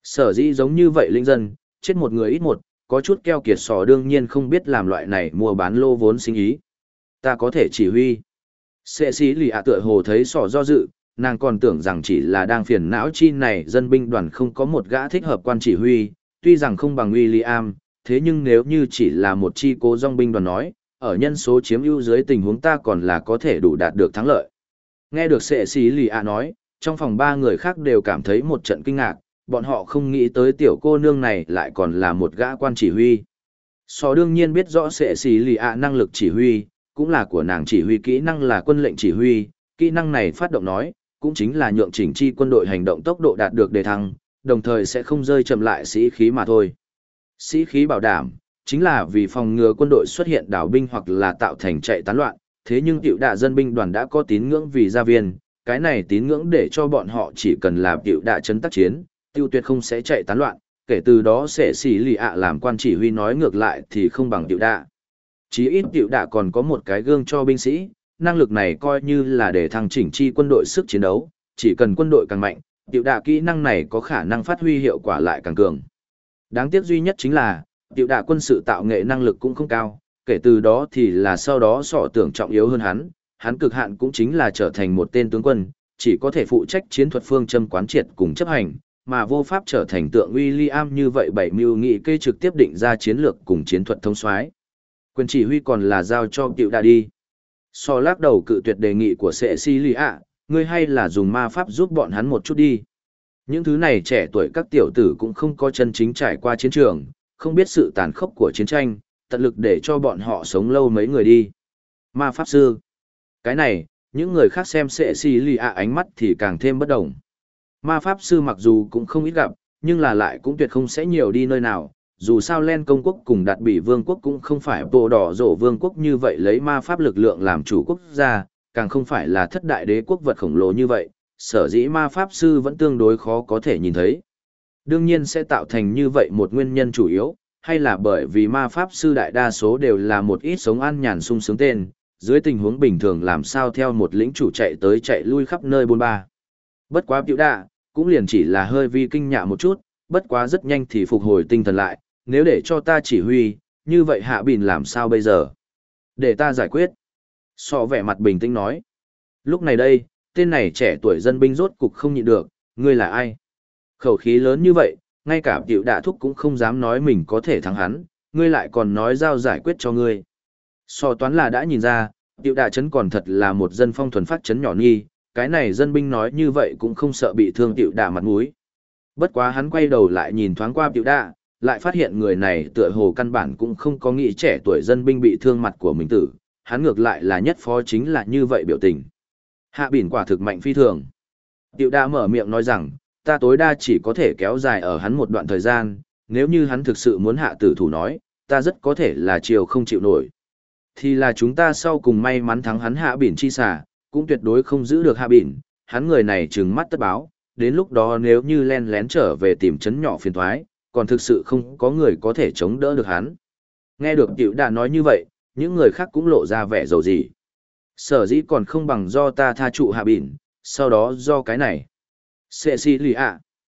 Sở dĩ giống như vậy linh dân, chết một người ít một, có chút keo kiệt sò đương nhiên không biết làm loại này mua bán lô vốn sinh ý. Ta có thể chỉ huy. Sệ sĩ lì ạ tựa hồ thấy sò do dự, nàng còn tưởng rằng chỉ là đang phiền não chi này dân binh đoàn không có một gã thích hợp quan chỉ huy, tuy rằng không bằng William, thế nhưng nếu như chỉ là một chi cố dòng binh đoàn nói, ở nhân số chiếm ưu dưới tình huống ta còn là có thể đủ đạt được thắng lợi. Nghe được sệ sĩ lì ạ nói, trong phòng ba người khác đều cảm thấy một trận kinh ngạc, bọn họ không nghĩ tới tiểu cô nương này lại còn là một gã quan chỉ huy. Sò đương nhiên biết rõ sệ sĩ lì ạ năng lực chỉ huy, cũng là của nàng chỉ huy kỹ năng là quân lệnh chỉ huy, kỹ năng này phát động nói, cũng chính là nhượng chỉnh chi quân đội hành động tốc độ đạt được đề thăng, đồng thời sẽ không rơi chậm lại sĩ khí mà thôi. Sĩ khí bảo đảm, chính là vì phòng ngừa quân đội xuất hiện đảo binh hoặc là tạo thành chạy tán loạn, thế nhưng tiểu đạ dân binh đoàn đã có tín ngưỡng vì gia viên, cái này tín ngưỡng để cho bọn họ chỉ cần là tiểu đạ chấn tác chiến, tiêu tuyệt không sẽ chạy tán loạn, kể từ đó sẽ xỉ lì ạ làm quan chỉ huy nói ngược lại thì không bằng tiểu đạ. Chí ít tiểu đạ còn có một cái gương cho binh sĩ, năng lực này coi như là để thăng chỉnh chi quân đội sức chiến đấu, chỉ cần quân đội càng mạnh, tiểu đạ kỹ năng này có khả năng phát huy hiệu quả lại càng cường. Đáng tiếc duy nhất chính là, tiểu đạ quân sự tạo nghệ năng lực cũng không cao, kể từ đó thì là sau đó sọ tưởng trọng yếu hơn hắn cực hạn cũng chính là trở thành một tên tướng quân, chỉ có thể phụ trách chiến thuật phương châm quán triệt cùng chấp hành, mà vô pháp trở thành tượng William như vậy bảy mưu nghị kê trực tiếp định ra chiến lược cùng chiến thuật thông soái. Quyền chỉ huy còn là giao cho tiểu đạ đi. So lắc đầu cự tuyệt đề nghị của Cecilia, ngươi hay là dùng ma pháp giúp bọn hắn một chút đi. Những thứ này trẻ tuổi các tiểu tử cũng không có chân chính trải qua chiến trường, không biết sự tàn khốc của chiến tranh, tận lực để cho bọn họ sống lâu mấy người đi. Ma pháp sư. Cái này, những người khác xem Cecilia ánh mắt thì càng thêm bất đồng. Ma pháp sư mặc dù cũng không ít gặp, nhưng là lại cũng tuyệt không sẽ nhiều đi nơi nào. Dù sao Len công quốc cùng Đạt Bỉ vương quốc cũng không phải bộ đỏ rổ vương quốc như vậy lấy ma pháp lực lượng làm chủ quốc gia, càng không phải là thất đại đế quốc vật khổng lồ như vậy, sở dĩ ma pháp sư vẫn tương đối khó có thể nhìn thấy. Đương nhiên sẽ tạo thành như vậy một nguyên nhân chủ yếu, hay là bởi vì ma pháp sư đại đa số đều là một ít sống an nhàn sung sướng tên, dưới tình huống bình thường làm sao theo một lĩnh chủ chạy tới chạy lui khắp nơi bôn ba. Bất quá biểu đạ, cũng liền chỉ là hơi vi kinh nhạ một chút, bất quá rất nhanh thì phục hồi tinh thần lại, nếu để cho ta chỉ huy, như vậy Hạ Bìn làm sao bây giờ? Để ta giải quyết. Sọ vẻ mặt bình tĩnh nói. Lúc này đây, tên này trẻ tuổi dân binh rốt cục không nhịn được, ngươi là ai? Khẩu khí lớn như vậy, ngay cả tiểu đạ thúc cũng không dám nói mình có thể thắng hắn, ngươi lại còn nói giao giải quyết cho ngươi. Sọ toán là đã nhìn ra, tiểu đạ chấn còn thật là một dân phong thuần phát chấn nhỏ nghi, cái này dân binh nói như vậy cũng không sợ bị thương tiểu đạ mặt mũi. Bất quá hắn quay đầu lại nhìn thoáng qua tiểu đạ, lại phát hiện người này tựa hồ căn bản cũng không có nghĩ trẻ tuổi dân binh bị thương mặt của mình tử, hắn ngược lại là nhất phó chính là như vậy biểu tình. Hạ Bỉn quả thực mạnh phi thường. Tiểu đa mở miệng nói rằng, ta tối đa chỉ có thể kéo dài ở hắn một đoạn thời gian, nếu như hắn thực sự muốn hạ tử thủ nói, ta rất có thể là chiều không chịu nổi. Thì là chúng ta sau cùng may mắn thắng hắn Hạ Bỉn chi xả, cũng tuyệt đối không giữ được Hạ Bỉn, hắn người này trừng mắt tất báo, đến lúc đó nếu như len lén trở về tìm chấn nhỏ phiền thoái, còn thực sự không có người có thể chống đỡ được hắn. Nghe được tiểu đà nói như vậy, những người khác cũng lộ ra vẻ dầu gì. Sở dĩ còn không bằng do ta tha trụ Hạ Bỉn, sau đó do cái này. Cecilia.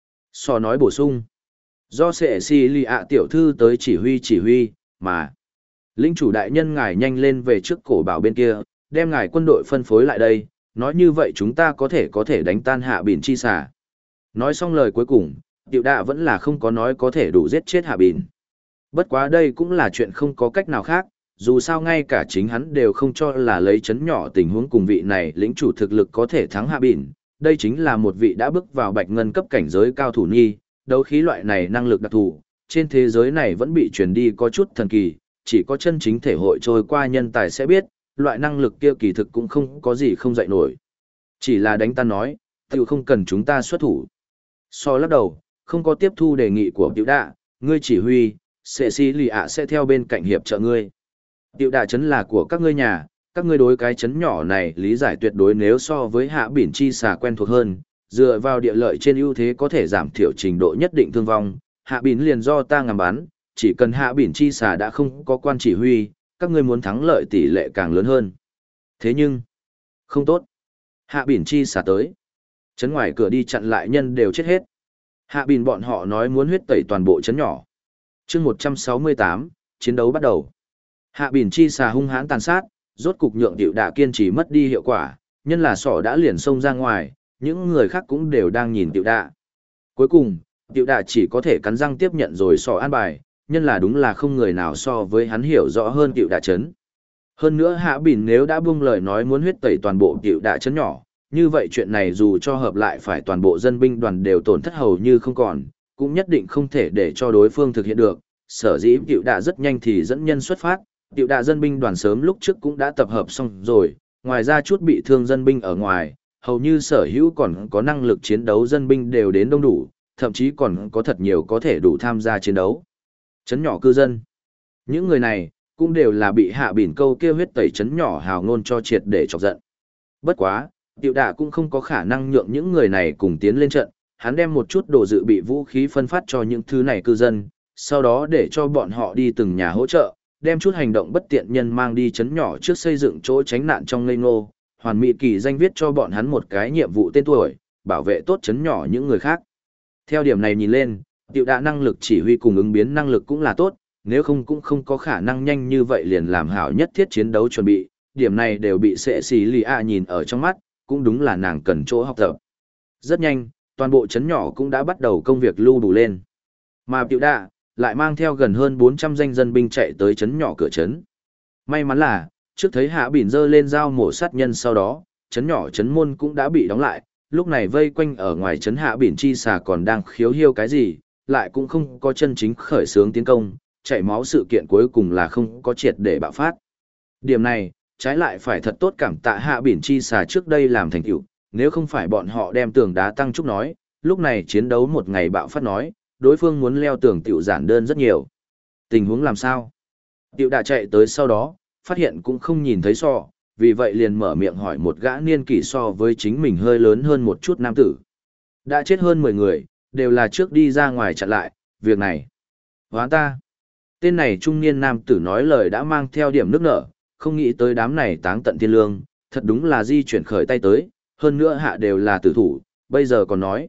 Sò nói bổ sung. Do Cecilia tiểu thư tới chỉ huy, mà. Linh chủ đại nhân ngài nhanh lên về trước cổ bảo bên kia, đem ngài quân đội phân phối lại đây, nói như vậy chúng ta có thể đánh tan Hạ Bỉn chi xả. Nói xong lời cuối cùng, tiểu đạ vẫn là không có nói có thể đủ giết chết Hạ Bỉn. Bất quá đây cũng là chuyện không có cách nào khác, dù sao ngay cả chính hắn đều không cho là lấy chấn nhỏ tình huống cùng vị này lĩnh chủ thực lực có thể thắng Hạ Bỉn. Đây chính là một vị đã bước vào bạch ngân cấp cảnh giới cao thủ nhi, đấu khí loại này năng lực đặc thù, trên thế giới này vẫn bị truyền đi có chút thần kỳ, chỉ có chân chính thể hội trôi qua nhân tài sẽ biết, loại năng lực kia kỳ thực cũng không có gì không dạy nổi. Chỉ là đánh tan nói, tự không cần chúng ta xuất thủ. So lắc đầu, không có tiếp thu đề nghị của tiểu đạ, ngươi chỉ huy, Cecilia sẽ theo bên cạnh hiệp trợ ngươi. Tiểu đạ chấn là của các ngươi nhà, các ngươi đối cái chấn nhỏ này lý giải tuyệt đối nếu so với Hạ Bỉn chi xà quen thuộc hơn, dựa vào địa lợi trên ưu thế có thể giảm thiểu trình độ nhất định thương vong, Hạ Bỉn liền do ta ngắm bắn, chỉ cần Hạ Bỉn chi xà đã không có quan chỉ huy, các ngươi muốn thắng lợi tỷ lệ càng lớn hơn. Thế nhưng, không tốt. Hạ Bỉn chi xà tới. Chấn ngoài cửa đi chặn lại nhân đều chết hết. Hạ Bìn bọn họ nói muốn huyết tẩy toàn bộ trấn nhỏ. Chương 168, chiến đấu bắt đầu. Hạ Bìn chi xà hung hãn tàn sát, rốt cục nhượng Tiểu Đạ kiên trì mất đi hiệu quả, nhân là sỏ đã liền xông ra ngoài, những người khác cũng đều đang nhìn Tiểu Đạ. Cuối cùng, Tiểu Đạ chỉ có thể cắn răng tiếp nhận rồi sỏ an bài, nhân là đúng là không người nào so với hắn hiểu rõ hơn Tiểu Đạ trấn. Hơn nữa Hạ Bìn nếu đã buông lời nói muốn huyết tẩy toàn bộ Tiểu Đạ trấn nhỏ, như vậy chuyện này dù cho hợp lại phải toàn bộ dân binh đoàn đều tổn thất hầu như không còn, cũng nhất định không thể để cho đối phương thực hiện được. Sở dĩ Tiểu Đạ rất nhanh thì dẫn nhân xuất phát, Tiểu Đạ dân binh đoàn sớm lúc trước cũng đã tập hợp xong rồi, ngoài ra chút bị thương dân binh ở ngoài, hầu như sở hữu còn có năng lực chiến đấu dân binh đều đến đông đủ, thậm chí còn có thật nhiều có thể đủ tham gia chiến đấu. Trấn nhỏ cư dân. Những người này, cũng đều là bị Hạ Bìn câu kêu huyết tẩy trấn nhỏ hào ngôn cho triệt để chọc giận. Bất quá, Tiểu Đạ cũng không có khả năng nhượng những người này cùng tiến lên trận, hắn đem một chút đồ dự bị vũ khí phân phát cho những thứ này cư dân, sau đó để cho bọn họ đi từng nhà hỗ trợ, đem chút hành động bất tiện nhân mang đi trấn nhỏ trước xây dựng chỗ tránh nạn trong ngây ngô, hoàn mỹ kỳ danh viết cho bọn hắn một cái nhiệm vụ tên tuổi, bảo vệ tốt trấn nhỏ những người khác. Theo điểm này nhìn lên, Tiểu Đạ năng lực chỉ huy cùng ứng biến năng lực cũng là tốt, nếu không cũng không có khả năng nhanh như vậy liền làm hảo nhất thiết chiến đấu chuẩn bị, điểm này đều bị Sệ Xí Lì A nhìn ở trong mắt, cũng đúng là nàng cần chỗ học tập. Rất nhanh, toàn bộ trấn nhỏ cũng đã bắt đầu công việc lưu đủ lên. Mà Tiểu Đạ lại mang theo gần hơn 400 danh dân binh chạy tới trấn nhỏ cửa trấn. May mắn là, trước thấy Hạ Bìn giơ lên dao mổ sát nhân sau đó, trấn nhỏ trấn môn cũng đã bị đóng lại, lúc này vây quanh ở ngoài trấn Hạ Bìn chi xà còn đang khiếu hiêu cái gì, lại cũng không có chân chính khởi xướng tiến công, chảy máu sự kiện cuối cùng là không có triệt để bạo phát. Điểm này, trái lại phải thật tốt cảm tạ Hạ Bìn chi xà trước đây làm thành tựu, nếu không phải bọn họ đem tường đá tăng trúc nói, lúc này chiến đấu một ngày bạo phát nói, đối phương muốn leo tường tiểu giản đơn rất nhiều. Tình huống làm sao? Tiểu Đạ chạy tới sau đó, phát hiện cũng không nhìn thấy sọ, vì vậy liền mở miệng hỏi một gã niên kỷ so với chính mình hơi lớn hơn một chút nam tử. Đã chết hơn 10 người, đều là trước đi ra ngoài chặn lại, việc này. Hoán ta. Tên này trung niên nam tử nói lời đã mang theo điểm nước nở, không nghĩ tới đám này táng tận thiên lương, thật đúng là di chuyển khởi tay tới, hơn nữa hạ đều là tử thủ, bây giờ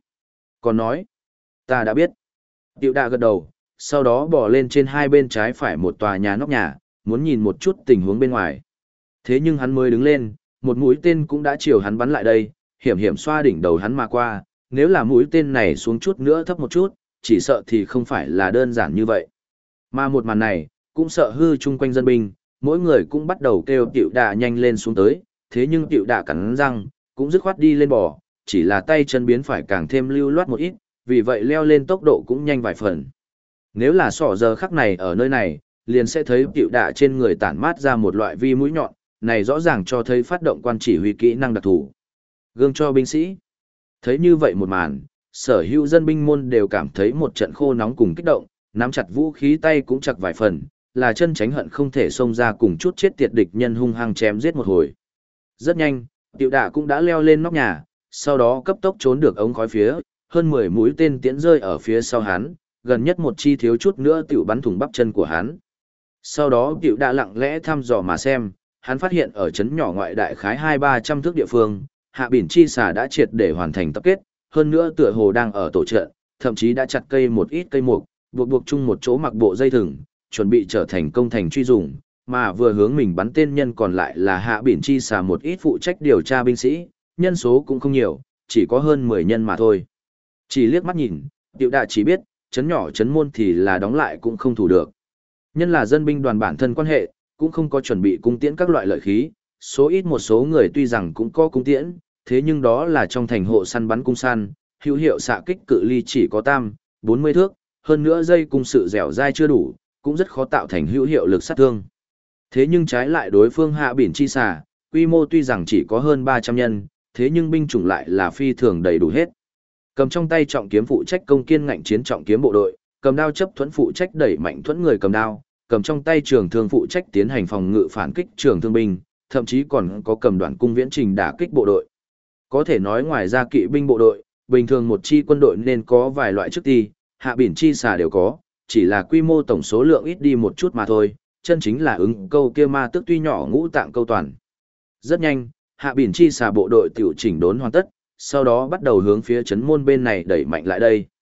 còn nói, ta đã biết. Tiểu Đạ gật đầu, sau đó bỏ lên trên hai bên trái phải một tòa nhà nóc nhà, muốn nhìn một chút tình huống bên ngoài. Thế nhưng hắn mới đứng lên, một mũi tên cũng đã chiều hắn bắn lại đây, hiểm hiểm xoa đỉnh đầu hắn mà qua, nếu là mũi tên này xuống chút nữa thấp một chút, chỉ sợ thì không phải là đơn giản như vậy. Mà một màn này, cũng sợ hư chung quanh dân binh, mỗi người cũng bắt đầu kêu Tiểu Đạ nhanh lên xuống tới, thế nhưng Tiểu Đạ cắn răng, cũng dứt khoát đi lên bò, chỉ là tay chân biến phải càng thêm lưu loát một ít, vì vậy leo lên tốc độ cũng nhanh vài phần. Nếu là sỏ giờ khắc này ở nơi này, liền sẽ thấy Tiểu Đạ trên người tản mát ra một loại vi mũi nhọn, này rõ ràng cho thấy phát động quan chỉ huy kỹ năng đặc thù. Gương cho binh sĩ. Thấy như vậy một màn, sở hữu dân binh môn đều cảm thấy một trận khô nóng cùng kích động, nắm chặt vũ khí tay cũng chặt vài phần, là chân tránh hận không thể xông ra cùng chút chết tiệt địch nhân hung hăng chém giết một hồi. Rất nhanh, Tiểu Đạ cũng đã leo lên nóc nhà, sau đó cấp tốc trốn được ống khói phía, hơn 10 mũi tên tiễn rơi ở phía sau hắn, gần nhất một chi thiếu chút nữa tiểu bắn thủng bắp chân của hắn. Sau đó Tiểu Đạ lặng lẽ thăm dò mà xem, hắn phát hiện ở trấn nhỏ ngoại đại khái 200-300 thước địa phương, Hạ Bìn chi xà đã triệt để hoàn thành tập kết, hơn nữa tựa hồ đang ở tổ trận, thậm chí đã chặt cây một ít cây mục, buộc chung một chỗ mặc bộ dây thừng, chuẩn bị trở thành công thành truy dùng, mà vừa hướng mình bắn tên nhân còn lại là Hạ Bìn chi xà một ít phụ trách điều tra binh sĩ, nhân số cũng không nhiều, chỉ có hơn 10 nhân mà thôi. Chỉ liếc mắt nhìn, Tiểu Đạ chỉ biết, trấn nhỏ trấn môn thì là đóng lại cũng không thủ được. Nhân là dân binh đoàn bản thân quan hệ, cũng không có chuẩn bị cung tiễn các loại lợi khí, số ít một số người tuy rằng cũng có cung tiễn, thế nhưng đó là trong thành hộ săn bắn cung săn, hữu hiệu xạ kích cự ly chỉ có 40 thước, hơn nữa dây cung sự dẻo dai chưa đủ, cũng rất khó tạo thành hữu hiệu lực sát thương. Thế nhưng trái lại đối phương Hạ Bìn chi xà, quy mô tuy rằng chỉ có hơn 300 nhân, thế nhưng binh chủng lại là phi thường đầy đủ hết. Cầm trong tay trọng kiếm phụ trách công kiên ngạnh chiến trọng kiếm bộ đội, cầm đao chấp thuẫn phụ trách đẩy mạnh thuẫn người cầm đao, cầm trong tay trường thương phụ trách tiến hành phòng ngự phản kích trường thương binh, thậm chí còn có cầm đoạn cung viễn trình đả kích bộ đội. Có thể nói ngoài ra kỵ binh bộ đội, bình thường một chi quân đội nên có vài loại chức ti, Hạ Bìn chi xà đều có, chỉ là quy mô tổng số lượng ít đi một chút mà thôi, chân chính là ứng câu kia ma tức tuy nhỏ ngũ tạng câu toàn. Rất nhanh, Hạ Bìn chi xà bộ đội tiểu chỉnh đốn hoàn tất, sau đó bắt đầu hướng phía trấn môn bên này đẩy mạnh lại đây.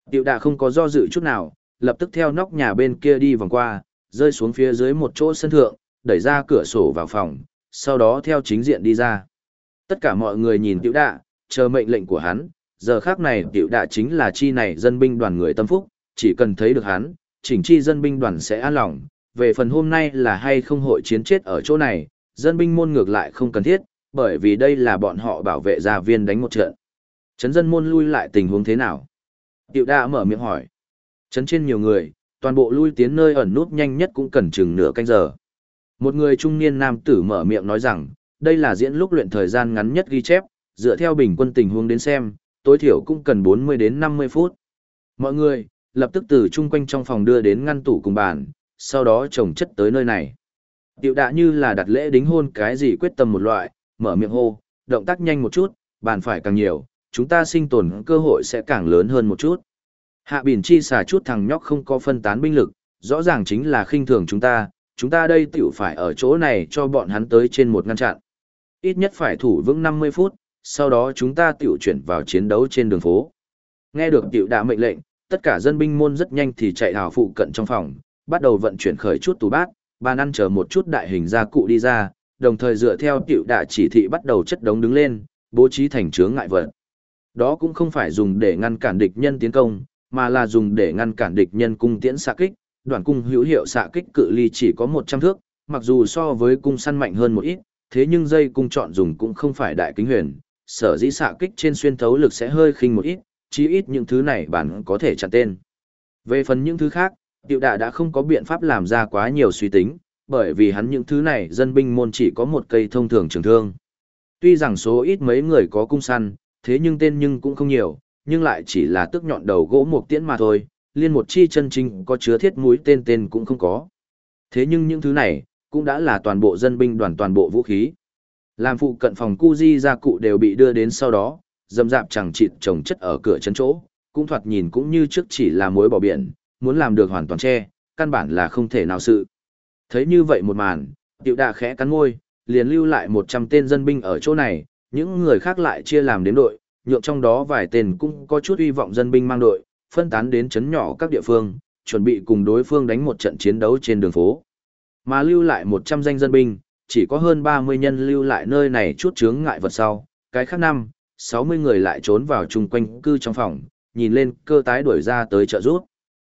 Tiểu đạ không có do dự chút nào, lập tức theo nóc nhà bên kia đi vòng qua, rơi xuống phía dưới một chỗ sân thượng, đẩy ra cửa sổ vào phòng, sau đó theo chính diện đi ra. Tất cả mọi người nhìn tiểu đạ, chờ mệnh lệnh của hắn, giờ khác này tiểu đạ chính là chi này dân binh đoàn người tâm phúc, chỉ cần thấy được hắn, chỉnh chi dân binh đoàn sẽ an lòng. Về phần hôm nay là hay không hội chiến chết ở chỗ này, dân binh môn ngược lại không cần thiết, bởi vì đây là bọn họ bảo vệ gia viên đánh một trận. Trấn dân môn lui lại tình huống thế nào? Tiểu đạ mở miệng hỏi. Trấn trên nhiều người, toàn bộ lui tiến nơi ẩn nút nhanh nhất cũng cần chừng nửa canh giờ. Một người trung niên nam tử mở miệng nói rằng, đây là diễn lúc luyện thời gian ngắn nhất ghi chép, dựa theo bình quân tình huống đến xem, tối thiểu cũng cần 40 đến 50 phút. Mọi người, lập tức từ chung quanh trong phòng đưa đến ngăn tủ cùng bàn, sau đó chồng chất tới nơi này. Tiểu đạ như là đặt lễ đính hôn cái gì quyết tâm một loại, mở miệng hô, động tác nhanh một chút, bàn phải càng nhiều, chúng ta sinh tồn cơ hội sẽ càng lớn hơn một chút. Hạ Bỉn chi xả chút thằng nhóc không có phân tán binh lực, rõ ràng chính là khinh thường chúng ta đây tiểu phải ở chỗ này cho bọn hắn tới trên một ngăn chặn. Ít nhất phải thủ vững 50 phút, sau đó chúng ta tiểu chuyển vào chiến đấu trên đường phố. Nghe được tiểu đạ mệnh lệnh, tất cả dân binh môn rất nhanh thì chạy hào phụ cận trong phòng, bắt đầu vận chuyển khởi chút tủ bát, bàn ăn chờ một chút đại hình gia cụ đi ra, đồng thời dựa theo tiểu đạ chỉ thị bắt đầu chất đống đứng lên, bố trí thành chướng ngại vật. Đó cũng không phải dùng để ngăn cản địch nhân tiến công, mà là dùng để ngăn cản địch nhân cung tiễn xạ kích. Đoạn cung hữu hiệu xạ kích cự ly chỉ có 100 thước, mặc dù so với cung săn mạnh hơn một ít, thế nhưng dây cung chọn dùng cũng không phải đại kính huyền, sở dĩ xạ kích trên xuyên thấu lực sẽ hơi khinh một ít, chí ít những thứ này bản có thể chặn tên. Về phần những thứ khác, Tiểu đạ đã không có biện pháp làm ra quá nhiều suy tính, bởi vì hắn những thứ này dân binh môn chỉ có một cây thông thường trường thương. Tuy rằng số ít mấy người có cung săn, thế nhưng tên nhưng cũng không nhiều, nhưng lại chỉ là tước nhọn đầu gỗ một tiễn mà thôi, liên một chi chân chính có chứa thiết mũi tên cũng không có. Thế nhưng những thứ này, cũng đã là toàn bộ dân binh đoàn toàn bộ vũ khí. Làm phụ cận phòng cu di gia cụ đều bị đưa đến sau đó, dầm dạp chẳng chịt trồng chất ở cửa chân chỗ, cũng thoạt nhìn cũng như trước chỉ là muối bỏ biển, muốn làm được hoàn toàn che, căn bản là không thể nào sự. Thấy như vậy một màn, Tiểu đạ khẽ cắn môi, liền lưu lại 100 tên dân binh ở chỗ này, những người khác lại chia làm đếm đội, nhượng trong đó vài tên cũng có chút hy vọng dân binh mang đội, phân tán đến chấn nhỏ các địa phương, chuẩn bị cùng đối phương đánh một trận chiến đấu trên đường phố. Mà lưu lại 100 danh dân binh, chỉ có hơn 30 nhân lưu lại nơi này chút chướng ngại vật sau, cái khác 60 người lại trốn vào chung quanh cư trong phòng, nhìn lên cơ tái đuổi ra tới trợ giúp.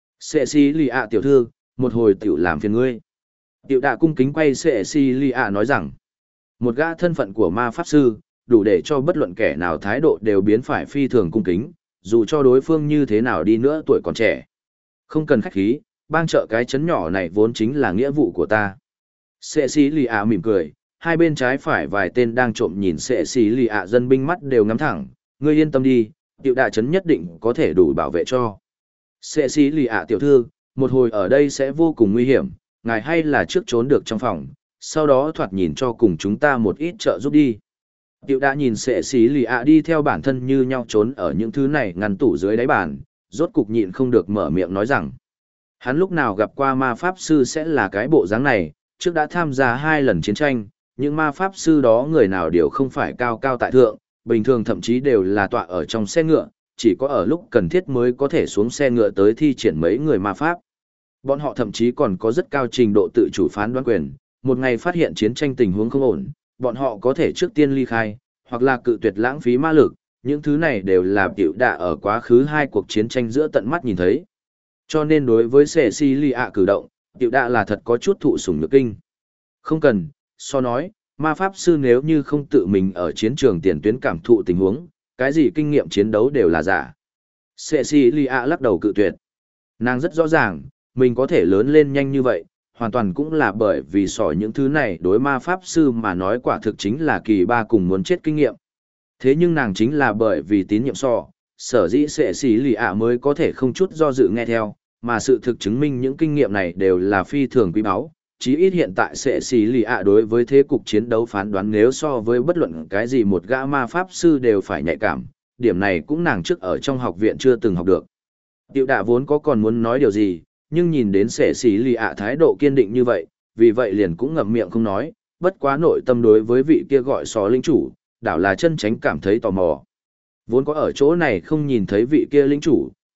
Cecilia tiểu thư, một hồi tiểu làm phiền ngươi. Tiểu đạ cung kính quay Cecilia nói rằng, một gã thân phận của ma pháp sư, đủ để cho bất luận kẻ nào thái độ đều biến phải phi thường cung kính, dù cho đối phương như thế nào đi nữa tuổi còn trẻ. Không cần khách khí, bang trợ cái chấn nhỏ này vốn chính là nghĩa vụ của ta. Cecilia mỉm cười, hai bên trái phải vài tên đang trộm nhìn Cecilia dân binh mắt đều ngắm thẳng, ngươi yên tâm đi, tiểu đạ chấn nhất định có thể đủ bảo vệ cho. Cecilia tiểu thư, một hồi ở đây sẽ vô cùng nguy hiểm, ngài hay là trước trốn được trong phòng, sau đó thoạt nhìn cho cùng chúng ta một ít trợ giúp đi. Tiểu đã nhìn Cecilia đi theo bản thân như nhau trốn ở những thứ này ngăn tủ dưới đáy bàn, rốt cục nhịn không được mở miệng nói rằng. Hắn lúc nào gặp qua ma pháp sư sẽ là cái bộ dáng này, trước đã tham gia 2 lần chiến tranh, những ma pháp sư đó người nào đều không phải cao cao tại thượng, bình thường thậm chí đều là tọa ở trong xe ngựa, chỉ có ở lúc cần thiết mới có thể xuống xe ngựa tới thi triển mấy người ma pháp. Bọn họ thậm chí còn có rất cao trình độ tự chủ phán đoán quyền, một ngày phát hiện chiến tranh tình huống không ổn, bọn họ có thể trước tiên ly khai, hoặc là cự tuyệt lãng phí ma lực, những thứ này đều là Tiểu đạ ở quá khứ 2 cuộc chiến tranh giữa tận mắt nhìn thấy. Cho nên đối với Cecilia cử động, Tiểu đạ là thật có chút thụ sủng nhược kinh. Không cần, so nói, ma pháp sư nếu như không tự mình ở chiến trường tiền tuyến cảm thụ tình huống, cái gì kinh nghiệm chiến đấu đều là giả. Cecilia lắc đầu cự tuyệt. Nàng rất rõ ràng, mình có thể lớn lên nhanh như vậy, hoàn toàn cũng là bởi vì sỏi những thứ này đối ma pháp sư mà nói quả thực chính là kỳ ba cùng muốn chết kinh nghiệm. Thế nhưng nàng chính là bởi vì tín nhiệm sở dĩ Cecilia mới có thể không chút do dự nghe theo, mà sự thực chứng minh những kinh nghiệm này đều là phi thường quý báu. Chí ít hiện tại Cecilia đối với thế cục chiến đấu phán đoán nếu so với bất luận cái gì một gã ma pháp sư đều phải nhạy cảm, điểm này cũng nàng trước ở trong học viện chưa từng học được. Tiểu đạ vốn có còn muốn nói điều gì, nhưng nhìn đến Cecilia thái độ kiên định như vậy, vì vậy liền cũng ngậm miệng không nói, bất quá nội tâm đối với vị kia gọi sò linh chủ, đảo là chân tránh cảm thấy tò mò. Vốn có ở chỗ này không nhìn thấy vị kia linh chủ,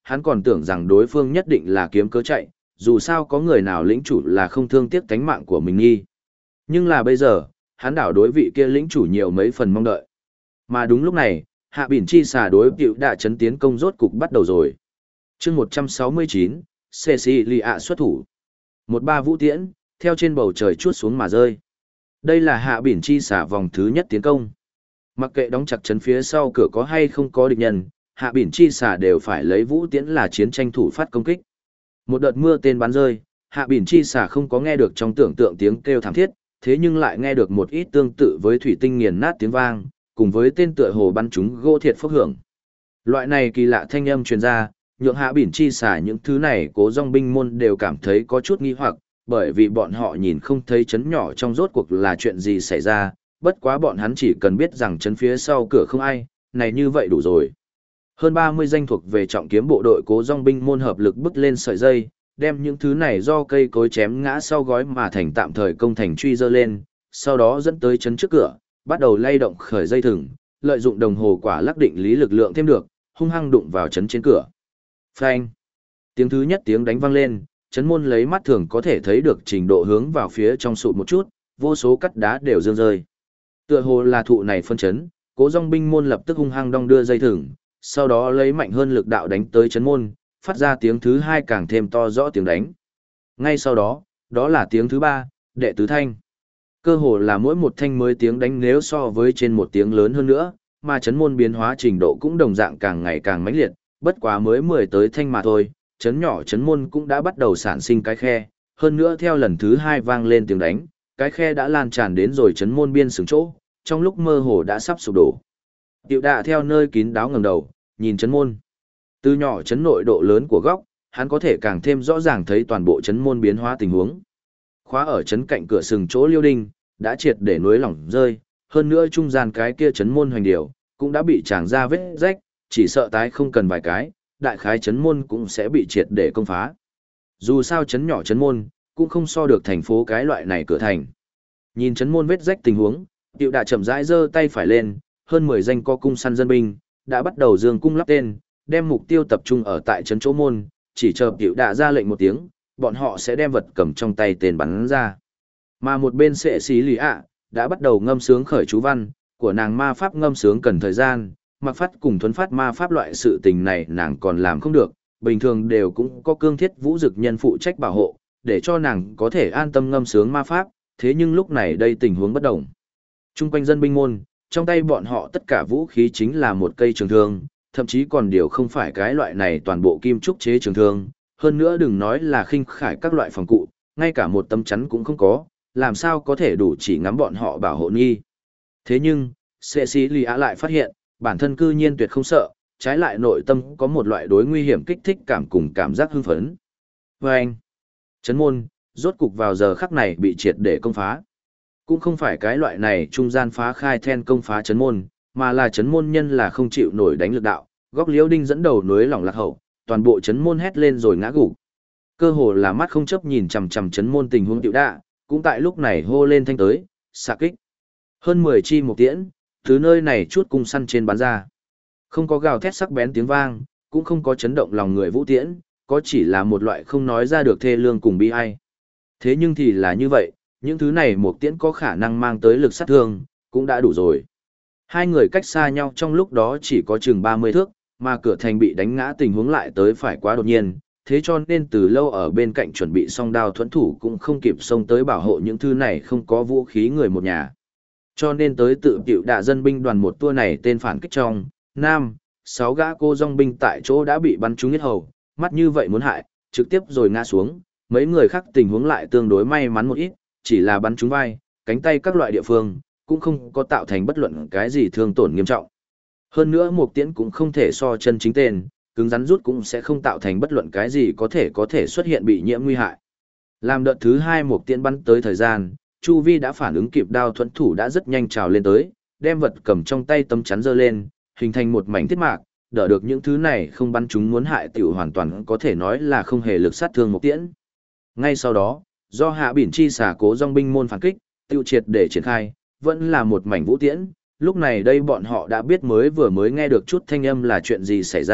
hắn còn tưởng rằng đối phương nhất định là kiếm cớ chạy, dù sao có người nào lĩnh chủ là không thương tiếc tánh mạng của mình nghi. Nhưng là bây giờ, hắn đảo đối vị kia lĩnh chủ nhiều mấy phần mong đợi. Mà đúng lúc này, hạ bỉn chi xà đối Cựu Đạ chấn tiến công rốt cục bắt đầu rồi. Chương 169, Cecilia xuất thủ. Một ba vũ tiễn, theo trên bầu trời chuốt xuống mà rơi. Đây là hạ bỉn chi xà vòng thứ nhất tiến công. Mặc kệ đóng chặt chấn phía sau cửa có hay không có địch nhân, hạ bỉn chi xà đều phải lấy vũ tiễn là chiến tranh thủ phát công kích. Một đợt mưa tên bắn rơi, hạ bỉn chi xà không có nghe được trong tưởng tượng tiếng kêu thảm thiết, thế nhưng lại nghe được một ít tương tự với thủy tinh nghiền nát tiếng vang, cùng với tên tựa hồ bắn chúng gỗ thiệt phốc hưởng. Loại này kỳ lạ thanh âm truyền ra, nhượng hạ bỉn chi xà những thứ này cố dòng binh môn đều cảm thấy có chút nghi hoặc, bởi vì bọn họ nhìn không thấy chấn nhỏ trong rốt cuộc là chuyện gì xảy ra, bất quá bọn hắn chỉ cần biết rằng chấn phía sau cửa không ai, này như vậy đủ rồi. Hơn 30 danh thuộc về trọng kiếm bộ đội cố dòng binh môn hợp lực bứt lên sợi dây, đem những thứ này do cây cối chém ngã sau gói mà thành tạm thời công thành truy dơ lên, sau đó dẫn tới chấn trước cửa, bắt đầu lay động khởi dây thừng, lợi dụng đồng hồ quả lắc định lý lực lượng thêm được, hung hăng đụng vào chấn trên cửa. Phanh! Tiếng thứ nhất tiếng đánh vang lên, chấn môn lấy mắt thường có thể thấy được trình độ hướng vào phía trong sụt một chút, vô số cắt đá đều dương rơi. Tựa hồ là thụ này phân chấn, cố dòng binh môn lập tức hung hăng đong đưa dây thừng, sau đó lấy mạnh hơn lực đạo đánh tới chấn môn, phát ra tiếng thứ hai càng thêm to rõ tiếng đánh. Ngay sau đó, đó là tiếng thứ ba, đệ tứ thanh. Cơ hồ là mỗi một thanh mới tiếng đánh nếu so với trên một tiếng lớn hơn nữa, mà chấn môn biến hóa trình độ cũng đồng dạng càng ngày càng mãnh liệt, bất quá mới 10 tới thanh mà thôi, chấn nhỏ chấn môn cũng đã bắt đầu sản sinh cái khe, hơn nữa theo lần thứ hai vang lên tiếng đánh, cái khe đã lan tràn đến rồi chấn môn biên sừng chỗ, trong lúc mơ hồ đã sắp sụp đổ. Tiểu Đạ theo nơi kín đáo ngẩng đầu, nhìn chấn môn. Từ nhỏ chấn nội độ lớn của góc, hắn có thể càng thêm rõ ràng thấy toàn bộ chấn môn biến hóa tình huống. Khóa ở chấn cạnh cửa sừng chỗ liêu đinh, đã triệt để núi lỏng rơi, hơn nữa trung gian cái kia chấn môn hoành điều, cũng đã bị tràng ra vết rách, chỉ sợ tái không cần vài cái, đại khái chấn môn cũng sẽ bị triệt để công phá. Dù sao chấn nhỏ chấn môn, cũng không so được thành phố cái loại này cửa thành. Nhìn chấn môn vết rách tình huống, Tiểu Đạ chậm rãi giơ tay phải lên, hơn 10 danh co cung săn dân binh, đã bắt đầu dương cung lắp tên, đem mục tiêu tập trung ở tại trấn chỗ môn, chỉ chờ Tiểu Đạ ra lệnh một tiếng, bọn họ sẽ đem vật cầm trong tay tên bắn ra. Mà một bên Sệ Xí Lì ạ đã bắt đầu ngâm sướng khởi chú văn, của nàng ma pháp ngâm sướng cần thời gian, mặc phát cùng thuấn phát ma pháp loại sự tình này nàng còn làm không được, bình thường đều cũng có cương thiết vũ dực nhân phụ trách bảo hộ, để cho nàng có thể an tâm ngâm sướng ma pháp, thế nhưng lúc này đây tình huống bất đồng. Trung quanh dân binh môn, trong tay bọn họ tất cả vũ khí chính là một cây trường thương, thậm chí còn điều không phải cái loại này toàn bộ kim trúc chế trường thương, hơn nữa đừng nói là khinh khải các loại phòng cụ, ngay cả một tấm chắn cũng không có, làm sao có thể đủ chỉ ngắm bọn họ bảo hộ nghi. Thế nhưng, Cecilia lại phát hiện, bản thân cư nhiên tuyệt không sợ, trái lại nội tâm có một loại đối nguy hiểm kích thích cảm cùng cảm giác hưng phấn. Và anh, chấn môn, rốt cục vào giờ khắc này bị triệt để công phá. Cũng không phải cái loại này trung gian phá khai then công phá chấn môn, mà là chấn môn nhân là không chịu nổi đánh lực đạo, góc liễu đinh dẫn đầu núi lỏng lạc hậu, toàn bộ chấn môn hét lên rồi ngã gục. Cơ hồ là mắt không chấp nhìn chằm chằm chấn môn tình huống Tiểu Đạ, cũng tại lúc này hô lên thanh tới, xạ kích. Hơn 10 chi một tiễn, từ nơi này chút cung săn trên bắn ra. Không có gào thét sắc bén tiếng vang, cũng không có chấn động lòng người vũ tiễn, có chỉ là một loại không nói ra được thê lương cùng bi ai. Thế nhưng thì là như vậy, những thứ này một tiễn có khả năng mang tới lực sát thương, cũng đã đủ rồi. Hai người cách xa nhau trong lúc đó chỉ có chừng 30 thước, mà cửa thành bị đánh ngã tình huống lại tới phải quá đột nhiên, thế cho nên từ lâu ở bên cạnh chuẩn bị song đao thuẫn thủ cũng không kịp xông tới bảo hộ những thứ này không có vũ khí người một nhà. Cho nên tới tự Tiểu Đạ dân binh đoàn một tour này tên phản kích trong, Nam, 6 gã cô dòng binh tại chỗ đã bị bắn trúng yết hầu, mắt như vậy muốn hại, trực tiếp rồi ngã xuống, mấy người khác tình huống lại tương đối may mắn một ít, chỉ là bắn trúng vai, cánh tay các loại địa phương, cũng không có tạo thành bất luận cái gì thương tổn nghiêm trọng. Hơn nữa một tiễn cũng không thể so chân chính tên, cứng rắn rút cũng sẽ không tạo thành bất luận cái gì có thể xuất hiện bị nhiễm nguy hại. Làm đợt thứ 2 một tiễn bắn tới thời gian, Chu Vi đã phản ứng kịp, đao thuẫn thủ đã rất nhanh trào lên tới, đem vật cầm trong tay tấm chắn giơ lên, hình thành một mảnh thiết mạc, đỡ được những thứ này không bắn chúng muốn hại tiểu hoàn toàn có thể nói là không hề lực sát thương một tiễn. Ngay sau đó, do hạ bỉn chi xả cố dòng binh môn phản kích, tiêu triệt để triển khai, vẫn là một mảnh vũ tiễn. Lúc này đây bọn họ đã biết mới vừa nghe được chút thanh âm là chuyện gì xảy ra,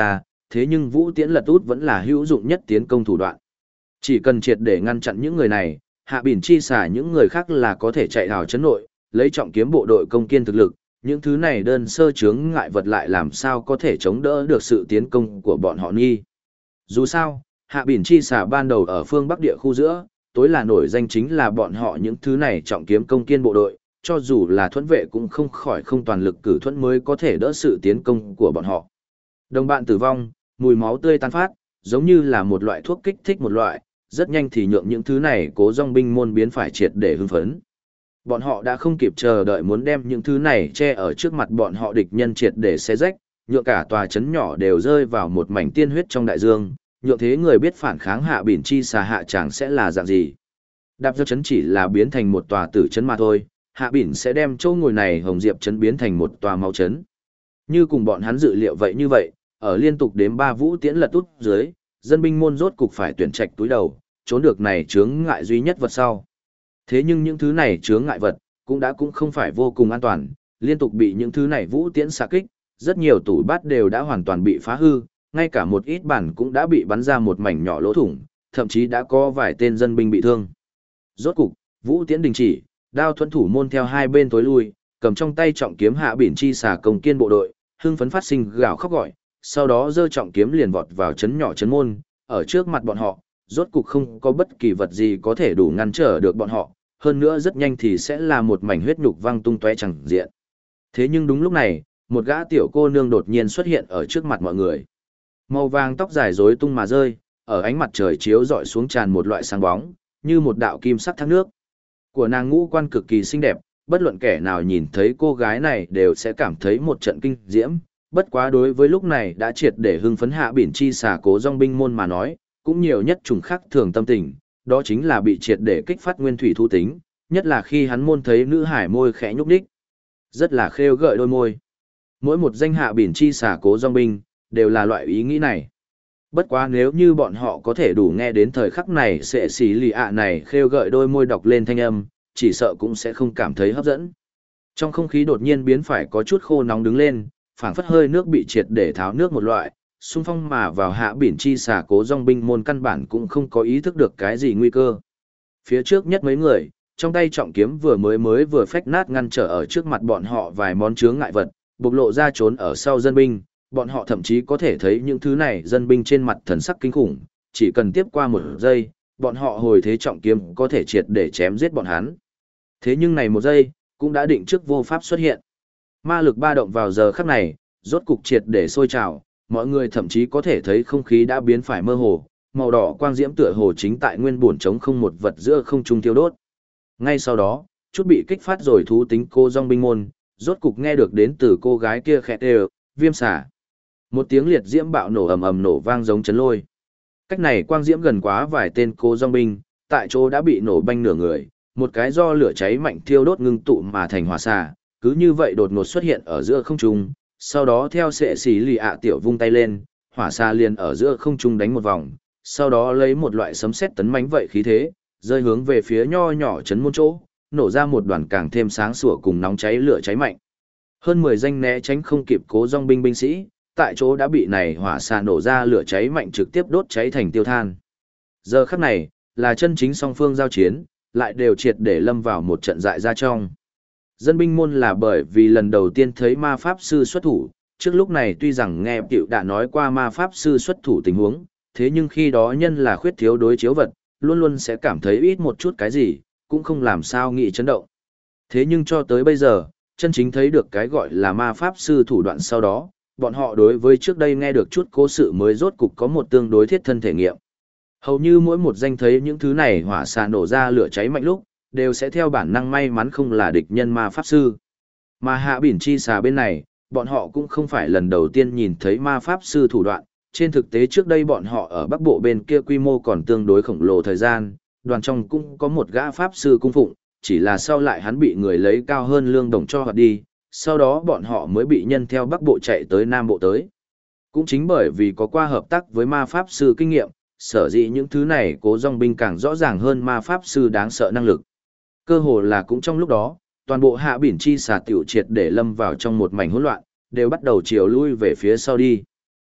thế nhưng vũ tiễn lật út vẫn là hữu dụng nhất tiến công thủ đoạn. Chỉ cần triệt để ngăn chặn những người này, hạ bỉn chi xả những người khác là có thể chạy hào chấn nội, lấy trọng kiếm bộ đội công kiên thực lực, những thứ này đơn sơ chướng ngại vật lại làm sao có thể chống đỡ được sự tiến công của bọn họ nghi. Dù sao, hạ bỉn chi xả ban đầu ở phương Bắc địa khu giữa, tối là nổi danh chính là bọn họ những thứ này trọng kiếm công kiên bộ đội, cho dù là thuẫn vệ cũng không khỏi không toàn lực cử thuẫn mới có thể đỡ sự tiến công của bọn họ. Đồng bạn tử vong, mùi máu tươi tan phát, giống như là một loại thuốc kích thích một loại, rất nhanh thì nhượng những thứ này cố dòng binh môn biến phải triệt để hưng phấn. Bọn họ đã không kịp chờ đợi muốn đem những thứ này che ở trước mặt bọn họ địch nhân triệt để xé rách, nhượng cả tòa trấn nhỏ đều rơi vào một mảnh tiên huyết trong đại dương, nhượng thế người biết phản kháng hạ bỉn chi xà hạ chẳng sẽ là dạng gì. Đạp dơ trấn chỉ là biến thành một tòa tử trấn mà thôi, hạ bỉn sẽ đem chỗ ngồi này hồng diệp trấn biến thành một tòa máu trấn. Như cùng bọn hắn dự liệu vậy như vậy, ở liên tục đếm 3 vũ tiễn lật út dưới, dân binh môn rốt cục phải tuyển trạch túi đầu, trốn được này chướng ngại duy nhất vật sau. Thế nhưng những thứ này chướng ngại vật, cũng không phải vô cùng an toàn, liên tục bị những thứ này vũ tiễn xạ kích, rất nhiều tủ bát đều đã hoàn toàn bị phá hư, ngay cả một ít bản cũng đã bị bắn ra một mảnh nhỏ lỗ thủng, thậm chí đã có vài tên dân binh bị thương. Rốt cục, vũ tiễn đình chỉ, đao thuẫn thủ môn theo hai bên tối lui, cầm trong tay trọng kiếm hạ bỉn chi xà công kiên bộ đội, hưng phấn phát sinh gào khóc gọi, sau đó giơ trọng kiếm liền vọt vào trấn nhỏ trấn môn, ở trước mặt bọn họ, rốt cục không có bất kỳ vật gì có thể đủ ngăn trở được bọn họ, hơn nữa rất nhanh thì sẽ là một mảnh huyết nhục văng tung tóe chẳng diện. Thế nhưng đúng lúc này, một gã tiểu cô nương đột nhiên xuất hiện ở trước mặt mọi người. Màu vàng tóc dài rối tung mà rơi, ở ánh mặt trời chiếu rọi xuống tràn một loại sáng bóng, như một đạo kim sắc thác nước. Của nàng ngũ quan cực kỳ xinh đẹp, bất luận kẻ nào nhìn thấy cô gái này đều sẽ cảm thấy một trận kinh diễm. Bất quá đối với lúc này đã triệt để hưng phấn hạ bỉn chi xà cố dòng binh môn mà nói, cũng nhiều nhất trùng khắc thường tâm tình, đó chính là bị triệt để kích phát nguyên thủy thu tính, nhất là khi hắn môn thấy nữ hải môi khẽ nhúc nhích, rất là khêu gợi đôi môi. Mỗi một danh hạ bỉn chi xà cố dòng binh, đều là loại ý nghĩ này. Bất quá nếu như bọn họ có thể đủ nghe đến thời khắc này sẽ xì lì ạ này khêu gợi đôi môi đọc lên thanh âm, chỉ sợ cũng sẽ không cảm thấy hấp dẫn. Trong không khí đột nhiên biến phải có chút khô nóng đứng lên, phảng phất hơi nước bị triệt để tháo nước một loại, xung phong mà vào hạ bỉn chi xà cố dòng binh môn căn bản cũng không có ý thức được cái gì nguy cơ. Phía trước nhất mấy người, trong tay trọng kiếm vừa phách nát ngăn trở ở trước mặt bọn họ vài món chướng ngại vật, bộc lộ ra trốn ở sau dân binh, bọn họ thậm chí có thể thấy những thứ này dân binh trên mặt thần sắc kinh khủng, chỉ cần tiếp qua một giây, bọn họ hồi thế trọng kiếm có thể triệt để chém giết bọn hắn. Thế nhưng này một giây, cũng đã định trước vô pháp xuất hiện. Ma lực ba động vào giờ khắc này, rốt cục triệt để sôi trào, mọi người thậm chí có thể thấy không khí đã biến phải mơ hồ, màu đỏ quang diễm tựa hồ chính tại nguyên buồn trống không một vật giữa không trung tiêu đốt. Ngay sau đó, chút bị kích phát rồi thú tính cô dòng binh môn, rốt cục nghe được đến từ cô gái kia khẽ đều, viêm xả. Một tiếng liệt diễm bạo nổ ầm ầm nổ vang giống chấn lôi. Cách này quang diễm gần quá vài tên cô dòng binh, tại chỗ đã bị nổ banh nửa người, một cái do lửa cháy mạnh thiêu đốt ngưng tụ mà thành hỏa xả, cứ như vậy đột ngột xuất hiện ở giữa không trung, sau đó theo sệ xỉ lì ạ tiểu vung tay lên, hỏa xả liền ở giữa không trung đánh một vòng, sau đó lấy một loại sấm sét tấn mãnh vậy khí thế, rơi hướng về phía nho nhỏ chấn môn chỗ, nổ ra một đoàn càng thêm sáng sủa cùng nóng cháy lửa cháy mạnh. Hơn 10 danh né tránh không kịp cố dòng binh binh sĩ, tại chỗ đã bị này hỏa xạ nổ ra lửa cháy mạnh trực tiếp đốt cháy thành tiêu than. Giờ khắc này, là chân chính song phương giao chiến, lại đều triệt để lâm vào một trận dại ra trong. Dân binh môn là bởi vì lần đầu tiên thấy ma pháp sư xuất thủ, trước lúc này tuy rằng nghe Tiểu đã nói qua ma pháp sư xuất thủ tình huống, thế nhưng khi đó nhân là khuyết thiếu đối chiếu vật, luôn luôn sẽ cảm thấy ít một chút cái gì, cũng không làm sao nghĩ chấn động. Thế nhưng cho tới bây giờ, chân chính thấy được cái gọi là ma pháp sư thủ đoạn sau đó, bọn họ đối với trước đây nghe được chút cố sự mới rốt cục có một tương đối thiết thân thể nghiệm. Hầu như mỗi một danh thấy những thứ này hỏa xạ nổ ra lửa cháy mạnh lúc, đều sẽ theo bản năng may mắn không là địch nhân ma pháp sư. Mà hạ bỉn chi xà bên này, bọn họ cũng không phải lần đầu tiên nhìn thấy ma pháp sư thủ đoạn, trên thực tế trước đây bọn họ ở Bắc Bộ bên kia quy mô còn tương đối khổng lồ thời gian, đoàn trong cũng có một gã pháp sư cung phụng, chỉ là sau lại hắn bị người lấy cao hơn lương đồng cho hoạt đi, sau đó bọn họ mới bị nhân theo Bắc Bộ chạy tới Nam Bộ tới. Cũng chính bởi vì có qua hợp tác với ma pháp sư kinh nghiệm, sở dĩ những thứ này cố dòng binh càng rõ ràng hơn ma pháp sư đáng sợ năng lực. Cơ hồ là cũng trong lúc đó, toàn bộ hạ bỉn chi xà tiểu triệt để lâm vào trong một mảnh hỗn loạn, đều bắt đầu chiều lui về phía sau đi.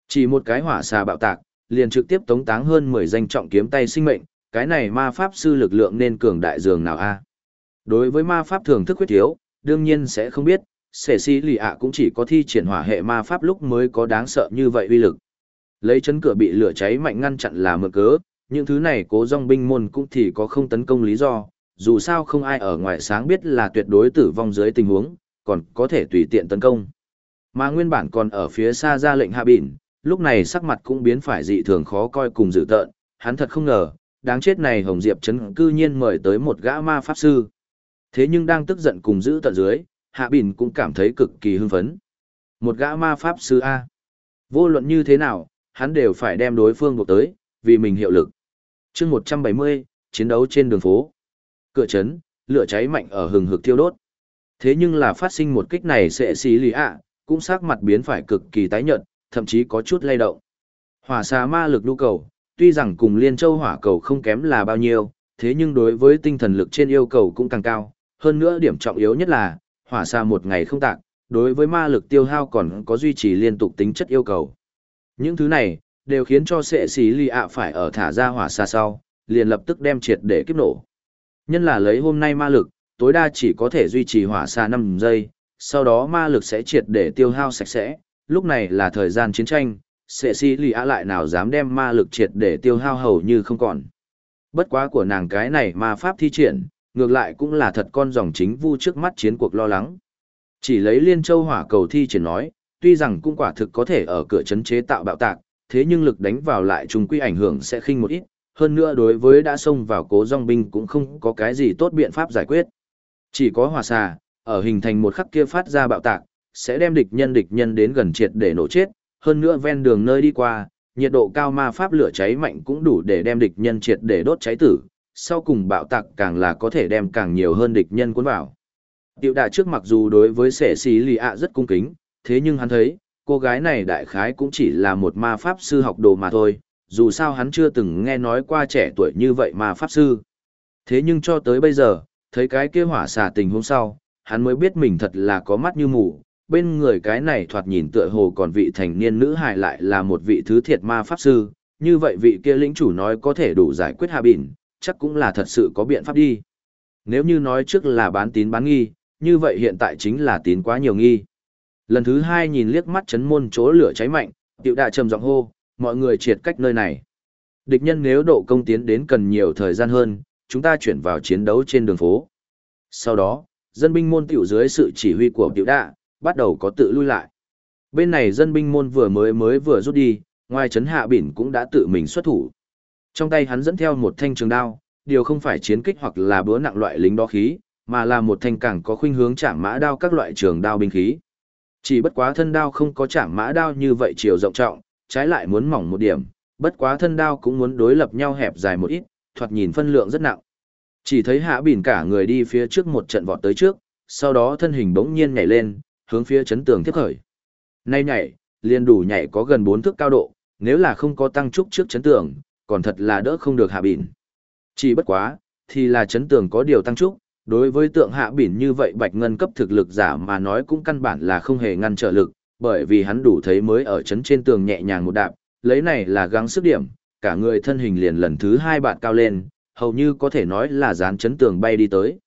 Chỉ một cái hỏa xà bạo tạc, liền trực tiếp tống táng hơn 10 danh trọng kiếm tay sinh mệnh, cái này ma pháp sư lực lượng nên cường đại dường nào a? Đối với ma pháp thường thức khuyết thiếu, đương nhiên sẽ không biết, Cecilia cũng chỉ có thi triển hỏa hệ ma pháp lúc mới có đáng sợ như vậy uy lực. Lấy chấn cửa bị lửa cháy mạnh ngăn chặn là mượn cớ, những thứ này cố dòng binh môn cũng thì có không tấn công lý do, dù sao không ai ở ngoài sáng biết là tuyệt đối tử vong dưới tình huống, còn có thể tùy tiện tấn công. Mà nguyên bản còn ở phía xa ra lệnh hạ bỉn, lúc này sắc mặt cũng biến phải dị thường khó coi cùng dữ tợn, hắn thật không ngờ, đáng chết này Hồng Diệp Trấn cư nhiên mời tới một gã ma pháp sư. Thế nhưng đang tức giận cùng dữ tợn dưới, hạ bỉn cũng cảm thấy cực kỳ hưng phấn. Một gã ma pháp sư A. Vô luận như thế nào, hắn đều phải đem đối phương buộc tới, vì mình hiệu lực. chương 170, chiến đấu trên đường phố. Cửa trấn, lửa cháy mạnh ở hừng hực thiêu đốt. Thế nhưng là phát sinh một kích này sẽ xí lì ạ, cũng sắc mặt biến phải cực kỳ tái nhợt, thậm chí có chút lay động. Hỏa xà ma lực nhu cầu, tuy rằng cùng Liên Châu hỏa cầu không kém là bao nhiêu, thế nhưng đối với tinh thần lực trên yêu cầu cũng càng cao. Hơn nữa điểm trọng yếu nhất là, hỏa xà một ngày không tạc, đối với ma lực tiêu hao còn có duy trì liên tục tính chất yêu cầu. Những thứ này, đều khiến cho sệ xí lì ạ phải ở thả ra hỏa xà sau, liền lập tức đem triệt để kiếp nổ. Nhân là lấy hôm nay ma lực, tối đa chỉ có thể duy trì hỏa xà 5 giây, sau đó ma lực sẽ triệt để tiêu hao sạch sẽ, lúc này là thời gian chiến tranh, sệ xí lì ạ lại nào dám đem ma lực triệt để tiêu hao hầu như không còn. Bất quá của nàng cái này ma pháp thi triển, ngược lại cũng là thật con dòng chính vu trước mắt chiến cuộc lo lắng. Chỉ lấy Liên Châu hỏa cầu thi triển nói, tuy rằng cũng quả thực có thể ở cửa trấn chế tạo bạo tạc, thế nhưng lực đánh vào lại trùng quy ảnh hưởng sẽ khinh một ít, hơn nữa đối với đã xông vào cố dòng binh cũng không có cái gì tốt biện pháp giải quyết. Chỉ có hỏa xà, ở hình thành một khắc kia phát ra bạo tạc, sẽ đem địch nhân đến gần triệt để nổ chết, hơn nữa ven đường nơi đi qua, nhiệt độ cao ma pháp lửa cháy mạnh cũng đủ để đem địch nhân triệt để đốt cháy tử, sau cùng bạo tạc càng là có thể đem càng nhiều hơn địch nhân cuốn vào. Tiểu đà trước mặc dù đối với sẻ xí lì ạ rất cung kính, thế nhưng hắn thấy, cô gái này đại khái cũng chỉ là một ma pháp sư học đồ mà thôi, dù sao hắn chưa từng nghe nói qua trẻ tuổi như vậy ma pháp sư. Thế nhưng cho tới bây giờ, thấy cái kia hỏa xà tình hôm sau, hắn mới biết mình thật là có mắt như mù, bên người cái này thoạt nhìn tựa hồ còn vị thành niên nữ hài lại là một vị thứ thiệt ma pháp sư, như vậy vị kia lĩnh chủ nói có thể đủ giải quyết hạ bỉn, chắc cũng là thật sự có biện pháp đi. Nếu như nói trước là bán tín bán nghi, như vậy hiện tại chính là tín quá nhiều nghi. Lần thứ hai nhìn liếc mắt chấn môn chỗ lửa cháy mạnh, Tiểu Đạ trầm giọng hô, mọi người triệt cách nơi này. Địch nhân nếu độ công tiến đến cần nhiều thời gian hơn, chúng ta chuyển vào chiến đấu trên đường phố. Sau đó, dân binh môn tiểu dưới sự chỉ huy của Tiểu Đạ, bắt đầu có tự lui lại. Bên này dân binh môn vừa rút đi, ngoài trấn hạ bỉn cũng đã tự mình xuất thủ. Trong tay hắn dẫn theo một thanh trường đao, điều không phải chiến kích hoặc là búa nặng loại lính đo khí, mà là một thanh càng có khuynh hướng chạm mã đao các loại trường đao binh khí. Chỉ bất quá thân đao không có chạm mã đao như vậy chiều rộng trọng, trái lại muốn mỏng một điểm, bất quá thân đao cũng muốn đối lập nhau hẹp dài một ít, thoạt nhìn phân lượng rất nặng. Chỉ thấy hạ bỉn cả người đi phía trước một trận vọt tới trước, sau đó thân hình bỗng nhiên nhảy lên, hướng phía chấn tường tiếp khởi. Nay nhảy, liền đủ nhảy có gần 4 thước cao độ, nếu là không có tăng trúc trước chấn tường, còn thật là đỡ không được hạ bỉn. Chỉ bất quá, thì là chấn tường có điều tăng trúc, đối với tượng hạ bỉn như vậy bạch ngân cấp thực lực giả mà nói cũng căn bản là không hề ngăn trở lực, bởi vì hắn đủ thấy mới ở chấn trên tường nhẹ nhàng một đạp, lấy này là gắng sức điểm, cả người thân hình liền lần thứ 2 bạn cao lên, hầu như có thể nói là dán chấn tường bay đi tới.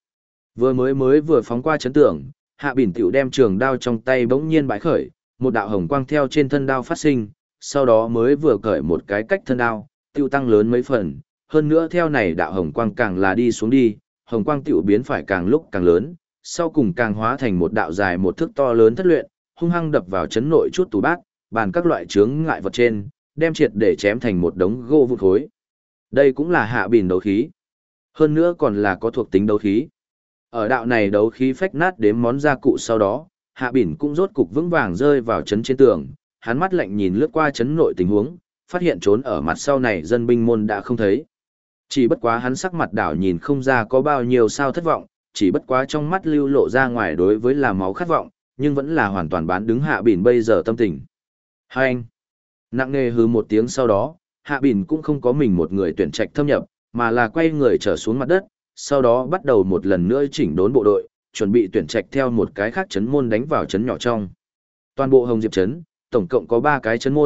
Vừa phóng qua chấn tường, hạ bỉn tiểu đem trường đao trong tay bỗng nhiên bãi khởi, một đạo hồng quang theo trên thân đao phát sinh, sau đó mới vừa cởi một cái cách thân đao, tiêu tăng lớn mấy phần, hơn nữa theo này đạo hồng quang càng là đi xuống đi, hồng quang tiểu biến phải càng lúc càng lớn, sau cùng càng hóa thành một đạo dài một thước to lớn thất luyện, hung hăng đập vào chấn nội chút tủ bát, bàn các loại chướng ngại vật trên, đem triệt để chém thành một đống gỗ vụn khối. Đây cũng là hạ bỉn đấu khí. Hơn nữa còn là có thuộc tính đấu khí. Ở đạo này đấu khí phách nát đếm món gia cụ sau đó, hạ bỉn cũng rốt cục vững vàng rơi vào chấn trên tường, hắn mắt lạnh nhìn lướt qua chấn nội tình huống, phát hiện trốn ở mặt sau này dân binh môn đã không thấy. Chỉ bất quá hắn sắc mặt đảo nhìn không ra có bao nhiêu sao thất vọng, chỉ bất quá trong mắt lưu lộ ra ngoài đối với là máu khát vọng, nhưng vẫn là hoàn toàn bán đứng hạ bỉn bây giờ tâm tình. Hai anh, nặng nề hứ một tiếng sau đó, hạ bỉn cũng không có mình một người tuyển trạch thâm nhập, mà là quay người trở xuống mặt đất, sau đó bắt đầu một lần nữa chỉnh đốn bộ đội, chuẩn bị tuyển trạch theo một cái khác chấn môn đánh vào chấn nhỏ trong. Toàn bộ Hồng Diệp chấn, tổng cộng có 3 cái chấn môn,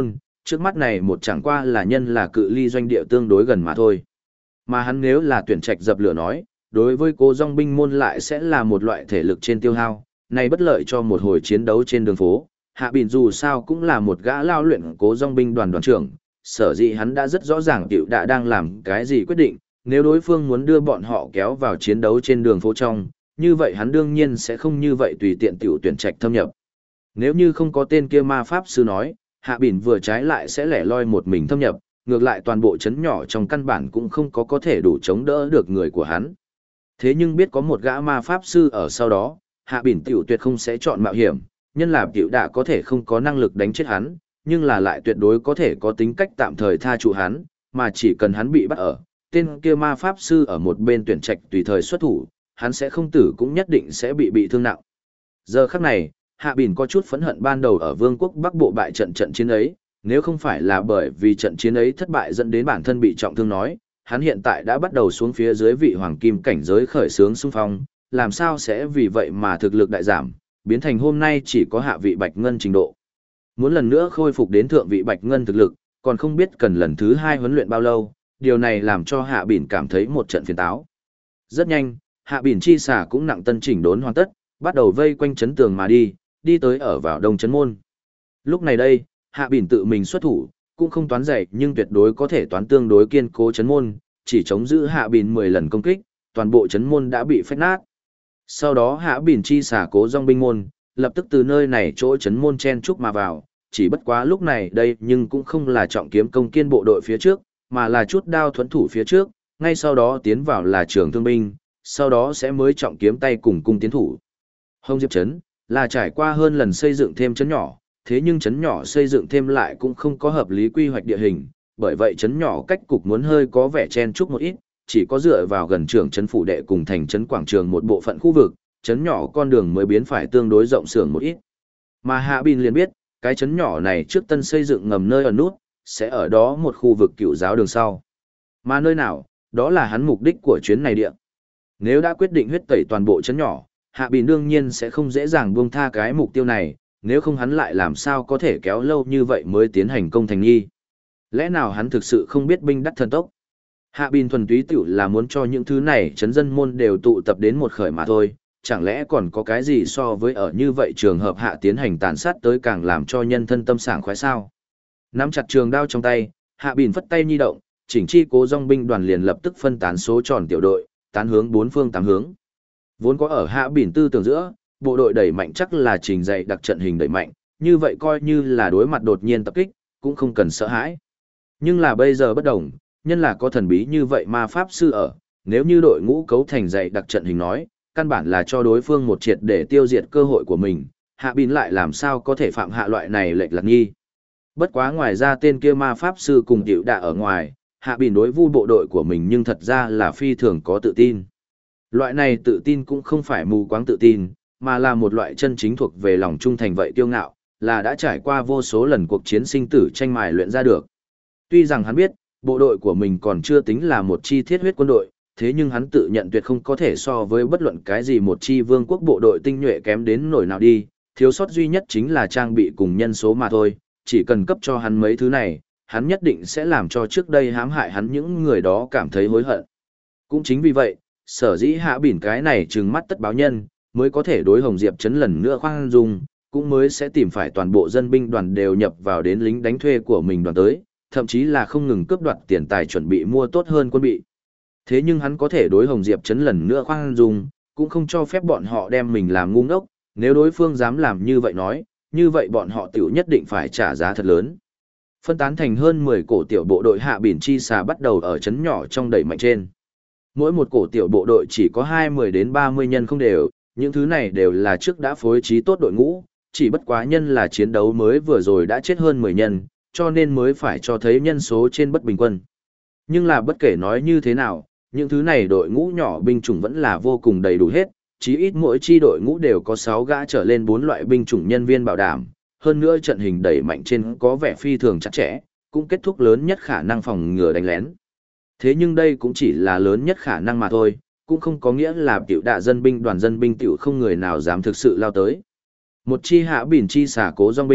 Trước mắt này một chẳng qua là nhân là cự ly doanh địa tương đối gần mà thôi. Mà hắn nếu là tuyển trạch dập lửa nói, đối với Cố Dòng binh môn lại sẽ là một loại thể lực trên tiêu hao, này bất lợi cho một hồi chiến đấu trên đường phố. Hạ Bìn dù sao cũng là một gã lao luyện Cố Dòng binh đoàn đoàn trưởng, sở dĩ hắn đã rất rõ ràng tiểu đã đang làm cái gì quyết định, nếu đối phương muốn đưa bọn họ kéo vào chiến đấu trên đường phố trong, như vậy hắn đương nhiên sẽ không như vậy tùy tiện tiểu tuyển trạch thâm nhập. Nếu như không có tên kia ma pháp sư nói, Hạ Bìn vừa trái lại sẽ lẻ loi một mình thâm nhập, ngược lại toàn bộ trấn nhỏ trong căn bản cũng không có thể đủ chống đỡ được người của hắn. Thế nhưng biết có một gã ma pháp sư ở sau đó, Hạ Bìn tiểu tuyệt không sẽ chọn mạo hiểm, nhân là tiểu đã có thể không có năng lực đánh chết hắn, nhưng là lại tuyệt đối có thể có tính cách tạm thời tha trụ hắn, mà chỉ cần hắn bị bắt ở, tên kia ma pháp sư ở một bên tuyển trạch tùy thời xuất thủ, hắn sẽ không tử cũng nhất định sẽ bị thương nặng. Giờ khắc này, Hạ Bìn có chút phẫn hận ban đầu ở Vương quốc Bắc Bộ bại trận chiến ấy, nếu không phải là bởi vì trận chiến ấy thất bại dẫn đến bản thân bị trọng thương nói, hắn hiện tại đã bắt đầu xuống phía dưới vị hoàng kim cảnh giới khởi xướng xung phong, làm sao sẽ vì vậy mà thực lực đại giảm, biến thành hôm nay chỉ có hạ vị bạch ngân trình độ. Muốn lần nữa khôi phục đến thượng vị bạch ngân thực lực, còn không biết cần lần thứ 2 huấn luyện bao lâu, điều này làm cho Hạ Bìn cảm thấy một trận phiền táo. Rất nhanh, Hạ Bìn chi xả cũng nặng tân chỉnh đốn hoàn tất, bắt đầu vây quanh chấn tường mà đi tới ở vào đông chấn môn. Lúc này đây, Hạ Bìn tự mình xuất thủ, cũng không toán dày nhưng tuyệt đối có thể toán tương đối kiên cố chấn môn, chỉ chống giữ Hạ Bìn 10 lần công kích, toàn bộ chấn môn đã bị phách nát. Sau đó Hạ Bìn chi xả Cố Dòng binh môn, lập tức từ nơi này chỗ chấn môn chen trúc mà vào, chỉ bất quá lúc này đây nhưng cũng không là trọng kiếm công kiên bộ đội phía trước, mà là chút đao thuẫn thủ phía trước, ngay sau đó tiến vào là trường thương binh, sau đó sẽ mới trọng kiếm tay cùng cung tiến thủ. Hồng Diệp Trấn là trải qua hơn lần xây dựng thêm trấn nhỏ, thế nhưng trấn nhỏ xây dựng thêm lại cũng không có hợp lý quy hoạch địa hình, bởi vậy trấn nhỏ cách cục muốn hơi có vẻ chen chúc một ít, chỉ có dựa vào gần trường trấn phủ đệ cùng thành trấn quảng trường một bộ phận khu vực, trấn nhỏ con đường mới biến phải tương đối rộng sưởng một ít. Mà Hạ Bìn liền biết, cái trấn nhỏ này trước tân xây dựng ngầm nơi ẩn nút, sẽ ở đó một khu vực cựu giáo đường sau. Mà nơi nào, đó là hắn mục đích của chuyến này địa. Nếu đã quyết định huyết tẩy toàn bộ trấn nhỏ, Hạ Bìn đương nhiên sẽ không dễ dàng buông tha cái mục tiêu này, nếu không hắn lại làm sao có thể kéo lâu như vậy mới tiến hành công thành nghi. Lẽ nào hắn thực sự không biết binh đắc thần tốc? Hạ Bìn thuần túy tiểu là muốn cho những thứ này trấn dân môn đều tụ tập đến một khởi mà thôi, chẳng lẽ còn có cái gì so với ở như vậy trường hợp hạ tiến hành tàn sát tới càng làm cho nhân thân tâm sảng khoái sao? Nắm chặt trường đao trong tay, Hạ Bìn phất tay nhi động, chỉnh chi Cố Dòng binh đoàn liền lập tức phân tán số tròn tiểu đội, tán hướng bốn phương tám hướng. Vốn có ở Hạ Bìn tư tưởng giữa, bộ đội đẩy mạnh chắc là trình dạy đặc trận hình đẩy mạnh, như vậy coi như là đối mặt đột nhiên tập kích, cũng không cần sợ hãi. Nhưng là bây giờ bất đồng, nhân là có thần bí như vậy ma pháp sư ở, nếu như đội ngũ cấu thành dạy đặc trận hình nói, căn bản là cho đối phương một triệt để tiêu diệt cơ hội của mình, Hạ Bìn lại làm sao có thể phạm hạ loại này lệch lạc nghi. Bất quá ngoài ra tên kia ma pháp sư cùng tiểu đạ ở ngoài, Hạ Bìn đối vu bộ đội của mình nhưng thật ra là phi thường có tự tin. Loại này tự tin cũng không phải mù quáng tự tin, mà là một loại chân chính thuộc về lòng trung thành vậy kiêu ngạo, là đã trải qua vô số lần cuộc chiến sinh tử tranh mài luyện ra được. Tuy rằng hắn biết, bộ đội của mình còn chưa tính là một chi thiết huyết quân đội, thế nhưng hắn tự nhận tuyệt không có thể so với bất luận cái gì một chi vương quốc bộ đội tinh nhuệ kém đến nổi nào đi, thiếu sót duy nhất chính là trang bị cùng nhân số mà thôi, chỉ cần cấp cho hắn mấy thứ này, hắn nhất định sẽ làm cho trước đây hãm hại hắn những người đó cảm thấy hối hận. Cũng chính vì vậy, sở dĩ Hạ Bìn cái này trừng mắt tất báo nhân, mới có thể đối Hồng Diệp Trấn lần nữa khoan dung, cũng mới sẽ tìm phải toàn bộ dân binh đoàn đều nhập vào đến lính đánh thuê của mình đoàn tới, thậm chí là không ngừng cướp đoạt tiền tài chuẩn bị mua tốt hơn quân bị. Thế nhưng hắn có thể đối Hồng Diệp Trấn lần nữa khoan dung, cũng không cho phép bọn họ đem mình làm ngu ngốc, nếu đối phương dám làm như vậy nói, như vậy bọn họ tiểu nhất định phải trả giá thật lớn. Phân tán thành hơn 10 cổ tiểu bộ đội Hạ Bìn chi xà bắt đầu ở trấn nhỏ trong đẩy mạnh trên. Mỗi một cổ tiểu bộ đội chỉ có 20 đến 30 nhân không đều, những thứ này đều là trước đã phối trí tốt đội ngũ, chỉ bất quá nhân là chiến đấu mới vừa rồi đã chết hơn 10 nhân, cho nên mới phải cho thấy nhân số trên bất bình quân. Nhưng là bất kể nói như thế nào, những thứ này đội ngũ nhỏ binh chủng vẫn là vô cùng đầy đủ hết, chí ít mỗi chi đội ngũ đều có 6 gã trở lên 4 loại binh chủng nhân viên bảo đảm, hơn nữa trận hình đẩy mạnh trên có vẻ phi thường chặt chẽ, cũng kết thúc lớn nhất khả năng phòng ngừa đánh lén. Thế nhưng đây cũng chỉ là lớn nhất khả năng mà thôi, cũng không có nghĩa là tiểu đạ dân binh đoàn dân binh tiểu không người nào dám thực sự lao tới. Một chi Hạ Bìn chi xả Cố Dòng binh,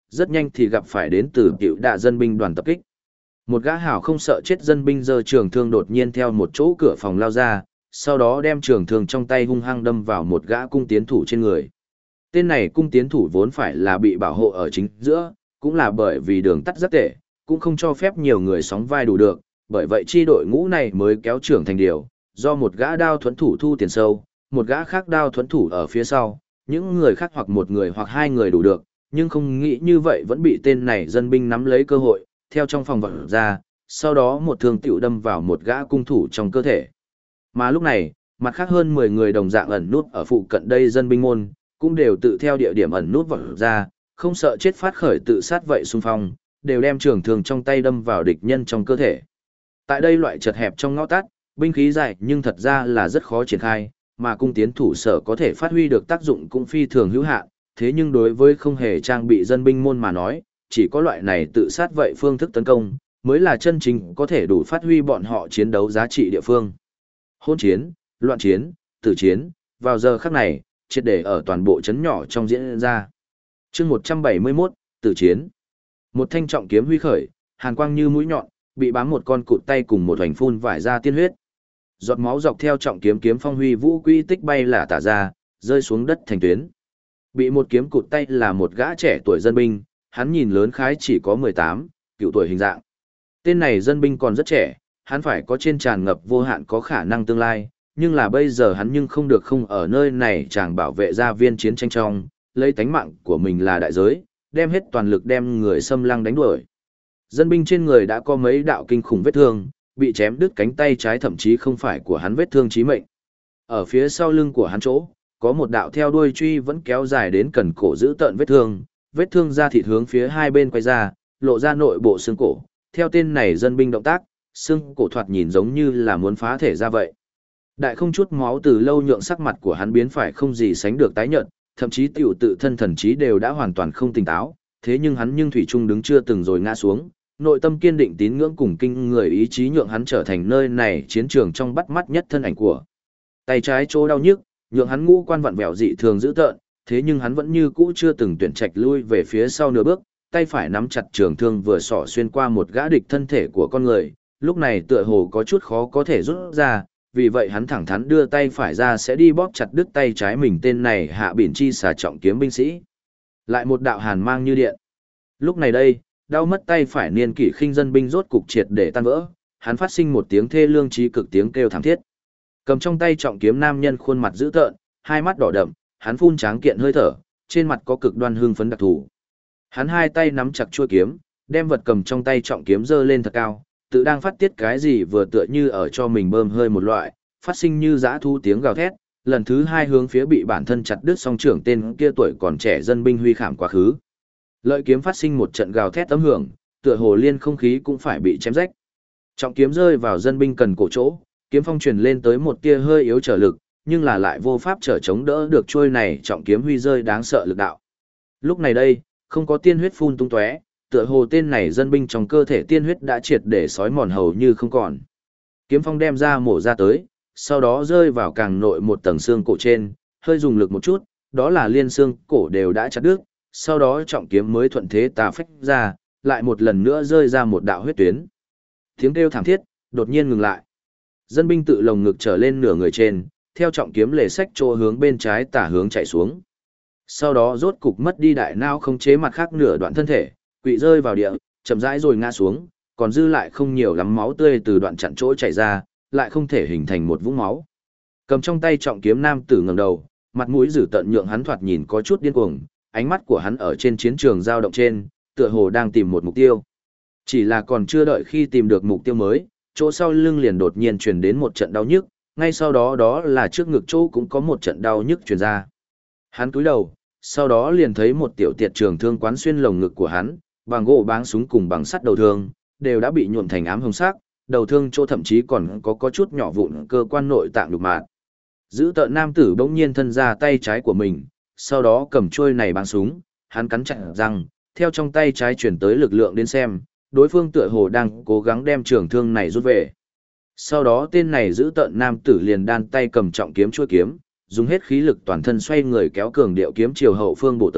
rất nhanh thì gặp phải đến từ cựu đạ dân binh đoàn tập kích. Một gã hảo không sợ chết dân binh giơ trường thương đột nhiên theo một chỗ cửa phòng lao ra, sau đó đem trường thương trong tay hung hăng đâm vào một gã cung tiến thủ trên người. Tên này cung tiến thủ vốn phải là bị bảo hộ ở chính giữa, cũng là bởi vì đường tắt rất tệ, cũng không cho phép nhiều người sóng vai đủ được, bởi vậy chi đội ngũ này mới kéo trưởng thành điều, do một gã đao thuẫn thủ thu tiền sâu, một gã khác đao thuẫn thủ ở phía sau, những người khác hoặc một người hoặc hai người đủ được, nhưng không nghĩ như vậy vẫn bị tên này dân binh nắm lấy cơ hội, theo trong phòng vật ra, sau đó một thương tiểu đâm vào một gã cung thủ trong cơ thể. Mà lúc này, mặt khác hơn 10 người đồng dạng ẩn nút ở phụ cận đây dân binh môn, cũng đều tự theo địa điểm ẩn nút vật ra, không sợ chết phát khởi tự sát vậy xung phong, đều đem trường thương trong tay đâm vào địch nhân trong cơ thể. Tại đây loại chật hẹp trong ngõ tắt, binh khí dài nhưng thật ra là rất khó triển khai, mà cung tiến thủ sở có thể phát huy được tác dụng cũng phi thường hữu hạn, thế nhưng đối với không hề trang bị dân binh môn mà nói, chỉ có loại này tự sát vậy phương thức tấn công, mới là chân chính có thể đủ phát huy bọn họ chiến đấu giá trị địa phương. Hôn chiến, loạn chiến, tử chiến, vào giờ khắc này, triệt để ở toàn bộ chấn nhỏ trong diễn ra. Chương 171, tử chiến. Một thanh trọng kiếm huy khởi, hàn quang như mũi nhọn, bị bám một con cụt tay cùng một hoành phun vải ra tiên huyết. Giọt máu dọc theo trọng kiếm kiếm phong huy vũ quy tích bay lả tả ra, rơi xuống đất thành tuyến. Bị một kiếm cụt tay là một gã trẻ tuổi dân binh, hắn nhìn lớn khái chỉ có 18, cựu tuổi hình dạng. Tên này dân binh còn rất trẻ, hắn phải có trên tràn ngập vô hạn có khả năng tương lai, nhưng là bây giờ hắn nhưng không được không ở nơi này chàng bảo vệ gia viên chiến tranh trong, lấy tánh mạng của mình là đại giới, đem hết toàn lực đem người xâm lăng đánh đuổi. Dân binh trên người đã có mấy đạo kinh khủng vết thương, bị chém đứt cánh tay trái thậm chí không phải của hắn vết thương chí mệnh. Ở phía sau lưng của hắn chỗ, có một đạo theo đuôi truy vẫn kéo dài đến cần cổ giữ tợn vết thương ra thịt hướng phía hai bên quay ra, lộ ra nội bộ xương cổ. Theo tên này dân binh động tác, xương cổ thoạt nhìn giống như là muốn phá thể ra vậy. Đại không chút máu từ lâu nhượng sắc mặt của hắn biến phải không gì sánh được tái nhợt, thậm chí tiểu tự thân thần trí đều đã hoàn toàn không tỉnh táo, thế nhưng hắn thủy chung đứng chưa từng rồi ngã xuống, nội tâm kiên định tín ngưỡng cùng kinh người ý chí nhượng hắn trở thành nơi này chiến trường trong bắt mắt nhất thân ảnh của. Tay trái chỗ đau nhức, nhượng hắn ngũ quan vặn vẹo dị thường dữ tợn, thế nhưng hắn vẫn như cũ chưa từng tuyển trạch lui về phía sau nửa bước, tay phải nắm chặt trường thương vừa xỏ xuyên qua một gã địch thân thể của con người, lúc này tựa hồ có chút khó có thể rút ra, vì vậy hắn thẳng thắn đưa tay phải ra sẽ đi bóp chặt đứt tay trái mình tên này hạ biển chi xà trọng kiếm binh sĩ. Lại một đạo hàn mang như điện. Lúc này đây, đau mất tay phải niên kỷ khinh dân binh rốt cục triệt để tan vỡ, hắn phát sinh một tiếng thê lương chí cực tiếng kêu thảm thiết. Cầm trong tay trọng kiếm nam nhân khuôn mặt dữ tợn, hai mắt đỏ đậm, hắn phun tráng kiện hơi thở, trên mặt có cực đoan hưng phấn đặc thù. Hắn hai tay nắm chặt chuôi kiếm, đem vật cầm trong tay trọng kiếm giơ lên thật cao, tự đang phát tiết cái gì vừa tựa như ở cho mình bơm hơi một loại, phát sinh như dã thu tiếng gào thét, lần thứ hai hướng phía bị bản thân chặt đứt song trưởng tên kia tuổi còn trẻ dân binh huy khảm quá khứ. Lợi kiếm phát sinh một trận gào thét âm hưởng, tựa hồ liên không khí cũng phải bị chém rách. Trọng kiếm rơi vào dân binh cần cổ chỗ, kiếm phong truyền lên tới một tia hơi yếu trở lực, nhưng là lại vô pháp trở chống đỡ được trôi này trọng kiếm huy rơi đáng sợ lực đạo. Lúc này đây, không có tiên huyết phun tung tóe, tựa hồ tên này dân binh trong cơ thể tiên huyết đã triệt để sói mòn hầu như không còn. Kiếm phong đem ra mổ ra tới, sau đó rơi vào càng nội một tầng xương cổ trên, hơi dùng lực một chút, đó là liên xương cổ đều đã chặt đứt, sau đó trọng kiếm mới thuận thế tà phách ra, lại một lần nữa rơi ra một đạo huyết tuyến. Tiếng kêu thảm thiết, đột nhiên ngừng lại. Dân binh tự lồng ngực trở lên nửa người trên, theo trọng kiếm lề sách chỗ hướng bên trái tả hướng chạy xuống. Sau đó rốt cục mất đi đại não không chế mặt khác nửa đoạn thân thể, quỵ rơi vào địa, chậm rãi rồi ngã xuống, còn dư lại không nhiều lắm máu tươi từ đoạn chặn chỗ chảy ra, lại không thể hình thành một vũng máu. Cầm trong tay trọng kiếm nam tử ngẩng đầu, mặt mũi dữ tợn nhượng hắn thoạt nhìn có chút điên cuồng, ánh mắt của hắn ở trên chiến trường dao động trên, tựa hồ đang tìm một mục tiêu. Chỉ là còn chưa đợi khi tìm được mục tiêu mới, chỗ sau lưng liền đột nhiên truyền đến một trận đau nhức, ngay sau đó đó là trước ngực chỗ cũng có một trận đau nhức truyền ra. Hắn cúi đầu, sau đó liền thấy một tiểu tiệt trường thương quán xuyên lồng ngực của hắn, bằng gỗ báng súng cùng bằng sắt đầu thương, đều đã bị nhuộm thành ám hồng sắc, đầu thương chỗ thậm chí còn có chút nhỏ vụn cơ quan nội tạng đục mạt. Giữ tợn nam tử bỗng nhiên thân ra tay trái của mình, sau đó cầm chuôi này bắn súng, hắn cắn chặt răng, theo trong tay trái chuyển tới lực lượng đến xem, đối phương tựa hồ đang cố gắng đem trường thương này rút về. Sau đó tên này giữ tợn nam tử liền đan tay cầm trọng kiếm chuôi kiếm, dùng hết khí lực toàn thân xoay người kéo cường điệu kiếm chiều hậu phương bổ tới,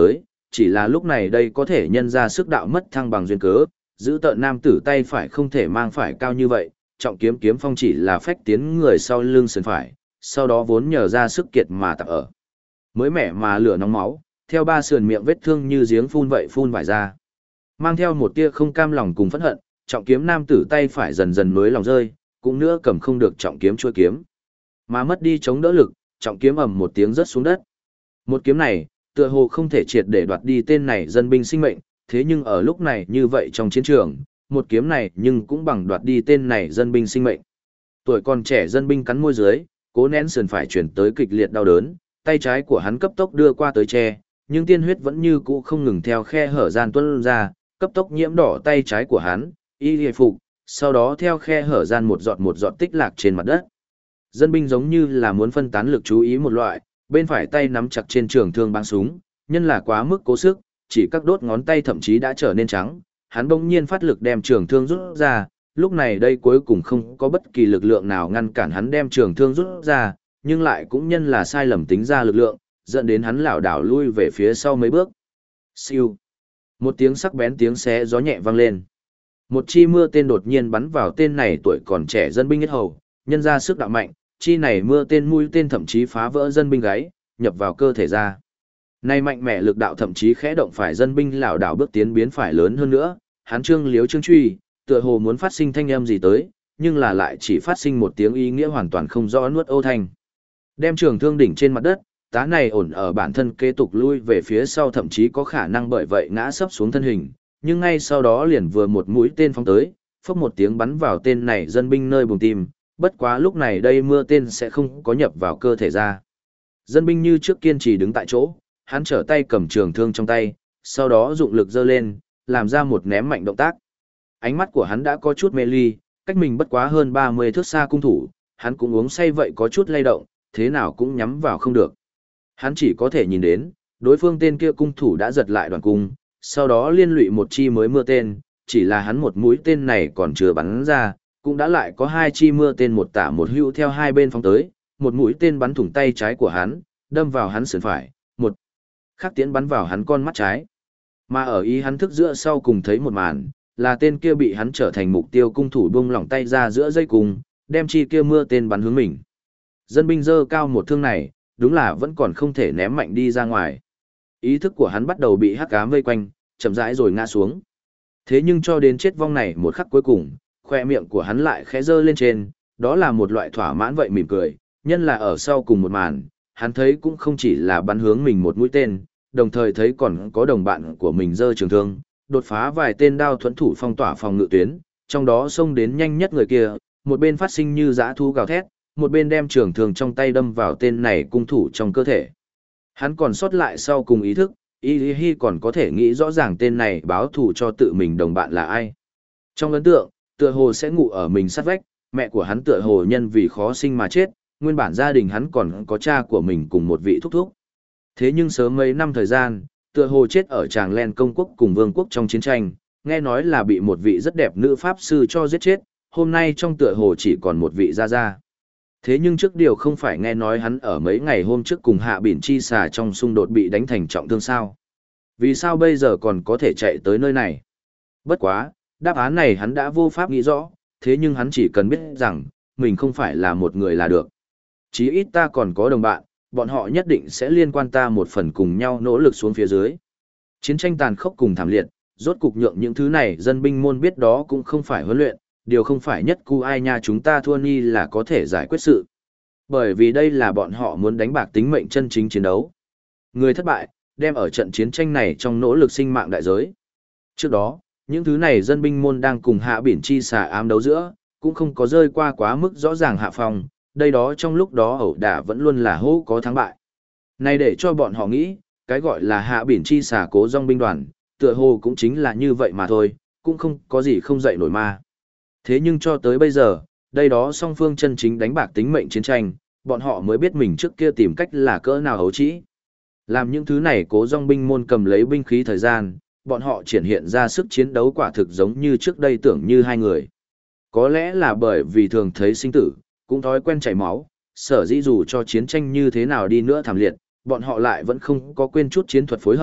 chỉ là lúc này đây có thể nhân ra sức đạo mất thăng bằng duyên cớ, giữ tợn nam tử tay phải không thể mang phải cao như vậy, trọng kiếm kiếm phong chỉ là phách tiến người sau lưng sườn phải, sau đó vốn nhờ ra sức kiệt mà tập ở. Mới mẻ mà lửa nóng máu, theo ba sườn miệng vết thương như giếng phun vậy phun vải ra. Mang theo một tia không cam lòng cùng phẫn hận, trọng kiếm nam tử tay phải dần dần nuối lòng rơi, cũng nữa cầm không được trọng kiếm chuôi kiếm. Mà mất đi chống đỡ lực, trọng kiếm ầm một tiếng rớt xuống đất. Một kiếm này, tựa hồ không thể triệt để đoạt đi tên này dân binh sinh mệnh, thế nhưng ở lúc này như vậy trong chiến trường, một kiếm này nhưng cũng bằng đoạt đi tên này dân binh sinh mệnh. Tuổi còn trẻ dân binh cắn môi dưới, cố nén sườn phải chuyển tới kịch liệt đau đớn, tay trái của hắn cấp tốc đưa qua tới che, nhưng tiên huyết vẫn như cũ không ngừng theo khe hở gian tuôn ra, cấp tốc nhiễm đỏ tay trái của hắn, y liệt phục, sau đó theo khe hở gian một giọt tích lạc trên mặt đất. Dân binh giống như là muốn phân tán lực chú ý một loại, bên phải tay nắm chặt trên trường thương bắn súng, nhân là quá mức cố sức, chỉ các đốt ngón tay thậm chí đã trở nên trắng, hắn bỗng nhiên phát lực đem trường thương rút ra, lúc này đây cuối cùng không có bất kỳ lực lượng nào ngăn cản hắn đem trường thương rút ra, nhưng lại cũng nhân là sai lầm tính ra lực lượng, dẫn đến hắn lảo đảo lui về phía sau mấy bước. Siêu. Một tiếng sắc bén tiếng xé gió nhẹ vang lên. Một chi mưa tên đột nhiên bắn vào tên này tuổi còn trẻ dân binh nhất hầu, nhân ra sức đạo mạnh, chi này mưa tên mũi tên thậm chí phá vỡ dân binh gáy, nhập vào cơ thể ra. Này mạnh mẽ lực đạo thậm chí khẽ động phải dân binh lảo đảo bước tiến biến phải lớn hơn nữa, hắn trương liếu trương truy, tựa hồ muốn phát sinh thanh âm gì tới, nhưng là lại chỉ phát sinh một tiếng ý nghĩa hoàn toàn không rõ nuốt ô thanh. Đem trường thương đỉnh trên mặt đất, tá này ổn ở bản thân kế tục lui về phía sau thậm chí có khả năng bởi vậy ngã sấp xuống thân hình, nhưng ngay sau đó liền vừa một mũi tên phóng tới, phốc một tiếng bắn vào tên này dân binh nơi bùng tim, bất quá lúc này đây mưa tên sẽ không có nhập vào cơ thể ra. Dân binh như trước kiên trì đứng tại chỗ, hắn trở tay cầm trường thương trong tay, sau đó dụng lực giơ lên, làm ra một ném mạnh động tác. Ánh mắt của hắn đã có chút mê ly, cách mình bất quá hơn 30 thước xa cung thủ, hắn cũng uống say vậy có chút lay động, thế nào cũng nhắm vào không được. Hắn chỉ có thể nhìn đến, đối phương tên kia cung thủ đã giật lại đoàn cung, sau đó liên lụy một chi mới mưa tên, chỉ là hắn một mũi tên này còn chưa bắn ra, cũng đã lại có hai chi mưa tên một tả một hữu theo hai bên phóng tới, một mũi tên bắn thủng tay trái của hắn, đâm vào hắn sườn phải, một khác tiễn bắn vào hắn con mắt trái. Mà ở ý hắn thức giữa sau cùng thấy một màn, là tên kia bị hắn trở thành mục tiêu cung thủ buông lỏng tay ra giữa dây cung, đem chi kia mưa tên bắn hướng mình. Dân binh dơ cao một thương này, đúng là vẫn còn không thể ném mạnh đi ra ngoài. Ý thức của hắn bắt đầu bị hắc ám vây quanh, chậm rãi rồi ngã xuống. Thế nhưng cho đến chết vong này một khắc cuối cùng, khoe miệng của hắn lại khẽ dơ lên trên, đó là một loại thỏa mãn vậy mỉm cười, nhân là ở sau cùng một màn, hắn thấy cũng không chỉ là bắn hướng mình một mũi tên, đồng thời thấy còn có đồng bạn của mình dơ trường thương, đột phá vài tên đao thuẫn thủ phong tỏa phòng ngự tuyến, trong đó xông đến nhanh nhất người kia, một bên phát sinh như dã thú gào thét, một bên đem trường thương trong tay đâm vào tên này cung thủ trong cơ thể. Hắn còn sót lại sau cùng ý thức, Y Hi còn có thể nghĩ rõ ràng tên này báo thù cho tự mình đồng bạn là ai. Trong ấn tượng, tựa hồ sẽ ngủ ở mình sát vách, mẹ của hắn tựa hồ nhân vì khó sinh mà chết, nguyên bản gia đình hắn còn có cha của mình cùng một vị thúc thúc. Thế nhưng sớm mấy năm thời gian, tựa hồ chết ở Tràng Len công quốc cùng vương quốc trong chiến tranh, nghe nói là bị một vị rất đẹp nữ pháp sư cho giết chết, hôm nay trong tựa hồ chỉ còn một vị gia gia. Thế nhưng trước điều không phải nghe nói hắn ở mấy ngày hôm trước cùng Hạ Bỉn Chi Xà trong xung đột bị đánh thành trọng thương sao? Vì sao bây giờ còn có thể chạy tới nơi này? Bất quá, đáp án này hắn đã vô pháp nghĩ rõ, thế nhưng hắn chỉ cần biết rằng, mình không phải là một người là được. Chí ít ta còn có đồng bạn, bọn họ nhất định sẽ liên quan ta một phần cùng nhau nỗ lực xuống phía dưới. Chiến tranh tàn khốc cùng thảm liệt, rốt cục nhượng những thứ này dân binh môn biết đó cũng không phải huấn luyện, điều không phải nhất cu ai nha chúng ta thua ni là có thể giải quyết sự. Bởi vì đây là bọn họ muốn đánh bạc tính mệnh chân chính chiến đấu. Người thất bại, đem ở trận chiến tranh này trong nỗ lực sinh mạng đại giới. Trước đó, những thứ này dân binh môn đang cùng Hạ Bỉn Chi Xà ám đấu giữa, cũng không có rơi qua quá mức rõ ràng hạ phong, đây đó trong lúc đó ẩu đả vẫn luôn là hô có thắng bại. Này để cho bọn họ nghĩ, cái gọi là Hạ Bỉn Chi Xà cố dòng binh đoàn, tựa hồ cũng chính là như vậy mà thôi, cũng không có gì không dậy nổi ma. Thế nhưng cho tới bây giờ, đây đó song phương chân chính đánh bạc tính mệnh chiến tranh, bọn họ mới biết mình trước kia tìm cách là cỡ nào hấu trĩ. Làm những thứ này cố dòng binh môn cầm lấy binh khí thời gian, bọn họ triển hiện ra sức chiến đấu quả thực giống như trước đây tưởng như hai người. Có lẽ là bởi vì thường thấy sinh tử, cũng thói quen chảy máu, sở dĩ dù cho chiến tranh như thế nào đi nữa thảm liệt, bọn họ lại vẫn không có quên chút chiến thuật phối hợp,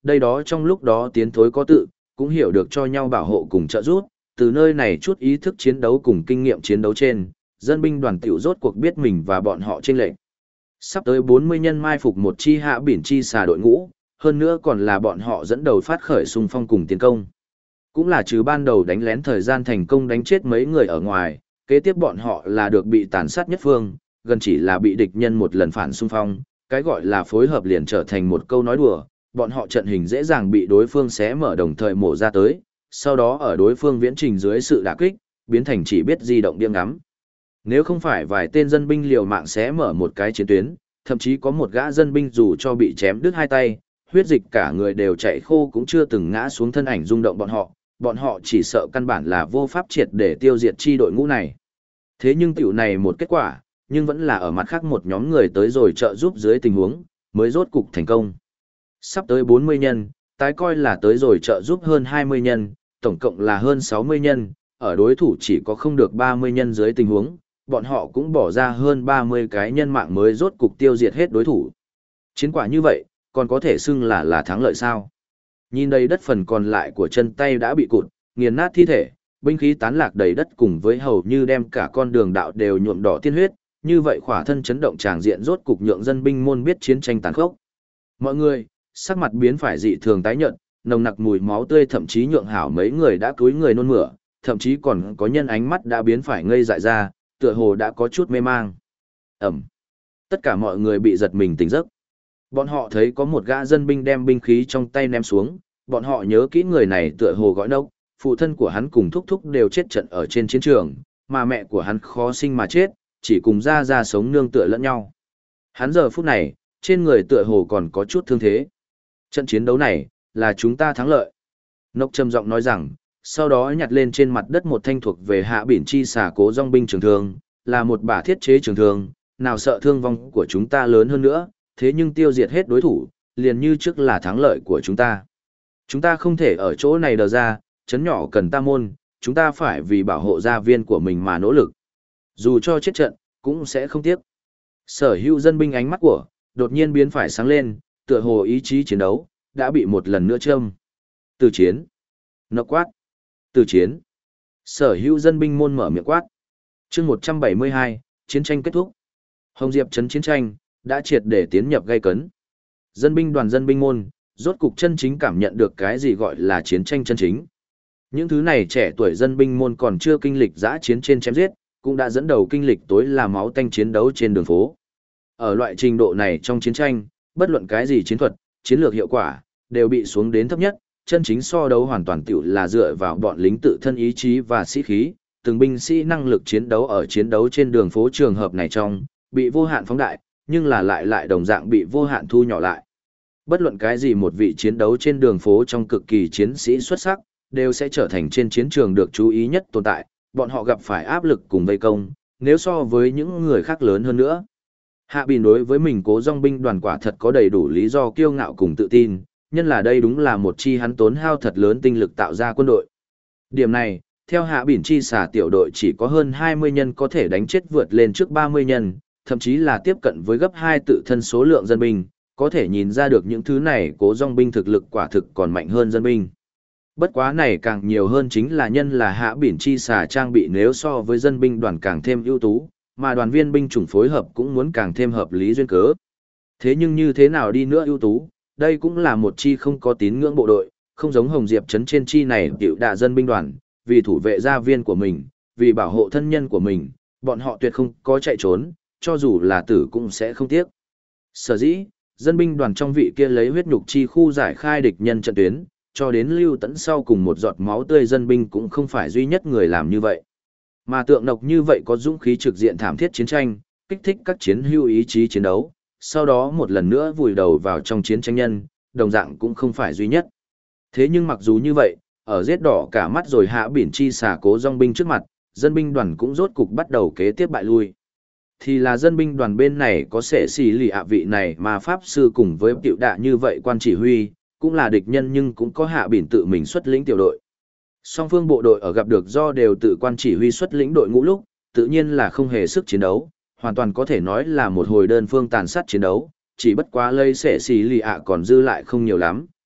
Đây đó trong lúc đó tiến thối có tự, cũng hiểu được cho nhau bảo hộ cùng trợ giúp, từ nơi này chút ý thức chiến đấu cùng kinh nghiệm chiến đấu trên, dân binh đoàn tiểu rốt cuộc biết mình và bọn họ chênh lệch. Sắp tới 40 nhân mai phục một chi hạ biển chi xà đội ngũ, hơn nữa còn là bọn họ dẫn đầu phát khởi xung phong cùng tiến công. Cũng là trừ ban đầu đánh lén thời gian thành công đánh chết mấy người ở ngoài, kế tiếp bọn họ là được bị tàn sát nhất phương, gần chỉ là bị địch nhân một lần phản xung phong, cái gọi là phối hợp liền trở thành một câu nói đùa, bọn họ trận hình dễ dàng bị đối phương xé mở đồng thời mổ ra tới, sau đó ở đối phương viễn trình dưới sự đả kích, biến thành chỉ biết di động điên ngắm. Nếu không phải vài tên dân binh liều mạng xé mở một cái chiến tuyến, thậm chí có một gã dân binh dù cho bị chém đứt hai tay, huyết dịch cả người đều chảy khô cũng chưa từng ngã xuống thân ảnh rung động bọn họ chỉ sợ căn bản là vô pháp triệt để tiêu diệt chi đội ngũ này. Thế nhưng tiểu này một kết quả, nhưng vẫn là ở mặt khác một nhóm người tới rồi trợ giúp dưới tình huống, mới rốt cục thành công. Sắp tới 40 nhân, tái coi là tới rồi trợ giúp hơn 20 nhân, tổng cộng là hơn 60 nhân, ở đối thủ chỉ có không được 30 nhân dưới tình huống, bọn họ cũng bỏ ra hơn 30 cái nhân mạng mới rốt cục tiêu diệt hết đối thủ. Chiến quả như vậy, còn có thể xưng là thắng lợi sao? Nhìn đầy đất phần còn lại của chân tay đã bị cụt, nghiền nát thi thể, binh khí tán lạc đầy đất cùng với hầu như đem cả con đường đạo đều nhuộm đỏ tiên huyết, như vậy khỏa thân chấn động tràng diện rốt cục nhượng dân binh môn biết chiến tranh tàn khốc. Mọi người, sắc mặt biến phải dị thường tái nhợt, nồng nặc mùi máu tươi thậm chí nhượng hảo mấy người đã cúi người nôn mửa, thậm chí còn có nhân ánh mắt đã biến phải ngây dại ra, tựa hồ đã có chút mê mang. Ẩm. Tất cả mọi người bị giật mình tỉnh giấc. Bọn họ thấy có một gã dân binh đem binh khí trong tay ném xuống, bọn họ nhớ kỹ người này tựa hồ gọi nốc, phụ thân của hắn cùng thúc thúc đều chết trận ở trên chiến trường, mà mẹ của hắn khó sinh mà chết, chỉ cùng ra sống nương tựa lẫn nhau. Hắn giờ phút này, trên người tựa hồ còn có chút thương thế. Trận chiến đấu này, là chúng ta thắng lợi. Nốc trầm giọng nói rằng, sau đó nhặt lên trên mặt đất một thanh thuộc về hạ biển chi xà cố dòng binh trường thương, là một bả thiết chế trường thương, nào sợ thương vong của chúng ta lớn hơn nữa, thế nhưng tiêu diệt hết đối thủ, liền như trước là thắng lợi của chúng ta. Chúng ta không thể ở chỗ này đờ ra, chấn nhỏ cần ta môn, chúng ta phải vì bảo hộ gia viên của mình mà nỗ lực. Dù cho chết trận, cũng sẽ không tiếc. Sở hữu dân binh ánh mắt của, đột nhiên biến phải sáng lên, tựa hồ ý chí chiến đấu, đã bị một lần nữa châm. Từ chiến. Nốc quát. Từ chiến. Sở hữu dân binh môn mở miệng quát. chương 172, chiến tranh kết thúc. Hồng Diệp trấn chiến tranh, đã triệt để tiến nhập gây cấn. Dân binh đoàn dân binh môn, rốt cục chân chính cảm nhận được cái gì gọi là chiến tranh chân chính. Những thứ này trẻ tuổi dân binh môn còn chưa kinh lịch dã chiến trên chém giết, cũng đã dẫn đầu kinh lịch tối là máu tanh chiến đấu trên đường phố. Ở loại trình độ này trong chiến tranh, bất luận cái gì chiến thuật, chiến lược hiệu quả, đều bị xuống đến thấp nhất, chân chính so đấu hoàn toàn tiểu là dựa vào bọn lính tự thân ý chí và sĩ khí, từng binh sĩ năng lực chiến đấu ở chiến đấu trên đường phố trường hợp này trong, bị vô hạn phóng đại, nhưng là lại đồng dạng bị vô hạn thu nhỏ lại. Bất luận cái gì một vị chiến đấu trên đường phố trong cực kỳ chiến sĩ xuất sắc, đều sẽ trở thành trên chiến trường được chú ý nhất tồn tại, bọn họ gặp phải áp lực cùng vây công, nếu so với những người khác lớn hơn nữa. Hạ Bìn đối với mình cố dòng binh đoàn quả thật có đầy đủ lý do kiêu ngạo cùng tự tin, nhân là đây đúng là một chi hắn tốn hao thật lớn tinh lực tạo ra quân đội. Điểm này, theo Hạ Bìn chi xả tiểu đội chỉ có hơn 20 nhân có thể đánh chết vượt lên trước 30 nhân, thậm chí là tiếp cận với gấp 2 tự thân số lượng dân binh, có thể nhìn ra được những thứ này cố dòng binh thực lực quả thực còn mạnh hơn dân binh. Bất quá này càng nhiều hơn chính là nhân là Hạ Bìn chi xả trang bị nếu so với dân binh đoàn càng thêm ưu tú, mà đoàn viên binh chủng phối hợp cũng muốn càng thêm hợp lý duyên cớ. Thế nhưng như thế nào đi nữa ưu tú, đây cũng là một chi không có tín ngưỡng bộ đội, không giống Hồng Diệp trấn trên chi này tiểu đà dân binh đoàn, vì thủ vệ gia viên của mình, vì bảo hộ thân nhân của mình, bọn họ tuyệt không có chạy trốn, cho dù là tử cũng sẽ không tiếc. Sở dĩ, dân binh đoàn trong vị kia lấy huyết nhục chi khu giải khai địch nhân trận tuyến, cho đến Lưu Tấn sau cùng một giọt máu tươi dân binh cũng không phải duy nhất người làm như vậy. Mà Tượng Độc như vậy có dũng khí trực diện thảm thiết chiến tranh, kích thích các chiến hữu ý chí chiến đấu, sau đó một lần nữa vùi đầu vào trong chiến tranh nhân, đồng dạng cũng không phải duy nhất. Thế nhưng mặc dù như vậy, ở giết đỏ cả mắt rồi Hạ Bìn chi xả cố dòng binh trước mặt, dân binh đoàn cũng rốt cục bắt đầu kế tiếp bại lui. Thì là dân binh đoàn bên này có sẽ xì lì ạ vị này mà Pháp Sư cùng với tiểu đạ như vậy quan chỉ huy, cũng là địch nhân nhưng cũng có Hạ Bìn tự mình xuất lĩnh tiểu đội. Song phương bộ đội ở gặp được do đều tự quan chỉ huy xuất lĩnh đội ngũ lúc, tự nhiên là không hề sức chiến đấu, hoàn toàn có thể nói là một hồi đơn phương tàn sát chiến đấu, chỉ bất quá lây sẽ xì lì ạ còn dư lại không nhiều lắm,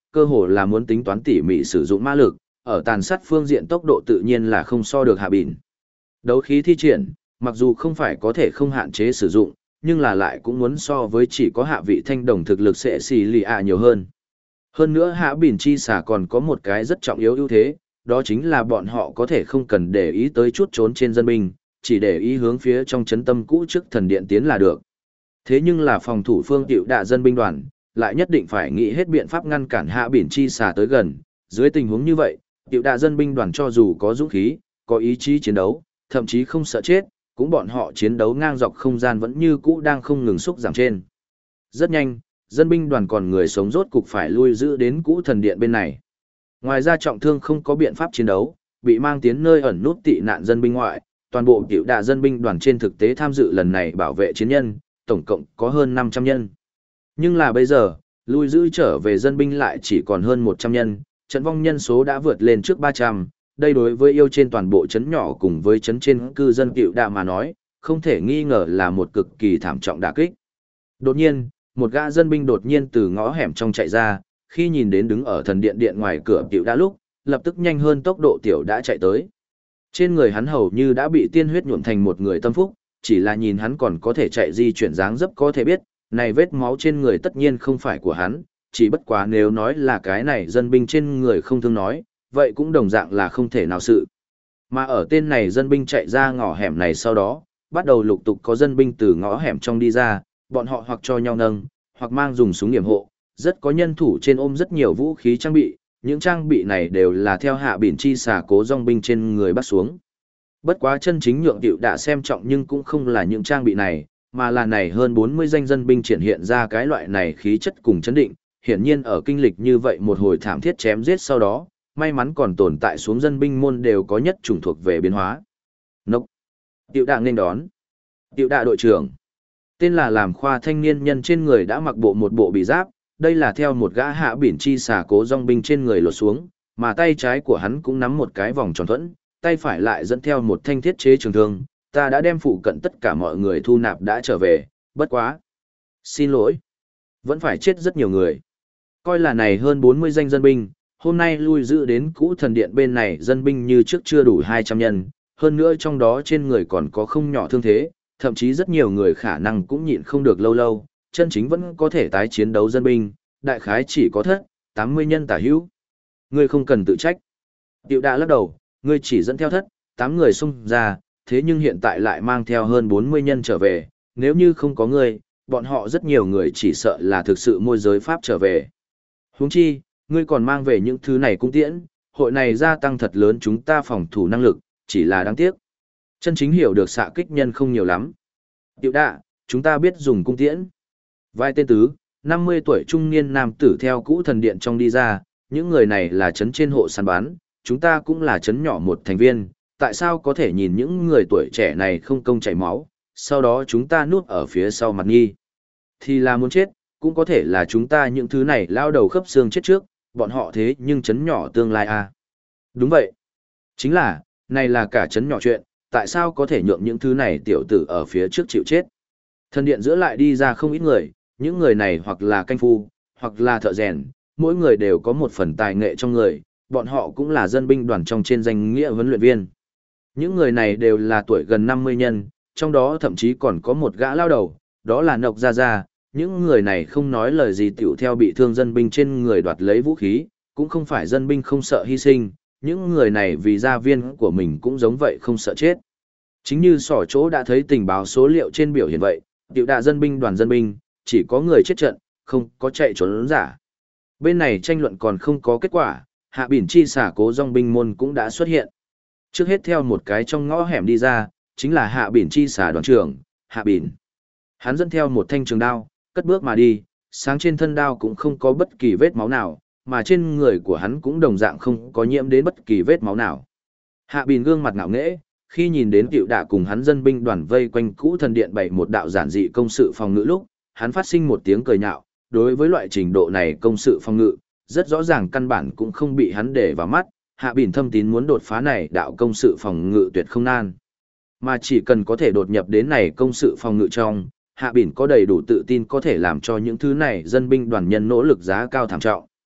cơ hồ là muốn tính toán tỉ mỉ sử dụng ma lực, ở tàn sát phương diện tốc độ tự nhiên là không so được Hạ Bỉn. Đấu khí thi triển, mặc dù không phải có thể không hạn chế sử dụng, nhưng là lại cũng muốn so với chỉ có hạ vị thanh đồng thực lực sẽ xì lì ạ nhiều hơn. Hơn nữa Hạ Bỉn chi xà còn có một cái rất trọng yếu ưu thế, đó chính là bọn họ có thể không cần để ý tới chút trốn trên dân binh, chỉ để ý hướng phía trong chấn tâm cũ trước thần điện tiến là được. Thế nhưng là phòng thủ phương Tiểu Đạ dân binh đoàn, lại nhất định phải nghĩ hết biện pháp ngăn cản Hạ Bỉn chi xà tới gần. Dưới tình huống như vậy, Tiểu Đạ dân binh đoàn cho dù có dũng khí, có ý chí chiến đấu, thậm chí không sợ chết, cũng bọn họ chiến đấu ngang dọc không gian vẫn như cũ đang không ngừng xúc giảm trên. Rất nhanh, dân binh đoàn còn người sống rốt cục phải lui giữ đến cũ thần điện bên này. Ngoài ra trọng thương không có biện pháp chiến đấu, bị mang tiến nơi ẩn nút tị nạn dân binh ngoại, toàn bộ Tiểu Đạ dân binh đoàn trên thực tế tham dự lần này bảo vệ chiến nhân, tổng cộng có hơn 500 nhân. Nhưng là bây giờ, lui giữ trở về dân binh lại chỉ còn hơn 100 nhân, trận vong nhân số đã vượt lên trước 300, đây đối với yêu trên toàn bộ trấn nhỏ cùng với trấn trên cư dân Tiểu Đạ mà nói, không thể nghi ngờ là một cực kỳ thảm trọng đả kích. Đột nhiên, một gã dân binh đột nhiên từ ngõ hẻm trong chạy ra, khi nhìn đến đứng ở thần điện điện ngoài cửa Tiểu Đạ lúc, lập tức nhanh hơn tốc độ Tiểu Đạ chạy tới. Trên người hắn hầu như đã bị tiên huyết nhuộm thành một người tâm phúc, chỉ là nhìn hắn còn có thể chạy di chuyển dáng dấp có thể biết, này vết máu trên người tất nhiên không phải của hắn, chỉ bất quá nếu nói là cái này dân binh trên người không thương nói, vậy cũng đồng dạng là không thể nào sự. Mà ở tên này dân binh chạy ra ngõ hẻm này sau đó, bắt đầu lục tục có dân binh từ ngõ hẻm trong đi ra, bọn họ hoặc cho nhau nâng, hoặc mang dùng súng nghiệm hộ, rất có nhân thủ trên ôm rất nhiều vũ khí trang bị, những trang bị này đều là theo Hạ Bỉn chi xà cố dòng binh trên người bắt xuống. Bất quá chân chính nhượng Tiểu Đạ xem trọng nhưng cũng không là những trang bị này, mà là này hơn 40 danh dân binh triển hiện ra cái loại này khí chất cùng chấn định, hiển nhiên ở kinh lịch như vậy một hồi thảm thiết chém giết sau đó, may mắn còn tồn tại xuống dân binh môn đều có nhất chủng thuộc về biến hóa. Nốc. Tiểu Đạ nên đón. Tiểu Đạ đội trưởng. Tên là làm khoa thanh niên nhân trên người đã mặc một bộ bị giáp, đây là theo một gã Hạ Bỉn chi xà cố dòng binh trên người lột xuống, mà tay trái của hắn cũng nắm một cái vòng tròn thuẫn, tay phải lại dẫn theo một thanh thiết chế trường thương, ta đã đem phụ cận tất cả mọi người thu nạp đã trở về, bất quá. Xin lỗi. Vẫn phải chết rất nhiều người. Coi là này hơn 40 danh dân binh, hôm nay lui giữ đến cũ thần điện bên này dân binh như trước chưa đủ 200 nhân, hơn nữa trong đó trên người còn có không nhỏ thương thế, thậm chí rất nhiều người khả năng cũng nhịn không được lâu lâu, chân chính vẫn có thể tái chiến đấu dân binh, đại khái chỉ có 80 nhân tả hữu. Ngươi không cần tự trách. Tiểu Đạ lắc đầu, ngươi chỉ dẫn theo 8 người xung ra, thế nhưng hiện tại lại mang theo hơn 40 nhân trở về, nếu như không có ngươi, bọn họ rất nhiều người chỉ sợ là thực sự môi giới pháp trở về. Huống chi, ngươi còn mang về những thứ này cung tiễn, hội này gia tăng thật lớn chúng ta phòng thủ năng lực, chỉ là đáng tiếc. Chân chính hiểu được xạ kích nhân không nhiều lắm. Tiểu Đạ, chúng ta biết dùng cung tiễn. Vai tên tứ, 50 tuổi trung niên nam tử theo cũ thần điện trong đi ra, những người này là trấn trên hộ săn bán, chúng ta cũng là trấn nhỏ một thành viên, tại sao có thể nhìn những người tuổi trẻ này không công chảy máu, sau đó chúng ta nuốt ở phía sau mặt nghi. Thì là muốn chết, cũng có thể là chúng ta những thứ này lao đầu khớp xương chết trước, bọn họ thế nhưng trấn nhỏ tương lai à. Đúng vậy. Chính là, này là cả trấn nhỏ chuyện, tại sao có thể nhượng những thứ này tiểu tử ở phía trước chịu chết. Thần điện giữa lại đi ra không ít người, những người này hoặc là canh phu, hoặc là thợ rèn, mỗi người đều có một phần tài nghệ trong người, bọn họ cũng là dân binh đoàn trong trên danh nghĩa huấn luyện viên. Những người này đều là tuổi gần 50 nhân, trong đó thậm chí còn có một gã lao đầu, đó là Nộc Gia Gia. Những người này không nói lời gì tiểu theo bị thương dân binh trên người đoạt lấy vũ khí, cũng không phải dân binh không sợ hy sinh, những người này vì gia viên của mình cũng giống vậy không sợ chết. Chính như sỏ chỗ đã thấy tình báo số liệu trên biểu hiện vậy, Tiểu Đạ dân binh đoàn dân binh, chỉ có người chết trận, không có chạy trốn giả. Bên này tranh luận còn không có kết quả, Hạ Bỉn chi xả cố dòng binh môn cũng đã xuất hiện. Trước hết theo một cái trong ngõ hẻm đi ra, chính là Hạ Bỉn chi xả đoàn trưởng, Hạ Bỉn. Hắn dẫn theo một thanh trường đao, cất bước mà đi, sáng trên thân đao cũng không có bất kỳ vết máu nào, mà trên người của hắn cũng đồng dạng không có nhiễm đến bất kỳ vết máu nào. Hạ Bỉn gương mặt ngạo nghễ, khi nhìn đến Tiểu Đạ cùng hắn dân binh đoàn vây quanh cũ thần điện bày một đạo giản dị công sự phòng ngự lúc, hắn phát sinh một tiếng cười nhạo, đối với loại trình độ này công sự phòng ngự, rất rõ ràng căn bản cũng không bị hắn để vào mắt, Hạ Bỉn thâm tín muốn đột phá này đạo công sự phòng ngự tuyệt không nan. Mà chỉ cần có thể đột nhập đến này công sự phòng ngự trong, Hạ Bỉn có đầy đủ tự tin có thể làm cho những thứ này dân binh đoàn nhân nỗ lực giá cao thảm trọng.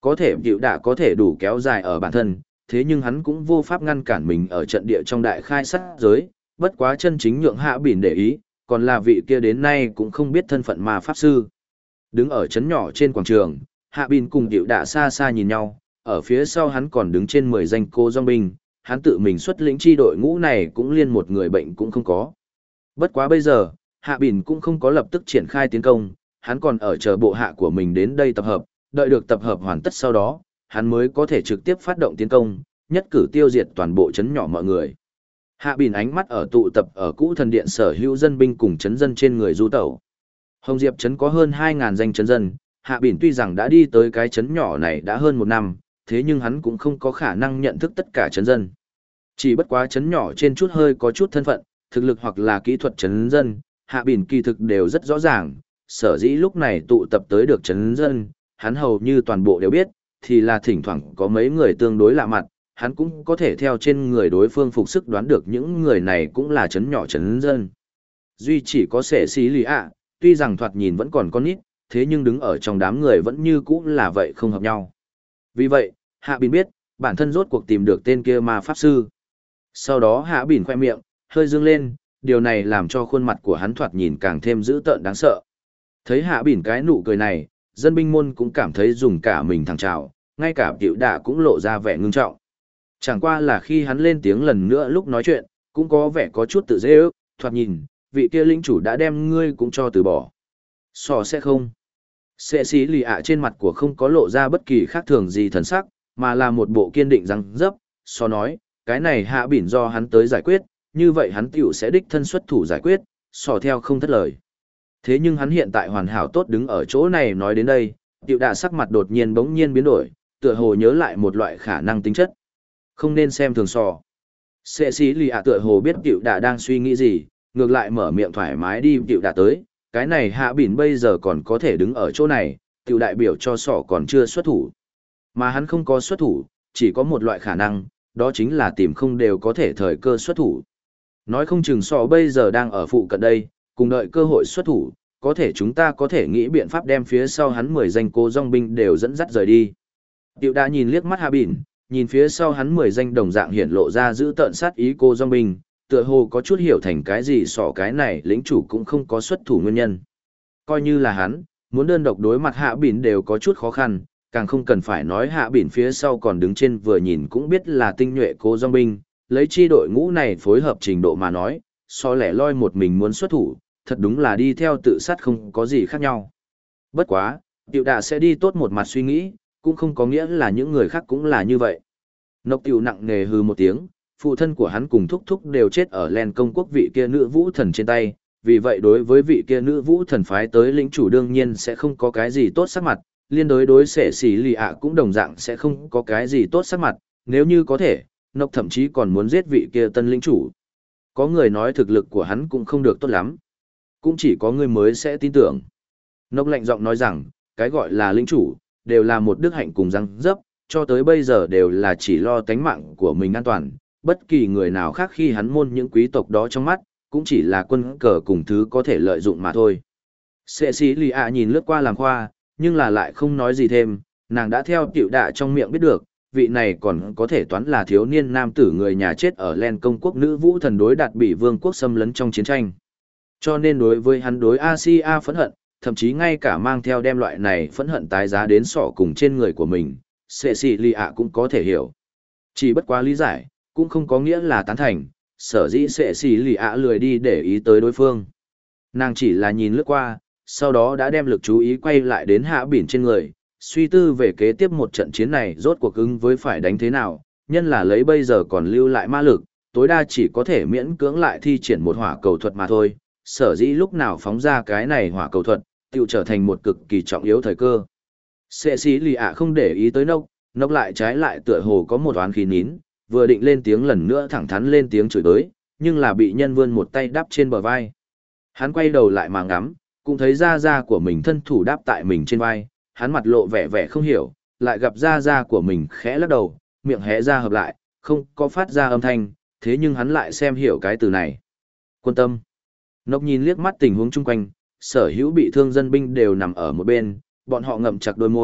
Có thể Diệu Đạ có thể đủ kéo dài ở bản thân, thế nhưng hắn cũng vô pháp ngăn cản mình ở trận địa trong đại khai sát giới, bất quá chân chính nhượng Hạ Bỉn để ý, còn là vị kia đến nay cũng không biết thân phận ma pháp sư. Đứng ở trấn nhỏ trên quảng trường, Hạ Bỉn cùng Diệu Đạ xa xa nhìn nhau, ở phía sau hắn còn đứng trên 10 danh cô dòng binh, hắn tự mình xuất lĩnh chi đội ngũ này cũng liên một người bệnh cũng không có. Bất quá bây giờ, Hạ Bỉn cũng không có lập tức triển khai tiến công, hắn còn ở chờ bộ hạ của mình đến đây tập hợp, đợi được tập hợp hoàn tất sau đó, hắn mới có thể trực tiếp phát động tiến công, nhất cử tiêu diệt toàn bộ trấn nhỏ mọi người. Hạ Bỉn ánh mắt ở tụ tập ở cũ thần điện sở hữu dân binh cùng trấn dân trên người du tẩu. Hồng Diệp trấn có hơn 2.000 danh trấn dân, Hạ Bỉn tuy rằng đã đi tới cái trấn nhỏ này đã hơn một năm, thế nhưng hắn cũng không có khả năng nhận thức tất cả trấn dân. Chỉ bất quá trấn nhỏ trên chút hơi có chút thân phận, thực lực hoặc là kỹ thuật trấn dân, Hạ Bỉn kỳ thực đều rất rõ ràng, sở dĩ lúc này tụ tập tới được trấn dân, hắn hầu như toàn bộ đều biết, thì là thỉnh thoảng có mấy người tương đối lạ mặt, hắn cũng có thể theo trên người đối phương phục sức đoán được những người này cũng là trấn nhỏ trấn dân. Duy chỉ có Sẻ Xí Lì ạ, tuy rằng thoạt nhìn vẫn còn con nít, thế nhưng đứng ở trong đám người vẫn như cũ là vậy không hợp nhau. Vì vậy, Hạ Bỉn biết, bản thân rốt cuộc tìm được tên kia ma pháp sư. Sau đó Hạ Bỉn khoe miệng, hơi dương lên, điều này làm cho khuôn mặt của hắn thoạt nhìn càng thêm dữ tợn đáng sợ. Thấy Hạ Bỉn cái nụ cười này, dân binh môn cũng cảm thấy dùng cả mình thẳng trào, ngay cả Diệu Đạ cũng lộ ra vẻ ngưng trọng. Chẳng qua là khi hắn lên tiếng lần nữa lúc nói chuyện, cũng có vẻ có chút tự dễ ước, thoạt nhìn, vị kia lĩnh chủ đã đem ngươi cũng cho từ bỏ. Sò sẽ không. Sẻ Xí Lì ạ trên mặt của không có lộ ra bất kỳ khác thường gì thần sắc, mà là một bộ kiên định răng dấp, Sò nói, cái này Hạ Bỉn do hắn tới giải quyết, như vậy hắn tiểu sẽ đích thân xuất thủ giải quyết, Sò theo không thất lời. Thế nhưng hắn hiện tại hoàn hảo tốt đứng ở chỗ này nói đến đây, Diệu Đạ sắc mặt đột nhiên bỗng nhiên biến đổi, tựa hồ nhớ lại một loại khả năng tính chất. Không nên xem thường Sò. Sẻ Xí Lì ạ tựa hồ biết Diệu Đạ đang suy nghĩ gì, ngược lại mở miệng thoải mái đi Diệu Đạ tới, cái này Hạ Bỉn bây giờ còn có thể đứng ở chỗ này, tiểu đại biểu cho Sò còn chưa xuất thủ. Mà hắn không có xuất thủ, chỉ có một loại khả năng, đó chính là tìm không đều có thể thời cơ xuất thủ. Nói không chừng Sò bây giờ đang ở phụ cận đây, cùng đợi cơ hội xuất thủ, có thể chúng ta có thể nghĩ biện pháp đem phía sau hắn 10 danh cô dòng binh đều dẫn dắt rời đi. Diệu Đạ nhìn liếc mắt Hạ Bỉn, nhìn phía sau hắn 10 danh đồng dạng hiện lộ ra giữ tợn sát ý cô dòng binh, tựa hồ có chút hiểu thành cái gì Sò cái này lĩnh chủ cũng không có xuất thủ nguyên nhân. Coi như là hắn, muốn đơn độc đối mặt Hạ Bỉn đều có chút khó khăn, càng không cần phải nói Hạ Bỉn phía sau còn đứng trên vừa nhìn cũng biết là tinh nhuệ cô dòng binh, lấy chi đội ngũ này phối hợp trình độ mà nói, so lẻ loi một mình muốn xuất thủ, thật đúng là đi theo tự sát không có gì khác nhau. Bất quá, Diệu Đạ sẽ đi tốt một mặt suy nghĩ, cũng không có nghĩa là những người khác cũng là như vậy. Nộc Tiểu nặng nề hừ một tiếng, phụ thân của hắn cùng thúc thúc đều chết ở Len công quốc vị kia nữ vũ thần trên tay, vì vậy đối với vị kia nữ vũ thần phái tới lĩnh chủ đương nhiên sẽ không có cái gì tốt sắc mặt, liên đối Sẻ Xí Lì ạ cũng đồng dạng sẽ không có cái gì tốt sắc mặt, nếu như có thể, Nộc thậm chí còn muốn giết vị kia tân lĩnh chủ. Có người nói thực lực của hắn cũng không được tốt lắm. Cũng chỉ có người mới sẽ tin tưởng. Nộc lạnh giọng nói rằng, cái gọi là lĩnh chủ, đều là một đức hạnh cùng răng dấp, cho tới bây giờ đều là chỉ lo tánh mạng của mình an toàn. Bất kỳ người nào khác khi hắn môn những quý tộc đó trong mắt, cũng chỉ là quân cờ cùng thứ có thể lợi dụng mà thôi. Sẻ Xí Lì ạ nhìn lướt qua làm khoa, nhưng là lại không nói gì thêm, nàng đã theo Diệu Đạ trong miệng biết được, vị này còn có thể toán là thiếu niên nam tử người nhà chết ở Len công quốc nữ vũ thần đối đạt bị vương quốc xâm lấn trong chiến tranh. Cho nên đối với hắn đối Asia phẫn hận, thậm chí ngay cả mang theo đem loại này phẫn hận tái giá đến sọ cùng trên người của mình, Sẻ Xí Lì ạ cũng có thể hiểu. Chỉ bất quá lý giải, cũng không có nghĩa là tán thành, sở dĩ Sẻ Xí Lì ạ lười đi để ý tới đối phương. Nàng chỉ là nhìn lướt qua, sau đó đã đem lực chú ý quay lại đến Hạ Bỉn trên người, suy tư về kế tiếp một trận chiến này rốt cuộc ứng với phải đánh thế nào, nhân là lấy bây giờ còn lưu lại ma lực, tối đa chỉ có thể miễn cưỡng lại thi triển một hỏa cầu thuật mà thôi, sở dĩ lúc nào phóng ra cái này hỏa cầu thuật, tự trở thành một cực kỳ trọng yếu thời cơ. Sẻ Xí Lì ạ không để ý tới Nộc lại trái lại tựa hồ có một oán khí nín, vừa định lên tiếng lần nữa thẳng thắn lên tiếng chửi tới, nhưng là bị nhân vươn một tay đắp trên bờ vai. Hắn quay đầu lại mà ngắm, cũng thấy da của mình thân thủ đáp tại mình trên vai, hắn mặt lộ vẻ vẻ không hiểu, lại gặp da của mình khẽ lắc đầu, miệng hé ra hợp lại, không có phát ra âm thanh, thế nhưng hắn lại xem hiểu cái từ này. Quân tâm. Nộc nhìn liếc mắt tình huống chung quanh, sở hữu bị thương dân binh đều nằm ở một bên, bọn họ ngậm chặt đôi môi,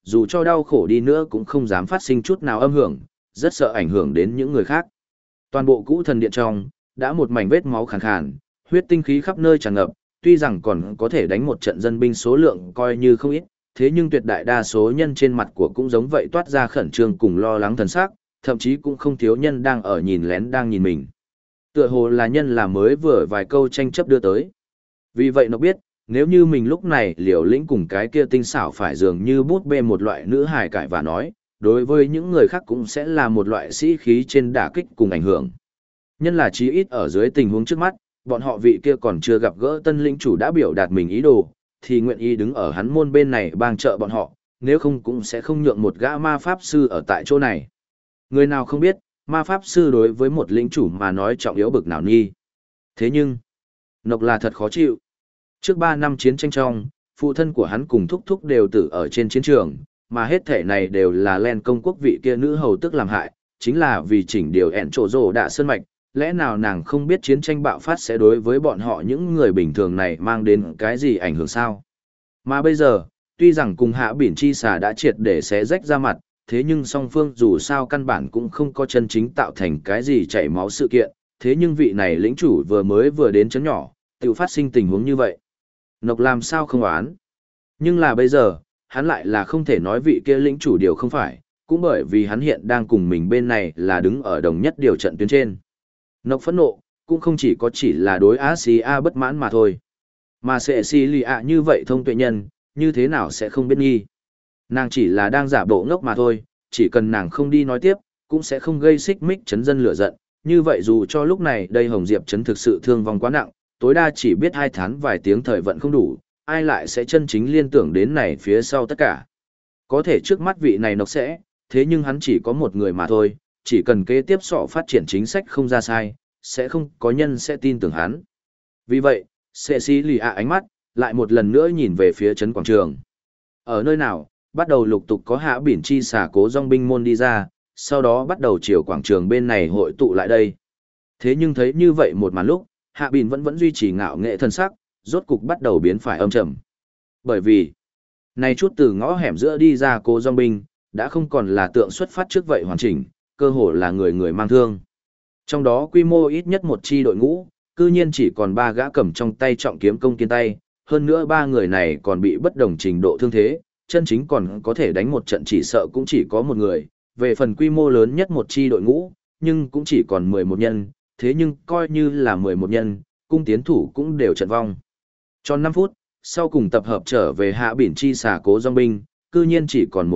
dù cho đau khổ đi nữa cũng không dám phát sinh chút nào âm hưởng, rất sợ ảnh hưởng đến những người khác. Toàn bộ cũ thần điện trong, đã một mảnh vết máu khàn khàn, huyết tinh khí khắp nơi tràn ngập, tuy rằng còn có thể đánh một trận dân binh số lượng coi như không ít, thế nhưng tuyệt đại đa số nhân trên mặt của cũng giống vậy toát ra khẩn trương cùng lo lắng thần sắc, thậm chí cũng không thiếu nhân đang ở nhìn lén đang nhìn mình. Tựa hồ là nhân là mới vừa vài câu tranh chấp đưa tới. Vì vậy nó biết, nếu như mình lúc này liều lĩnh cùng cái kia tinh xảo phải dường như bút bê một loại nữ hài cải và nói, đối với những người khác cũng sẽ là một loại sĩ khí trên đả kích cùng ảnh hưởng. Nhân là chí ít ở dưới tình huống trước mắt, bọn họ vị kia còn chưa gặp gỡ tân lĩnh chủ đã biểu đạt mình ý đồ, thì nguyện ý đứng ở hắn môn bên này bang trợ bọn họ, nếu không cũng sẽ không nhượng một gã ma pháp sư ở tại chỗ này. Người nào không biết, ma pháp sư đối với một lĩnh chủ mà nói trọng yếu bực nào nghi. Thế nhưng, Nộc là thật khó chịu. Trước 3 năm chiến tranh trong, phụ thân của hắn cùng thúc thúc đều tử ở trên chiến trường, mà hết thể này đều là Len công quốc vị kia nữ hầu tức làm hại, chính là vì chỉnh điều ẻn trổ rổ đạ sơn mạch, lẽ nào nàng không biết chiến tranh bạo phát sẽ đối với bọn họ những người bình thường này mang đến cái gì ảnh hưởng sao? Mà bây giờ, tuy rằng cùng hạ biển chi xà đã triệt để xé rách ra mặt, thế nhưng song phương dù sao căn bản cũng không có chân chính tạo thành cái gì chảy máu sự kiện, thế nhưng vị này lĩnh chủ vừa đến chấn nhỏ, tự phát sinh tình huống như vậy. Nộc làm sao không oán? Nhưng là bây giờ, hắn lại là không thể nói vị kia lĩnh chủ điều không phải, cũng bởi vì hắn hiện đang cùng mình bên này là đứng ở đồng nhất điều trận tuyến trên. Nộc phẫn nộ, cũng không chỉ là đối Asia bất mãn mà thôi. Mà sẽ xì lì ạ như vậy thông tuệ nhân, như thế nào sẽ không biết nghi. Nàng chỉ là đang giả bộ ngốc mà thôi, chỉ cần nàng không đi nói tiếp, cũng sẽ không gây xích mích chấn dân lửa giận. Như vậy dù cho lúc này đây Hồng Diệp chấn thực sự thương vong quá nặng, tối đa chỉ biết 2 tháng vài tiếng thời vận không đủ, ai lại sẽ chân chính liên tưởng đến này phía sau tất cả. Có thể trước mắt vị này Nộc sẽ, thế nhưng hắn chỉ có một người mà thôi, chỉ cần kế tiếp sọ phát triển chính sách không ra sai, sẽ không có nhân sẽ tin tưởng hắn. Vì vậy, Cecilia ánh mắt, lại một lần nữa nhìn về phía trấn quảng trường. Ở nơi nào, bắt đầu lục tục có hạ biển chi xà cố dòng binh môn đi ra, sau đó bắt đầu chiều quảng trường bên này hội tụ lại đây. Thế nhưng thấy như vậy một màn lúc, hạ biển vẫn duy trì ngạo nghệ thân sắc, rốt cục bắt đầu biến phải âm trầm. Bởi vì, này chút từ ngõ hẻm giữa đi ra cố dòng binh, đã không còn là tượng xuất phát trước vậy hoàn chỉnh, cơ hồ là người người mang thương. Trong đó quy mô ít nhất một chi đội ngũ, cư nhiên chỉ còn 3 gã cầm trong tay trọng kiếm công kiên tay, hơn nữa 3 người này còn bị bất đồng trình độ thương thế, chân chính còn có thể đánh một trận chỉ sợ cũng chỉ có một người, về phần quy mô lớn nhất một chi đội ngũ, nhưng cũng chỉ còn 11 nhân, thế nhưng coi như là 11 nhân, cung tiến thủ cũng đều trận vong. Cho 5 phút, sau cùng tập hợp trở về hạ biển chi xà cố dòng binh, cư nhiên chỉ còn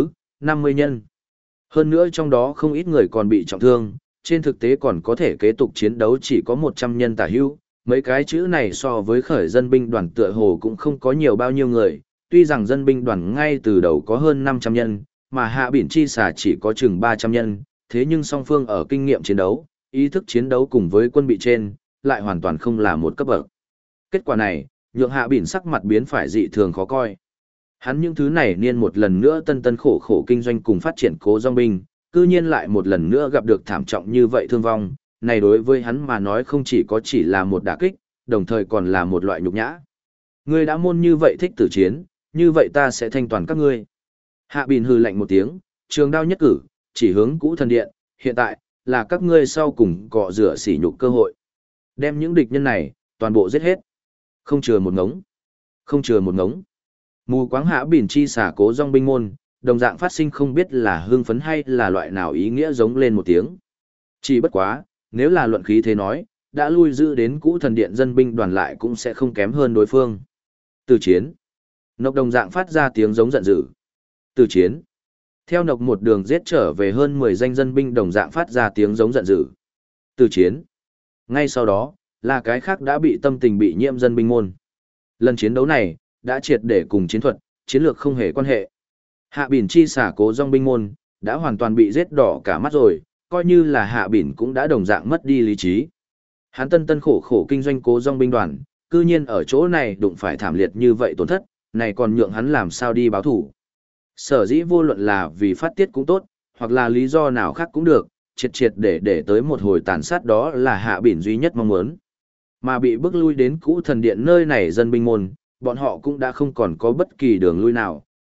150 nhân. Hơn nữa trong đó không ít người còn bị trọng thương, trên thực tế còn có thể kế tục chiến đấu chỉ có 100 nhân tả hữu. Mấy cái chữ này so với khởi dân binh đoàn tựa hồ cũng không có nhiều bao nhiêu người, tuy rằng dân binh đoàn ngay từ đầu có hơn 500 nhân, mà hạ biển chi xà chỉ có chừng 300 nhân, thế nhưng song phương ở kinh nghiệm chiến đấu, ý thức chiến đấu cùng với quân bị trên, lại hoàn toàn không là một cấp bậc. Kết quả này, nhượng hạ biển sắc mặt biến phải dị thường khó coi. Hắn những thứ này niên một lần nữa tân khổ khổ kinh doanh cùng phát triển cố dòng binh, cư nhiên lại một lần nữa gặp được thảm trọng như vậy thương vong, này đối với hắn mà nói không chỉ là một đả kích, đồng thời còn là một loại nhục nhã. Ngươi đã môn như vậy thích tử chiến, như vậy ta sẽ thanh toàn các ngươi. Hạ Bìn hừ lạnh một tiếng, trường đao nhất cử, chỉ hướng cũ thần điện, hiện tại, là các ngươi sau cùng cọ rửa sỉ nhục cơ hội. Đem những địch nhân này, toàn bộ giết hết. Không chừa một ngống. Không chừa một ngống. Mù quáng Hạ Bìn chi xả cố dòng binh môn, đồng dạng phát sinh không biết là hưng phấn hay là loại nào ý nghĩa giống lên một tiếng. Chỉ bất quá, nếu là luận khí thế nói, đã lui giữ đến cũ thần điện dân binh đoàn lại cũng sẽ không kém hơn đối phương. Từ chiến. Nộc đồng dạng phát ra tiếng giống giận dữ. Từ chiến. Theo Nộc một đường giết trở về hơn 10 danh dân binh đồng dạng phát ra tiếng giống giận dữ. Từ chiến. Ngay sau đó, là cái khác đã bị tâm tình bị nhiễm dân binh môn. Lần chiến đấu này, đã triệt để cùng chiến thuật, chiến lược không hề quan hệ. Hạ Bỉn chi xả cố dòng binh môn, đã hoàn toàn bị giết đỏ cả mắt rồi, coi như là Hạ Bỉn cũng đã đồng dạng mất đi lý trí. Hắn tân khổ khổ kinh doanh cố dòng binh đoàn, cư nhiên ở chỗ này đụng phải thảm liệt như vậy tổn thất, này còn nhượng hắn làm sao đi báo thủ. Sở dĩ vô luận là vì phát tiết cũng tốt, hoặc là lý do nào khác cũng được, triệt để tới một hồi tàn sát đó là Hạ Bỉn duy nhất mong muốn. Mà bị bước lui đến cũ thần điện nơi này dân binh môn, bọn họ cũng đã không còn có bất kỳ đường lui nào,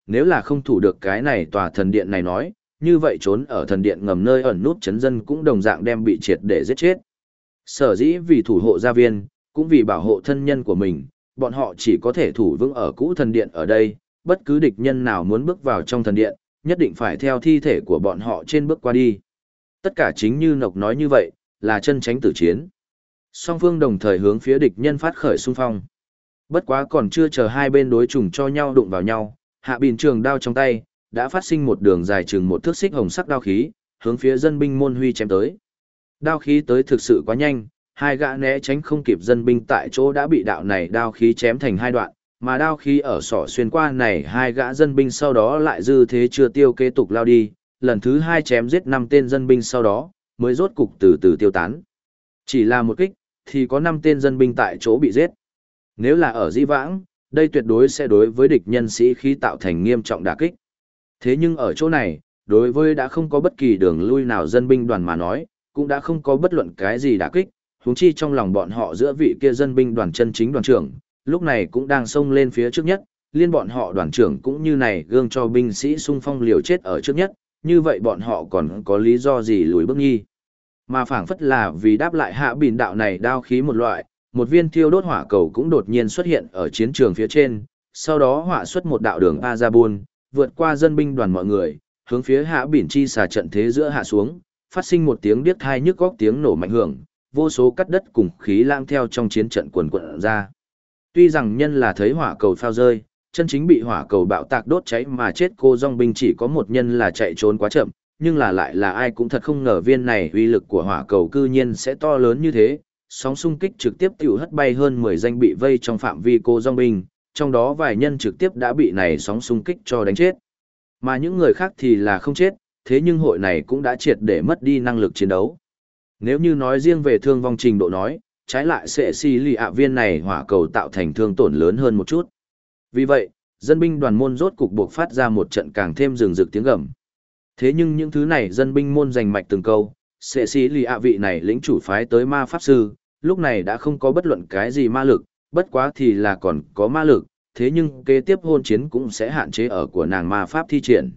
nếu là không thủ được cái này tòa thần điện này nói, như vậy trốn ở thần điện ngầm nơi ẩn nút chấn dân cũng đồng dạng đem bị triệt để giết chết. Sở dĩ vì thủ hộ gia viên, cũng vì bảo hộ thân nhân của mình, bọn họ chỉ có thể thủ vững ở cũ thần điện ở đây, bất cứ địch nhân nào muốn bước vào trong thần điện, nhất định phải theo thi thể của bọn họ trên bước qua đi. Tất cả chính như Nộc nói như vậy, là chân tránh tử chiến. Song phương đồng thời hướng phía địch nhân phát khởi xung phong. Bất quá còn chưa chờ hai bên đối trùng cho nhau đụng vào nhau, Hạ Bìn trường đao trong tay, đã phát sinh một đường dài chừng một thước xích hồng sắc đao khí, hướng phía dân binh môn huy chém tới. Đao khí tới thực sự quá nhanh, hai gã né tránh không kịp dân binh tại chỗ đã bị đạo này đao khí chém thành hai đoạn, mà đao khí ở sỏ xuyên qua này hai gã dân binh sau đó lại dư thế chưa tiêu kế tục lao đi, lần thứ hai chém giết 5 tên dân binh sau đó, mới rốt cục từ từ tiêu tán. Chỉ là một kích, thì có 5 tên dân binh tại chỗ bị giết. Nếu là ở dĩ vãng, đây tuyệt đối sẽ đối với địch nhân sĩ khí tạo thành nghiêm trọng đả kích. Thế nhưng ở chỗ này, đối với đã không có bất kỳ đường lui nào dân binh đoàn mà nói, cũng đã không có bất luận cái gì đả kích, huống chi trong lòng bọn họ giữa vị kia dân binh đoàn chân chính đoàn trưởng, lúc này cũng đang xông lên phía trước nhất, liên bọn họ đoàn trưởng cũng như này gương cho binh sĩ xung phong liều chết ở trước nhất, như vậy bọn họ còn có lý do gì lùi bước nghi. Mà phảng phất là vì đáp lại Hạ Bìn đạo này đao khí một loại, một viên thiêu đốt hỏa cầu cũng đột nhiên xuất hiện ở chiến trường phía trên, sau đó hỏa xuất một đạo đường Azabun, vượt qua dân binh đoàn mọi người, hướng phía Hạ Bìn chi xà trận thế giữa hạ xuống, phát sinh một tiếng điếc tai nhức óc tiếng nổ mạnh hưởng, vô số cắt đất cùng khí lang theo trong chiến trận quần quật ra. Tuy rằng nhân là thấy hỏa cầu phao rơi, chân chính bị hỏa cầu bạo tạc đốt cháy mà chết cô dòng binh chỉ có một nhân là chạy trốn quá chậm, nhưng là lại là ai cũng thật không ngờ viên này uy lực của hỏa cầu cư nhiên sẽ to lớn như thế, sóng xung kích trực tiếp tiểu hất bay hơn 10 danh bị vây trong phạm vi cô dòng binh, trong đó vài nhân trực tiếp đã bị này sóng xung kích cho đánh chết. Mà những người khác thì là không chết, thế nhưng hội này cũng đã triệt để mất đi năng lực chiến đấu. Nếu như nói riêng về thương vong trình độ nói, trái lại sẽ xì lì ạ viên này hỏa cầu tạo thành thương tổn lớn hơn một chút. Vì vậy, dân binh đoàn môn rốt cục buộc phát ra một trận càng thêm rừng rực tiếng gầm. Thế nhưng những thứ này dân binh môn giành mạch từng câu, sẽ xì lì ạ vị này lĩnh chủ phái tới ma pháp sư, lúc này đã không có bất luận cái gì ma lực, bất quá thì là còn có ma lực, thế nhưng kế tiếp hôn chiến cũng sẽ hạn chế ở của nàng ma pháp thi triển.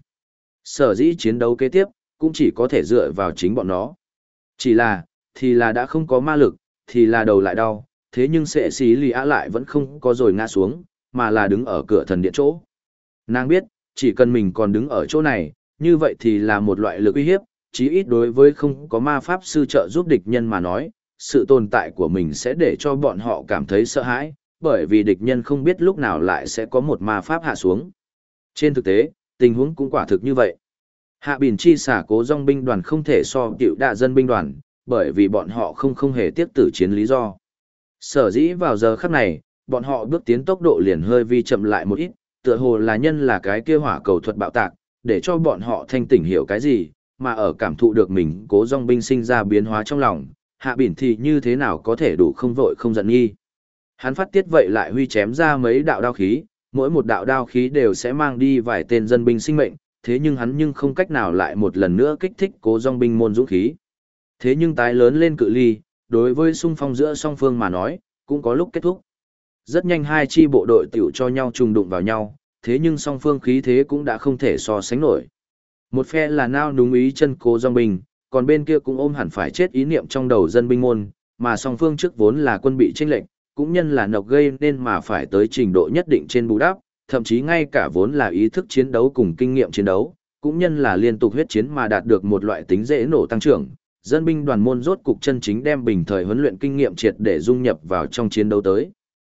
Sở dĩ chiến đấu kế tiếp, cũng chỉ có thể dựa vào chính bọn nó. Chỉ là, thì là đã không có ma lực, thì là đầu lại đau, thế nhưng sẽ xí lì á lại vẫn không có rồi ngã xuống, mà là đứng ở cửa thần điện chỗ. Nàng biết, chỉ cần mình còn đứng ở chỗ này, như vậy thì là một loại lực uy hiếp, chí ít đối với không có ma pháp sư trợ giúp địch nhân mà nói, sự tồn tại của mình sẽ để cho bọn họ cảm thấy sợ hãi, bởi vì địch nhân không biết lúc nào lại sẽ có một ma pháp hạ xuống. Trên thực tế, tình huống cũng quả thực như vậy. Hạ Bìn chi xả cố dòng binh đoàn không thể so tiểu đạ dân binh đoàn, bởi vì bọn họ không hề tiếp tử chiến lý do. Sở dĩ vào giờ khắc này, bọn họ bước tiến tốc độ liền hơi vi chậm lại một ít, tựa hồ là nhân là cái kia hỏa cầu thuật bạo tạc, để cho bọn họ thanh tỉnh hiểu cái gì, mà ở cảm thụ được mình cố dòng binh sinh ra biến hóa trong lòng, Hạ Bìn thì như thế nào có thể đủ không vội không giận nghi. Hắn phát tiết vậy lại huy chém ra mấy đạo đao khí, mỗi một đạo đao khí đều sẽ mang đi vài tên dân binh sinh mệnh, thế nhưng hắn nhưng không cách nào lại một lần nữa kích thích cố dòng binh môn dũng khí. Thế nhưng tái lớn lên cự ly, đối với xung phong giữa song phương mà nói, cũng có lúc kết thúc. Rất nhanh hai chi bộ đội tiểu cho nhau trùng đụng vào nhau, thế nhưng song phương khí thế cũng đã không thể so sánh nổi. Một phe là nao núng ý chân cố dòng binh, còn bên kia cũng ôm hẳn phải chết ý niệm trong đầu dân binh môn, mà song phương trước vốn là quân bị chênh lệch, cũng nhân là nộc gây nên mà phải tới trình độ nhất định trên bù đắp, thậm chí ngay cả vốn là ý thức chiến đấu cùng kinh nghiệm chiến đấu, cũng nhân là liên tục huyết chiến mà đạt được một loại tính dễ nổ tăng trưởng. Dân binh đoàn môn rốt cục chân chính đem bình thời huấn luyện kinh nghiệm triệt để dung nhập vào trong chiến đấu tới.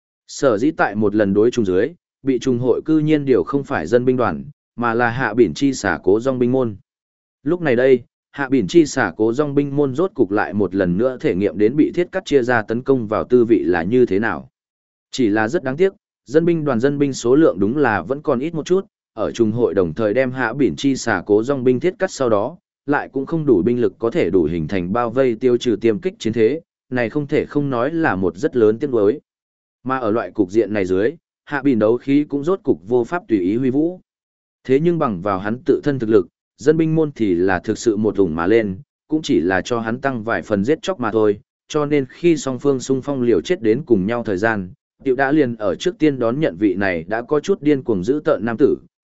Sở dĩ tại một lần đối trùng dưới, bị trùng hội cư nhiên điều không phải dân binh đoàn, mà là Hạ Bìn chi xả cố dòng binh môn. Lúc này đây, Hạ Bìn chi xả cố dòng binh môn rốt cục lại một lần nữa thể nghiệm đến bị thiết cắt chia ra tấn công vào tư vị là như thế nào. Chỉ là rất đáng tiếc, dân binh số lượng đúng là vẫn còn ít một chút, ở trùng hội đồng thời đem Hạ Bìn chi xả cố dòng binh thiết cắt sau đó, lại cũng không đủ binh lực có thể đủ hình thành bao vây tiêu trừ tiêm kích chiến thế, này không thể không nói là một rất lớn tiếc nuối. Mà ở loại cục diện này dưới, Hạ Bìn đấu khí cũng rốt cục vô pháp tùy ý huy vũ. Thế nhưng bằng vào hắn tự thân thực lực, dân binh môn thì là thực sự một ủng mà lên, cũng chỉ là cho hắn tăng vài phần giết chóc mà thôi, cho nên khi song phương xung phong liều chết đến cùng nhau thời gian, Tiểu đã liền ở trước tiên đón nhận vị này đã có chút điên cuồng giữ tợn nam tử,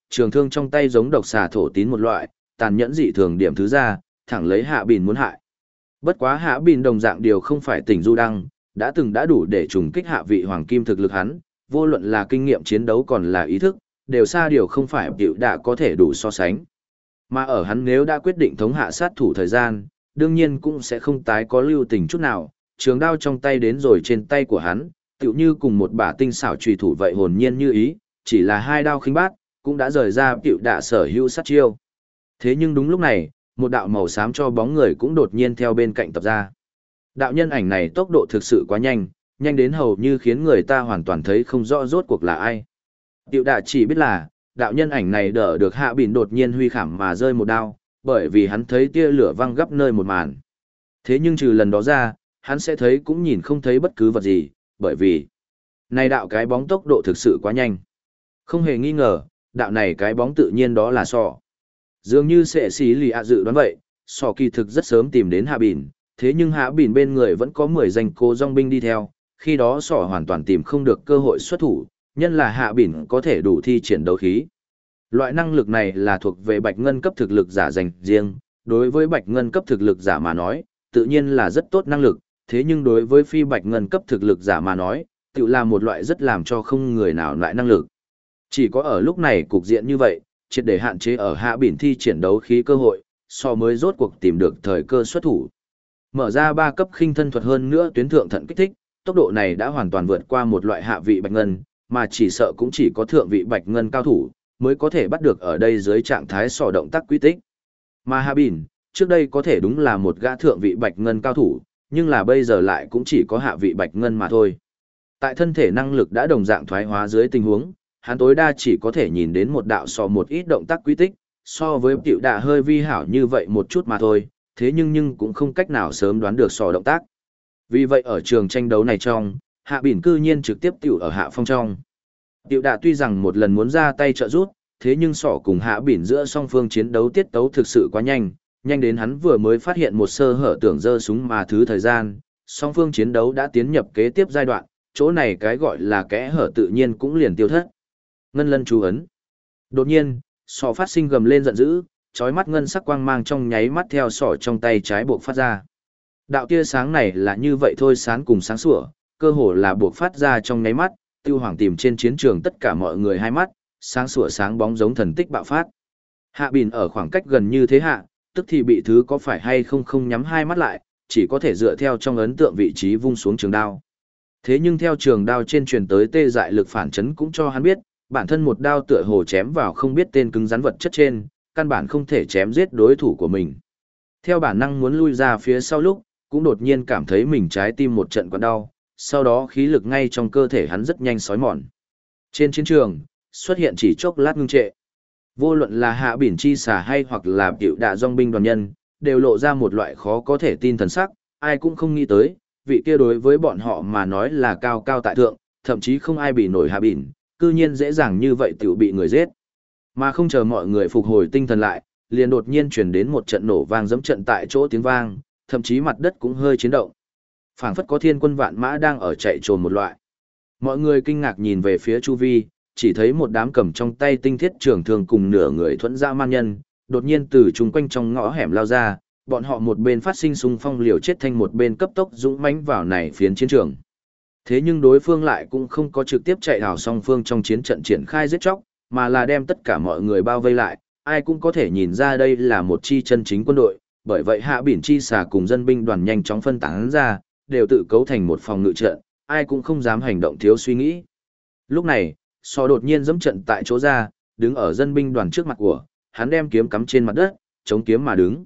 trường thương trong tay giống độc xà thổ tín một loại, tàn nhẫn dị thường điểm thứ ra, thẳng lấy Hạ Bìn muốn hại. Bất quá Hạ Bìn đồng dạng điều không phải tỉnh du đăng, đã đủ để trùng kích hạ vị hoàng kim thực lực hắn, vô luận là kinh nghiệm chiến đấu còn là ý thức, đều xa điều không phải Tiểu Đạ có thể đủ so sánh. Mà ở hắn nếu đã quyết định thống hạ sát thủ thời gian, đương nhiên cũng sẽ không tái có lưu tình chút nào, trường đao trong tay đến rồi trên tay của hắn, tựu như cùng một bả tinh xảo chùy thủ vậy hồn nhiên như ý, chỉ là hai đao khinh bát, cũng đã rời ra Tiểu Đạ sở hữu sát chiêu. Thế nhưng đúng lúc này, một đạo màu xám cho bóng người cũng đột nhiên theo bên cạnh tập ra. Đạo nhân ảnh này tốc độ thực sự quá nhanh, nhanh đến hầu như khiến người ta hoàn toàn thấy không rõ rốt cuộc là ai. Tiểu Đạ chỉ biết là, đạo nhân ảnh này đỡ được Hạ Bìn đột nhiên huy khảm mà rơi một đao, bởi vì hắn thấy tia lửa văng gấp nơi một màn. Thế nhưng trừ lần đó ra, hắn sẽ thấy cũng nhìn không thấy bất cứ vật gì, bởi vì này đạo cái bóng tốc độ thực sự quá nhanh. Không hề nghi ngờ, đạo này cái bóng tự nhiên đó là Sọ. Dường như sẽ xí lì ạ dự đoán vậy, Sọ kỳ thực rất sớm tìm đến Hạ Bìn, thế nhưng Hạ Bìn bên người vẫn có 10 danh cô dòng binh đi theo, khi đó Sọ hoàn toàn tìm không được cơ hội xuất thủ, nhân là Hạ Bìn có thể đủ thi triển đấu khí. Loại năng lực này là thuộc về bạch ngân cấp thực lực giả dành riêng, đối với bạch ngân cấp thực lực giả mà nói, tự nhiên là rất tốt năng lực, thế nhưng đối với phi bạch ngân cấp thực lực giả mà nói, tự là một loại rất làm cho không người nào lại năng lực. Chỉ có ở lúc này cục diện như vậy, triệt để hạn chế ở Hạ Bìn thi triển đấu khí cơ hội, so mới rốt cuộc tìm được thời cơ xuất thủ. Mở ra 3 cấp khinh thân thuật hơn nữa tuyến thượng thận kích thích, tốc độ này đã hoàn toàn vượt qua một loại hạ vị bạch ngân, mà chỉ sợ cũng chỉ có thượng vị bạch ngân cao thủ mới có thể bắt được ở đây dưới trạng thái sò động tác quy tích. Mà Hạ Bìn, trước đây có thể đúng là một gã thượng vị bạch ngân cao thủ, nhưng là bây giờ lại cũng chỉ có hạ vị bạch ngân mà thôi. Tại thân thể năng lực đã đồng dạng thoái hóa dưới tình huống, hắn tối đa chỉ có thể nhìn đến một đạo sò một ít động tác quy tích, so với Tiểu Đạ hơi vi hảo như vậy một chút mà thôi, thế nhưng cũng không cách nào sớm đoán được sò động tác. Vì vậy ở trường tranh đấu này trong, Hạ Bìn cư nhiên trực tiếp tiểu ở hạ phong trong. Tiểu Đạ tuy rằng một lần muốn ra tay trợ giúp, thế nhưng sỏ cùng Hạ Bìn giữa song phương chiến đấu tiết tấu thực sự quá nhanh, nhanh đến hắn vừa mới phát hiện một sơ hở tưởng giơ súng mà thứ thời gian, song phương chiến đấu đã tiến nhập kế tiếp giai đoạn, chỗ này cái gọi là kẽ hở tự nhiên cũng liền tiêu thất. Ngân lân chú ấn. Đột nhiên, sỏ phát sinh gầm lên giận dữ, chói mắt ngân sắc quang mang trong nháy mắt theo sỏ trong tay trái buộc phát ra. Đạo tia sáng này là như vậy thôi, sáng cùng sáng sủa, cơ hồ là buộc phát ra trong nháy mắt, Tiêu Hoàng tìm trên chiến trường tất cả mọi người hai mắt, sáng sủa sáng bóng giống thần tích bạo phát. Hạ Bìn ở khoảng cách gần như thế hạ, tức thì bị thứ có phải hay không nhắm hai mắt lại, chỉ có thể dựa theo trong ấn tượng vị trí vung xuống trường đao. Thế nhưng theo trường đao trên truyền tới tê dại lực phản chấn cũng cho hắn biết, bản thân một đao tựa hồ chém vào không biết tên cứng rắn vật chất trên, căn bản không thể chém giết đối thủ của mình. Theo bản năng muốn lui ra phía sau lúc, cũng đột nhiên cảm thấy mình trái tim một trận quặn đau, sau đó khí lực ngay trong cơ thể hắn rất nhanh xói mòn. Trên chiến trường, xuất hiện chỉ chốc lát ngưng trệ. Vô luận là Hạ Bìn chi xà hay hoặc là Tiểu Đạ dòng binh đoàn nhân, đều lộ ra một loại khó có thể tin thần sắc, ai cũng không nghĩ tới, vị kia đối với bọn họ mà nói là cao cao tại thượng, thậm chí không ai bị nổi Hạ Bìn, cư nhiên dễ dàng như vậy tiểu bị người giết. Mà không chờ mọi người phục hồi tinh thần lại, liền đột nhiên truyền đến một trận nổ vang dẫm trận tại chỗ tiếng vang, thậm chí mặt đất cũng hơi chấn động. Phảng phất có thiên quân vạn mã đang ở chạy trồn một loại. Mọi người kinh ngạc nhìn về phía chu vi, chỉ thấy một đám cầm trong tay tinh thiết trường thương cùng nửa người thuẫn dã man nhân, đột nhiên từ chung quanh trong ngõ hẻm lao ra, bọn họ một bên phát sinh xung phong liều chết thanh một bên cấp tốc dũng mãnh vào này phiến chiến trường. Thế nhưng đối phương lại cũng không có trực tiếp chạy hào song phương trong chiến trận triển khai giết chóc, mà là đem tất cả mọi người bao vây lại, ai cũng có thể nhìn ra đây là một chi chân chính quân đội, bởi vậy Hạ Bìn chi xà cùng dân binh đoàn nhanh chóng phân tán ra, đều tự cấu thành một phòng ngự trận, ai cũng không dám hành động thiếu suy nghĩ. Lúc này, Sò đột nhiên giẫm trận tại chỗ ra, đứng ở dân binh đoàn trước mặt của, hắn đem kiếm cắm trên mặt đất, chống kiếm mà đứng.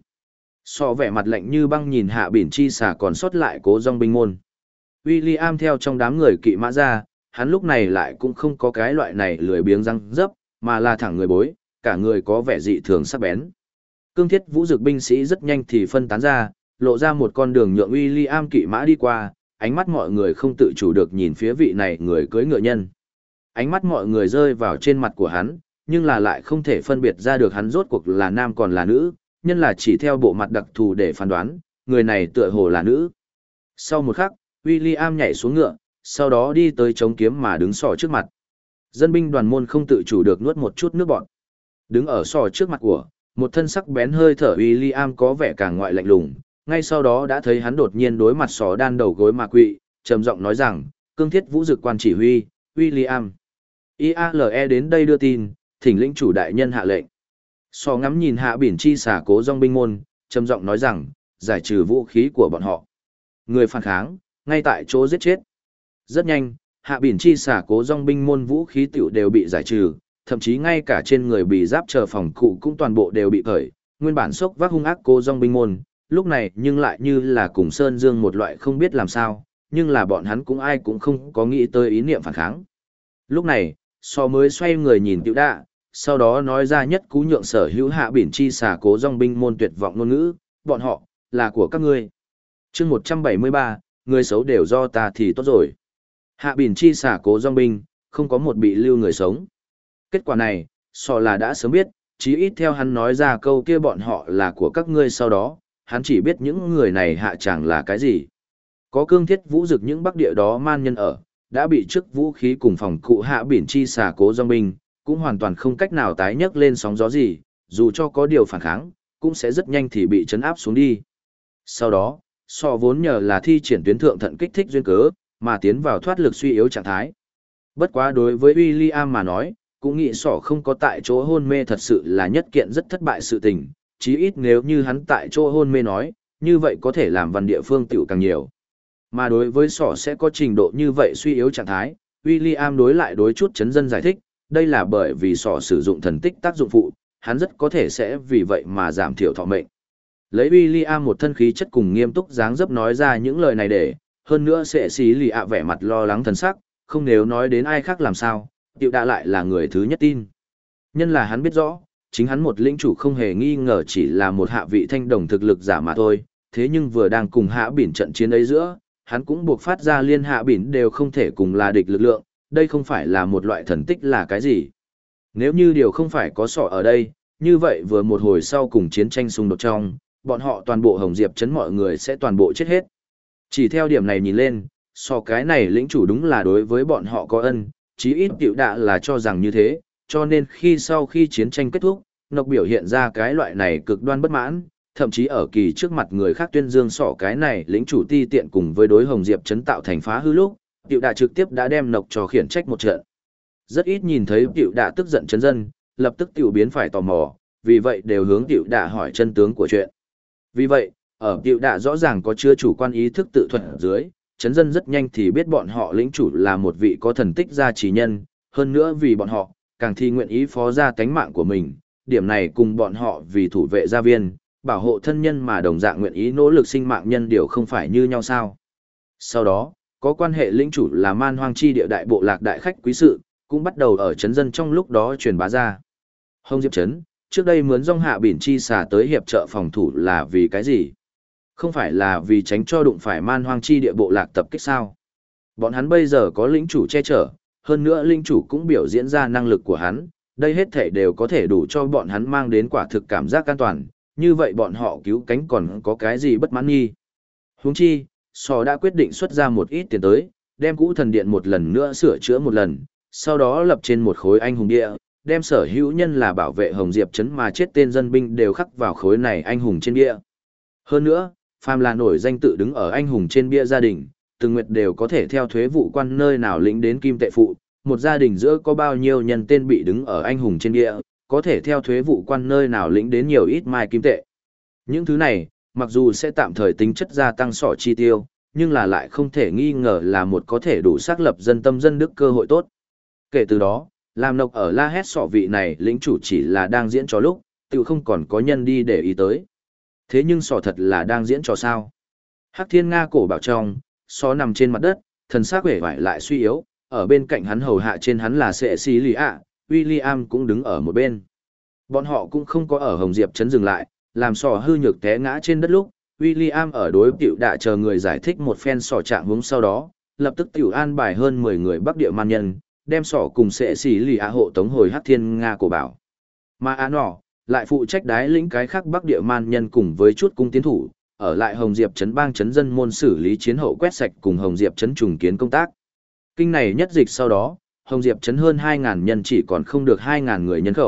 Sò vẻ mặt lạnh như băng nhìn Hạ Bìn chi xà còn sót lại cố dòng binh môn. William theo trong đám người kỵ mã ra, hắn lúc này lại cũng không có cái loại này lười biếng răng dấp, mà là thẳng người bối, cả người có vẻ dị thường sắc bén. Cương thiết vũ dực binh sĩ rất nhanh thì phân tán ra, lộ ra một con đường nhượng William kỵ mã đi qua, ánh mắt mọi người không tự chủ được nhìn phía vị này người cưỡi ngựa nhân. Ánh mắt mọi người rơi vào trên mặt của hắn, nhưng là lại không thể phân biệt ra được hắn rốt cuộc là nam còn là nữ, nhân là chỉ theo bộ mặt đặc thù để phán đoán, người này tựa hồ là nữ. Sau một khắc, William nhảy xuống ngựa, sau đó đi tới chống kiếm mà đứng sỏ trước mặt. Dân binh đoàn môn không tự chủ được nuốt một chút nước bọt. Đứng ở sò trước mặt của, một thân sắc bén hơi thở William có vẻ càng ngoại lạnh lùng, ngay sau đó đã thấy hắn đột nhiên đối mặt sò đan đầu gối mà quỵ, trầm giọng nói rằng, cương thiết vũ dực quan chỉ huy, William. IALE đến đây đưa tin, thỉnh lĩnh chủ đại nhân hạ lệnh. Sò ngắm nhìn hạ biển chi xả cố dòng binh môn, trầm giọng nói rằng, giải trừ vũ khí của bọn họ. Người phản kháng, ngay tại chỗ giết chết. Rất nhanh, hạ biển chi xả cố dòng binh môn vũ khí tiểu đều bị giải trừ, thậm chí ngay cả trên người bị giáp chờ phòng cụ cũng toàn bộ đều bị cởi, nguyên bản sốc vác hung ác cố dòng binh môn, lúc này nhưng lại như là cùng Sơn Dương một loại không biết làm sao, nhưng là bọn hắn cũng ai cũng không có nghĩ tới ý niệm phản kháng. Lúc này, so mới xoay người nhìn Tiểu Đạ, sau đó nói ra nhất cú nhượng sở hữu hạ biển chi xả cố dòng binh môn tuyệt vọng ngôn ngữ, bọn họ, là của các ngươi. chương 173, người xấu đều do ta thì tốt rồi. Hạ biển chi xả cố dòng binh, không có một bị lưu người sống. Kết quả này, so là đã sớm biết, chí ít theo hắn nói ra câu kia bọn họ là của các ngươi sau đó, hắn chỉ biết những người này hạ chẳng là cái gì. Có cương thiết vũ dực những bắc địa đó man nhân ở, đã bị trước vũ khí cùng phòng cụ hạ biển chi xả cố dòng binh, cũng hoàn toàn không cách nào tái nhấc lên sóng gió gì, dù cho có điều phản kháng, cũng sẽ rất nhanh thì bị chấn áp xuống đi. Sau đó, so vốn nhờ là thi triển tuyến thượng thận kích thích duyên cớ, mà tiến vào thoát lực suy yếu trạng thái. Bất quá đối với William mà nói, cũng nghĩ sỏ không có tại chỗ hôn mê thật sự là nhất kiện rất thất bại sự tình, chí ít nếu như hắn tại chỗ hôn mê nói, như vậy có thể làm văn địa phương tiểu càng nhiều. Mà đối với sỏ sẽ có trình độ như vậy suy yếu trạng thái, William đối lại đối chút chấn dân giải thích, đây là bởi vì sỏ sử dụng thần tích tác dụng phụ, hắn rất có thể sẽ vì vậy mà giảm thiểu thọ mệnh. Lấy William một thân khí chất cùng nghiêm túc dáng dấp nói ra những lời này để, hơn nữa sẽ xí lì ạ vẻ mặt lo lắng thần sắc, không nếu nói đến ai khác làm sao, Tiểu Đạ lại là người thứ nhất tin. Nhân là hắn biết rõ, chính hắn một lĩnh chủ không hề nghi ngờ chỉ là một hạ vị thanh đồng thực lực giả mà thôi, thế nhưng vừa đang cùng hạ biển trận chiến ấy giữa, hắn cũng buộc phát ra liên hạ biển đều không thể cùng là địch lực lượng, đây không phải là một loại thần tích là cái gì. Nếu như điều không phải có sọ ở đây, như vậy vừa một hồi sau cùng chiến tranh xung đột trong, bọn họ toàn bộ Hồng Diệp trấn mọi người sẽ toàn bộ chết hết. Chỉ theo điểm này nhìn lên, so cái này lĩnh chủ đúng là đối với bọn họ có ân, chí ít Tiểu Đạ là cho rằng như thế, cho nên sau khi chiến tranh kết thúc, Nộc biểu hiện ra cái loại này cực đoan bất mãn, thậm chí ở kỳ trước mặt người khác tuyên dương sọ cái này lĩnh chủ ti tiện cùng với đối Hồng Diệp trấn tạo thành phá hư lúc, Tiểu Đạ trực tiếp đã đem Nộc cho khiển trách một trận. Rất ít nhìn thấy Tiểu Đạ tức giận chấn dân, lập tức tiểu biến phải tò mò, vì vậy đều hướng Tiểu Đạ hỏi chân tướng của chuyện. Vì vậy, ở Tiểu Đạ rõ ràng có chứa chủ quan ý thức tự thuật ở dưới, chấn dân rất nhanh thì biết bọn họ lĩnh chủ là một vị có thần tích gia trì nhân, hơn nữa vì bọn họ, càng thi nguyện ý phó ra tánh mạng của mình, điểm này cùng bọn họ vì thủ vệ gia viên, bảo hộ thân nhân mà đồng dạng nguyện ý nỗ lực sinh mạng nhân điều không phải như nhau sao. Sau đó, có quan hệ lĩnh chủ là man hoang chi địa đại bộ lạc đại khách quý sự, cũng bắt đầu ở chấn dân trong lúc đó truyền bá ra. Hồng Diệp Trấn, trước đây mướn dòng hạ biển chi xà tới hiệp trợ phòng thủ là vì cái gì? Không phải là vì tránh cho đụng phải man hoang chi địa bộ lạc tập kích sao? Bọn hắn bây giờ có lĩnh chủ che chở, hơn nữa lĩnh chủ cũng biểu diễn ra năng lực của hắn, đây hết thể đều có thể đủ cho bọn hắn mang đến quả thực cảm giác an toàn, như vậy bọn họ cứu cánh còn có cái gì bất mãn nghi. Huống chi, Sò đã quyết định xuất ra một ít tiền tới, đem cũ thần điện một lần nữa sửa chữa một lần, sau đó lập trên một khối anh hùng địa, đem sở hữu nhân là bảo vệ Hồng Diệp trấn mà chết tên dân binh đều khắc vào khối này anh hùng trên bia. Hơn nữa, phàm là nổi danh tự đứng ở anh hùng trên bia gia đình, từng nguyệt đều có thể theo thuế vụ quan nơi nào lĩnh đến kim tệ phụ, một gia đình giữa có bao nhiêu nhân tên bị đứng ở anh hùng trên bia, có thể theo thuế vụ quan nơi nào lĩnh đến nhiều ít mai kim tệ. Những thứ này, mặc dù sẽ tạm thời tính chất gia tăng sọ chi tiêu, nhưng là lại không thể nghi ngờ là một có thể đủ xác lập dân tâm dân đức cơ hội tốt. Kể từ đó, làm Nộc ở La Hét sọ vị này lĩnh chủ chỉ là đang diễn trò lúc, tự không còn có nhân đi để ý tới. Thế nhưng sọ thật là đang diễn trò sao? Hắc Thiên Nga cổ bảo trong, sọ nằm trên mặt đất, thần xác vẻ vải lại suy yếu, ở bên cạnh hắn hầu hạ trên hắn là Sệ Xí Lì ạ, William cũng đứng ở một bên. Bọn họ cũng không có ở Hồng Diệp trấn dừng lại, làm sọ hư nhược té ngã trên đất lúc, William ở đối Tiểu Đạ chờ người giải thích một phen sọ trạng huống sau đó, lập tức tiểu an bài hơn 10 người Bắc Địa man nhân, đem sọ cùng Sệ Xí Lì ạ hộ tống hồi Hắc Thiên Nga cổ bảo. Mà Á Nỏ lại phụ trách đái lĩnh cái khác Bắc Địa man nhân cùng với chút cung tiến thủ, ở lại Hồng Diệp trấn bang trấn dân môn xử lý chiến hậu quét sạch cùng Hồng Diệp trấn trùng kiến công tác. Kinh này nhất dịch sau đó, Hồng Diệp trấn hơn 2.000 nhân chỉ còn không được 2.000 người nhân khẩu,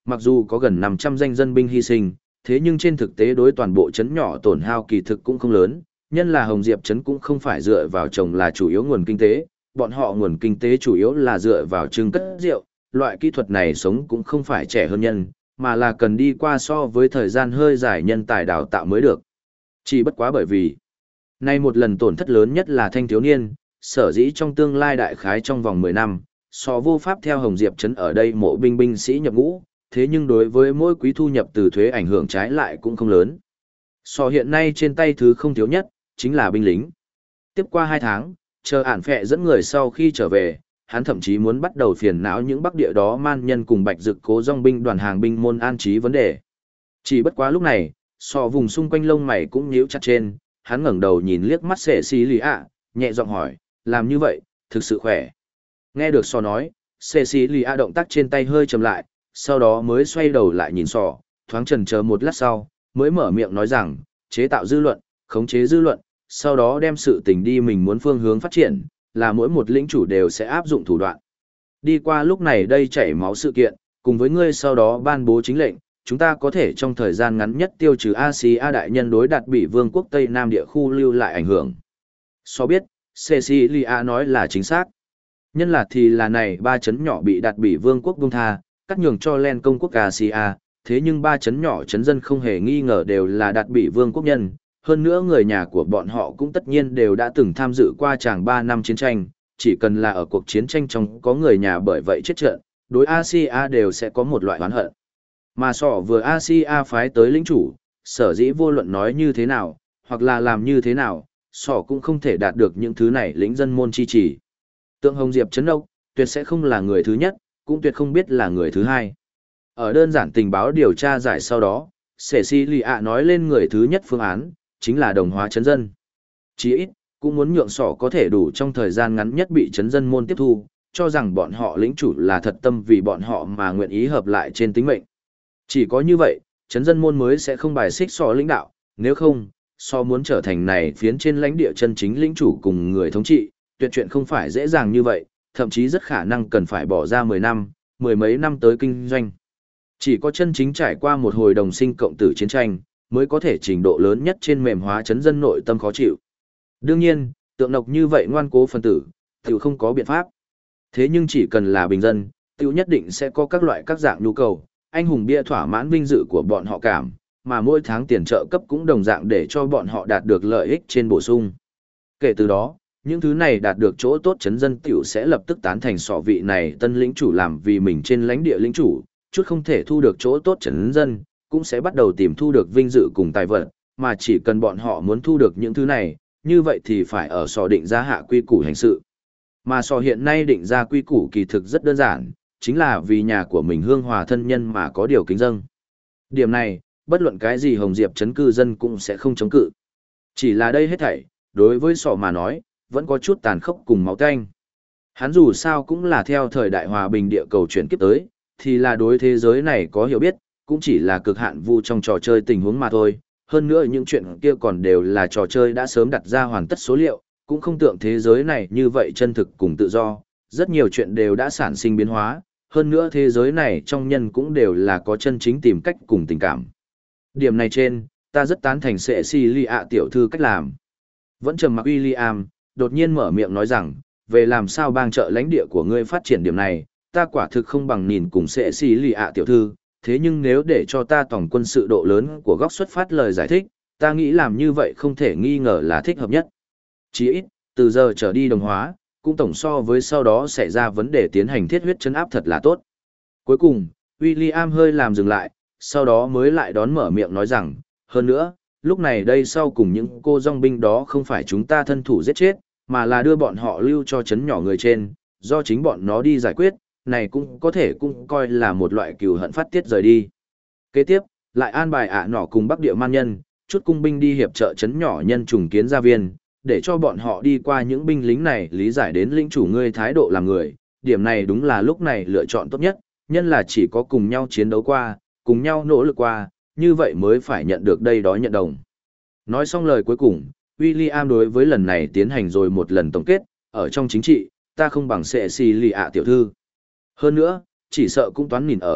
Mặc dù có gần 500 danh dân binh hy sinh, thế nhưng trên thực tế đối toàn bộ trấn nhỏ tổn hao kỳ thực cũng không lớn, nhân là Hồng Diệp trấn cũng không phải dựa vào trồng là chủ yếu nguồn kinh tế, bọn họ nguồn kinh tế chủ yếu là dựa vào trưng cất rượu, loại kỹ thuật này sống cũng không phải trẻ hơn nhân, mà là cần đi qua so với thời gian hơi dài nhân tài đào tạo mới được. Chỉ bất quá bởi vì, nay một lần tổn thất lớn nhất là thanh thiếu niên, sở dĩ trong tương lai đại khái trong vòng 10 năm, so vô pháp theo Hồng Diệp trấn ở đây mộ binh sĩ nhập ngũ, thế nhưng đối với mỗi quý thu nhập từ thuế ảnh hưởng trái lại cũng không lớn. So hiện nay trên tay thứ không thiếu nhất, chính là binh lính. Tiếp qua 2 tháng, chờ ản phệ dẫn người sau khi trở về, hắn thậm chí muốn bắt đầu phiền não những bắc địa đó man nhân cùng bạch dực cố dòng binh đoàn hàng binh môn an trí vấn đề. Chỉ bất quá lúc này, so vùng xung quanh lông mày cũng nhíu chặt trên, hắn ngẩng đầu nhìn liếc mắt sệ xì lì ạ, nhẹ giọng hỏi, làm như vậy, thực sự khỏe. Nghe được so nói, sệ xì lì ạ động tác trên tay hơi chậm lại, sau đó mới xoay đầu lại nhìn sọ, thoáng chần chờ một lát sau, mới mở miệng nói rằng, chế tạo dư luận, khống chế dư luận, sau đó đem sự tình đi mình muốn phương hướng phát triển, là mỗi một lĩnh chủ đều sẽ áp dụng thủ đoạn. Đi qua lúc này đây chảy máu sự kiện, cùng với ngươi sau đó ban bố chính lệnh, chúng ta có thể trong thời gian ngắn nhất tiêu trừ Asia đại nhân đối đạt bị vương quốc Tây Nam địa khu lưu lại ảnh hưởng. So biết, Cecilia nói là chính xác. Nhân là thì là này 3 chấn nhỏ bị đạt bị vương quốc buông tha, cắt nhường cho len công quốc Asia, thế nhưng 3 chấn nhỏ chấn dân không hề nghi ngờ đều là đạt bị vương quốc nhân. Hơn nữa người nhà của bọn họ cũng tất nhiên đều đã từng tham dự qua tràng 3 năm chiến tranh, chỉ cần là ở cuộc chiến tranh trong có người nhà bởi vậy chết trận, đối Asia đều sẽ có một loại oán hận. Mà sọ vừa Asia phái tới lĩnh chủ, sở dĩ vô luận nói như thế nào, hoặc là làm như thế nào, sọ cũng không thể đạt được những thứ này lĩnh dân môn chi trì. Tượng Hồng Diệp Trấn Ốc, tuyệt sẽ không là người thứ nhất, cũng tuyệt không biết là người thứ hai. Ở đơn giản tình báo điều tra giải sau đó, Cecilia nói lên người thứ nhất phương án, chính là đồng hóa chấn dân. Chỉ ít, cũng muốn nhượng sỏ có thể đủ trong thời gian ngắn nhất bị chấn dân môn tiếp thu, cho rằng bọn họ lĩnh chủ là thật tâm vì bọn họ mà nguyện ý hợp lại trên tính mệnh. Chỉ có như vậy, chấn dân môn mới sẽ không bài xích sỏ lãnh đạo, nếu không, sỏ muốn trở thành này phiến trên lãnh địa chân chính lĩnh chủ cùng người thống trị, tuyệt chuyện không phải dễ dàng như vậy, thậm chí rất khả năng cần phải bỏ ra 10 năm, mười mấy năm tới kinh doanh. Chỉ có chân chính trải qua một hồi đồng sinh cộng tử chiến tranh, mới có thể trình độ lớn nhất trên mềm hóa chấn dân nội tâm khó chịu. Đương nhiên, tượng độc như vậy ngoan cố phân tử, tiểu không có biện pháp. Thế nhưng chỉ cần là bình dân, tiểu nhất định sẽ có các loại các dạng nhu cầu, anh hùng bia thỏa mãn vinh dự của bọn họ cảm, mà mỗi tháng tiền trợ cấp cũng đồng dạng để cho bọn họ đạt được lợi ích trên bổ sung. Kể từ đó, những thứ này đạt được chỗ tốt chấn dân tiểu sẽ lập tức tán thành sọ vị này tân lĩnh chủ làm vì mình trên lãnh địa lĩnh chủ, chút không thể thu được chỗ tốt chấn dân, cũng sẽ bắt đầu tìm thu được vinh dự cùng tài vật, mà chỉ cần bọn họ muốn thu được những thứ này, như vậy thì phải ở sọ định ra hạ quy củ hành sự. Mà sọ hiện nay định ra quy củ kỳ thực rất đơn giản, chính là vì nhà của mình hương hòa thân nhân mà có điều kính dâng. Điểm này, bất luận cái gì Hồng Diệp trấn cư dân cũng sẽ không chống cự. Chỉ là đây hết thảy, đối với sọ mà nói, vẫn có chút tàn khốc cùng máu tanh. Hắn dù sao cũng là theo thời đại hòa bình địa cầu chuyển kiếp tới, thì là đối thế giới này có hiểu biết, cũng chỉ là cực hạn vu trong trò chơi tình huống mà thôi. Hơn nữa những chuyện kia còn đều là trò chơi đã sớm đặt ra hoàn tất số liệu, cũng không tượng thế giới này như vậy chân thực cùng tự do. Rất nhiều chuyện đều đã sản sinh biến hóa, hơn nữa thế giới này trong nhân cũng đều là có chân chính tìm cách cùng tình cảm. Điểm này trên, ta rất tán thành Cecilia tiểu thư cách làm. Vẫn trầm mặc William, đột nhiên mở miệng nói rằng, về làm sao bang trợ lãnh địa của ngươi phát triển điểm này, ta quả thực không bằng nhìn cùng Cecilia tiểu thư, thế nhưng nếu để cho ta tổng quân sự độ lớn của góc xuất phát lời giải thích, ta nghĩ làm như vậy không thể nghi ngờ là thích hợp nhất. Chỉ ít, từ giờ trở đi đồng hóa, cũng tổng so với sau đó xảy ra vấn đề tiến hành thiết huyết chấn áp thật là tốt. Cuối cùng, William hơi làm dừng lại, sau đó mới lại đón mở miệng nói rằng, hơn nữa, lúc này đây sau cùng những cô dòng binh đó không phải chúng ta thân thủ giết chết, mà là đưa bọn họ lưu cho chấn nhỏ người trên, do chính bọn nó đi giải quyết, này cũng có thể cũng coi là một loại cừu hận phát tiết rời đi. Kế tiếp, lại an bài nỏ cùng Bắc Địa man nhân, chút cung binh đi hiệp trợ chấn nhỏ nhân trùng kiến gia viên, để cho bọn họ đi qua những binh lính này lý giải đến lĩnh chủ ngươi thái độ làm người, điểm này đúng là lúc này lựa chọn tốt nhất, nhân là chỉ có cùng nhau chiến đấu qua, cùng nhau nỗ lực qua, như vậy mới phải nhận được đây đó nhận đồng. Nói xong lời cuối cùng, William đối với lần này tiến hành rồi một lần tổng kết, ở trong chính trị, ta không bằng Cecilia tiểu thư. Hơn nữa, chỉ sợ cũng toán nhìn ở,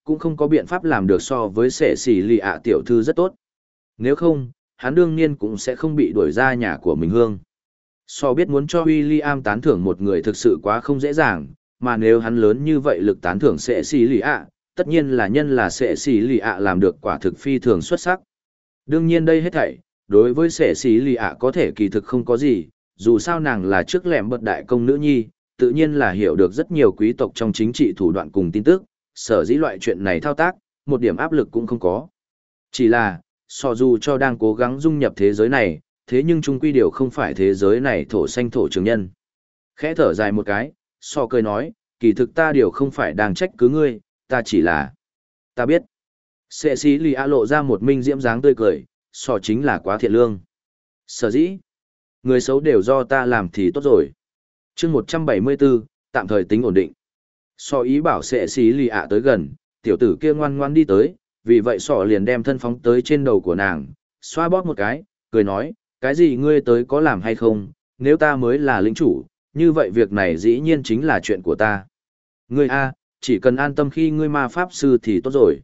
cũng không có biện pháp làm được so với sệ xì lì ạ tiểu thư rất tốt. Nếu không, hắn đương nhiên cũng sẽ không bị đuổi ra nhà của mình hương. So biết muốn cho William tán thưởng một người thực sự quá không dễ dàng, mà nếu hắn lớn như vậy lực tán thưởng sệ xì lì ạ, tất nhiên là nhân là sệ xì lì ạ làm được quả thực phi thường xuất sắc. Đương nhiên đây hết thảy, đối với sệ xì lì ạ có thể kỳ thực không có gì, dù sao nàng là trước lẻm bật đại công nữ nhi, tự nhiên là hiểu được rất nhiều quý tộc trong chính trị thủ đoạn cùng tin tức, sở dĩ loại chuyện này thao tác, một điểm áp lực cũng không có. Chỉ là, so dù cho đang cố gắng dung nhập thế giới này, thế nhưng chung quy điều không phải thế giới này thổ xanh thổ trường nhân. Khẽ thở dài một cái, so cười nói, kỳ thực ta điều không phải đang trách cứ ngươi, ta chỉ là... Ta biết. Sệ sĩ lì a lộ ra một minh diễm dáng tươi cười, so chính là quá thiện lương. Sở dĩ, người xấu đều do ta làm thì tốt rồi. chương 174, tạm thời tính ổn định. So ý bảo sệ sĩ lì ạ tới gần, tiểu tử kia ngoan ngoan đi tới, vì vậy sọ liền đem thân phóng tới trên đầu của nàng, xoa bóp một cái, cười nói, cái gì ngươi tới có làm hay không, nếu ta mới là lĩnh chủ, như vậy việc này dĩ nhiên chính là chuyện của ta. Ngươi a, chỉ cần an tâm khi ngươi ma pháp sư thì tốt rồi.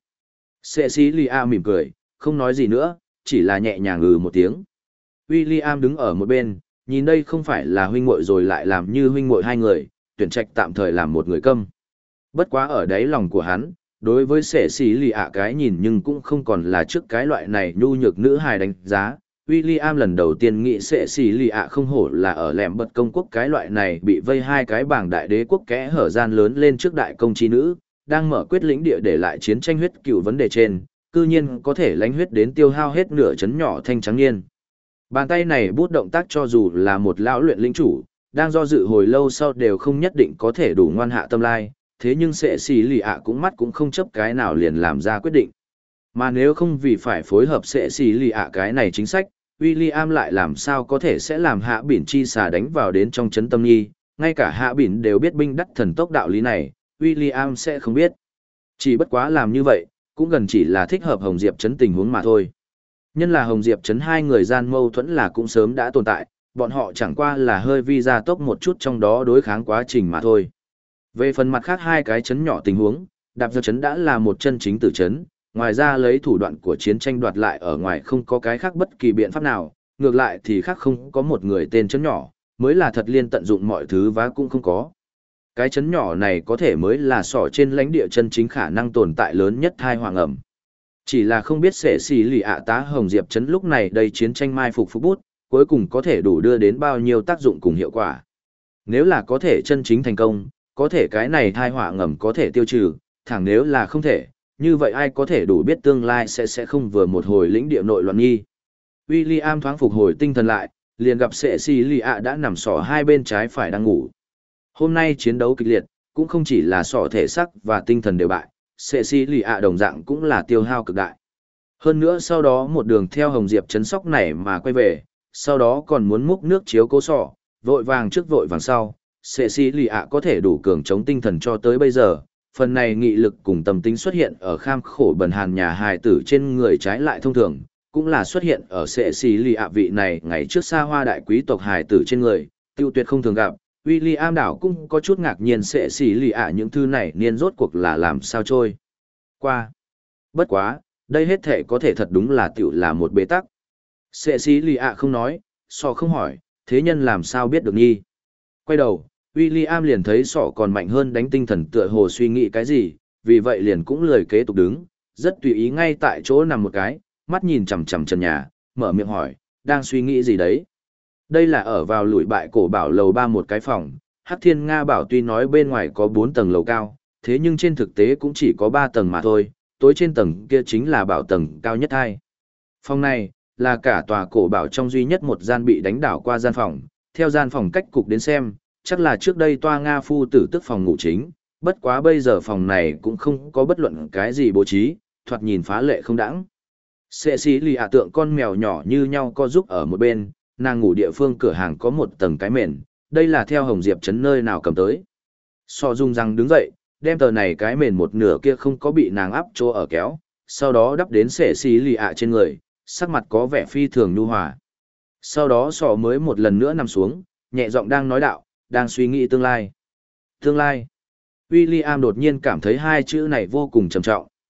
Cecilia mỉm cười, không nói gì nữa, chỉ là nhẹ nhàng một tiếng. William đứng ở một bên, nhìn đây không phải là huynh muội rồi lại làm như huynh muội hai người, tuyển trạch tạm thời làm một người câm. Bất quá ở đáy lòng của hắn, đối với Cecilia cái nhìn nhưng cũng không còn là trước cái loại này nhu nhược nữ hài đánh giá. William lần đầu tiên nghĩ Cecilia không hổ là ở lẻm bật công quốc cái loại này bị vây hai cái bảng đại đế quốc kẽ hở gian lớn lên trước đại công trí nữ, đang mở quyết lĩnh địa để lại chiến tranh huyết cựu vấn đề trên, cư nhiên có thể lánh huyết đến tiêu hao hết nửa chấn nhỏ thanh trắng niên. Bàn tay này bút động tác cho dù là một lão luyện lĩnh chủ, đang do dự hồi lâu sau đều không nhất định có thể đủ ngoan hạ tâm lai, thế nhưng sẽ xì lì ạ cũng mắt cũng không chấp cái nào liền làm ra quyết định. Mà nếu không vì phải phối hợp sẽ xì lì ạ cái này chính sách, William lại làm sao có thể sẽ làm hạ bỉn chi xà đánh vào đến trong chấn tâm nghi, ngay cả hạ bỉn đều biết binh đắc thần tốc đạo lý này, William sẽ không biết. Chỉ bất quá làm như vậy, cũng gần chỉ là thích hợp Hồng Diệp Trấn tình huống mà thôi. Nhân là Hồng Diệp Trấn hai người gian mâu thuẫn là cũng sớm đã tồn tại, bọn họ chẳng qua là hơi vi ra tốc một chút trong đó đối kháng quá trình mà thôi. Về phần mặt khác hai cái trấn nhỏ tình huống, Đạp Dược Trấn đã là một chân chính tử trấn, ngoài ra lấy thủ đoạn của chiến tranh đoạt lại ở ngoài không có cái khác bất kỳ biện pháp nào, ngược lại thì khác không có một người tên trấn nhỏ, mới là thật liên tận dụng mọi thứ và cũng không có. Cái trấn nhỏ này có thể mới là sỏ trên lãnh địa chân chính khả năng tồn tại lớn nhất thai hoàng ẩm. Chỉ là không biết sẽ xì lì ạ tá Hồng Diệp Trấn lúc này đây chiến tranh mai phục bút, cuối cùng có thể đủ đưa đến bao nhiêu tác dụng cùng hiệu quả. Nếu là có thể chân chính thành công, có thể cái này thai họa ngầm có thể tiêu trừ, thẳng nếu là không thể, như vậy ai có thể đủ biết tương lai sẽ không vừa một hồi lĩnh địa nội loạn nghi. William thoáng phục hồi tinh thần lại, liền gặp sẽ xì lì ạ đã nằm sỏ hai bên trái phải đang ngủ. Hôm nay chiến đấu kịch liệt, cũng không chỉ là sọ thể sắc và tinh thần đều bại, sẽ xì lì ạ đồng dạng cũng là tiêu hao cực đại. Hơn nữa sau đó một đường theo Hồng Diệp Trấn sóc này mà quay về, sau đó còn muốn múc nước chiếu cố sọ, vội vàng trước vội vàng sau, sẽ xì lì ạ có thể đủ cường chống tinh thần cho tới bây giờ. Phần này nghị lực cùng tâm tính xuất hiện ở kham khổ bần hàn nhà hài tử trên người trái lại thông thường, cũng là xuất hiện ở sẽ xì lì ạ vị này ngày trước xa hoa đại quý tộc hài tử trên người, tiêu tuyệt không thường gặp. William đảo cũng có chút ngạc nhiên sẽ xì lì ạ những thứ này niên rốt cuộc là làm sao trôi qua. Bất quá, đây hết thể có thể thật đúng là tiểu là một bế tắc. Sẽ xì lì ạ không nói, so không hỏi, thế nhân làm sao biết được nghi. Quay đầu, William liền thấy sọ còn mạnh hơn đánh tinh thần tựa hồ suy nghĩ cái gì, vì vậy liền cũng lười kế tục đứng, rất tùy ý ngay tại chỗ nằm một cái, mắt nhìn chằm chằm trần nhà, mở miệng hỏi, đang suy nghĩ gì đấy? Đây là ở vào lùi bại cổ bảo lầu 3 một cái phòng, Hắc Thiên Nga bảo tuy nói bên ngoài có 4 tầng lầu cao, thế nhưng trên thực tế cũng chỉ có 3 tầng mà thôi, tối trên tầng kia chính là bảo tầng cao nhất hai. Phòng này, là cả tòa cổ bảo trong duy nhất một gian bị đánh đảo qua gian phòng, theo gian phòng cách cục đến xem, chắc là trước đây toa Nga phu tử tức phòng ngủ chính, bất quá bây giờ phòng này cũng không có bất luận cái gì bố trí, thoạt nhìn phá lệ không đãng. Sệ xí lì ạ tượng con mèo nhỏ như nhau co giúp ở một bên, nàng ngủ địa phương cửa hàng có một tầng cái mền, đây là theo Hồng Diệp Trấn nơi nào cầm tới. So dung răng đứng dậy, đem tờ này cái mền một nửa kia không có bị nàng áp chỗ ở kéo, sau đó đắp đến sệ xí lì ạ trên người, sắc mặt có vẻ phi thường nhu hòa. Sau đó sọ mới một lần nữa nằm xuống, nhẹ giọng đang nói đạo, đang suy nghĩ tương lai. Tương lai. William đột nhiên cảm thấy hai chữ này vô cùng trầm trọng.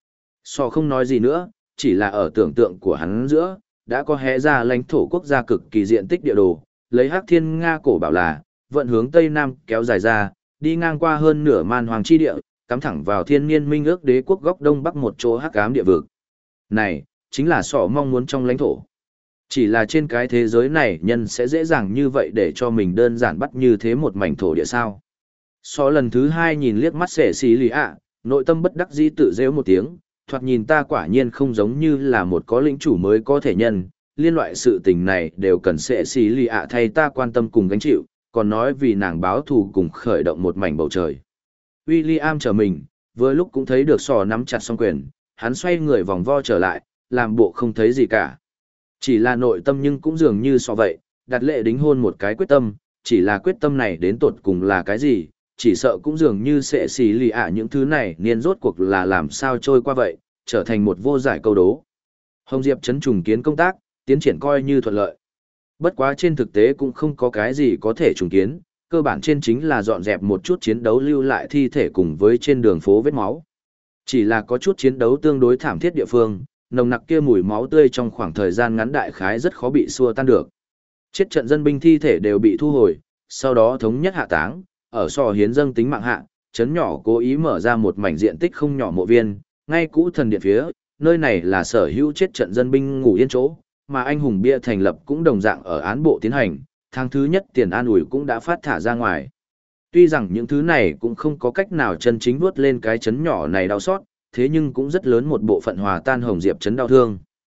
Sò không nói gì nữa, chỉ là ở tưởng tượng của hắn giữa, đã có hé ra lãnh thổ quốc gia cực kỳ diện tích địa đồ, lấy Hắc Thiên Nga cổ bảo là, vận hướng Tây Nam kéo dài ra, đi ngang qua hơn nửa man hoàng chi địa, cắm thẳng vào thiên niên minh ước đế quốc góc đông bắc một chỗ hắc ám địa vực. Này, chính là sọ mong muốn trong lãnh thổ. Chỉ là trên cái thế giới này nhân sẽ dễ dàng như vậy để cho mình đơn giản bắt như thế một mảnh thổ địa sao. Sọ lần thứ hai nhìn liếc mắt sẻ xì lì ạ, nội tâm bất đắc dĩ tự rêu một tiếng, thoạt nhìn ta quả nhiên không giống như là một có lĩnh chủ mới có thể nhân, liên loại sự tình này đều cần sẻ xì lì ạ thay ta quan tâm cùng gánh chịu, còn nói vì nàng báo thù cùng khởi động một mảnh bầu trời. William trở mình, vừa lúc cũng thấy được sò nắm chặt song quyền, hắn xoay người vòng vo trở lại, làm bộ không thấy gì cả. Chỉ là nội tâm nhưng cũng dường như sò vậy, đặt lệ đính hôn một cái quyết tâm, chỉ là quyết tâm này đến tột cùng là cái gì, chỉ sợ cũng dường như sẽ xì lì ạ những thứ này niên rốt cuộc là làm sao trôi qua vậy, trở thành một vô giải câu đố. Hồng Diệp trấn trùng kiến công tác, tiến triển coi như thuận lợi. Bất quá trên thực tế cũng không có cái gì có thể trùng kiến, cơ bản trên chính là dọn dẹp một chút chiến đấu lưu lại thi thể cùng với trên đường phố vết máu. Chỉ là có chút chiến đấu tương đối thảm thiết địa phương, nồng nặc kia mùi máu tươi trong khoảng thời gian ngắn đại khái rất khó bị xua tan được. Chết trận dân binh thi thể đều bị thu hồi, sau đó thống nhất hạ táng, ở sò hiến dâng tính mạng hạ, trấn nhỏ cố ý mở ra một mảnh diện tích không nhỏ mộ viên, ngay cũ thần điện phía, nơi này là sở hữu chết trận dân binh ngủ yên chỗ, mà anh hùng bia thành lập cũng đồng dạng ở án bộ tiến hành, tháng thứ nhất tiền an ủi cũng đã phát thả ra ngoài. Tuy rằng những thứ này cũng không có cách nào chân chính vuốt lên cái chấn nhỏ này đau xót, thế nhưng cũng rất lớn một bộ phận hòa tan Hồng Diệp chấn đau thương.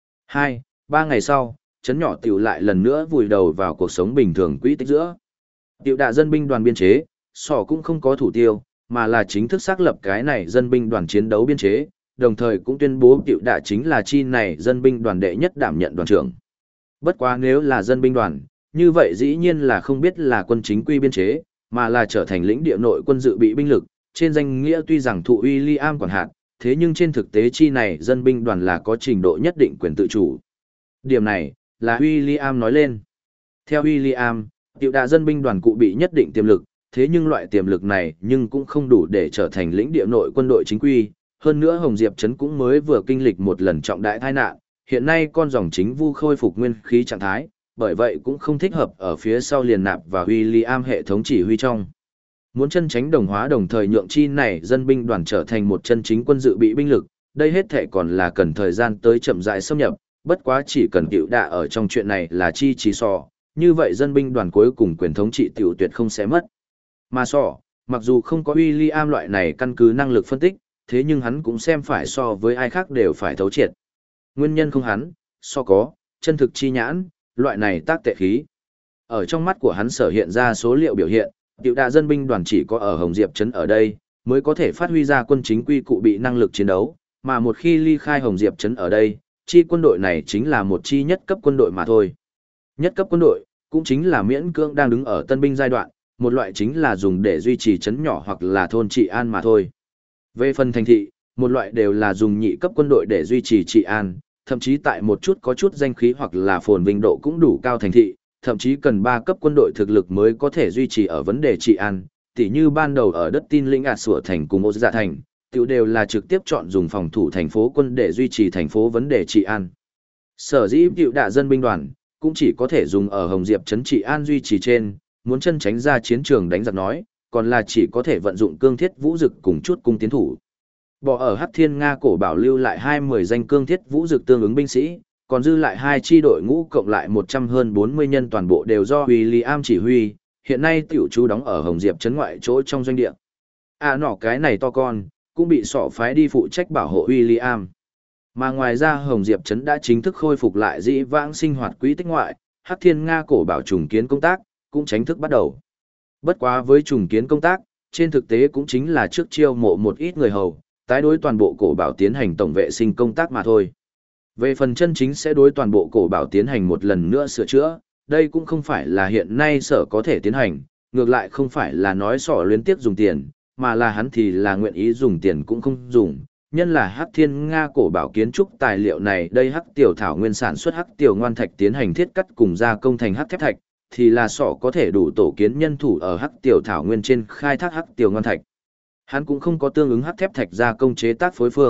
2-3 ngày sau, chấn nhỏ tiểu lại lần nữa vùi đầu vào cuộc sống bình thường quỹ tích giữa. Tiểu đạ dân binh đoàn biên chế, sỏ cũng không có thủ tiêu, mà là chính thức xác lập cái này dân binh đoàn chiến đấu biên chế, đồng thời cũng tuyên bố tiểu đạ chính là chi này dân binh đoàn đệ nhất đảm nhận đoàn trưởng. Bất quá nếu là dân binh đoàn, như vậy dĩ nhiên là không biết là quân chính quy biên chế, mà là trở thành lĩnh địa nội quân dự bị binh lực, trên danh nghĩa tuy rằng thụ William quản hạt, thế nhưng trên thực tế chi này dân binh đoàn là có trình độ nhất định quyền tự chủ. Điểm này, là William nói lên. Theo William, tiểu đạ dân binh đoàn cụ bị nhất định tiềm lực, thế nhưng loại tiềm lực này nhưng cũng không đủ để trở thành lĩnh địa nội quân đội chính quy. Hơn nữa Hồng Diệp Trấn cũng mới vừa kinh lịch một lần trọng đại tai nạn, hiện nay con dòng chính vu khôi phục nguyên khí trạng thái, bởi vậy cũng không thích hợp ở phía sau liền nạp vào William hệ thống chỉ huy trong. Muốn chân tránh đồng hóa đồng thời nhượng chi này dân binh đoàn trở thành một chân chính quân dự bị binh lực, đây hết thể còn là cần thời gian tới chậm rãi xâm nhập, bất quá chỉ cần tiểu đạ ở trong chuyện này là chi trí sò, như vậy dân binh đoàn cuối cùng quyền thống trị tiểu tuyệt không sẽ mất. Mà sò, mặc dù không có William loại này căn cứ năng lực phân tích, thế nhưng hắn cũng xem phải so với ai khác đều phải thấu triệt. Nguyên nhân không hắn, so có, chân thực chi nhãn, loại này tác tệ khí. Ở trong mắt của hắn sở hiện ra số liệu biểu hiện, tiểu đạ dân binh đoàn chỉ có ở Hồng Diệp Trấn ở đây, mới có thể phát huy ra quân chính quy cụ bị năng lực chiến đấu, mà một khi ly khai Hồng Diệp Trấn ở đây, chi quân đội này chính là một chi nhất cấp quân đội mà thôi. Nhất cấp quân đội, cũng chính là miễn cưỡng đang đứng ở tân binh giai đoạn, một loại chính là dùng để duy trì trấn nhỏ hoặc là thôn trị an mà thôi. Về phần thành thị, một loại đều là dùng nhị cấp quân đội để duy trì trị an, thậm chí tại một chút có chút danh khí hoặc là phồn vinh độ cũng đủ cao thành thị, thậm chí cần 3 cấp quân đội thực lực mới có thể duy trì ở vấn đề trị an, tỉ như ban đầu ở đất tin lĩnh sủa thành cùng ô dạ thành, tiểu đều là trực tiếp chọn dùng phòng thủ thành phố quân để duy trì thành phố vấn đề trị an. Sở dĩ tiểu đạ dân binh đoàn, cũng chỉ có thể dùng ở Hồng Diệp trấn trị an duy trì trên, muốn chân tránh ra chiến trường đánh giặc nói, còn là chỉ có thể vận dụng cương thiết vũ dực cùng chút cung tiến thủ. Bỏ ở Hắc Thiên Nga cổ bảo lưu lại 20 danh cương thiết vũ dực tương ứng binh sĩ, còn dư lại 2 chi đội ngũ cộng lại 100 hơn 40 nhân toàn bộ đều do William chỉ huy, hiện nay tiểu chú đóng ở Hồng Diệp trấn ngoại chỗ trong doanh địa. Nọ cái này to con, cũng bị sọ phái đi phụ trách bảo hộ William. Mà ngoài ra Hồng Diệp trấn đã chính thức khôi phục lại dĩ vãng sinh hoạt quỹ tích ngoại, Hắc Thiên Nga cổ bảo trùng kiến công tác, cũng chính thức bắt đầu. Bất quá với trùng kiến công tác, trên thực tế cũng chính là trước chiêu mộ một ít người hầu, tái đối toàn bộ cổ bảo tiến hành tổng vệ sinh công tác mà thôi. Về phần chân chính sẽ đối toàn bộ cổ bảo tiến hành một lần nữa sửa chữa, đây cũng không phải là hiện nay sở có thể tiến hành, ngược lại không phải là nói sỏ liên tiếp dùng tiền, mà là hắn thì là nguyện ý dùng tiền cũng không dùng. Nhân là Hắc Thiên Nga cổ bảo kiến trúc tài liệu này đây Hắc Tiểu Thảo nguyên sản xuất Hắc Tiểu Ngoan Thạch tiến hành thiết cắt cùng gia công thành Hắc Thép Thạch, thì là sỏ có thể đủ tổ kiến nhân thủ ở Hắc Tiểu Thảo nguyên trên khai thác Hắc Tiểu Ngoan Thạch. Hắn cũng không có tương ứng Hắc Thép Thạch gia công chế tác phối phương,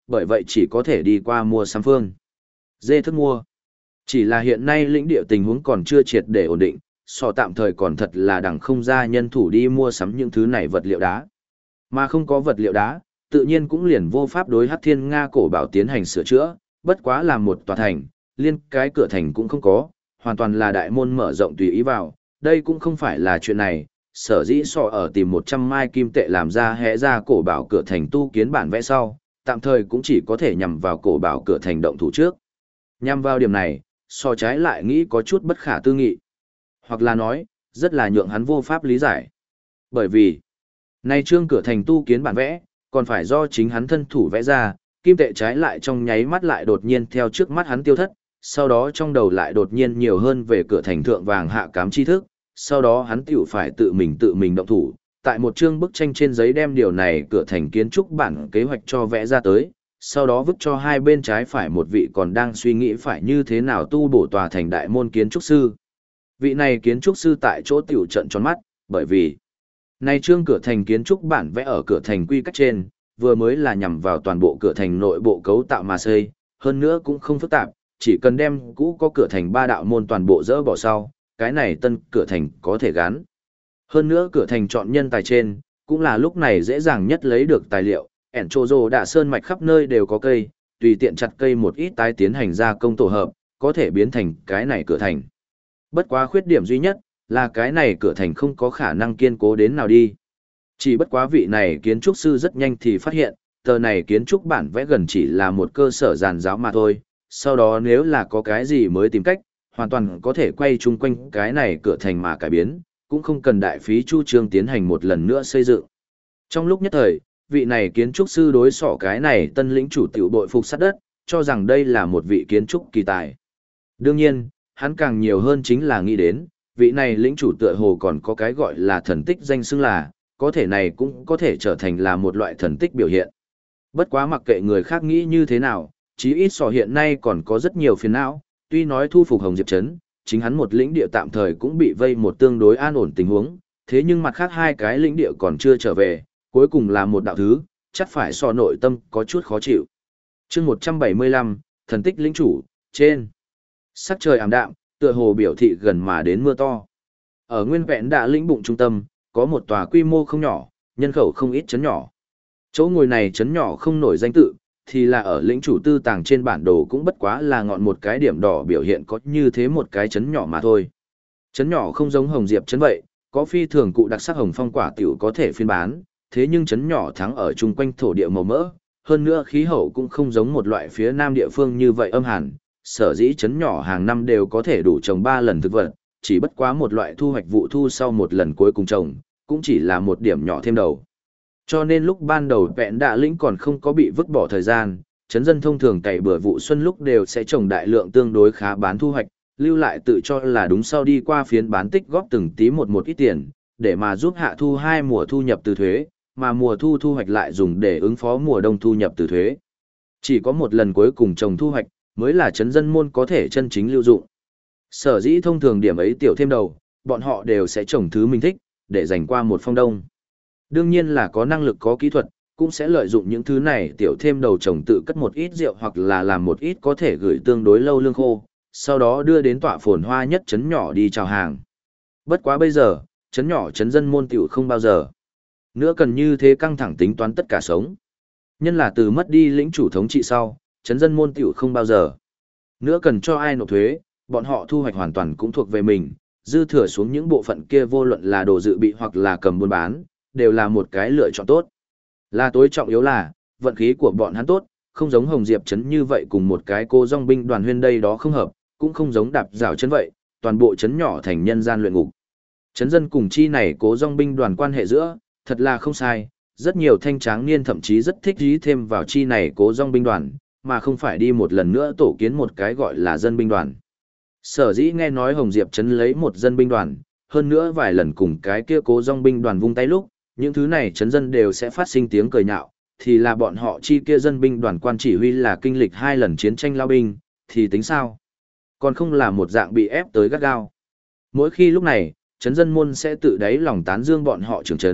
bởi vậy chỉ có thể đi qua mua sắm phương. Dê thức mua. Chỉ là hiện nay lĩnh địa tình huống còn chưa triệt để ổn định, sò tạm thời còn thật là đẳng không ra nhân thủ đi mua sắm những thứ này vật liệu đá. Mà không có vật liệu đá, tự nhiên cũng liền vô pháp đối Hắc Thiên Nga cổ bảo tiến hành sửa chữa, bất quá là một tòa thành, liên cái cửa thành cũng không có, hoàn toàn là đại môn mở rộng tùy ý vào, đây cũng không phải là chuyện này, sở dĩ sọ ở tìm 100 mai kim tệ làm ra hẽ ra cổ bảo cửa thành tu kiến bản vẽ sau, tạm thời cũng chỉ có thể nhằm vào cổ bảo cửa thành động thủ trước. Nhằm vào điểm này, sọ trái lại nghĩ có chút bất khả tư nghị, hoặc là nói, rất là nhượng hắn vô pháp lý giải. Bởi vì, nay trương cửa thành tu kiến bản vẽ, còn phải do chính hắn thân thủ vẽ ra, kim tệ trái lại trong nháy mắt lại đột nhiên theo trước mắt hắn tiêu thất, sau đó trong đầu lại đột nhiên nhiều hơn về cửa thành thượng vàng hạ cám tri thức, sau đó hắn tiểu phải tự mình động thủ, tại một chương bức tranh trên giấy đem điều này cửa thành kiến trúc bản kế hoạch cho vẽ ra tới, sau đó vứt cho hai bên trái phải một vị còn đang suy nghĩ phải như thế nào tu bổ tòa thành đại môn kiến trúc sư. Vị này kiến trúc sư tại chỗ tiểu trận tròn mắt, bởi vì này trương cửa thành kiến trúc bản vẽ ở cửa thành quy cách trên, vừa mới là nhằm vào toàn bộ cửa thành nội bộ cấu tạo mà xây, hơn nữa cũng không phức tạp, chỉ cần đem cũ có cửa thành ba đạo môn toàn bộ dỡ bỏ sau, cái này tân cửa thành có thể gắn. Hơn nữa cửa thành chọn nhân tài trên, cũng là lúc này dễ dàng nhất lấy được tài liệu, ẻn trô rồ đạ sơn mạch khắp nơi đều có cây, tùy tiện chặt cây một ít tái tiến hành gia công tổ hợp, có thể biến thành cái này cửa thành. Bất quá khuyết điểm duy nhất, là cái này cửa thành không có khả năng kiên cố đến nào đi. Chỉ bất quá vị này kiến trúc sư rất nhanh thì phát hiện, tờ này kiến trúc bản vẽ gần chỉ là một cơ sở giàn giáo mà thôi, sau đó nếu là có cái gì mới tìm cách, hoàn toàn có thể quay chung quanh cái này cửa thành mà cải biến, cũng không cần đại phí chu trương tiến hành một lần nữa xây dựng. Trong lúc nhất thời, vị này kiến trúc sư đối sỏ cái này tân lĩnh chủ tiểu bội phục sát đất, cho rằng đây là một vị kiến trúc kỳ tài. Đương nhiên, hắn càng nhiều hơn chính là nghĩ đến, vị này lĩnh chủ tựa hồ còn có cái gọi là thần tích danh xưng là, có thể này cũng có thể trở thành là một loại thần tích biểu hiện. Bất quá mặc kệ người khác nghĩ như thế nào, chí ít sò hiện nay còn có rất nhiều phiền não, tuy nói thu phục Hồng Diệp Trấn, chính hắn một lĩnh địa tạm thời cũng bị vây một tương đối an ổn tình huống, thế nhưng mặt khác hai cái lĩnh địa còn chưa trở về, cuối cùng là một đạo thứ, chắc phải sò nội tâm có chút khó chịu. Chương 175, thần tích lĩnh chủ, trên. Sắc trời ảm đạm, tựa hồ biểu thị gần mà đến mưa to. Ở nguyên vẹn đạ lĩnh bụng trung tâm, có một tòa quy mô không nhỏ, nhân khẩu không ít trấn nhỏ. Chỗ ngồi này trấn nhỏ không nổi danh tự, thì là ở lĩnh chủ tư tàng trên bản đồ cũng bất quá là ngọn một cái điểm đỏ biểu hiện có như thế một cái trấn nhỏ mà thôi. Trấn nhỏ không giống Hồng Diệp trấn vậy, có phi thường cụ đặc sắc hồng phong quả tiểu có thể phiên bán, thế nhưng trấn nhỏ thắng ở chung quanh thổ địa màu mỡ, hơn nữa khí hậu cũng không giống một loại phía nam địa phương như vậy âm hàn, sở dĩ trấn nhỏ hàng năm đều có thể đủ trồng 3 lần thực vật, chỉ bất quá một loại thu hoạch vụ thu sau một lần cuối cùng trồng, cũng chỉ là một điểm nhỏ thêm đầu. Cho nên lúc ban đầu vẹn đạ lĩnh còn không có bị vứt bỏ thời gian, trấn dân thông thường cày bừa vụ xuân lúc đều sẽ trồng đại lượng tương đối khá bán thu hoạch, lưu lại tự cho là đúng sau đi qua phiến bán tích góp từng tí một ít tiền, để mà giúp hạ thu 2 mùa thu nhập từ thuế, mà mùa thu thu hoạch lại dùng để ứng phó mùa đông thu nhập từ thuế. Chỉ có một lần cuối cùng trồng thu hoạch, mới là trấn dân môn có thể chân chính lưu dụng. Sở dĩ thông thường điểm ấy tiểu thêm đầu, bọn họ đều sẽ trồng thứ mình thích, để dành qua một phong đông. Đương nhiên là có năng lực có kỹ thuật, cũng sẽ lợi dụng những thứ này tiểu thêm đầu trồng tự cất một ít rượu hoặc là làm một ít có thể gửi tương đối lâu lương khô, sau đó đưa đến tọa phồn hoa nhất trấn nhỏ đi chào hàng. Bất quá bây giờ, trấn nhỏ trấn dân môn tiểu không bao giờ nữa cần như thế căng thẳng tính toán tất cả sống. Nhân là từ mất đi lĩnh chủ thống trị sau, trấn dân môn tiểu không bao giờ nữa cần cho ai nộp thuế, bọn họ thu hoạch hoàn toàn cũng thuộc về mình, dư thừa xuống những bộ phận kia vô luận là đồ dự bị hoặc là cầm buôn bán, đều là một cái lựa chọn tốt. Là tối trọng yếu là, vận khí của bọn hắn tốt, không giống Hồng Diệp trấn như vậy cùng một cái cô dòng binh đoàn huyên đây đó không hợp, cũng không giống đạp rào trấn vậy, toàn bộ trấn nhỏ thành nhân gian luyện ngục. Trấn dân cùng chi này cố dòng binh đoàn quan hệ giữa, thật là không sai, rất nhiều thanh tráng niên thậm chí rất thích dí thêm vào chi này cố dòng binh đoàn, mà không phải đi một lần nữa tổ kiến một cái gọi là dân binh đoàn. Sở dĩ nghe nói Hồng Diệp trấn lấy một dân binh đoàn, hơn nữa vài lần cùng cái kia cố dòng binh đoàn vung tay lúc, những thứ này trấn dân đều sẽ phát sinh tiếng cười nhạo, thì là bọn họ chi kia dân binh đoàn quan chỉ huy là kinh lịch 2 lần chiến tranh lao binh, thì tính sao? Còn không là một dạng bị ép tới gắt gao. Mỗi khi lúc này, trấn dân môn sẽ tự đáy lòng tán dương bọn họ trưởng trấn,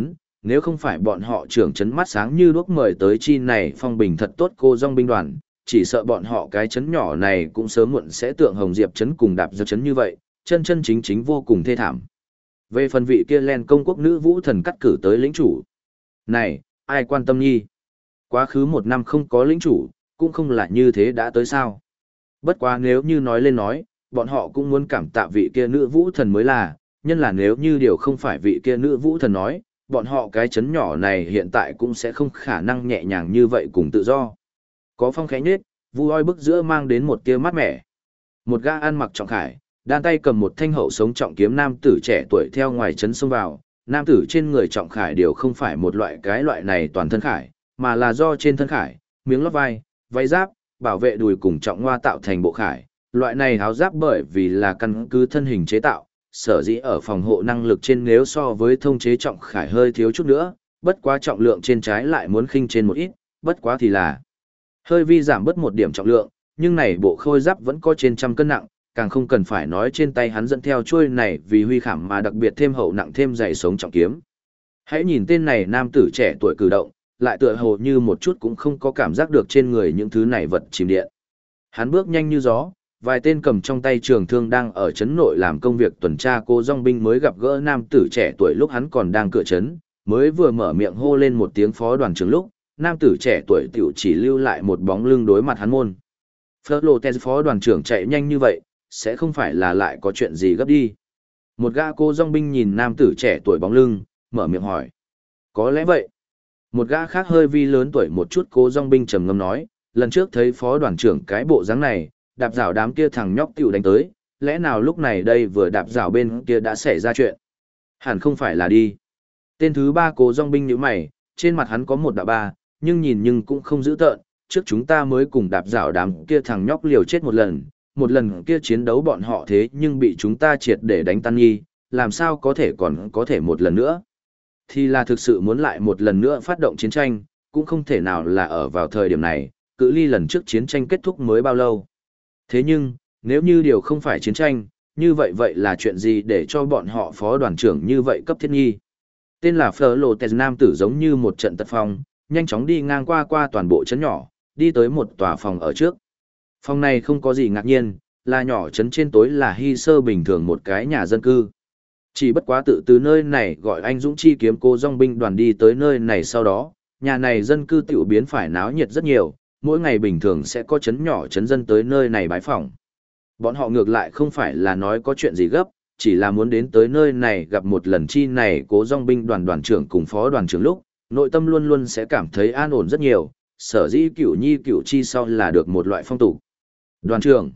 Nếu không phải bọn họ trưởng trấn mắt sáng như đuốc mời tới chi này phong bình thật tốt cô dòng binh đoàn, chỉ sợ bọn họ cái trấn nhỏ này cũng sớm muộn sẽ tượng Hồng Diệp trấn cùng Đạp Diệp trấn như vậy, chân chân chính chính vô cùng thê thảm. Về phần vị kia len công quốc nữ vũ thần cắt cử tới lĩnh chủ. Này, ai quan tâm nhi? Quá khứ 1 năm không có lĩnh chủ, cũng không là như thế đã tới sao. Bất quá nếu như nói lên nói, bọn họ cũng muốn cảm tạ vị kia nữ vũ thần mới là, nhân là nếu như điều không phải vị kia nữ vũ thần nói, bọn họ cái chấn nhỏ này hiện tại cũng sẽ không khả năng nhẹ nhàng như vậy cùng tự do. Có phong khẽ nhết, vu oi bức giữa mang đến một tia mát mẻ. Một gã ăn mặc trọng khải, đan tay cầm một thanh hậu sống trọng kiếm nam tử trẻ tuổi theo ngoài chấn xông vào, nam tử trên người trọng khải đều không phải một loại cái loại này toàn thân khải, mà là do trên thân khải, miếng lót vai, váy giáp, bảo vệ đùi cùng trọng ngoa tạo thành bộ khải. Loại này áo giáp bởi vì là căn cứ thân hình chế tạo, sở dĩ ở phòng hộ năng lực trên nếu so với thông chế trọng khải hơi thiếu chút nữa, bất quá trọng lượng trên trái lại muốn khinh trên một ít, bất quá thì là hơi vi giảm bớt một điểm trọng lượng, nhưng này bộ khôi giáp vẫn có trên 100 cân nặng, càng không cần phải nói trên tay hắn dẫn theo chuôi này vì huy khảm mà đặc biệt thêm hậu nặng thêm dày sống trọng kiếm. Hãy nhìn tên này nam tử trẻ tuổi cử động, lại tựa hồ như một chút cũng không có cảm giác được trên người những thứ này vật chìm điện. Hắn bước nhanh như gió, vài tên cầm trong tay trường thương đang ở trấn nội làm công việc tuần tra cô dòng binh mới gặp gỡ nam tử trẻ tuổi lúc hắn còn đang cửa trấn, mới vừa mở miệng hô lên một tiếng phó đoàn trưởng lúc, nam tử trẻ tuổi tiểu chỉ lưu lại một bóng lưng đối mặt hắn môn. Flores phó đoàn trưởng chạy nhanh như vậy, sẽ không phải là lại có chuyện gì gấp đi. Một gã cô dòng binh nhìn nam tử trẻ tuổi bóng lưng, mở miệng hỏi. Có lẽ vậy. Một gã khác hơi vi lớn tuổi một chút cô dòng binh trầm ngâm nói, lần trước thấy phó đoàn trưởng cái bộ dáng này, đạp rào đám kia thằng nhóc tiểu đánh tới, lẽ nào lúc này đây vừa đạp rào bên kia đã xảy ra chuyện. Hẳn không phải là đi. Tên thứ 3 cô dòng binh nhíu mày, trên mặt hắn có một đạo ba, nhưng cũng không giữ tợn, trước chúng ta mới cùng đạp rào đám kia thằng nhóc liều chết một lần kia chiến đấu bọn họ thế nhưng bị chúng ta triệt để đánh tan nghi, làm sao có thể còn có thể một lần nữa. Thì là thực sự muốn lại một lần nữa phát động chiến tranh, cũng không thể nào là ở vào thời điểm này, cự ly lần trước chiến tranh kết thúc mới bao lâu. Thế nhưng, nếu như điều không phải chiến tranh, như vậy là chuyện gì để cho bọn họ phó đoàn trưởng như vậy cấp thiết nghi. Tên là Flores nam tử giống như một trận tật phong, nhanh chóng đi ngang qua toàn bộ trấn nhỏ, đi tới một tòa phòng ở trước. Phòng này không có gì ngạc nhiên, là nhỏ trấn trên tối là hy sơ bình thường một cái nhà dân cư. Chỉ bất quá tự từ nơi này gọi anh Dũng Chi kiếm cô dòng binh đoàn đi tới nơi này sau đó, nhà này dân cư tiểu biến phải náo nhiệt rất nhiều, mỗi ngày bình thường sẽ có trấn nhỏ trấn dân tới nơi này bái phỏng. Bọn họ ngược lại không phải là nói có chuyện gì gấp, chỉ là muốn đến tới nơi này gặp một lần chi này cố dòng binh đoàn đoàn trưởng cùng phó đoàn trưởng lúc, nội tâm luôn luôn sẽ cảm thấy an ổn rất nhiều, sở dĩ cửu nhi cửu chi sau là được một loại phong tục. Đoàn trưởng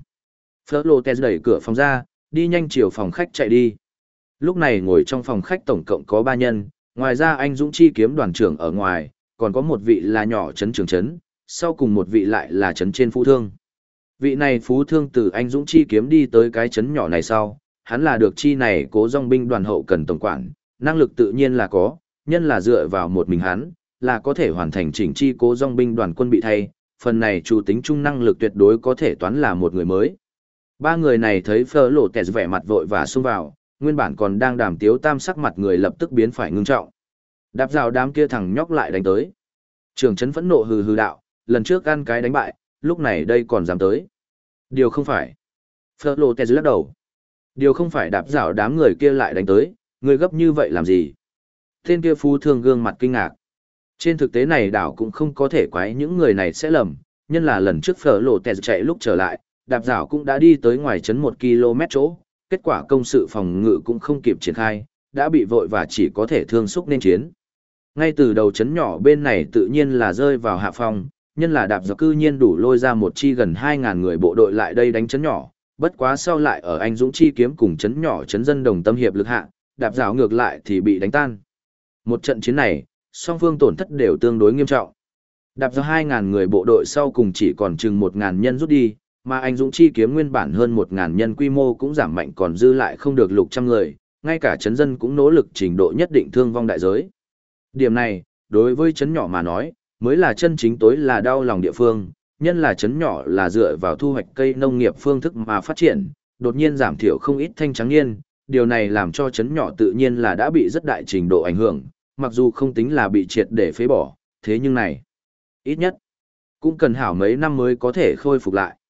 Flores đẩy cửa phòng ra, đi nhanh chiều phòng khách chạy đi. Lúc này ngồi trong phòng khách tổng cộng có 3 nhân, ngoài ra anh Dũng Chi kiếm đoàn trưởng ở ngoài, còn có một vị là nhỏ trấn trưởng trấn, sau cùng một vị lại là trấn trên phú thương. Vị này phú thương từ anh Dũng Chi kiếm đi tới cái trấn nhỏ này sau, hắn là được chi này cố dòng binh đoàn hậu cần tổng quản, năng lực tự nhiên là có, nhân là dựa vào một mình hắn, là có thể hoàn thành chỉnh chi cố dòng binh đoàn quân bị thay, phần này chủ tính trung năng lực tuyệt đối có thể toán là một người mới. 3 người này thấy Flores vẻ mặt vội và xông vào, nguyên bản còn đang đàm tiếu tam sắc mặt người lập tức biến phải ngưng trọng. Đạp rào đám kia thằng nhóc lại đánh tới. Trường trấn phẫn nộ hừ hừ đạo, lần trước ăn cái đánh bại, lúc này đây còn dám tới. Điều không phải. Flores lắc đầu. Điều không phải đạp rào đám người kia lại đánh tới, người gấp như vậy làm gì? Tên kia phú thương gương mặt kinh ngạc. Trên thực tế này đảo cũng không có thể quái những người này sẽ lầm, nhân là lần trước Flores chạy lúc trở lại, đạp rào cũng đã đi tới ngoài trấn 1 km chỗ, kết quả công sự phòng ngự cũng không kịp triển khai, đã bị vội và chỉ có thể thương xúc nên chiến. Ngay từ đầu trấn nhỏ bên này tự nhiên là rơi vào hạ phong, nhân là đạp dọc cư nhiên đủ lôi ra một chi gần 2.000 người bộ đội lại đây đánh trấn nhỏ, bất quá sau lại ở anh Dũng Chi kiếm cùng trấn nhỏ trấn dân đồng tâm hiệp lực hạ, đạp rào ngược lại thì bị đánh tan. Một trận chiến này, song phương tổn thất đều tương đối nghiêm trọng. Đạp dọc 2.000 người bộ đội sau cùng chỉ còn chừng 1.000 nhân rút đi, mà anh Dũng Chi kiếm nguyên bản hơn 1.000 nhân quy mô cũng giảm mạnh còn dư lại không được lục trăm người, ngay cả trấn dân cũng nỗ lực trình độ nhất định thương vong đại giới. Điểm này, đối với trấn nhỏ mà nói, mới là chân chính tối là đau lòng địa phương, nhân là trấn nhỏ là dựa vào thu hoạch cây nông nghiệp phương thức mà phát triển, đột nhiên giảm thiểu không ít thanh trắng niên, điều này làm cho trấn nhỏ tự nhiên là đã bị rất đại trình độ ảnh hưởng, mặc dù không tính là bị triệt để phế bỏ, thế nhưng này, ít nhất, cũng cần hảo mấy năm mới có thể khôi phục lại.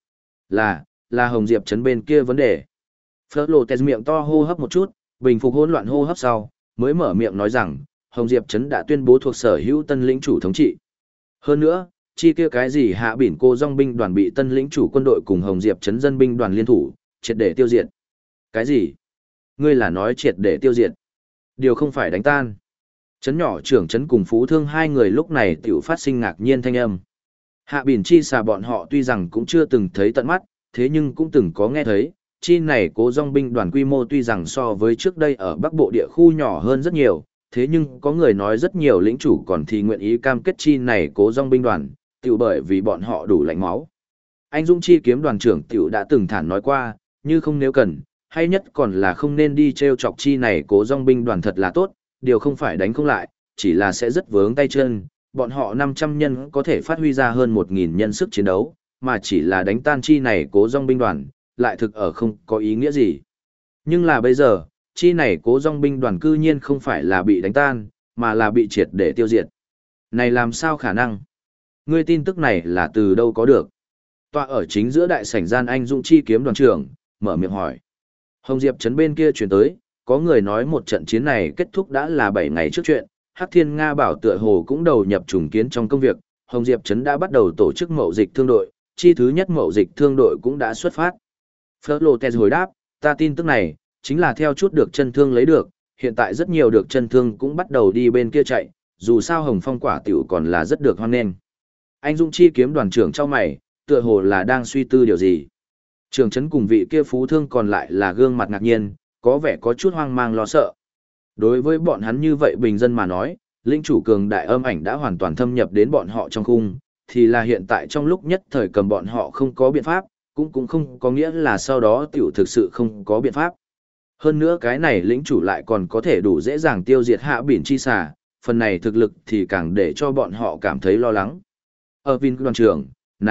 Là Hồng Diệp trấn bên kia vấn đề. Flores miệng to hô hấp một chút, bình phục hỗn loạn hô hấp sau, mới mở miệng nói rằng, Hồng Diệp trấn đã tuyên bố thuộc sở hữu tân lĩnh chủ thống trị. Hơn nữa, chi kia cái gì hạ bỉn cô dòng binh đoàn bị tân lĩnh chủ quân đội cùng Hồng Diệp trấn dân binh đoàn liên thủ, triệt để tiêu diệt. Cái gì? Ngươi là nói triệt để tiêu diệt? Điều không phải đánh tan. Trấn nhỏ trưởng trấn cùng phú thương hai người lúc này tiểu phát sinh ngạc nhiên thanh âm. Hạ bỉn chi xà bọn họ tuy rằng cũng chưa từng thấy tận mắt, thế nhưng cũng từng có nghe thấy, chi này cố dòng binh đoàn quy mô tuy rằng so với trước đây ở Bắc Bộ địa khu nhỏ hơn rất nhiều, thế nhưng có người nói rất nhiều lĩnh chủ còn thì nguyện ý cam kết chi này cố dòng binh đoàn, tiểu bởi vì bọn họ đủ lạnh máu. Anh Dũng chi kiếm đoàn trưởng tiểu đã từng thản nói qua, như không nếu cần, hay nhất còn là không nên đi treo chọc chi này cố dòng binh đoàn thật là tốt, điều không phải đánh không lại, chỉ là sẽ rất vướng tay chân, bọn họ 500 nhân có thể phát huy ra hơn 1.000 nhân sức chiến đấu, mà chỉ là đánh tan chi này cố dòng binh đoàn, lại thực ở không có ý nghĩa gì. Nhưng là bây giờ, chi này cố dòng binh đoàn cư nhiên không phải là bị đánh tan, mà là bị triệt để tiêu diệt. Này làm sao khả năng? Ngươi tin tức này là từ đâu có được? Tọa ở chính giữa đại sảnh gian anh Dũng chi kiếm đoàn trưởng, mở miệng hỏi. Hồng Diệp trấn bên kia chuyển tới, có người nói một trận chiến này kết thúc đã là 7 ngày trước chuyện, Hắc Thiên Nga bảo tựa hồ cũng đầu nhập trùng kiến trong công việc, Hồng Diệp trấn đã bắt đầu tổ chức mậu dịch thương đội, chi thứ nhất mậu dịch thương đội cũng đã xuất phát. Flores hồi đáp, ta tin tức này, chính là theo chút được chân thương lấy được, hiện tại rất nhiều được chân thương cũng bắt đầu đi bên kia chạy, dù sao Hồng Phong quả tiểu còn là rất được hoan nghênh. Anh Dũng chi kiếm đoàn trưởng trong mày, tựa hồ là đang suy tư điều gì. Trường trấn cùng vị kia phú thương còn lại là gương mặt ngạc nhiên, có vẻ có chút hoang mang lo sợ. Đối với bọn hắn như vậy bình dân mà nói, linh chủ cường đại âm ảnh đã hoàn toàn thâm nhập đến bọn họ trong khung, thì là hiện tại trong lúc nhất thời cầm bọn họ không có biện pháp, cũng không có nghĩa là sau đó tiểu thực sự không có biện pháp. Hơn nữa cái này lĩnh chủ lại còn có thể đủ dễ dàng tiêu diệt hạ biển chi xà, phần này thực lực thì càng để cho bọn họ cảm thấy lo lắng. Ở Vin đoàn trưởng,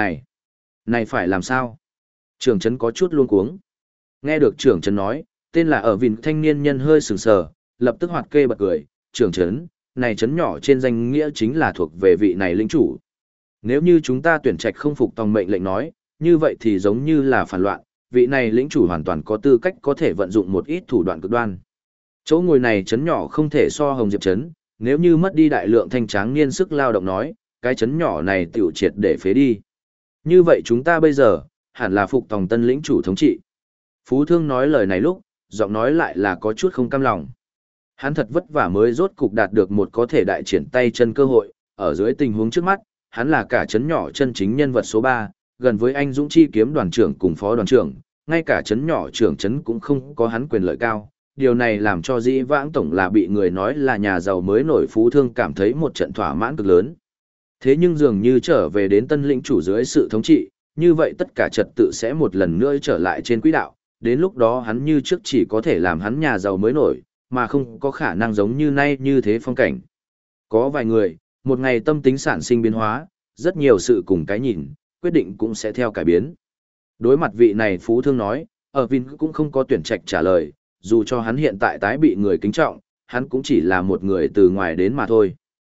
này phải làm sao? Trưởng trấn có chút luống cuống. Nghe được trưởng trấn nói, tên là ở Vin thanh niên nhân hơi sừng sờ, lập tức hoạt kê bật cười, trưởng trấn, này trấn nhỏ trên danh nghĩa chính là thuộc về vị này lĩnh chủ. Nếu như chúng ta tuyển trạch không phục tòng mệnh lệnh nói, như vậy thì giống như là phản loạn, vị này lĩnh chủ hoàn toàn có tư cách có thể vận dụng một ít thủ đoạn cực đoan. Chỗ ngồi này trấn nhỏ không thể so Hồng Diệp trấn, nếu như mất đi đại lượng thanh tráng niên sức lao động nói, cái trấn nhỏ này tiểu triệt để phế đi. Như vậy chúng ta bây giờ, hẳn là phục tòng tân lĩnh chủ thống trị. Phú Thương nói lời này lúc, giọng nói lại là có chút không cam lòng. Hắn thật vất vả mới rốt cục đạt được một có thể đại triển tay chân cơ hội, ở dưới tình huống trước mắt, hắn là cả trấn nhỏ chân chính nhân vật số 3, gần với anh Dũng chi kiếm đoàn trưởng cùng phó đoàn trưởng, ngay cả trấn nhỏ trưởng trấn cũng không có hắn quyền lợi cao. Điều này làm cho Dĩ Vãng tổng là bị người nói là nhà giàu mới nổi Phú Thương cảm thấy một trận thỏa mãn cực lớn. Thế nhưng dường như trở về đến tân lĩnh chủ dưới sự thống trị, như vậy tất cả trật tự sẽ một lần nữa trở lại trên quỹ đạo, đến lúc đó hắn như trước chỉ có thể làm hắn nhà giàu mới nổi, mà không có khả năng giống như nay như thế phong cảnh. Có vài người, một ngày tâm tính sản sinh biến hóa, rất nhiều sự cùng cái nhìn, quyết định cũng sẽ theo cải biến. Đối mặt vị này Phú Thương nói, ở Vin cũng không có tuyển trạch trả lời, dù cho hắn hiện tại tái bị người kính trọng, hắn cũng chỉ là một người từ ngoài đến mà thôi.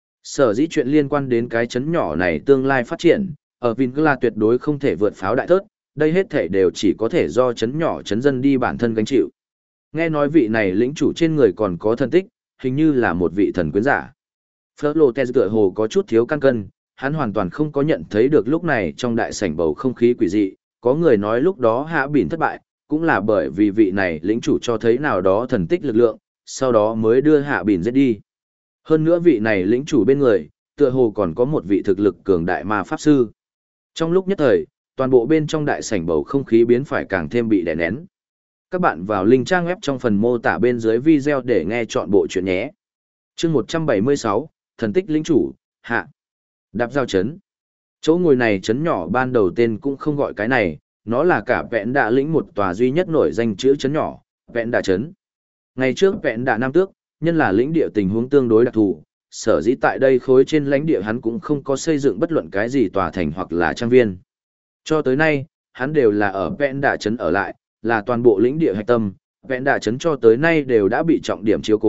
Sở dĩ chuyện liên quan đến cái chấn nhỏ này tương lai phát triển, ở Vin là tuyệt đối không thể vượt pháo đại thớt, đây hết thể đều chỉ có thể do chấn nhỏ chấn dân đi bản thân gánh chịu. Nghe nói vị này lĩnh chủ trên người còn có thân tích, hình như là một vị thần quyến giả. Flores tựa hồ có chút thiếu căn cân, hắn hoàn toàn không có nhận thấy được lúc này trong đại sảnh bầu không khí quỷ dị, có người nói lúc đó Hạ Bỉn thất bại, cũng là bởi vì vị này lĩnh chủ cho thấy nào đó thần tích lực lượng, sau đó mới đưa Hạ Bỉn giết đi. Hơn nữa vị này lĩnh chủ bên người, tựa hồ còn có một vị thực lực cường đại ma pháp sư. Trong lúc nhất thời, toàn bộ bên trong đại sảnh bầu không khí biến phải càng thêm bị đè nén. Các bạn vào link trang web trong phần mô tả bên dưới video để nghe chọn bộ chuyện nhé. Chương 176, thần tích lĩnh chủ, hạ. Đạp giao chấn. Chỗ ngồi này chấn nhỏ ban đầu tên cũng không gọi cái này, nó là cả vẹn đạ lĩnh một tòa duy nhất nổi danh chữ chấn nhỏ, vẹn đạ chấn. Ngày trước vẹn đạ Nam Tước, nhân là lĩnh địa tình huống tương đối đặc thù, sở dĩ tại đây khối trên lãnh địa hắn cũng không có xây dựng bất luận cái gì tòa thành hoặc là trang viên. Cho tới nay, hắn đều là ở vẹn đạ chấn ở lại, là toàn bộ lĩnh địa hạch tâm, vẹn đạ chấn cho tới nay đều đã bị trọng điểm chiếu cố,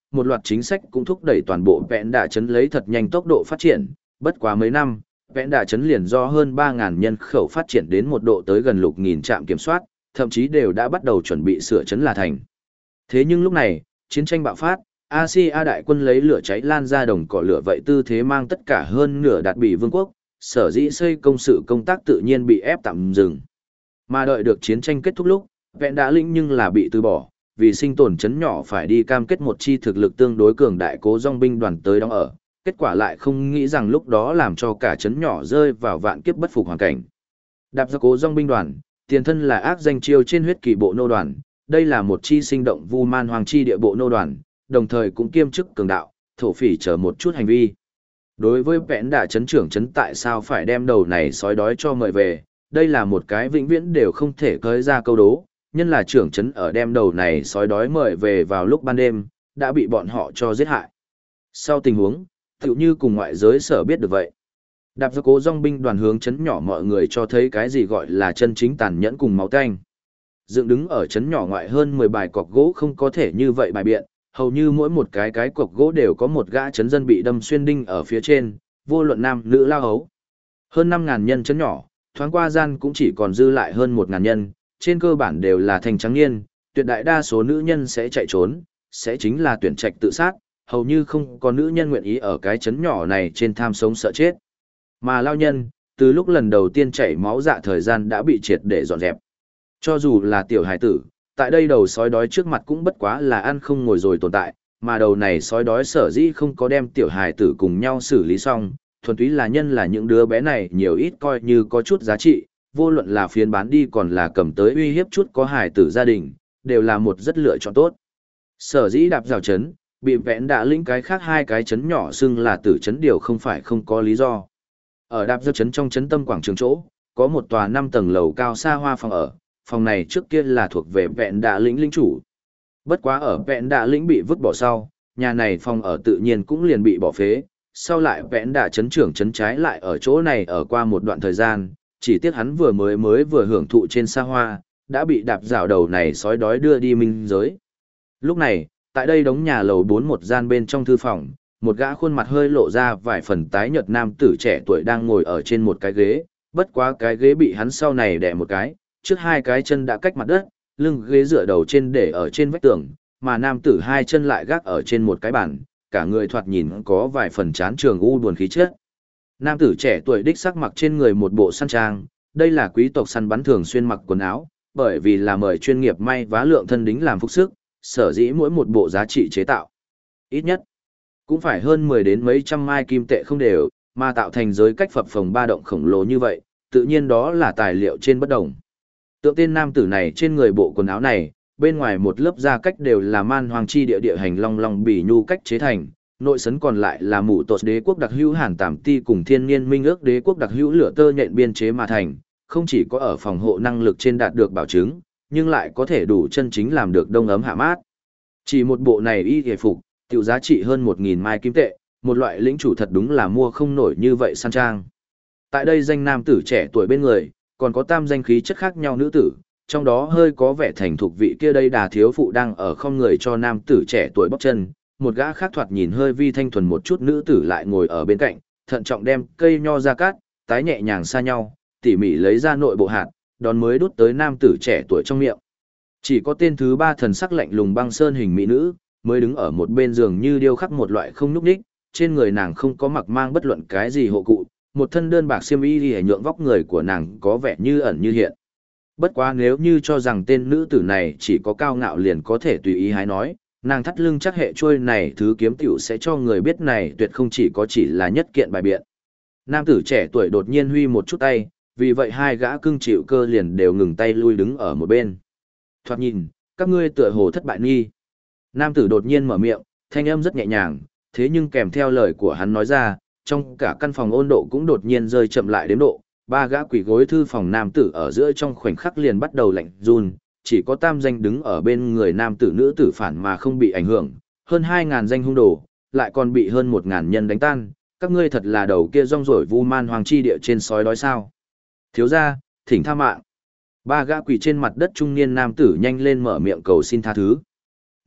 một loạt chính sách cũng thúc đẩy toàn bộ vẹn đạ trấn lấy thật nhanh tốc độ phát triển, bất quá mấy năm, vẹn đạ trấn liền do hơn 3.000 nhân khẩu phát triển đến một độ tới gần lục nghìn trạm kiểm soát, thậm chí đều đã bắt đầu chuẩn bị sửa trấn là thành. Thế nhưng lúc này, chiến tranh bạo phát, Asia đại quân lấy lửa cháy lan ra đồng cỏ lửa vậy tư thế mang tất cả hơn nửa đạt bị vương quốc, sở dĩ xây công sự công tác tự nhiên bị ép tạm dừng. Mà đợi được chiến tranh kết thúc lúc, vẹn đạ lĩnh nhưng là bị từ bỏ, vì sinh tồn trấn nhỏ phải đi cam kết một chi thực lực tương đối cường đại cố dòng binh đoàn tới đóng ở, kết quả lại không nghĩ rằng lúc đó làm cho cả trấn nhỏ rơi vào vạn kiếp bất phục hoàn cảnh. Đạp ra cố dòng binh đoàn, tiền thân là ác danh chiêu trên huyết kỳ bộ nô đoàn, đây là một chi sinh động vu man hoàng chi địa bộ nô đoàn, đồng thời cũng kiêm chức cường đạo, thổ phỉ chờ một chút hành vi. Đối với vẹn đạ trấn trưởng trấn tại sao phải đem đầu này sói đói cho mời về, đây là một cái vĩnh viễn đều không thể cởi ra câu đố, nhân là trưởng trấn ở đem đầu này sói đói mời về vào lúc ban đêm, đã bị bọn họ cho giết hại. Sau tình huống, tựu như cùng ngoại giới sở biết được vậy. Đạp ra cố dòng binh đoàn hướng trấn nhỏ mọi người cho thấy cái gì gọi là chân chính tàn nhẫn cùng máu tanh. Dựng đứng ở trấn nhỏ ngoại hơn 10 bài cọc gỗ không có thể như vậy bài biện, hầu như mỗi một cái cọc gỗ đều có một gã trấn dân bị đâm xuyên đinh ở phía trên, vô luận nam nữ lao hấu. Hơn 5.000 nhân trấn nhỏ, thoáng qua gian cũng chỉ còn dư lại hơn 1.000 nhân, trên cơ bản đều là thành trắng niên, tuyệt đại đa số nữ nhân sẽ chạy trốn, sẽ chính là tuyển trạch tự sát, hầu như không có nữ nhân nguyện ý ở cái trấn nhỏ này trên tham sống sợ chết. Mà lao nhân, từ lúc lần đầu tiên chảy máu dạ thời gian đã bị triệt để dọn dẹp. Cho dù là tiểu hải tử, tại đây đầu sói đói trước mặt cũng bất quá là ăn không ngồi rồi tồn tại, mà đầu này sói đói sở dĩ không có đem tiểu hải tử cùng nhau xử lý xong, thuần túy là nhân là những đứa bé này nhiều ít coi như có chút giá trị, vô luận là phiến bán đi còn là cầm tới uy hiếp chút có hải tử gia đình, đều là một rất lựa chọn tốt. Sở dĩ đạp rào chấn, bị vẽn đã lĩnh cái khác hai cái chấn nhỏ xưng là tử chấn điều không phải không có lý do. Ở đạp rào chấn trong chấn tâm quảng trường chỗ, có một tòa 5 tầng lầu cao xa hoa phòng ở, phòng này trước kia là thuộc về vẹn đạ lĩnh lĩnh chủ. Bất quá ở vẹn đạ lĩnh bị vứt bỏ sau, nhà này phòng ở tự nhiên cũng liền bị bỏ phế, sau lại vẹn đạ chấn trưởng chấn trái lại ở chỗ này ở qua một đoạn thời gian, chỉ tiếc hắn vừa hưởng thụ trên xa hoa, đã bị đạp rào đầu này sói đói đưa đi minh giới. Lúc này, tại đây đống nhà lầu 4 một gian bên trong thư phòng, một gã khuôn mặt hơi lộ ra vài phần tái nhợt nam tử trẻ tuổi đang ngồi ở trên một cái ghế, bất quá cái ghế bị hắn sau này đè một cái, trước hai cái chân đã cách mặt đất, lưng ghế dựa đầu trên để ở trên vách tường, mà nam tử hai chân lại gác ở trên một cái bàn, cả người thoạt nhìn có vài phần chán trường u buồn khí chất. Nam tử trẻ tuổi đích sắc mặc trên người một bộ săn trang, đây là quý tộc săn bắn thường xuyên mặc quần áo, bởi vì là mời chuyên nghiệp may vá lượng thân đính làm phục sức, sở dĩ mỗi một bộ giá trị chế tạo. Ít nhất, cũng phải hơn 10 đến mấy trăm mai kim tệ không đều, mà tạo thành giới cách phập phồng ba động khổng lồ như vậy, tự nhiên đó là tài liệu trên bất đồng. Tượng tên nam tử này trên người bộ quần áo này, bên ngoài một lớp da cách đều là man hoàng chi địa địa hành long long bỉ nhu cách chế thành, nội sấn còn lại là mũ tột đế quốc đặc hữu hàn tàm ti cùng thiên niên minh ước đế quốc đặc hữu lửa tơ nhện biên chế mà thành, không chỉ có ở phòng hộ năng lực trên đạt được bảo chứng, nhưng lại có thể đủ chân chính làm được đông ấm hạ mát. Chỉ một bộ này y hề phục, tiểu giá trị hơn 1.000 mai kim tệ, một loại lĩnh chủ thật đúng là mua không nổi như vậy săn trang. Tại đây danh nam tử trẻ tuổi bên người, còn có tam danh khí chất khác nhau nữ tử, trong đó hơi có vẻ thành thục vị kia đây đà thiếu phụ đang ở không người cho nam tử trẻ tuổi bóc chân, một gã khác thoạt nhìn hơi vi thanh thuần một chút nữ tử lại ngồi ở bên cạnh, thận trọng đem cây nho ra cát, tái nhẹ nhàng xa nhau, tỉ mỉ lấy ra nội bộ hạt, đón mới đút tới nam tử trẻ tuổi trong miệng. Chỉ có tên thứ ba thần sắc lạnh lùng băng sơn hình mỹ nữ, mới đứng ở một bên giường như điêu khắc một loại không nhúc nhích, trên người nàng không có mặc mang bất luận cái gì hộ cụ, một thân đơn bạc xiêm y liễu nhượng vóc người của nàng có vẻ như ẩn như hiện. Bất quá nếu như cho rằng tên nữ tử này chỉ có cao ngạo liền có thể tùy ý hái nói, nàng thắt lưng chắc hệ trôi này thứ kiếm tiểu sẽ cho người biết này tuyệt không chỉ là nhất kiện bài biện. Nam tử trẻ tuổi đột nhiên huy một chút tay, vì vậy hai gã cưng chịu cơ liền đều ngừng tay lui đứng ở một bên. Thoạt nhìn, các ngươi tựa hồ thất bại nghi. Nam tử đột nhiên mở miệng, thanh âm rất nhẹ nhàng, thế nhưng kèm theo lời của hắn nói ra, trong cả căn phòng ôn độ cũng đột nhiên rơi chậm lại đếm độ. Ba gã quỷ gối thư phòng nam tử ở giữa trong khoảnh khắc liền bắt đầu lạnh run, chỉ có tam danh đứng ở bên người nam tử nữ tử phản mà không bị ảnh hưởng, hơn 2.000 danh hung đồ, lại còn bị hơn 1.000 nhân đánh tan, các ngươi thật là đầu kia rong rổi vu man hoàng chi địa trên sói đói sao. Thiếu gia, thỉnh tha mạng. Ba gã quỷ trên mặt đất trung niên nam tử nhanh lên mở miệng cầu xin tha thứ.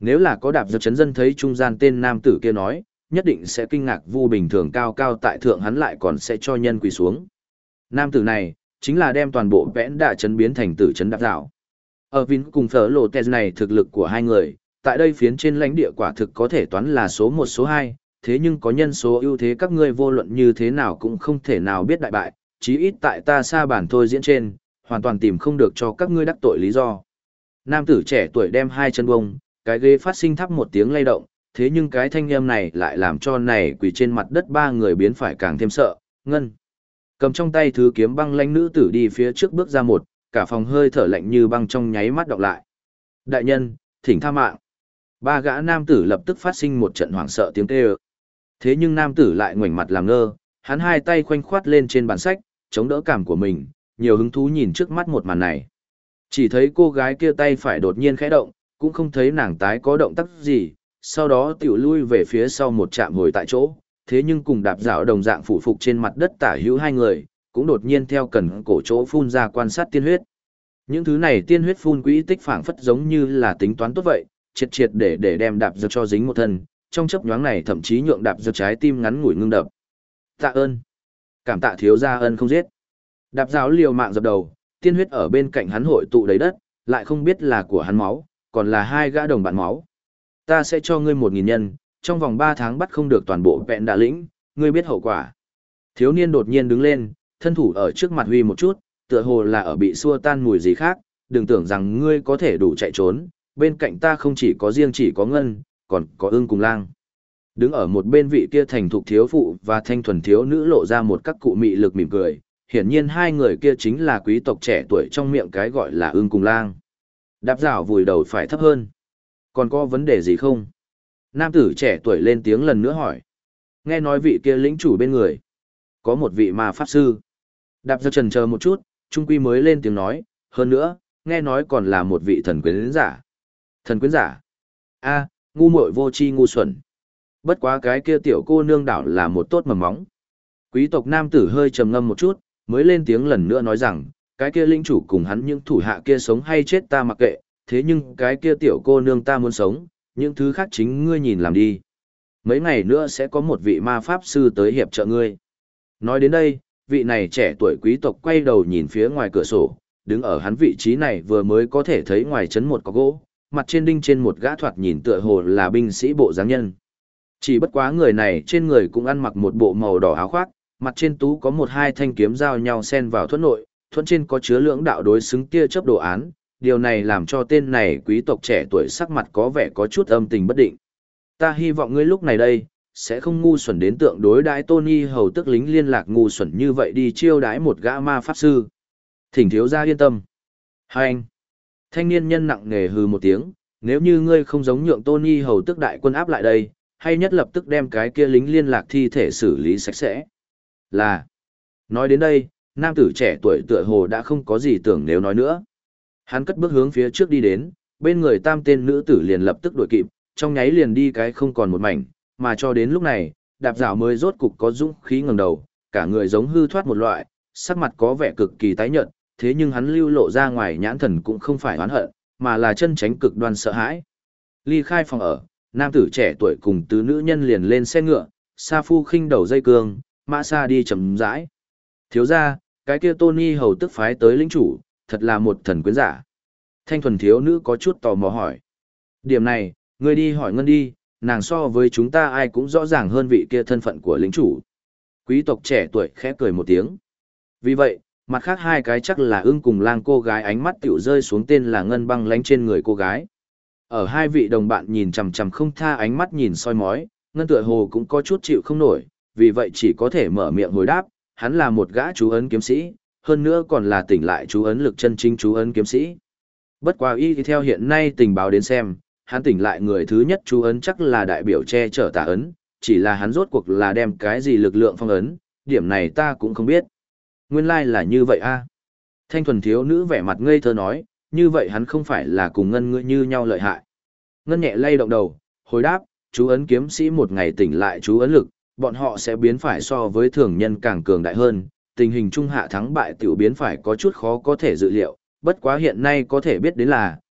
Nếu là có đạp giật chấn dân thấy trung gian tên nam tử kia nói, nhất định sẽ kinh ngạc vu bình thường cao cao tại thượng hắn lại còn sẽ cho nhân quỳ xuống. Nam tử này, chính là đem toàn bộ vẽn đạ chấn biến thành tử chấn đạp dạo. Ở Vin cùng Phở Lộ Tez này thực lực của hai người, tại đây phiến trên lãnh địa quả thực có thể toán là số 1 số 2, thế nhưng có nhân số ưu thế các ngươi vô luận như thế nào cũng không thể nào biết đại bại, chí ít tại ta xa bản thôi diễn trên, hoàn toàn tìm không được cho các ngươi đắc tội lý do. Nam tử trẻ tuổi đem hai chân bông, cái ghế phát sinh thắp một tiếng lay động, thế nhưng cái thanh âm này lại làm cho này quỳ trên mặt đất ba người biến phải càng thêm sợ, ngân. Cầm trong tay thứ kiếm băng lãnh nữ tử đi phía trước bước ra một, cả phòng hơi thở lạnh như băng trong nháy mắt đọc lại. Đại nhân, thỉnh tha mạng. Ba gã nam tử lập tức phát sinh một trận hoảng sợ tiếng kêu. Thế nhưng nam tử lại ngoảnh mặt làm ngơ, hắn hai tay khoanh khoát lên trên bàn sách, chống đỡ cảm của mình, nhiều hứng thú nhìn trước mắt một màn này. Chỉ thấy cô gái kia tay phải đột nhiên khẽ động, cũng không thấy nàng tái có động tác gì, sau đó tiểu lui về phía sau một chạm hồi tại chỗ, thế nhưng cùng đạp dạo đồng dạng phủ phục trên mặt đất tả hữu hai người, cũng đột nhiên theo cần cổ chỗ phun ra quan sát tiên huyết. Những thứ này tiên huyết phun quỹ tích phảng phất giống như là tính toán tốt vậy, triệt để đem đạp giật cho dính một thân, trong chớp nhoáng này thậm chí nhượng đạp giật trái tim ngắn ngủi ngưng đập. Tạ ơn. Cảm tạ thiếu gia ân không giết. Đạp dạo liều mạng dập đầu, tiên huyết ở bên cạnh hắn hội tụ đầy đất, lại không biết là của hắn máu, còn là hai gã đồng bạn máu. Ta sẽ cho ngươi 1.000 nhân, trong vòng 3 tháng bắt không được toàn bộ vẹn đạ lĩnh, ngươi biết hậu quả. Thiếu niên đột nhiên đứng lên, thân thủ ở trước mặt huy một chút, tựa hồ là ở bị xua tan mùi gì khác, đừng tưởng rằng ngươi có thể đủ chạy trốn, bên cạnh ta không chỉ có riêng chỉ có ngân, còn có ưng cùng lang. Đứng ở một bên vị kia thành thục thiếu phụ và thanh thuần thiếu nữ lộ ra một các cụ mị lực mỉm cười, hiển nhiên hai người kia chính là quý tộc trẻ tuổi trong miệng cái gọi là ưng cùng lang. Đạp dạo vùi đầu phải thấp hơn. Còn có vấn đề gì không? Nam tử trẻ tuổi lên tiếng lần nữa hỏi. Nghe nói vị kia lĩnh chủ bên người. Có một vị ma pháp sư. Đạp giật chần chờ một chút, trung quy mới lên tiếng nói. Hơn nữa, nghe nói còn là một vị thần quyến giả. Thần quyến giả? A, ngu muội vô tri ngu xuẩn. Bất quá cái kia tiểu cô nương đảo là một tốt mầm móng. Quý tộc nam tử hơi trầm ngâm một chút, mới lên tiếng lần nữa nói rằng, cái kia lĩnh chủ cùng hắn những thủ hạ kia sống hay chết ta mặc kệ, thế nhưng cái kia tiểu cô nương ta muốn sống, những thứ khác chính ngươi nhìn làm đi. Mấy ngày nữa sẽ có một vị ma pháp sư tới hiệp trợ ngươi. Nói đến đây, vị này trẻ tuổi quý tộc quay đầu nhìn phía ngoài cửa sổ, đứng ở hắn vị trí này vừa mới có thể thấy ngoài trấn một có gỗ, mặt trên đinh trên một gã thoạt nhìn tựa hồ là binh sĩ bộ dáng nhân. Chỉ bất quá người này trên người cũng ăn mặc một bộ màu đỏ áo khoác, mặt trên tú có một hai thanh kiếm giao nhau xen vào thuẫn nội, thuẫn trên có chứa lưỡng đạo đối xứng tia chớp đồ án, điều này làm cho tên này quý tộc trẻ tuổi sắc mặt có vẻ có chút âm tình bất định. Ta hy vọng ngươi lúc này đây, sẽ không ngu xuẩn đến tượng đối đãi Tony hầu tức lính liên lạc ngu xuẩn như vậy đi chiêu đãi một gã ma pháp sư. Thỉnh thiếu gia yên tâm. Hai anh. Thanh niên nhân nặng nề hừ một tiếng, nếu như ngươi không giống nhượng Tony hầu tức đại quân áp lại đây, hay nhất lập tức đem cái kia lính liên lạc thi thể xử lý sạch sẽ. Là. Nói đến đây, nam tử trẻ tuổi tựa hồ đã không có gì tưởng nếu nói nữa. Hắn cất bước hướng phía trước đi đến, bên người tam tên nữ tử liền lập tức đuổi kịp, trong nháy liền đi cái không còn một mảnh, mà cho đến lúc này, đạp dạo mới rốt cục có dũng khí ngẩng đầu, cả người giống hư thoát một loại, sắc mặt có vẻ cực kỳ tái nhợt, thế nhưng hắn lưu lộ ra ngoài nhãn thần cũng không phải oán hận, mà là chân tránh cực đoan sợ hãi. Ly khai phòng ở, nam tử trẻ tuổi cùng tứ nữ nhân liền lên xe ngựa, Sa Phu khinh đầu dây cương, mã xa đi chậm rãi. Thiếu gia, cái kia Tony hầu tức phái tới lĩnh chủ, thật là một thần quyến giả. Thanh thuần thiếu nữ có chút tò mò hỏi. Điểm này, ngươi đi hỏi ngân đi, nàng so với chúng ta ai cũng rõ ràng hơn vị kia thân phận của lĩnh chủ. Quý tộc trẻ tuổi khẽ cười một tiếng. Vì vậy, mặt khác hai cái chắc là ưng cùng lang cô gái ánh mắt tiểu rơi xuống tên là ngân băng lánh trên người cô gái. Ở hai vị đồng bạn nhìn chằm chằm không tha ánh mắt nhìn soi mói, ngân tựa hồ cũng có chút chịu không nổi, vì vậy chỉ có thể mở miệng hồi đáp, hắn là một gã chú ấn kiếm sĩ, hơn nữa còn là tỉnh lại chú ấn lực chân chính chú ấn kiếm sĩ. Bất quá y theo hiện nay tình báo đến xem, hắn tỉnh lại người thứ nhất chú ấn chắc là đại biểu che chở tà ấn, chỉ là hắn rốt cuộc là đem cái gì lực lượng phong ấn, điểm này ta cũng không biết. Nguyên lai là như vậy a. Thanh thuần thiếu nữ vẻ mặt ngây thơ nói, như vậy hắn không phải là cùng ngân ngươi như nhau lợi hại. Ngân nhẹ lay động đầu, hồi đáp, chú ấn kiếm sĩ một ngày tỉnh lại chú ấn lực, bọn họ sẽ biến phải so với thường nhân càng cường đại hơn, tình hình trung hạ thắng bại tiểu biến phải có chút khó có thể dự liệu, bất quá hiện nay có thể biết đến là,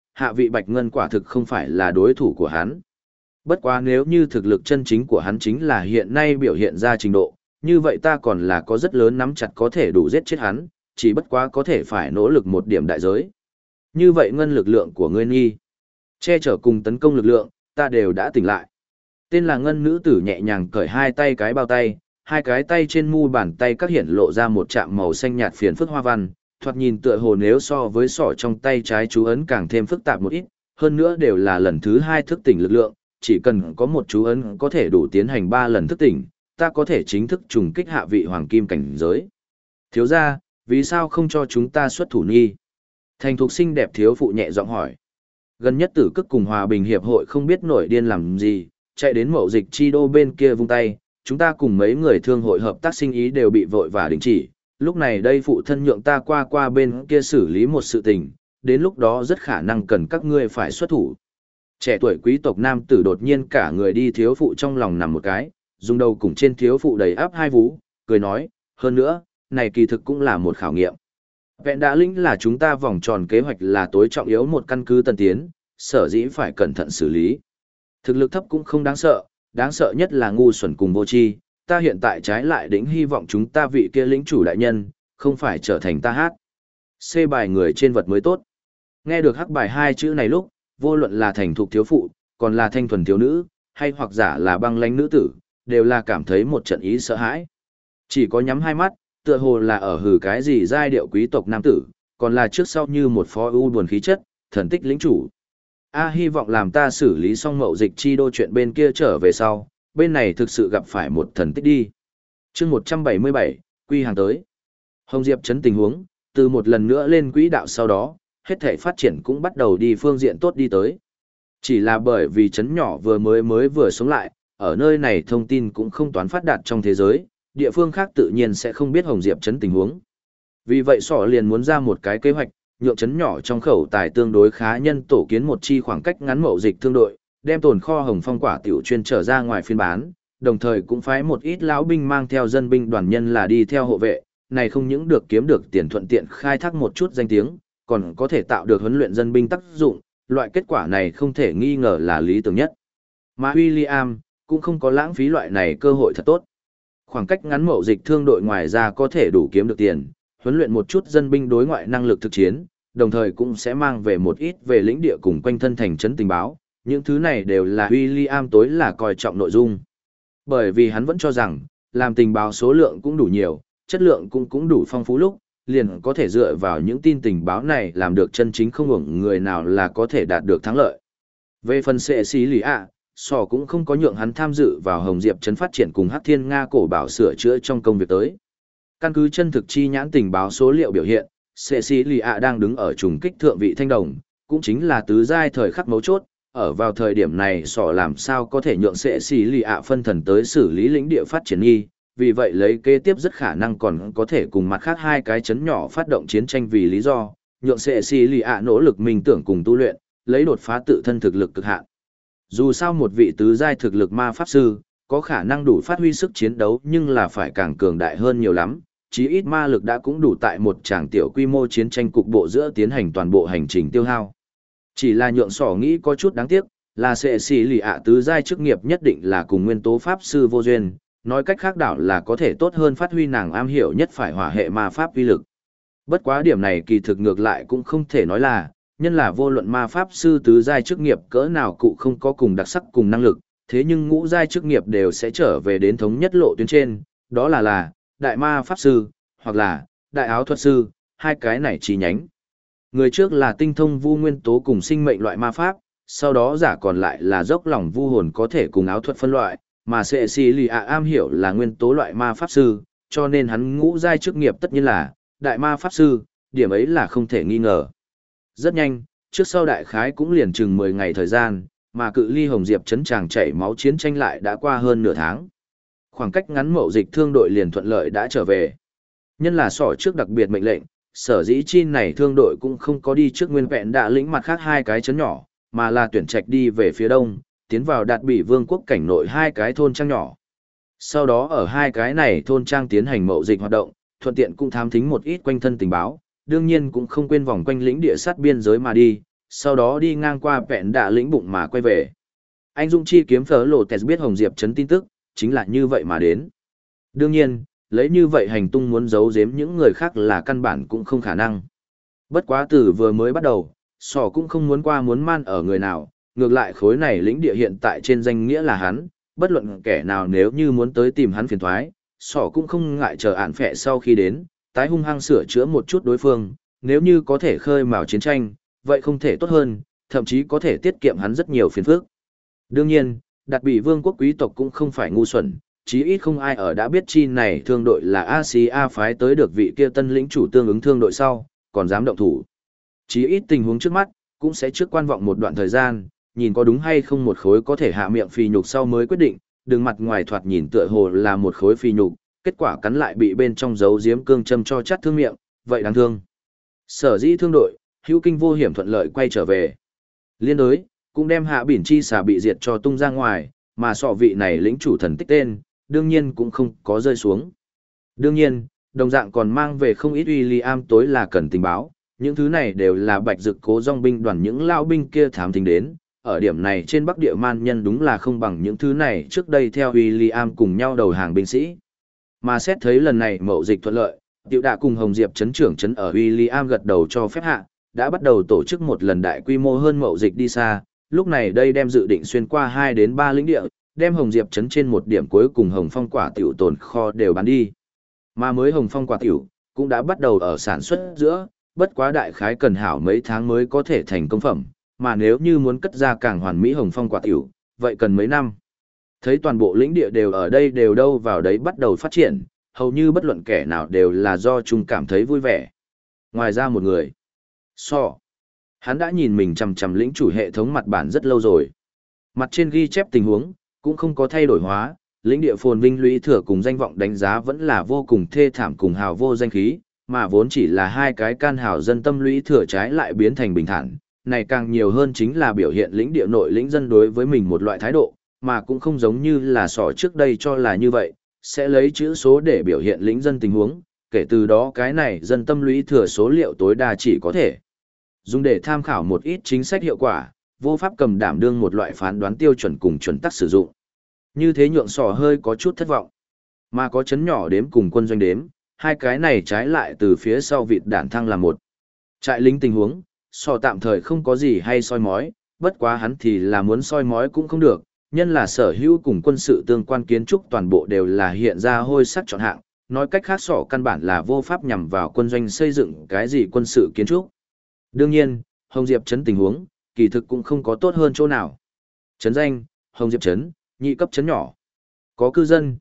hạ vị Bạch Ngân quả thực không phải là đối thủ của hắn. Bất quá nếu như thực lực chân chính của hắn chính là hiện nay biểu hiện ra trình độ, như vậy ta còn là có rất lớn nắm chặt có thể đủ giết chết hắn, chỉ bất quá có thể phải nỗ lực một điểm đại giới. Như vậy ngân lực lượng của ngươi nghi, che chở cùng tấn công lực lượng, ta đều đã tỉnh lại. Tên là ngân nữ tử nhẹ nhàng cởi hai tay cái bao tay, hai cái tay trên mu bàn tay các hiện lộ ra một chạm màu xanh nhạt phiền phức hoa văn, thoạt nhìn tựa hồ nếu so với sọ trong tay trái chú ấn càng thêm phức tạp một ít, hơn nữa đều là lần thứ 2 thức tỉnh lực lượng, chỉ cần có một chú ấn có thể đủ tiến hành 3 lần thức tỉnh, ta có thể chính thức trùng kích hạ vị hoàng kim cảnh giới. Thiếu gia, vì sao không cho chúng ta xuất thủ nghi? Thành thục xinh đẹp thiếu phụ nhẹ giọng hỏi. Gần nhất Tử Cức cùng Hòa Bình hiệp hội không biết nổi điên làm gì, chạy đến mậu dịch chi đô bên kia vung tay, chúng ta cùng mấy người thương hội hợp tác sinh ý đều bị vội và đình chỉ. Lúc này đây phụ thân nhượng ta qua bên kia xử lý một sự tình, đến lúc đó rất khả năng cần các ngươi phải xuất thủ. Trẻ tuổi quý tộc nam tử đột nhiên cả người đi thiếu phụ trong lòng nằm một cái, dùng đầu cùng trên thiếu phụ đầy áp hai vú, cười nói, hơn nữa, này kỳ thực cũng là một khảo nghiệm. Vẹn đã lĩnh là chúng ta vòng tròn kế hoạch là tối trọng yếu một căn cứ tân tiến, sở dĩ phải cẩn thận xử lý. Thực lực thấp cũng không đáng sợ nhất là ngu xuẩn cùng vô tri. Ta hiện tại trái lại đỉnh hy vọng chúng ta vị kia lĩnh chủ đại nhân, không phải trở thành ta hát. C bài người trên vật mới tốt. Nghe được hắc bài hai chữ này lúc, vô luận là thành thục thiếu phụ, còn là thanh thuần thiếu nữ, hay hoặc giả là băng lãnh nữ tử, đều là cảm thấy một trận ý sợ hãi. Chỉ có nhắm hai mắt, tựa hồ là ở hừ cái gì giai điệu quý tộc nam tử, còn là trước sau như một phó ưu buồn khí chất, thần tích lĩnh chủ. Hy vọng làm ta xử lý xong mậu dịch chi đô chuyện bên kia trở về sau, bên này thực sự gặp phải một thần tích đi. chương 177, quy hàng tới. Hồng Diệp chấn tình huống, từ một lần nữa lên quỹ đạo sau đó, hết thể phát triển cũng bắt đầu đi phương diện tốt đi tới. Chỉ là bởi vì chấn nhỏ vừa sống lại, ở nơi này thông tin cũng không toán phát đạt trong thế giới, địa phương khác tự nhiên sẽ không biết Hồng Diệp chấn tình huống. Vì vậy sọ liền muốn ra một cái kế hoạch, nhượng chấn nhỏ trong khẩu tài tương đối khá nhân tổ kiến một chi khoảng cách ngắn mậu dịch thương đội, đem tồn kho hồng phong quả tiểu chuyên trở ra ngoài phiên bán, đồng thời cũng phái một ít lão binh mang theo dân binh đoàn nhân là đi theo hộ vệ, này không những được kiếm được tiền thuận tiện khai thác một chút danh tiếng, còn có thể tạo được huấn luyện dân binh tác dụng, loại kết quả này không thể nghi ngờ là lý tưởng nhất. Mà William cũng không có lãng phí loại này cơ hội thật tốt. Khoảng cách ngắn mậu dịch thương đội ngoài ra có thể đủ kiếm được tiền, huấn luyện một chút dân binh đối ngoại năng lực thực chiến, đồng thời cũng sẽ mang về một ít về lĩnh địa cùng quanh thân thành trấn tình báo. Những thứ này đều là William tối là coi trọng nội dung. Bởi vì hắn vẫn cho rằng, làm tình báo số lượng cũng đủ nhiều, chất lượng cũng đủ phong phú lúc, liền có thể dựa vào những tin tình báo này làm được chân chính không ủng người nào là có thể đạt được thắng lợi. Về phần sệ xí lì ạ, sò cũng không có nhượng hắn tham dự vào Hồng Diệp trấn phát triển cùng Hắc Thiên Nga cổ bảo sửa chữa trong công việc tới. Căn cứ chân thực chi nhãn tình báo số liệu biểu hiện, sệ xí lì ạ đang đứng ở trùng kích thượng vị thanh đồng, cũng chính là tứ giai thời khắc mấu chốt. Ở vào thời điểm này sọ làm sao có thể nhượng sệ xì lì ạ phân thần tới xử lý lĩnh địa phát triển nghi, vì vậy lấy kế tiếp rất khả năng còn có thể cùng mặt khác hai cái chấn nhỏ phát động chiến tranh vì lý do, nhượng sệ xì lì ạ nỗ lực mình tưởng cùng tu luyện, lấy đột phá tự thân thực lực cực hạn. Dù sao một vị tứ giai thực lực ma pháp sư, có khả năng đủ phát huy sức chiến đấu nhưng là phải càng cường đại hơn nhiều lắm, chí ít ma lực đã cũng đủ tại một tràng tiểu quy mô chiến tranh cục bộ giữa tiến hành toàn bộ hành trình tiêu hao. Chỉ là nhượng sỏ nghĩ có chút đáng tiếc, là sệ xì lì ạ tứ giai chức nghiệp nhất định là cùng nguyên tố pháp sư vô duyên, nói cách khác đảo là có thể tốt hơn phát huy nàng am hiểu nhất phải hỏa hệ ma pháp uy lực. Bất quá điểm này kỳ thực ngược lại cũng không thể nói là, nhân là vô luận ma pháp sư tứ giai chức nghiệp cỡ nào cụ không có cùng đặc sắc cùng năng lực, thế nhưng ngũ giai chức nghiệp đều sẽ trở về đến thống nhất lộ tuyến trên, đó là đại ma pháp sư, hoặc là đại áo thuật sư, hai cái này chi nhánh. Người trước là tinh thông vu nguyên tố cùng sinh mệnh loại ma pháp, sau đó giả còn lại là dốc lòng vu hồn có thể cùng áo thuật phân loại, mà sệ xì lì ạ am hiểu là nguyên tố loại ma pháp sư, cho nên hắn ngũ giai chức nghiệp tất nhiên là đại ma pháp sư, điểm ấy là không thể nghi ngờ. Rất nhanh, trước sau đại khái cũng liền chừng 10 ngày thời gian, mà cự ly Hồng Diệp trấn tràng chảy máu chiến tranh lại đã qua hơn nửa tháng. Khoảng cách ngắn mậu dịch thương đội liền thuận lợi đã trở về. Nhân là sỏ trước đặc biệt mệnh lệnh, sở dĩ chi này thương đội cũng không có đi trước nguyên vẹn đã lĩnh mặt khác hai cái chấn nhỏ, mà là tuyển trạch đi về phía đông, tiến vào đạt bị vương quốc cảnh nội hai cái thôn trang nhỏ. Sau đó ở hai cái này thôn trang tiến hành mậu dịch hoạt động, thuận tiện cũng thám thính một ít quanh thân tình báo, đương nhiên cũng không quên vòng quanh lĩnh địa sát biên giới mà đi, sau đó đi ngang qua vẹn đạ lĩnh bụng mà quay về. Anh Dung chi kiếm phở lộ tẹt biết Hồng Diệp trấn tin tức, chính là như vậy mà đến. Đương nhiên, lấy như vậy hành tung muốn giấu giếm những người khác là căn bản cũng không khả năng. Bất quá từ vừa mới bắt đầu, sỏ cũng không muốn qua muốn man ở người nào, ngược lại khối này lĩnh địa hiện tại trên danh nghĩa là hắn, bất luận kẻ nào nếu như muốn tới tìm hắn phiền thoái, sỏ cũng không ngại chờ ản phệ sau khi đến, tái hung hăng sửa chữa một chút đối phương, nếu như có thể khơi mào chiến tranh, vậy không thể tốt hơn, thậm chí có thể tiết kiệm hắn rất nhiều phiền phức. Đương nhiên, đặt bị vương quốc quý tộc cũng không phải ngu xuẩn, chí ít không ai ở đã biết chi này thương đội là Asia phái tới được vị kia tân lĩnh chủ tương ứng thương đội sau, còn dám động thủ. Chí ít tình huống trước mắt, cũng sẽ trước quan vọng một đoạn thời gian, nhìn có đúng hay không một khối có thể hạ miệng phì nhục sau mới quyết định, đừng mặt ngoài thoạt nhìn tựa hồ là một khối phì nhục, kết quả cắn lại bị bên trong giấu giếm cương châm cho chắt thương miệng, vậy đáng thương. Sở dĩ thương đội, hữu kinh vô hiểm thuận lợi quay trở về. Liên đối, cũng đem hạ biển chi xà bị diệt cho tung ra ngoài, mà sọ vị này lĩnh chủ thần tích tên, đương nhiên cũng không có rơi xuống. Đương nhiên, đồng dạng còn mang về không ít William tối là cần tình báo, những thứ này đều là bạch dực cố dòng binh đoàn những lao binh kia thám thính đến, ở điểm này trên Bắc Địa man nhân đúng là không bằng những thứ này trước đây theo William cùng nhau đầu hàng binh sĩ. Mà xét thấy lần này mậu dịch thuận lợi, Tiểu Đạ cùng Hồng Diệp trấn trưởng trấn ở William gật đầu cho phép hạ, đã bắt đầu tổ chức một lần đại quy mô hơn mậu dịch đi xa, lúc này đây đem dự định xuyên qua 2 đến 3 lĩnh địa, đem Hồng Diệp trấn trên một điểm cuối cùng Hồng Phong quả tiểu tồn kho đều bán đi. Mà mới Hồng Phong quả tiểu cũng đã bắt đầu ở sản xuất giữa, bất quá đại khái cần hảo mấy tháng mới có thể thành công phẩm, mà nếu như muốn cất ra càng hoàn mỹ Hồng Phong quả tiểu, vậy cần mấy năm. Thấy toàn bộ lĩnh địa đều ở đây đều đâu vào đấy bắt đầu phát triển, hầu như bất luận kẻ nào đều là do chung cảm thấy vui vẻ. Ngoài ra một người, hắn đã nhìn mình chằm chằm lĩnh chủ hệ thống mặt bản rất lâu rồi. Mặt trên ghi chép tình huống, cũng không có thay đổi hóa, lĩnh địa phồn vinh lũy thừa cùng danh vọng đánh giá vẫn là vô cùng thê thảm cùng hào vô danh khí, mà vốn chỉ là hai cái can hào dân tâm lũy thừa trái lại biến thành bình thản. Này càng nhiều hơn chính là biểu hiện lĩnh địa nội lĩnh dân đối với mình một loại thái độ, mà cũng không giống như là sỏ trước đây cho là như vậy, sẽ lấy chữ số để biểu hiện lĩnh dân tình huống, kể từ đó cái này dân tâm lũy thừa số liệu tối đa chỉ có thể dùng để tham khảo một ít chính sách hiệu quả, vô pháp cầm đảm đương một loại phán đoán tiêu chuẩn cùng chuẩn tắc sử dụng. Như thế nhượng sỏ hơi có chút thất vọng. Mà có chấn nhỏ đếm cùng quân doanh đếm, hai cái này trái lại từ phía sau vịt đạn thăng là một. Trại lính tình huống, sỏ tạm thời không có gì hay soi mói, bất quá hắn thì là muốn soi mói cũng không được, nhân là sở hữu cùng quân sự tương quan kiến trúc toàn bộ đều là hiện ra hôi sắc chọn hạng, nói cách khác sỏ căn bản là vô pháp nhằm vào quân doanh xây dựng cái gì quân sự kiến trúc. Đương nhiên, Hồng Diệp trấn tình huống, kỳ thực cũng không có tốt hơn chỗ nào. Trấn danh, Hồng Diệp trấn, nhị cấp trấn nhỏ. Có cư dân,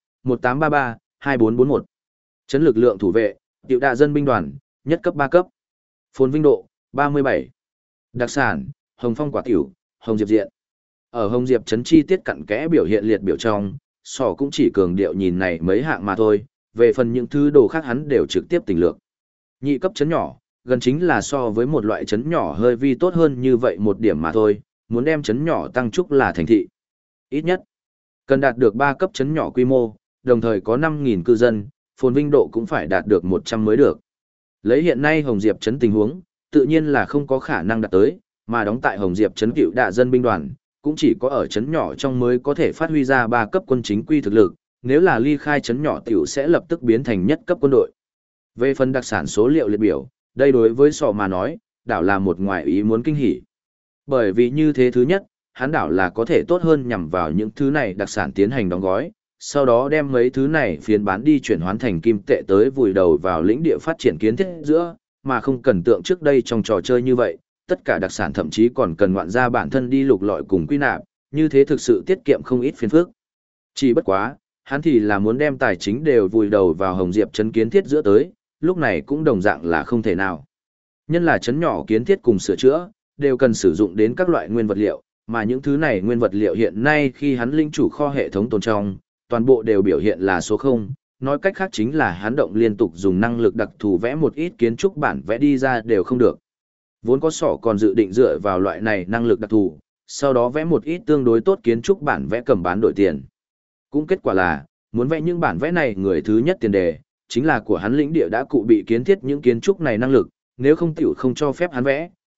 1833-2441. Trấn lực lượng thủ vệ, Tiểu Đạ dân binh đoàn, nhất cấp 3 cấp. Phồn vinh độ, 37. Đặc sản, Hồng Phong quả tiểu, Hồng Diệp diện. Ở Hồng Diệp trấn chi tiết cặn kẽ biểu hiện liệt biểu trong, sỏ cũng chỉ cường điệu nhìn này mấy hạng mà thôi, về phần những thứ đồ khác hắn đều trực tiếp tình lược. Nhị cấp trấn nhỏ, gần chính là so với một loại trấn nhỏ hơi vi tốt hơn như vậy một điểm mà thôi, muốn đem trấn nhỏ tăng trúc là thành thị. Ít nhất, cần đạt được 3 cấp trấn nhỏ quy mô, đồng thời có 5.000 cư dân, phồn vinh độ cũng phải đạt được 100 mới được. Lấy hiện nay Hồng Diệp trấn tình huống, tự nhiên là không có khả năng đạt tới, mà đóng tại Hồng Diệp trấn Cựu Đạ dân binh đoàn, cũng chỉ có ở trấn nhỏ trong mới có thể phát huy ra 3 cấp quân chính quy thực lực, nếu là ly khai trấn nhỏ tiểu sẽ lập tức biến thành nhất cấp quân đội. Về phần đặc sản số liệu liệt biểu, đây đối với sọ mà nói, đảo là một ngoại ý muốn kinh hỉ. Bởi vì như thế thứ nhất, hắn đảo là có thể tốt hơn nhằm vào những thứ này đặc sản tiến hành đóng gói, sau đó đem mấy thứ này phiên bán đi chuyển hoán thành kim tệ tới vùi đầu vào lĩnh địa phát triển kiến thiết giữa, mà không cần tượng trước đây trong trò chơi như vậy, tất cả đặc sản thậm chí còn cần ngoạn ra bản thân đi lục lọi cùng quy nạp, như thế thực sự tiết kiệm không ít phiền phức. Chỉ bất quá, hắn thì là muốn đem tài chính đều vùi đầu vào Hồng Diệp trấn kiến thiết giữa tới, lúc này cũng đồng dạng là không thể nào. Nhân là trấn nhỏ kiến thiết cùng sửa chữa, đều cần sử dụng đến các loại nguyên vật liệu, mà những thứ này nguyên vật liệu hiện nay khi hắn linh chủ kho hệ thống tồn trong, toàn bộ đều biểu hiện là số 0, nói cách khác chính là hắn động liên tục dùng năng lực đặc thù vẽ một ít kiến trúc bản vẽ đi ra đều không được. Vốn có sỏ còn dự định dựa vào loại này năng lực đặc thù, sau đó vẽ một ít tương đối tốt kiến trúc bản vẽ cầm bán đổi tiền. Cũng kết quả là, muốn vẽ những bản vẽ này người thứ nhất tiền đề, chính là của hắn lĩnh địa đã cụ bị kiến thiết những kiến trúc này năng lực, nếu không tiểu không cho phép hắn vẽ,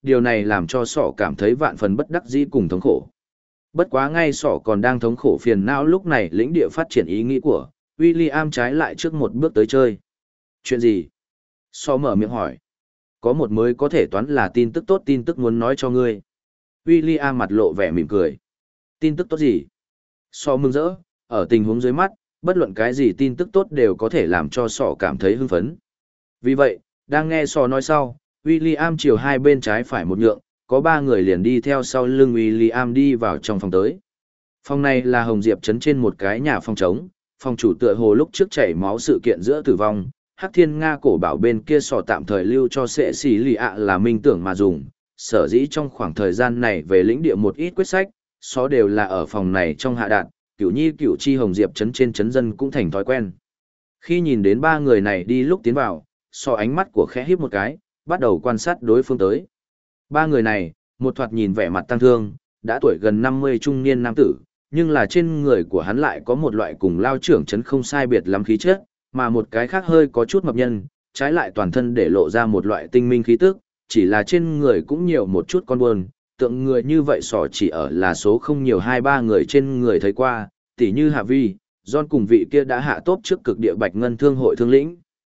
điều này làm cho sỏ cảm thấy vạn phần bất đắc dĩ cùng thống khổ. Bất quá ngay sỏ còn đang thống khổ phiền não lúc này lĩnh địa phát triển ý nghĩ của William trái lại trước một bước tới chơi. Chuyện gì? Sỏ mở miệng hỏi. Có một mới có thể toán là tin tức tốt, tin tức muốn nói cho ngươi. William mặt lộ vẻ mỉm cười. Tin tức tốt gì? Sỏ mừng rỡ, ở tình huống dưới mắt, bất luận cái gì tin tức tốt đều có thể làm cho sỏ cảm thấy hưng phấn. Vì vậy, đang nghe sỏ nói sau, William chiều hai bên trái phải một nhượng, có ba người liền đi theo sau lưng William đi vào trong phòng tới. Phòng này là Hồng Diệp trấn trên một cái nhà phòng trống, phòng chủ tựa hồ lúc trước chảy máu sự kiện giữa tử vong, Hắc Thiên Nga cổ bảo bên kia sỏ tạm thời lưu cho sệ xỉ lì ạ là minh tưởng mà dùng, sở dĩ trong khoảng thời gian này về lĩnh địa một ít quyết sách, só đều là ở phòng này trong hạ đạn, cửu nhi cửu chi Hồng Diệp trấn trên trấn dân cũng thành thói quen. Khi nhìn đến ba người này đi lúc tiến vào, sọ ánh mắt của khẽ híp một cái, bắt đầu quan sát đối phương tới. Ba người này, một thoạt nhìn vẻ mặt tăng thương, đã tuổi gần 50 trung niên nam tử, nhưng là trên người của hắn lại có một loại cùng lao trưởng trấn không sai biệt lắm khí chất, mà một cái khác hơi có chút mập nhân, trái lại toàn thân để lộ ra một loại tinh minh khí tức, chỉ là trên người cũng nhiều một chút con buồn, tượng người như vậy sỏ chỉ ở là số không nhiều hai ba người trên người thấy qua, tỉ như Hạ Vi, John cùng vị kia đã hạ tốt trước cực địa Bạch Ngân Thương hội thương lĩnh.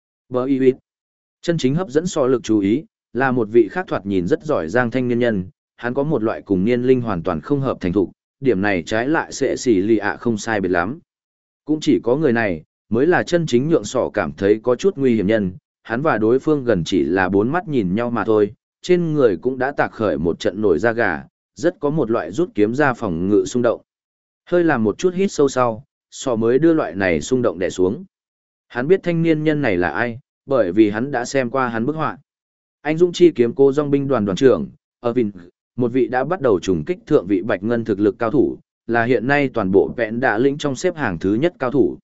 Bờ chân chính hấp dẫn so lực chú ý, là một vị khác thoạt nhìn rất giỏi giang thanh niên nhân, hắn có một loại cùng niên linh hoàn toàn không hợp thành thục, điểm này trái lại sẽ xỉ lì ạ không sai biệt lắm. Cũng chỉ có người này, mới là chân chính nhượng sỏ cảm thấy có chút nguy hiểm nhân, hắn và đối phương gần chỉ là bốn mắt nhìn nhau mà thôi, trên người cũng đã tạc khởi một trận nổi da gà, rất có một loại rút kiếm ra phòng ngự xung động. Hơi làm một chút hít sâu sau, sỏ mới đưa loại này xung động đè xuống. Hắn biết thanh niên nhân này là ai, bởi vì hắn đã xem qua hắn bức họa. Anh Dũng chi kiếm cô dòng binh đoàn đoàn trưởng, Irvin, một vị đã bắt đầu trùng kích thượng vị Bạch Ngân thực lực cao thủ, là hiện nay toàn bộ vẹn đã lĩnh trong xếp hàng thứ nhất cao thủ.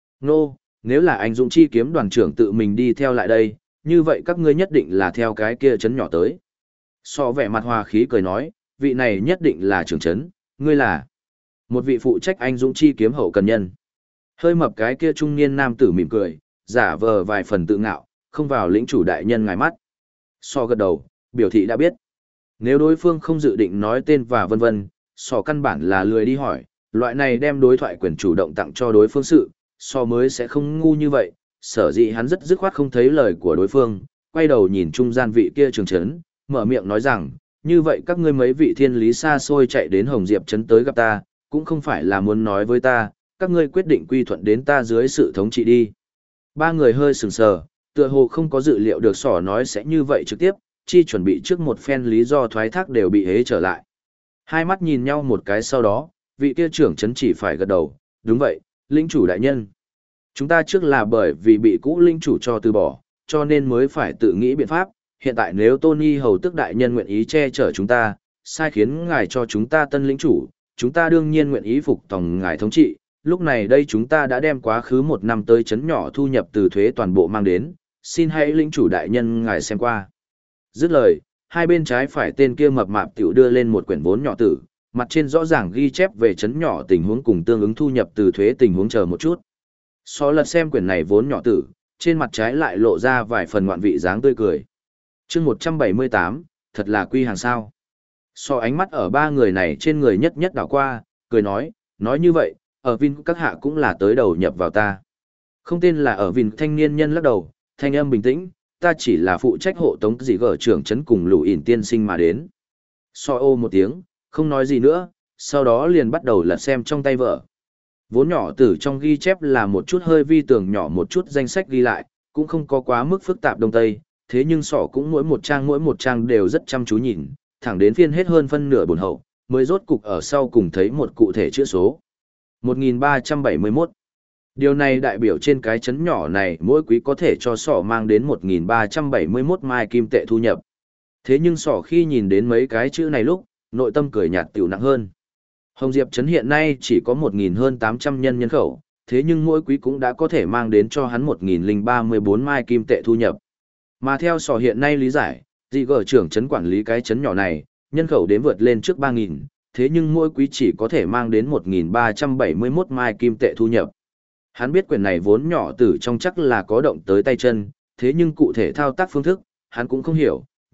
Nếu là anh Dũng chi kiếm đoàn trưởng tự mình đi theo lại đây, như vậy các ngươi nhất định là theo cái kia chấn nhỏ tới. So vẻ mặt hòa khí cười nói, vị này nhất định là trưởng chấn, ngươi là một vị phụ trách anh Dũng chi kiếm hậu cần nhân. Hơi mập cái kia trung niên nam tử mỉm cười, giả vờ vài phần tự ngạo, không vào lĩnh chủ đại nhân ngài mắt. So gật đầu, biểu thị đã biết. Nếu đối phương không dự định nói tên và vân vân, so căn bản là lười đi hỏi, loại này đem đối thoại quyền chủ động tặng cho đối phương sự, so mới sẽ không ngu như vậy, sở dĩ hắn rất dứt khoát không thấy lời của đối phương, quay đầu nhìn trung gian vị kia trường trấn, mở miệng nói rằng, như vậy các ngươi mấy vị thiên lý xa xôi chạy đến Hồng Diệp trấn tới gặp ta, cũng không phải là muốn nói với ta, các ngươi quyết định quy thuận đến ta dưới sự thống trị đi. Ba người hơi sừng sờ, tựa hồ không có dự liệu được sỏ nói sẽ như vậy trực tiếp, chi chuẩn bị trước một phen lý do thoái thác đều bị hế trở lại. Hai mắt nhìn nhau một cái sau đó, vị kia trưởng trấn chỉ phải gật đầu, đúng vậy, lĩnh chủ đại nhân. Chúng ta trước là bởi vì bị cũ lĩnh chủ cho từ bỏ, cho nên mới phải tự nghĩ biện pháp, hiện tại nếu Tony hầu tức đại nhân nguyện ý che chở chúng ta, sai khiến ngài cho chúng ta tân lĩnh chủ, chúng ta đương nhiên nguyện ý phục tòng ngài thống trị. Lúc này đây chúng ta đã đem quá khứ một năm tới chấn nhỏ thu nhập từ thuế toàn bộ mang đến, xin hãy lĩnh chủ đại nhân ngài xem qua. Dứt lời, hai bên trái phải tên kia mập mạp tiểu đưa lên một quyển vốn nhỏ tử, mặt trên rõ ràng ghi chép về chấn nhỏ tình huống cùng tương ứng thu nhập từ thuế tình huống chờ một chút. So lật xem quyển này vốn nhỏ tử, trên mặt trái lại lộ ra vài phần ngoạn vị dáng tươi cười. Chương 178, thật là quy hàng sao. So ánh mắt ở ba người này trên người nhất nhất đảo qua, cười nói như vậy, ở Vin các hạ cũng là tới đầu nhập vào ta. Không tên là ở Vin thanh niên nhân lắc đầu, thanh âm bình tĩnh, ta chỉ là phụ trách hộ tống gì gở trưởng trấn cùng lũ ỉn tiên sinh mà đến. So ô một tiếng, không nói gì nữa, sau đó liền bắt đầu lật xem trong tay vợ. Vốn nhỏ tử trong ghi chép là một chút hơi vi tường nhỏ một chút danh sách ghi lại, cũng không có quá mức phức tạp đông tây, thế nhưng sỏ cũng mỗi một trang đều rất chăm chú nhìn, thẳng đến phiên hết hơn phân nửa buồn hậu, mới rốt cục ở sau cùng thấy một cụ thể chữ số. 1371. Điều này đại biểu trên cái chấn nhỏ này mỗi quý có thể cho sỏ mang đến 1371 mai kim tệ thu nhập. Thế nhưng sỏ khi nhìn đến mấy cái chữ này lúc, nội tâm cười nhạt tiểu nặng hơn. Hồng Diệp trấn hiện nay chỉ có 1.000 hơn 800 nhân khẩu, thế nhưng mỗi quý cũng đã có thể mang đến cho hắn 1.034 mai kim tệ thu nhập. Mà theo sỏ hiện nay lý giải, dị gở trưởng trấn quản lý cái trấn nhỏ này, nhân khẩu đến vượt lên trước 3.000, thế nhưng mỗi quý chỉ có thể mang đến 1.371 mai kim tệ thu nhập. Hắn biết quyển này vốn nhỏ tử trong chắc là có động tới tay chân, thế nhưng cụ thể thao tác phương thức, hắn cũng không hiểu,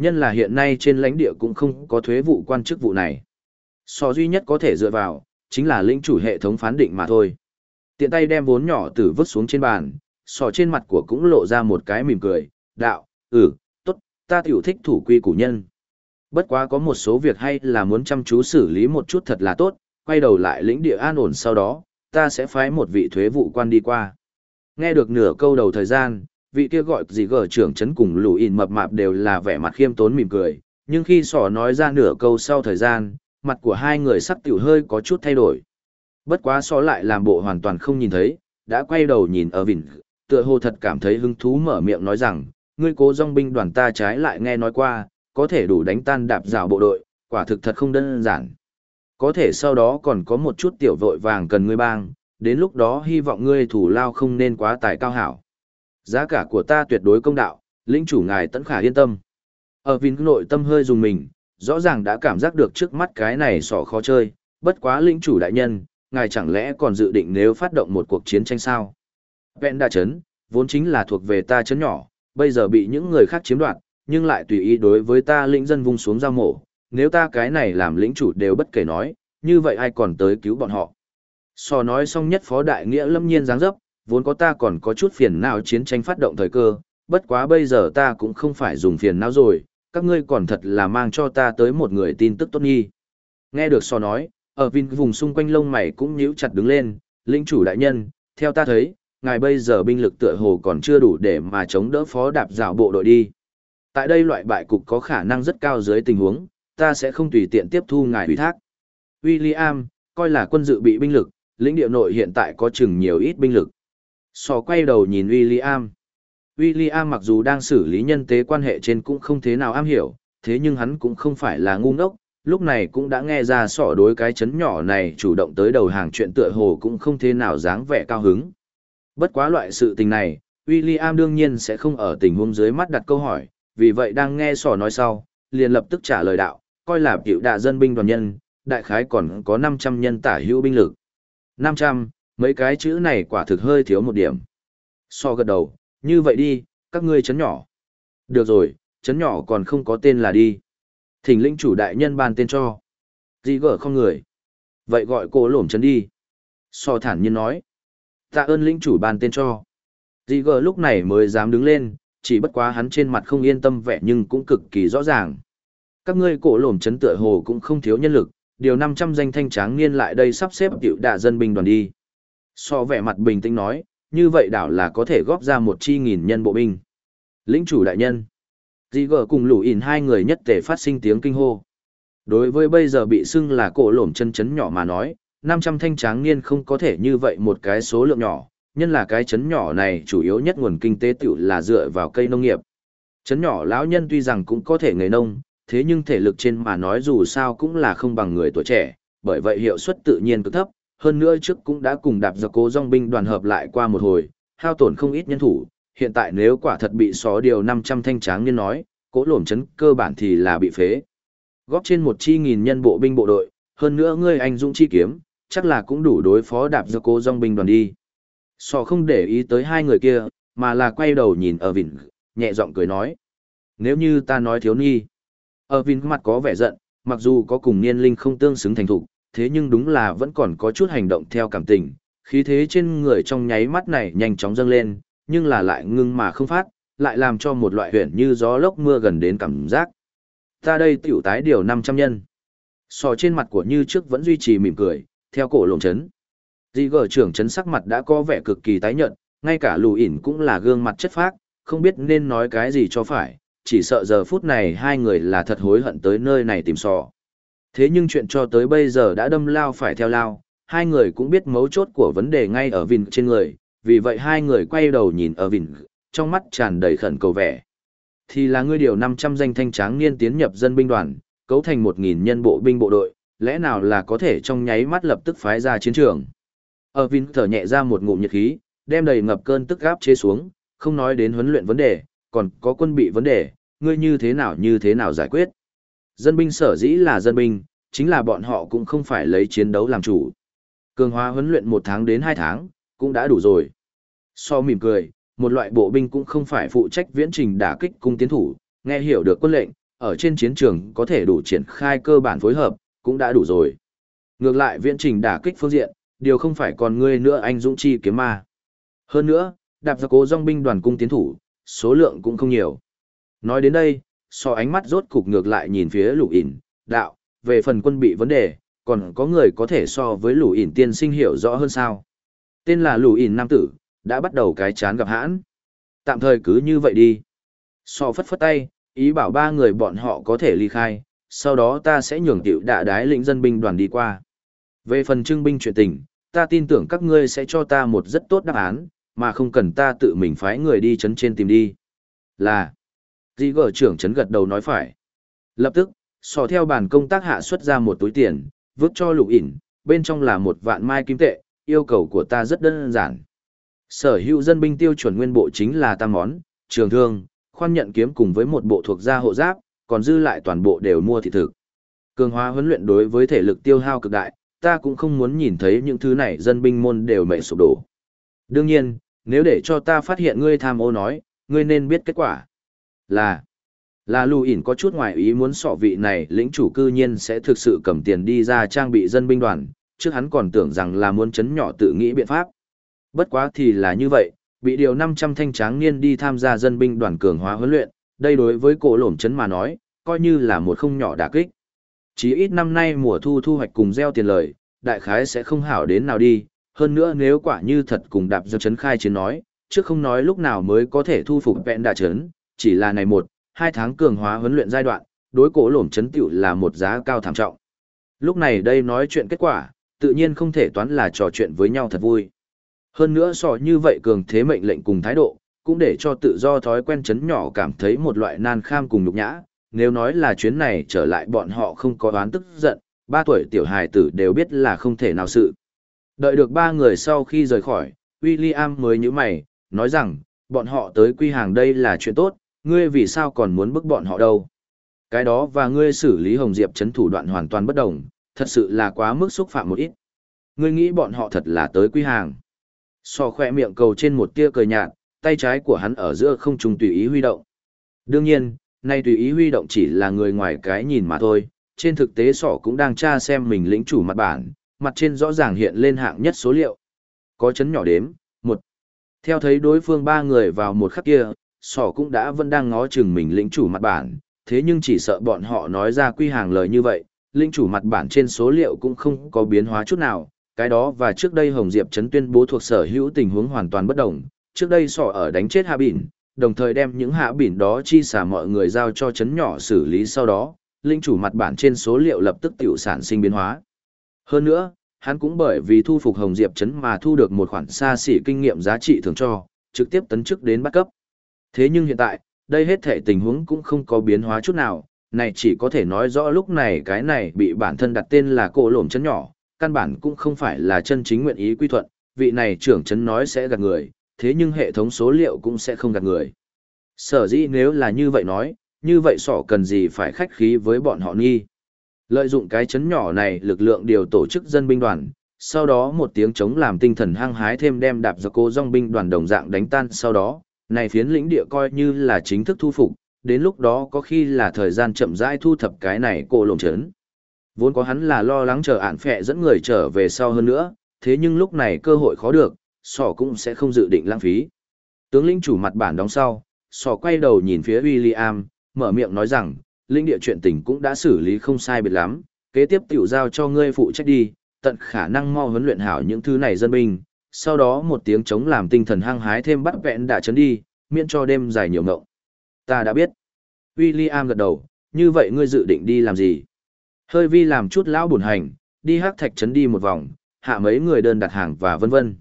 Nhân là hiện nay trên lãnh địa cũng không có thuế vụ quan chức vụ này. So duy nhất có thể dựa vào, chính là lĩnh chủ hệ thống phán định mà thôi. Tiện tay đem vốn nhỏ tử vứt xuống trên bàn, sò trên mặt của cũng lộ ra một cái mỉm cười, đạo, tốt, ta tiểu thích thủ quy củ nhân. Bất quá có một số việc hay là muốn chăm chú xử lý một chút thật là tốt, quay đầu lại lĩnh địa an ổn sau đó, ta sẽ phái một vị thuế vụ quan đi qua. Nghe được nửa câu đầu thời gian, vị kia gọi gì gở trưởng chấn cùng lù in mập mạp đều là vẻ mặt khiêm tốn mỉm cười, nhưng khi sò nói ra nửa câu sau thời gian, mặt của hai người sắc tiểu hơi có chút thay đổi. Bất quá sò lại làm bộ hoàn toàn không nhìn thấy, đã quay đầu nhìn ở vịnh, tựa hồ thật cảm thấy hứng thú mở miệng nói rằng, ngươi cố dòng binh đoàn ta trái lại nghe nói qua, có thể đủ đánh tan đạp rào bộ đội, quả thực thật không đơn giản. Có thể sau đó còn có một chút tiểu vội vàng cần ngươi bang, đến lúc đó hy vọng ngươi thủ lao không nên quá tài cao hảo. Giá cả của ta tuyệt đối công đạo, lĩnh chủ ngài tẫn khả yên tâm. Ở Vin nội tâm hơi dùng mình, rõ ràng đã cảm giác được trước mắt cái này sọ khó chơi, bất quá lĩnh chủ đại nhân, ngài chẳng lẽ còn dự định nếu phát động một cuộc chiến tranh sao? Vẹn đa chấn, vốn chính là thuộc về ta chấn nhỏ, bây giờ bị những người khác chiếm đoạt, nhưng lại tùy ý đối với ta lĩnh dân vung xuống giao mổ, nếu ta cái này làm lĩnh chủ đều bất kể nói, như vậy ai còn tới cứu bọn họ? Sò nói xong nhất phó đại nghĩa lâm nhiên dáng dấp, vốn có ta còn có chút phiền não chiến tranh phát động thời cơ, bất quá bây giờ ta cũng không phải dùng phiền não rồi, các ngươi còn thật là mang cho ta tới một người tin tức tốt nghi. Nghe được sò nói, ở Vin vùng xung quanh lông mày cũng nhíu chặt đứng lên, lĩnh chủ đại nhân, theo ta thấy, ngài bây giờ binh lực tựa hồ còn chưa đủ để mà chống đỡ phó đạp rào bộ đội đi. Tại đây loại bại cục có khả năng rất cao dưới tình huống, ta sẽ không tùy tiện tiếp thu ngài ủy thác. William, coi là quân dự bị binh lực, lĩnh địa nội hiện tại có chừng nhiều ít binh lực. Sò quay đầu nhìn William. William mặc dù đang xử lý nhân tế quan hệ trên cũng không thế nào am hiểu, thế nhưng hắn cũng không phải là ngu ngốc, lúc này cũng đã nghe ra sọ đối cái chấn nhỏ này chủ động tới đầu hàng chuyện tựa hồ cũng không thế nào dáng vẻ cao hứng. Bất quá loại sự tình này, William đương nhiên sẽ không ở tình huống dưới mắt đặt câu hỏi, vì vậy đang nghe sọ nói sau, liền lập tức trả lời đạo, coi là tiểu đạ dân binh đoàn nhân, đại khái còn có 500 nhân tả hữu binh lực. 500, mấy cái chữ này quả thực hơi thiếu một điểm. So gật đầu, như vậy đi, các ngươi chấn nhỏ. Được rồi, chấn nhỏ còn không có tên là đi. Thỉnh lĩnh chủ đại nhân ban tên cho. Dì gở không người. Vậy gọi cô lổm chấn đi. So thản nhiên nói. Tạ ơn lĩnh chủ ban tên cho. Dì gở lúc này mới dám đứng lên, chỉ bất quá hắn trên mặt không yên tâm vẻ nhưng cũng cực kỳ rõ ràng. Các ngươi cổ lổm chấn tựa hồ cũng không thiếu nhân lực, điều 500 danh thanh tráng niên lại đây sắp xếp tiểu đạ dân binh đoàn đi. So vẻ mặt bình tĩnh nói, như vậy đảo là có thể góp ra 1.000 nhân bộ binh. Lĩnh chủ đại nhân. Dì gở cùng lũ ỉn hai người nhất tề phát sinh tiếng kinh hô. Đối với bây giờ bị xưng là cổ lổm chân chấn nhỏ mà nói, 500 thanh tráng niên không có thể như vậy một cái số lượng nhỏ, nhân là cái chấn nhỏ này chủ yếu nhất nguồn kinh tế tiểu là dựa vào cây nông nghiệp. Chấn nhỏ lão nhân tuy rằng cũng có thể nghề nông, thế nhưng thể lực trên mà nói dù sao cũng là không bằng người tuổi trẻ, bởi vậy hiệu suất tự nhiên cực thấp, hơn nữa trước cũng đã cùng đạp giặc cố dòng binh đoàn hợp lại qua một hồi, hao tổn không ít nhân thủ, hiện tại nếu quả thật bị xó điều 500 thanh tráng niên nói, cố lổm chấn cơ bản thì là bị phế. Góp trên 1.000 nhân bộ binh bộ đội, hơn nữa ngươi anh dũng chi kiếm, chắc là cũng đủ đối phó đạp giặc cố dòng binh đoàn đi. Sò không để ý tới hai người kia, mà là quay đầu nhìn ở Vịnh, nhẹ giọng cười nói. Nếu như ta nói thiếu nhi, ở Vịnh mặt có vẻ giận, mặc dù có cùng niên linh không tương xứng thành thục, thế nhưng đúng là vẫn còn có chút hành động theo cảm tình, khí thế trên người trong nháy mắt này nhanh chóng dâng lên, nhưng là lại ngưng mà không phát, lại làm cho một loại huyền như gió lốc mưa gần đến cảm giác. Ta đây tiểu tái điều 500 nhân. Sò trên mặt của như trước vẫn duy trì mỉm cười, theo cổ lồng chấn. Dì gở trưởng chấn sắc mặt đã có vẻ cực kỳ tái nhợt, ngay cả lù ỉn cũng là gương mặt chất phác, không biết nên nói cái gì cho phải, chỉ sợ giờ phút này hai người là thật hối hận tới nơi này tìm sò. Thế nhưng chuyện cho tới bây giờ đã đâm lao phải theo lao, hai người cũng biết mấu chốt của vấn đề ngay ở Vịnh trên người, vì vậy hai người quay đầu nhìn ở Vịnh, trong mắt tràn đầy khẩn cầu vẻ. Thì là ngươi điều 500 danh thanh tráng niên tiến nhập dân binh đoàn, cấu thành 1.000 nhân bộ binh bộ đội, lẽ nào là có thể trong nháy mắt lập tức phái ra chiến trường. Ở Vịnh thở nhẹ ra một ngụm nhiệt khí, đem đầy ngập cơn tức gáp chế xuống, không nói đến huấn luyện vấn đề, còn có quân bị vấn đề, ngươi như thế nào giải quyết. Dân binh sở dĩ là dân binh, chính là bọn họ cũng không phải lấy chiến đấu làm chủ. Cường hóa huấn luyện 1 tháng đến 2 tháng, cũng đã đủ rồi. So mỉm cười, một loại bộ binh cũng không phải phụ trách viễn trình đả kích cung tiến thủ, nghe hiểu được quân lệnh, ở trên chiến trường có thể đủ triển khai cơ bản phối hợp, cũng đã đủ rồi. Ngược lại viễn trình đả kích phương diện, điều không phải còn ngươi nữa anh dũng chi kiếm ma. Hơn nữa, đạp ra cố dòng binh đoàn cung tiến thủ, số lượng cũng không nhiều. Nói đến đây, ánh mắt rốt cục ngược lại nhìn phía Lũ ỉn, đạo, về phần quân bị vấn đề, còn có người có thể so với Lũ ỉn tiên sinh hiểu rõ hơn sao. Tên là Lũ ỉn nam tử, đã bắt đầu cái chán gặp hãn. Tạm thời cứ như vậy đi. Phất phất tay, ý bảo ba người bọn họ có thể ly khai, sau đó ta sẽ nhường tiểu đạ đái lĩnh dân binh đoàn đi qua. Về phần trưng binh chuyện tình, ta tin tưởng các ngươi sẽ cho ta một rất tốt đáp án, mà không cần ta tự mình phái người đi chấn trên tìm đi. Là, Dĩ gở trưởng chấn gật đầu nói phải. Lập tức, theo bàn công tác hạ xuất ra một túi tiền, vứt cho Lục ỉn, bên trong là 1.000 mai kim tệ, yêu cầu của ta rất đơn giản. Sở hữu dân binh tiêu chuẩn nguyên bộ chính là tam món, trường thương, khoan nhận kiếm cùng với một bộ thuộc gia hộ giáp, còn dư lại toàn bộ đều mua thị thực. Cường hóa huấn luyện đối với thể lực tiêu hao cực đại, ta cũng không muốn nhìn thấy những thứ này dân binh môn đều mệt sụp đổ. Đương nhiên, nếu để cho ta phát hiện ngươi tham ô nói, ngươi nên biết kết quả. Là Lù ỉn có chút ngoài ý muốn vị này lĩnh chủ cư nhiên sẽ thực sự cầm tiền đi ra trang bị dân binh đoàn, trước hắn còn tưởng rằng là muốn chấn nhỏ tự nghĩ biện pháp. Bất quá thì là như vậy, bị điều 500 thanh tráng niên đi tham gia dân binh đoàn cường hóa huấn luyện, đây đối với cổ lổm chấn mà nói, coi như là một không nhỏ đả kích. Chỉ ít năm nay mùa thu thu hoạch cùng gieo tiền lời, đại khái sẽ không hảo đến nào đi, hơn nữa nếu quả như thật cùng đạp gieo chấn khai chiến nói, trước không nói lúc nào mới có thể thu phục vẹn đà chấn, chỉ là này 1-2 tháng cường hóa huấn luyện giai đoạn, đối cổ lổm chấn tiểu là một giá cao thảm trọng. Lúc này đây nói chuyện kết quả, tự nhiên không thể toán là trò chuyện với nhau thật vui. Hơn nữa như vậy cường thế mệnh lệnh cùng thái độ, cũng để cho tự do thói quen chấn nhỏ cảm thấy một loại nan kham cùng nhục nhã. Nếu nói là chuyến này trở lại bọn họ không có oán tức giận, 3 tuổi tiểu hài tử đều biết là không thể nào sự. Đợi được 3 người sau khi rời khỏi, William mới nhíu mày, nói rằng, bọn họ tới quy hàng đây là chuyện tốt, ngươi vì sao còn muốn bức bọn họ đâu. Cái đó và ngươi xử lý Hồng Diệp chấn thủ đoạn hoàn toàn bất đồng, thật sự là quá mức xúc phạm một ít. Ngươi nghĩ bọn họ thật là tới quy hàng. Khoe miệng cầu trên một tia cười nhạt, tay trái của hắn ở giữa không trung tùy ý huy động. Đương nhiên, nay tùy ý huy động chỉ là người ngoài cái nhìn mà thôi, trên thực tế cũng đang tra xem mình lĩnh chủ mặt bản, mặt trên rõ ràng hiện lên hạng nhất số liệu. Có chấn nhỏ đếm, 1. Theo thấy đối phương 3 người vào một khắc kia, cũng vẫn đang ngó chừng mình lĩnh chủ mặt bản, thế nhưng chỉ sợ bọn họ nói ra quy hàng lời như vậy, lĩnh chủ mặt bản trên số liệu cũng không có biến hóa chút nào. Cái đó và trước đây Hồng Diệp Trấn tuyên bố thuộc sở hữu tình huống hoàn toàn bất đồng, trước đây ở đánh chết hạ bỉn, đồng thời đem những hạ bỉn đó chi xả mọi người giao cho trấn nhỏ xử lý sau đó, linh chủ mặt bản trên số liệu lập tức tiểu sản sinh biến hóa. Hơn nữa, hắn cũng bởi vì thu phục Hồng Diệp Trấn mà thu được một khoản xa xỉ kinh nghiệm giá trị thường cho, trực tiếp tấn chức đến bắt cấp. Thế nhưng hiện tại, đây hết thể tình huống cũng không có biến hóa chút nào, này chỉ có thể nói rõ lúc này cái này bị bản thân đặt tên là cổ lổm trấn nhỏ, căn bản cũng không phải là chân chính nguyện ý quy thuận, vị này trưởng trấn nói sẽ gạt người, thế nhưng hệ thống số liệu cũng sẽ không gạt người. Sở dĩ nếu là như vậy nói, như vậy cần gì phải khách khí với bọn họ nghi. Lợi dụng cái trấn nhỏ này lực lượng điều tổ chức dân binh đoàn, sau đó một tiếng chống làm tinh thần hăng hái thêm đem đạp giặc cô dòng binh đoàn đồng dạng đánh tan sau đó, này phiến lĩnh địa coi như là chính thức thu phục, đến lúc đó có khi là thời gian chậm rãi thu thập cái này cổ lồng trấn. Vốn có hắn là lo lắng chờ ản phẹ dẫn người trở về sau hơn nữa, thế nhưng lúc này cơ hội khó được, cũng sẽ không dự định lãng phí. Tướng lĩnh chủ mặt bản đóng sau, quay đầu nhìn phía William, mở miệng nói rằng, lĩnh địa chuyện tình cũng đã xử lý không sai biệt lắm, kế tiếp tiểu giao cho ngươi phụ trách đi, tận khả năng mau huấn luyện hảo những thứ này dân binh, sau đó một tiếng chống làm tinh thần hăng hái thêm bắt vẹn đã chấn đi, miễn cho đêm dài nhiều ngộng. Ta đã biết. William gật đầu, như vậy ngươi dự định đi làm gì? Hơi vi làm chút lão buồn hành, đi hắc thạch trấn đi một vòng, hạ mấy người đơn đặt hàng và vân vân.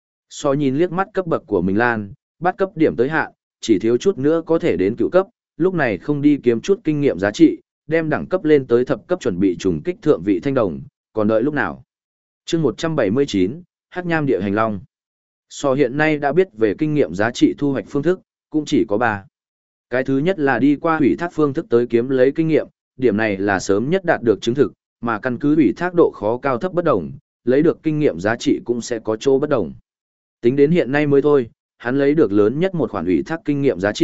Nhìn liếc mắt cấp bậc của mình lan, bắt cấp điểm tới hạ, chỉ thiếu chút nữa có thể đến cựu cấp, lúc này không đi kiếm chút kinh nghiệm giá trị, đem đẳng cấp lên tới thập cấp chuẩn bị trùng kích thượng vị thanh đồng, còn đợi lúc nào. Chương 179, Hắc Nham địa hành long. Hiện nay đã biết về kinh nghiệm giá trị thu hoạch phương thức, cũng chỉ có 3. Cái thứ nhất là đi qua ủy thác phương thức tới kiếm lấy kinh nghiệm, điểm này là sớm nhất đạt được chứng thực, mà căn cứ ủy thác độ khó cao thấp bất đồng, lấy được kinh nghiệm giá trị cũng sẽ có chỗ bất đồng. Tính đến hiện nay mới thôi, hắn lấy được lớn nhất một khoản ủy thác kinh nghiệm giá trị,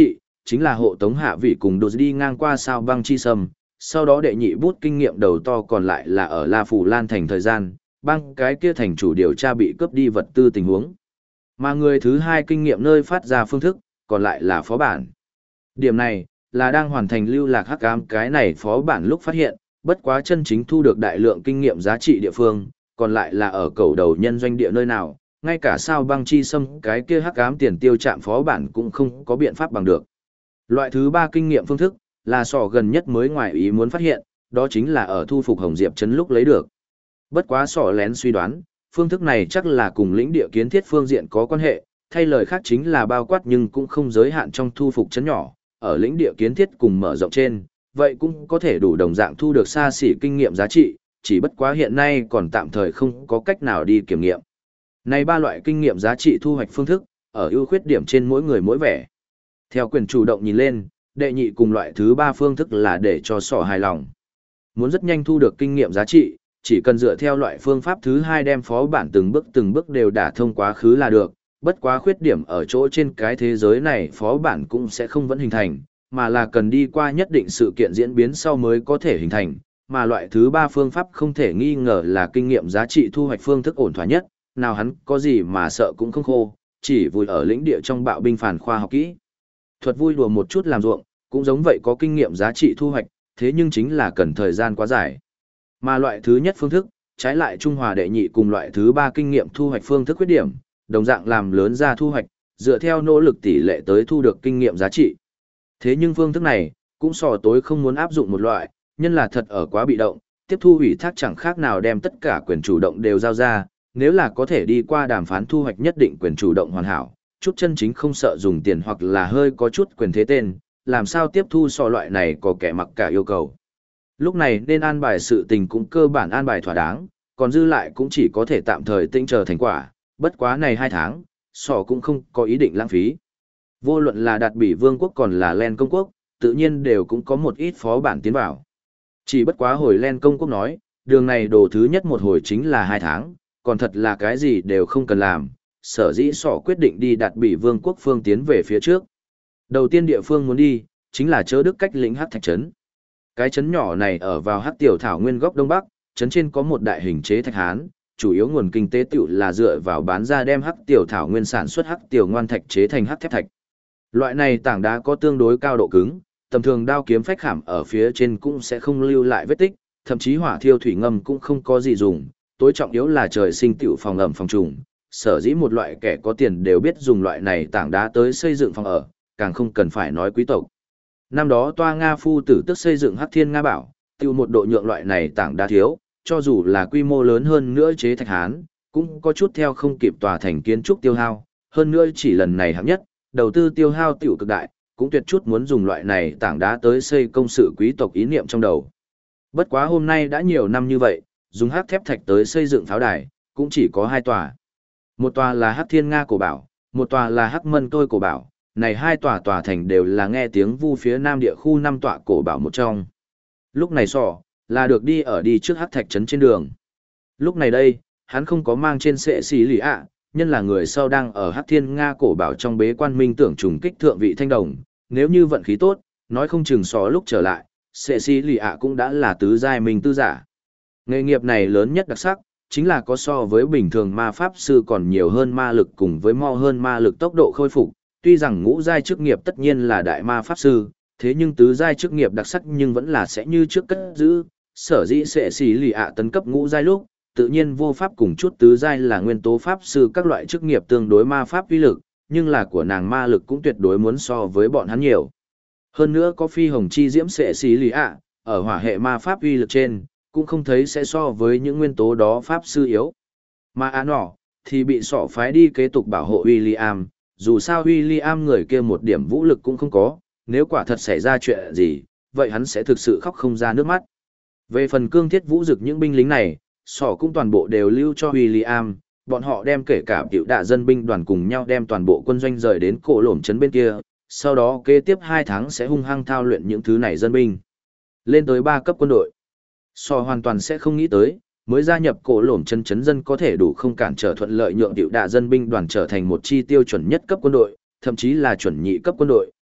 chính là hộ tống hạ vị cùng đột đi ngang qua sao băng chi sâm, sau đó đệ nhị bút kinh nghiệm đầu to còn lại là ở La Phủ Lan thành thời gian, băng cái kia thành chủ điều tra bị cướp đi vật tư tình huống. Mà người thứ hai kinh nghiệm nơi phát ra phương thức, còn lại là phó bản. Điểm này, là đang hoàn thành lưu lạc hắc ám cái này phó bản lúc phát hiện, bất quá chân chính thu được đại lượng kinh nghiệm giá trị địa phương, còn lại là ở cầu đầu nhân doanh địa nơi nào, ngay cả sao băng chi sâm cái kia hắc ám tiền tiêu trạm phó bản cũng không có biện pháp bằng được. Loại thứ ba kinh nghiệm phương thức, là sỏ gần nhất mới ngoài ý muốn phát hiện, đó chính là ở thu phục Hồng Diệp trấn lúc lấy được. Bất quá sỏ lén suy đoán, phương thức này chắc là cùng lĩnh địa kiến thiết phương diện có quan hệ, thay lời khác chính là bao quát nhưng cũng không giới hạn trong thu phục trấn nhỏ, ở lĩnh địa kiến thiết cùng mở rộng trên, vậy cũng có thể đủ đồng dạng thu được xa xỉ kinh nghiệm giá trị, chỉ bất quá hiện nay còn tạm thời không có cách nào đi kiểm nghiệm. Này ba loại kinh nghiệm giá trị thu hoạch phương thức, ở ưu khuyết điểm trên mỗi người mỗi vẻ. Theo quyền chủ động nhìn lên, đệ nhị cùng loại thứ ba phương thức là để cho sỏ hài lòng. Muốn rất nhanh thu được kinh nghiệm giá trị, chỉ cần dựa theo loại phương pháp thứ hai đem phó bản từng bước đều đả thông quá khứ là được, bất quá khuyết điểm ở chỗ trên cái thế giới này phó bản cũng sẽ không vẫn hình thành, mà là cần đi qua nhất định sự kiện diễn biến sau mới có thể hình thành, mà loại thứ ba phương pháp không thể nghi ngờ là kinh nghiệm giá trị thu hoạch phương thức ổn thỏa nhất, nào hắn có gì mà sợ cũng không khô, chỉ vui ở lĩnh địa trong bạo binh phản khoa học kỹ thuật vui đùa một chút làm ruộng, cũng giống vậy có kinh nghiệm giá trị thu hoạch, thế nhưng chính là cần thời gian quá dài. Mà loại thứ nhất phương thức, trái lại trung hòa đệ nhị cùng loại thứ ba kinh nghiệm thu hoạch phương thức khuyết điểm, đồng dạng làm lớn ra thu hoạch, dựa theo nỗ lực tỷ lệ tới thu được kinh nghiệm giá trị. Thế nhưng phương thức này, cũng sò tối không muốn áp dụng một loại, nhân là thật ở quá bị động, tiếp thu ủy thác chẳng khác nào đem tất cả quyền chủ động đều giao ra, nếu là có thể đi qua đàm phán thu hoạch nhất định quyền chủ động hoàn hảo, chút chân chính không sợ dùng tiền hoặc là hơi có chút quyền thế tên, làm sao tiếp thu so loại này có kẻ mặc cả yêu cầu. Lúc này nên an bài sự tình cũng cơ bản an bài thỏa đáng, còn dư lại cũng chỉ có thể tạm thời tĩnh chờ thành quả, bất quá này 2 tháng, sỏ cũng không có ý định lãng phí. Vô luận là Đạt Bỉ Vương quốc còn là Len Công quốc, tự nhiên đều cũng có một ít phó bản tiến vào. Chỉ bất quá hồi Len Công quốc nói, đường này đồ thứ nhất một hồi chính là 2 tháng, còn thật là cái gì đều không cần làm, sở dĩ sỏ quyết định đi Đạt Bỉ Vương quốc phương tiến về phía trước. Đầu tiên địa phương muốn đi, chính là chớ đức cách lĩnh Hắc Thạch Trấn. Cái trấn nhỏ này ở vào Hắc Tiểu Thảo Nguyên góc đông bắc, trấn trên có một đại hình chế thạch hán, chủ yếu nguồn kinh tế tựu là dựa vào bán ra đem Hắc Tiểu Thảo Nguyên sản xuất Hắc Tiểu Ngoan Thạch chế thành hắc thép thạch. Loại này tảng đá có tương đối cao độ cứng, tầm thường đao kiếm phách khảm ở phía trên cũng sẽ không lưu lại vết tích, thậm chí hỏa thiêu thủy ngâm cũng không có gì dùng, tối trọng yếu là trời sinh tựu phòng ẩm phòng trùng. Sở dĩ một loại kẻ có tiền đều biết dùng loại này tảng đá tới xây dựng phòng ở, càng không cần phải nói quý tộc. Năm đó Toa Nga phu tử tức xây dựng Hắc Thiên Nga Bảo, tiêu một độ nhượng loại này tảng đá thiếu, cho dù là quy mô lớn hơn nữa chế thạch hán, cũng có chút theo không kịp tòa thành kiến trúc tiêu hao, hơn nữa chỉ lần này hạng nhất, đầu tư tiêu hao tiểu cực đại, cũng tuyệt chút muốn dùng loại này tảng đá tới xây công sự quý tộc ý niệm trong đầu. Bất quá hôm nay đã nhiều năm như vậy, dùng hắc thép thạch tới xây dựng pháo đài, cũng chỉ có 2 tòa. Một tòa là Hắc Thiên Nga cổ bảo, một tòa là Hắc Mân Tôi cổ bảo, này 2 tòa thành đều là nghe tiếng vu phía nam địa khu 5 tòa cổ bảo một trong. Lúc này sỏ, là được đi trước Hắc Thạch Trấn trên đường. Lúc này đây, hắn không có mang trên sệ xì lì ạ, nhân là người sau đang ở Hắc Thiên Nga cổ bảo trong bế quan minh tưởng trùng kích thượng vị thanh đồng, nếu như vận khí tốt, nói không chừng sỏ lúc trở lại, sệ xì lì ạ cũng đã là tứ giai minh tư giả. Nghề nghiệp này lớn nhất đặc sắc, chính là có so với bình thường ma pháp sư còn nhiều hơn ma lực cùng với mau hơn ma lực tốc độ khôi phục, tuy rằng ngũ giai chức nghiệp tất nhiên là đại ma pháp sư, thế nhưng tứ giai chức nghiệp đặc sắc nhưng vẫn là sẽ như trước cất giữ, sở dĩ sẽ xì lì ạ tấn cấp ngũ giai lúc, tự nhiên vô pháp cùng chút tứ giai là nguyên tố pháp sư các loại chức nghiệp tương đối ma pháp uy lực, nhưng là của nàng ma lực cũng tuyệt đối muốn so với bọn hắn nhiều. Hơn nữa có phi hồng chi diễm sẽ xì lì ạ, ở hỏa hệ ma pháp uy lực trên, cũng không thấy sẽ so với những nguyên tố đó pháp sư yếu. Mà án nọ, thì bị sỏ phái đi kế tục bảo hộ William, dù sao William người kia một điểm vũ lực cũng không có, nếu quả thật xảy ra chuyện gì, vậy hắn sẽ thực sự khóc không ra nước mắt. Về phần cương thiết vũ dực những binh lính này, sỏ cũng toàn bộ đều lưu cho William, bọn họ đem kể cả tiểu đạ dân binh đoàn cùng nhau đem toàn bộ quân doanh rời đến cổ lổm trấn bên kia, sau đó kế tiếp 2 tháng sẽ hung hăng thao luyện những thứ này dân binh. Lên tới 3 cấp quân đội. Sỏ hoàn toàn sẽ không nghĩ tới, mới gia nhập cổ lổm trấn dân có thể đủ không cản trở thuận lợi nhượng tiểu đạ dân binh đoàn trở thành một chi tiêu chuẩn nhất cấp quân đội, thậm chí là chuẩn nhị cấp quân đội,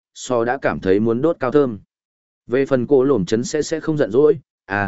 so đã cảm thấy muốn đốt cao thơm. Về phần cổ lổm chấn sẽ không giận dỗi,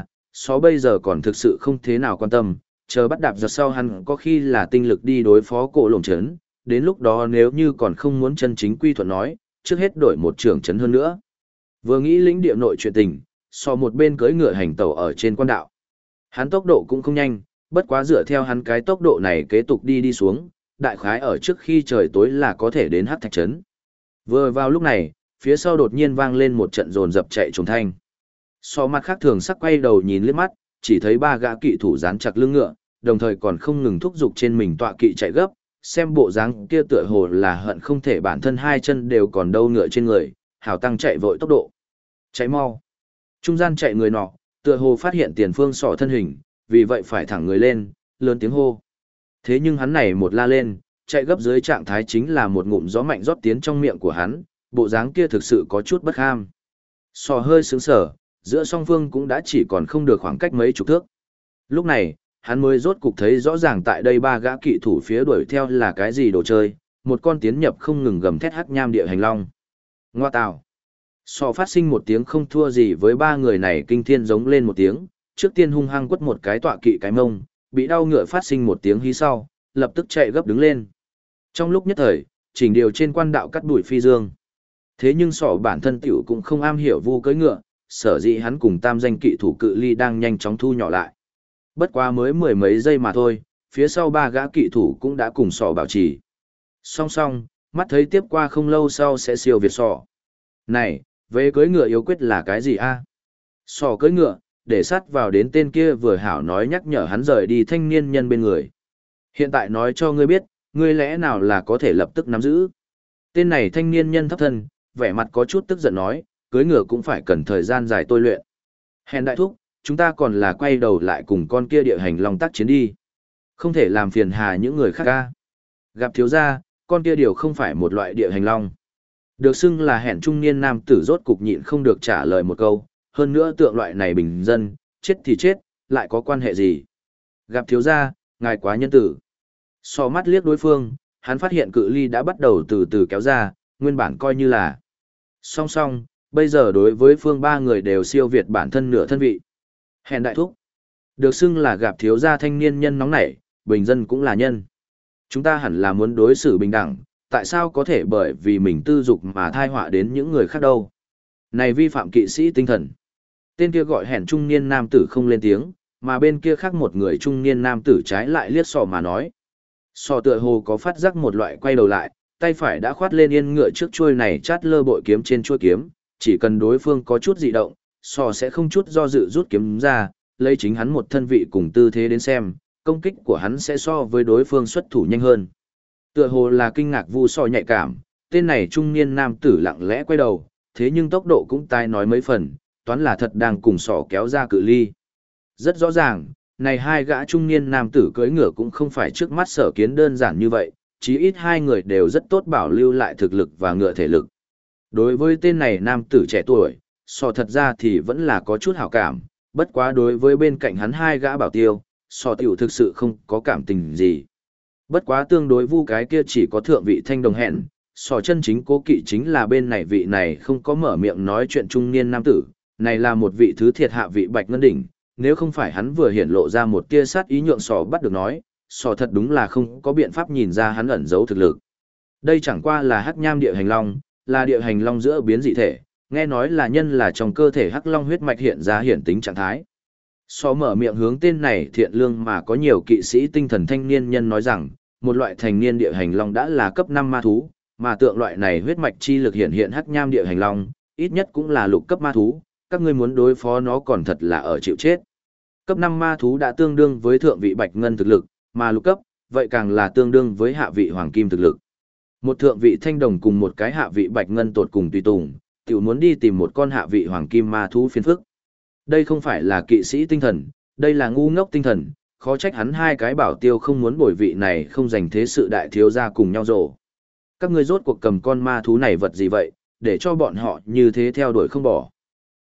so bây giờ còn thực sự không thế nào quan tâm, chờ bắt đạp giật sau hắn có khi là tinh lực đi đối phó cổ lổm chấn, đến lúc đó nếu như còn không muốn chân chính quy thuận nói, trước hết đổi một trưởng chấn hơn nữa. Vừa nghĩ lĩnh địa nội chuyện tình, so một bên cưỡi ngựa hành tẩu ở trên quan đạo. Hắn tốc độ cũng không nhanh, bất quá dựa theo hắn cái tốc độ này kế tục đi xuống, đại khái ở trước khi trời tối là có thể đến Hắc Thạch trấn. Vừa vào lúc này, phía sau đột nhiên vang lên một trận dồn dập chạy trồm thanh. So mặt khác thường sắc quay đầu nhìn liếc mắt, chỉ thấy ba gã kỵ thủ dán chặt lưng ngựa, đồng thời còn không ngừng thúc giục trên mình tọa kỵ chạy gấp, xem bộ dáng kia tựa hồ là hận không thể bản thân hai chân đều còn đâu ngựa trên người, hảo tăng chạy vội tốc độ. Chạy mau. Trung gian chạy người nọ, tựa hồ phát hiện tiền phương sỏ thân hình, vì vậy phải thẳng người lên, lớn tiếng hô. Thế nhưng hắn này một la lên, chạy gấp dưới trạng thái chính là một ngụm gió mạnh rót tiến trong miệng của hắn, bộ dáng kia thực sự có chút bất kham. Sò hơi sướng sở, giữa song phương cũng đã chỉ còn không được khoảng cách mấy chục thước. Lúc này, hắn mới rốt cục thấy rõ ràng tại đây ba gã kỵ thủ phía đuổi theo là cái gì đồ chơi, một con tiến nhập không ngừng gầm thét hắc nham địa hành long. Ngoa tào. Sò phát sinh một tiếng không thua gì với ba người này kinh thiên giống lên một tiếng, trước tiên hung hăng quất một cái tọa kỵ cái mông, bị đau ngựa phát sinh một tiếng hí sau, lập tức chạy gấp đứng lên. Trong lúc nhất thời, chỉnh điều trên quan đạo cắt đuổi phi dương. Thế nhưng sỏ bản thân tiểu cũng không am hiểu vu cưỡi ngựa, sở dĩ hắn cùng tam danh kỵ thủ cự ly đang nhanh chóng thu nhỏ lại. Bất quá mới mười mấy giây mà thôi, phía sau ba gã kỵ thủ cũng đã cùng sỏ bảo trì. Song song, mắt thấy tiếp qua không lâu sau sẽ siêu việt sỏ. Này, về cưỡi ngựa yếu quyết là cái gì a? Sỏ cưỡi ngựa, để sát vào đến tên kia vừa hảo nói nhắc nhở hắn rời đi thanh niên nhân bên người. Hiện tại nói cho ngươi biết, ngươi lẽ nào là có thể lập tức nắm giữ. Tên này thanh niên nhân thấp thân, vẻ mặt có chút tức giận nói, cưỡi ngựa cũng phải cần thời gian dài tôi luyện. Hèn đại thúc, chúng ta còn là quay đầu lại cùng con kia địa hành long tác chiến đi. Không thể làm phiền hà những người khác ca. Gặp thiếu gia, con kia điều không phải một loại địa hành long. Được xưng là hẹn trung niên nam tử rốt cục nhịn không được trả lời một câu, hơn nữa tượng loại này bình dân, chết thì chết, lại có quan hệ gì. Gặp thiếu gia, ngài quá nhân tử. So mắt liếc đối phương, hắn phát hiện cự ly đã bắt đầu từ từ kéo ra, nguyên bản coi như là song song, bây giờ đối với phương ba người đều siêu việt bản thân nửa thân vị. Hèn đại thúc. Được xưng là gặp thiếu gia thanh niên nhân nóng nảy, bình dân cũng là nhân. Chúng ta hẳn là muốn đối xử bình đẳng, tại sao có thể bởi vì mình tư dục mà thai họa đến những người khác đâu. Này vi phạm kỵ sĩ tinh thần. Tên kia gọi hèn trung niên nam tử không lên tiếng, mà bên kia khác một người trung niên nam tử trái lại liếc sò mà nói. Sò tựa hồ có phát giác một loại quay đầu lại, tay phải đã khoát lên yên ngựa trước chuôi này chát lơ bội kiếm trên chuôi kiếm, chỉ cần đối phương có chút dị động, sò sẽ không chút do dự rút kiếm ra, lấy chính hắn một thân vị cùng tư thế đến xem, công kích của hắn sẽ so với đối phương xuất thủ nhanh hơn. Tựa hồ là kinh ngạc vu sò nhạy cảm, tên này trung niên nam tử lặng lẽ quay đầu, thế nhưng tốc độ cũng tai nói mấy phần, toán là thật đang cùng sò kéo ra cự ly. Rất rõ ràng, này hai gã trung niên nam tử cưỡi ngựa cũng không phải trước mắt sở kiến đơn giản như vậy, chí ít hai người đều rất tốt bảo lưu lại thực lực và ngựa thể lực. Đối với tên này nam tử trẻ tuổi, sò thật ra thì vẫn là có chút hảo cảm, bất quá đối với bên cạnh hắn hai gã bảo tiêu, sò tiểu thực sự không có cảm tình gì. Bất quá tương đối vu cái kia chỉ có thượng vị thanh đồng hẹn, sò chân chính cố kỵ chính là bên này vị này không có mở miệng nói chuyện trung niên nam tử, này là một vị thứ thiệt hạ vị bạch ngân đỉnh, nếu không phải hắn vừa hiển lộ ra một tia sát ý nhượng sò bắt được nói, sò thật đúng là không có biện pháp nhìn ra hắn ẩn giấu thực lực. Đây chẳng qua là hắc nham địa hành long, là địa hành long giữa biến dị thể, nghe nói là nhân là trong cơ thể hắc long huyết mạch hiện ra hiển tính trạng thái. Sò mở miệng hướng tên này thiện lương mà có nhiều kỵ sĩ tinh thần thanh niên nhân nói rằng, một loại thành niên địa hành long đã là cấp 5 ma thú, mà tượng loại này huyết mạch chi lực hiện hiện hắc nham địa hành long, ít nhất cũng là lục cấp ma thú, các ngươi muốn đối phó nó còn thật là ở chịu chết. Cấp 5 ma thú đã tương đương với thượng vị bạch ngân thực lực, mà lục cấp, vậy càng là tương đương với hạ vị hoàng kim thực lực. Một thượng vị thanh đồng cùng một cái hạ vị bạch ngân tột cùng tùy tùng, tiểu muốn đi tìm một con hạ vị hoàng kim ma thú phiền phức. Đây không phải là kỵ sĩ tinh thần, đây là ngu ngốc tinh thần, khó trách hắn hai cái bảo tiêu không muốn bồi vị này không dành thế sự đại thiếu gia cùng nhau rổ. Các ngươi rốt cuộc cầm con ma thú này vật gì vậy, để cho bọn họ như thế theo đuổi không bỏ.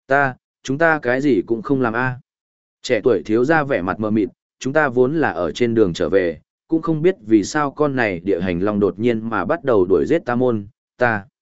Chúng ta cái gì cũng không làm a. Trẻ tuổi thiếu gia vẻ mặt mờ mịt, chúng ta vốn là ở trên đường trở về, cũng không biết vì sao con này địa hành long đột nhiên mà bắt đầu đuổi giết ta môn, ta.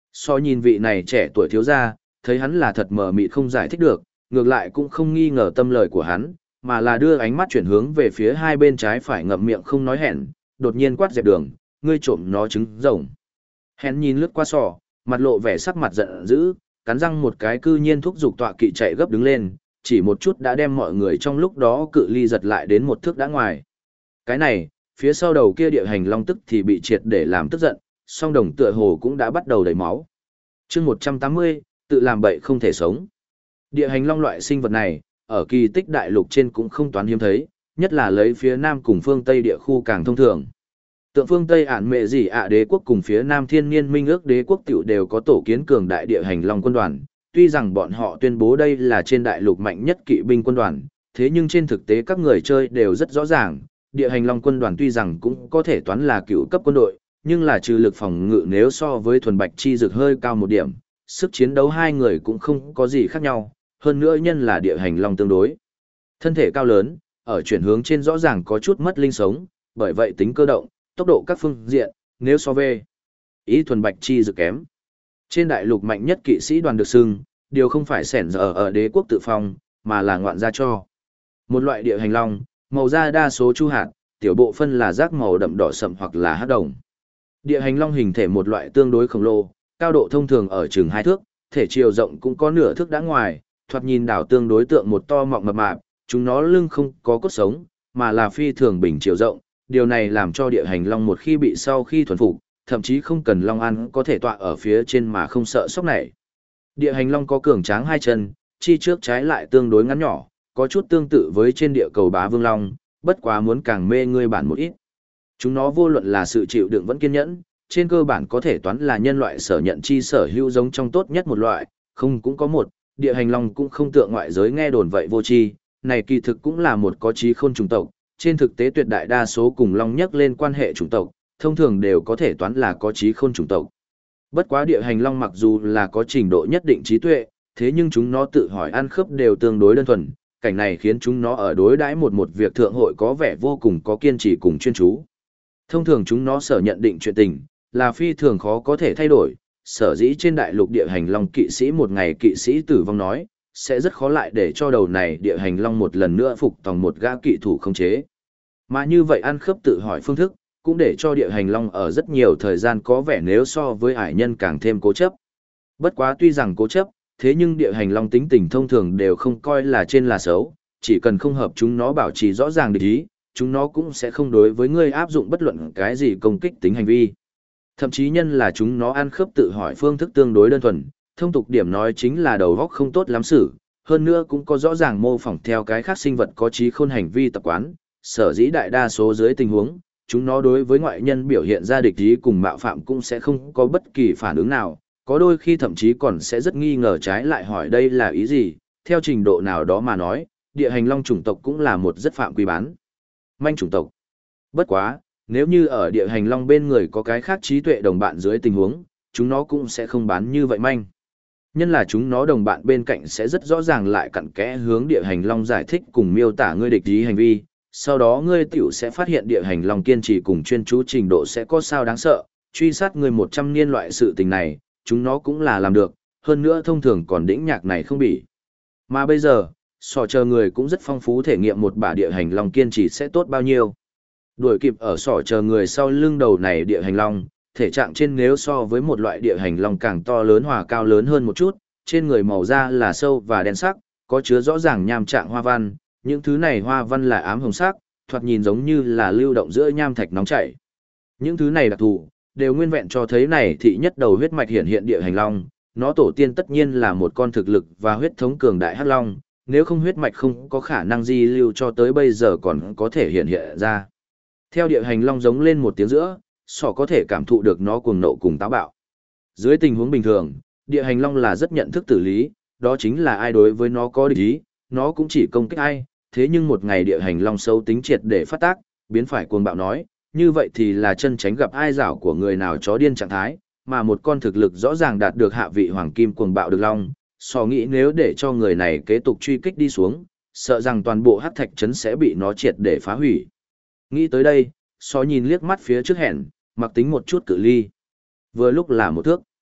So nhìn vị này trẻ tuổi thiếu gia, thấy hắn là thật mờ mịt không giải thích được, ngược lại cũng không nghi ngờ tâm lời của hắn, mà là đưa ánh mắt chuyển hướng về phía hai bên trái phải ngậm miệng không nói hẹn, đột nhiên quát dẹp đường, ngươi trộm nó trứng rồng. Hẹn nhìn lướt qua sò, mặt lộ vẻ sắc mặt giận dữ, cắn răng một cái cư nhiên thúc giục tọa kỵ chạy gấp đứng lên, chỉ một chút đã đem mọi người trong lúc đó cự ly giật lại đến một thước đã ngoài. Cái này, phía sau đầu kia địa hành long tức thì bị triệt để làm tức giận, song đồng tựa hồ cũng đã bắt đầu đầy máu. chương 180, tự làm bậy không thể sống. Địa hành long loại sinh vật này, ở kỳ tích đại lục trên cũng không toán hiếm thấy, nhất là lấy phía nam cùng phương Tây địa khu càng thông thường. Tượng phương Tây ản mệ gì ạ đế quốc cùng phía nam thiên niên minh ước đế quốc tiểu đều có tổ kiến cường đại địa hành long quân đoàn, tuy rằng bọn họ tuyên bố đây là trên đại lục mạnh nhất kỵ binh quân đoàn, thế nhưng trên thực tế các người chơi đều rất rõ ràng, địa hành long quân đoàn tuy rằng cũng có thể toán là cựu cấp quân đội, nhưng là trừ lực phòng ngự nếu so với thuần bạch chi dược hơi cao một điểm, sức chiến đấu hai người cũng không có gì khác nhau, hơn nữa nhân là địa hành long tương đối. Thân thể cao lớn, ở chuyển hướng trên rõ ràng có chút mất linh sống, bởi vậy tính cơ động, tốc độ các phương diện, nếu so về ý thuần bạch chi dược kém. Trên đại lục mạnh nhất kỵ sĩ đoàn được xưng, điều không phải sẻn giờ ở đế quốc tự phong, mà là ngoạn gia cho. Một loại địa hành long, màu da đa số chu hạt, tiểu bộ phân là rác màu đậm đỏ sậm hoặc là hắc đồng. Địa hành long hình thể một loại tương đối khổng lồ, cao độ thông thường ở chừng 2 thước, thể chiều rộng cũng có nửa thước đã ngoài, thoạt nhìn đảo tương đối tượng một to mọng mập mạp, chúng nó lưng không có cốt sống, mà là phi thường bình chiều rộng, điều này làm cho địa hành long một khi bị sau khi thuần phục, thậm chí không cần long ăn có thể tọa ở phía trên mà không sợ sốc này. Địa hành long có cường tráng hai chân, chi trước trái lại tương đối ngắn nhỏ, có chút tương tự với trên địa cầu bá vương long, bất quá muốn càng mê ngươi bản một ít. Chúng nó vô luận là sự chịu đựng vẫn kiên nhẫn, trên cơ bản có thể toán là nhân loại sở nhận chi sở hữu giống trong tốt nhất một loại, không cũng có một, địa hành long cũng không tượng ngoại giới nghe đồn vậy vô tri, này kỳ thực cũng là một có trí khôn chủng tộc, trên thực tế tuyệt đại đa số cùng long nhắc lên quan hệ chủng tộc, thông thường đều có thể toán là có trí khôn chủng tộc. Bất quá địa hành long mặc dù là có trình độ nhất định trí tuệ, thế nhưng chúng nó tự hỏi ăn khớp đều tương đối đơn thuần, cảnh này khiến chúng nó ở đối đãi một việc thượng hội có vẻ vô cùng có kiên trì cùng chuyên chú. Thông thường chúng nó sở nhận định chuyện tình, là phi thường khó có thể thay đổi, sở dĩ trên đại lục địa hành long kỵ sĩ một ngày kỵ sĩ tử vong nói, sẽ rất khó lại để cho đầu này địa hành long một lần nữa phục tòng một gã kỵ thủ không chế. Mà như vậy ăn khớp tự hỏi phương thức, cũng để cho địa hành long ở rất nhiều thời gian có vẻ nếu so với ải nhân càng thêm cố chấp. Bất quá tuy rằng cố chấp, thế nhưng địa hành long tính tình thông thường đều không coi là trên là xấu, chỉ cần không hợp chúng nó bảo trì rõ ràng địch ý, chúng nó cũng sẽ không đối với ngươi áp dụng bất luận cái gì công kích tính hành vi. Thậm chí nhân là chúng nó ăn khớp tự hỏi phương thức tương đối đơn thuần, thông tục điểm nói chính là đầu óc không tốt lắm xử, hơn nữa cũng có rõ ràng mô phỏng theo cái khác sinh vật có trí khôn hành vi tập quán, sở dĩ đại đa số dưới tình huống, chúng nó đối với ngoại nhân biểu hiện ra địch ý cùng mạo phạm cũng sẽ không có bất kỳ phản ứng nào, có đôi khi thậm chí còn sẽ rất nghi ngờ trái lại hỏi đây là ý gì, theo trình độ nào đó mà nói, địa hành long chủng tộc cũng là một rất phạm quy bán manh chủng tộc. Bất quá, nếu như ở địa hành long bên người có cái khác trí tuệ đồng bạn dưới tình huống, chúng nó cũng sẽ không bán như vậy manh. Nhân là chúng nó đồng bạn bên cạnh sẽ rất rõ ràng lại cặn kẽ hướng địa hành long giải thích cùng miêu tả ngươi địch ý hành vi, sau đó ngươi tiểu sẽ phát hiện địa hành long kiên trì cùng chuyên chú trình độ sẽ có sao đáng sợ, truy sát ngươi 100 niên loại sự tình này, chúng nó cũng là làm được, hơn nữa thông thường còn đĩnh nhạc này không bị. Mà bây giờ, sò chờ người cũng rất phong phú thể nghiệm một bả địa hành long kiên trì sẽ tốt bao nhiêu. Đuổi kịp ở sỏ chờ người sau lưng đầu này địa hành long, thể trạng trên nếu so với một loại địa hành long càng to lớn hòa cao lớn hơn một chút, trên người màu da là sâu và đen sắc, có chứa rõ ràng nham trạng hoa văn, những thứ này hoa văn là ám hồng sắc, thoạt nhìn giống như là lưu động giữa nham thạch nóng chảy. Những thứ này đặc thù, đều nguyên vẹn cho thấy này thị nhất đầu huyết mạch hiện hiện địa hành long, nó tổ tiên tất nhiên là một con thực lực và huyết thống cường đại hắc long, nếu không huyết mạch không có khả năng di lưu cho tới bây giờ còn có thể hiện hiện ra. Theo địa hành long giống lên một tiếng giữa, sỏ có thể cảm thụ được nó cuồng nộ cùng táo bạo. Dưới tình huống bình thường, địa hành long là rất nhận thức tử lý, đó chính là ai đối với nó có địch ý, nó cũng chỉ công kích ai, thế nhưng một ngày địa hành long xấu tính triệt để phát tác, biến phải cuồng bạo nói, như vậy thì là chân tránh gặp ai rảo của người nào chó điên trạng thái, mà một con thực lực rõ ràng đạt được hạ vị hoàng kim cuồng bạo được long, sò nghĩ nếu để cho người này kế tục truy kích đi xuống, sợ rằng toàn bộ hắc thạch trấn sẽ bị nó triệt để phá hủy. Nghĩ tới đây, sò nhìn liếc mắt phía trước hẹn, mặc tính một chút cự ly. Vừa lúc là một thước.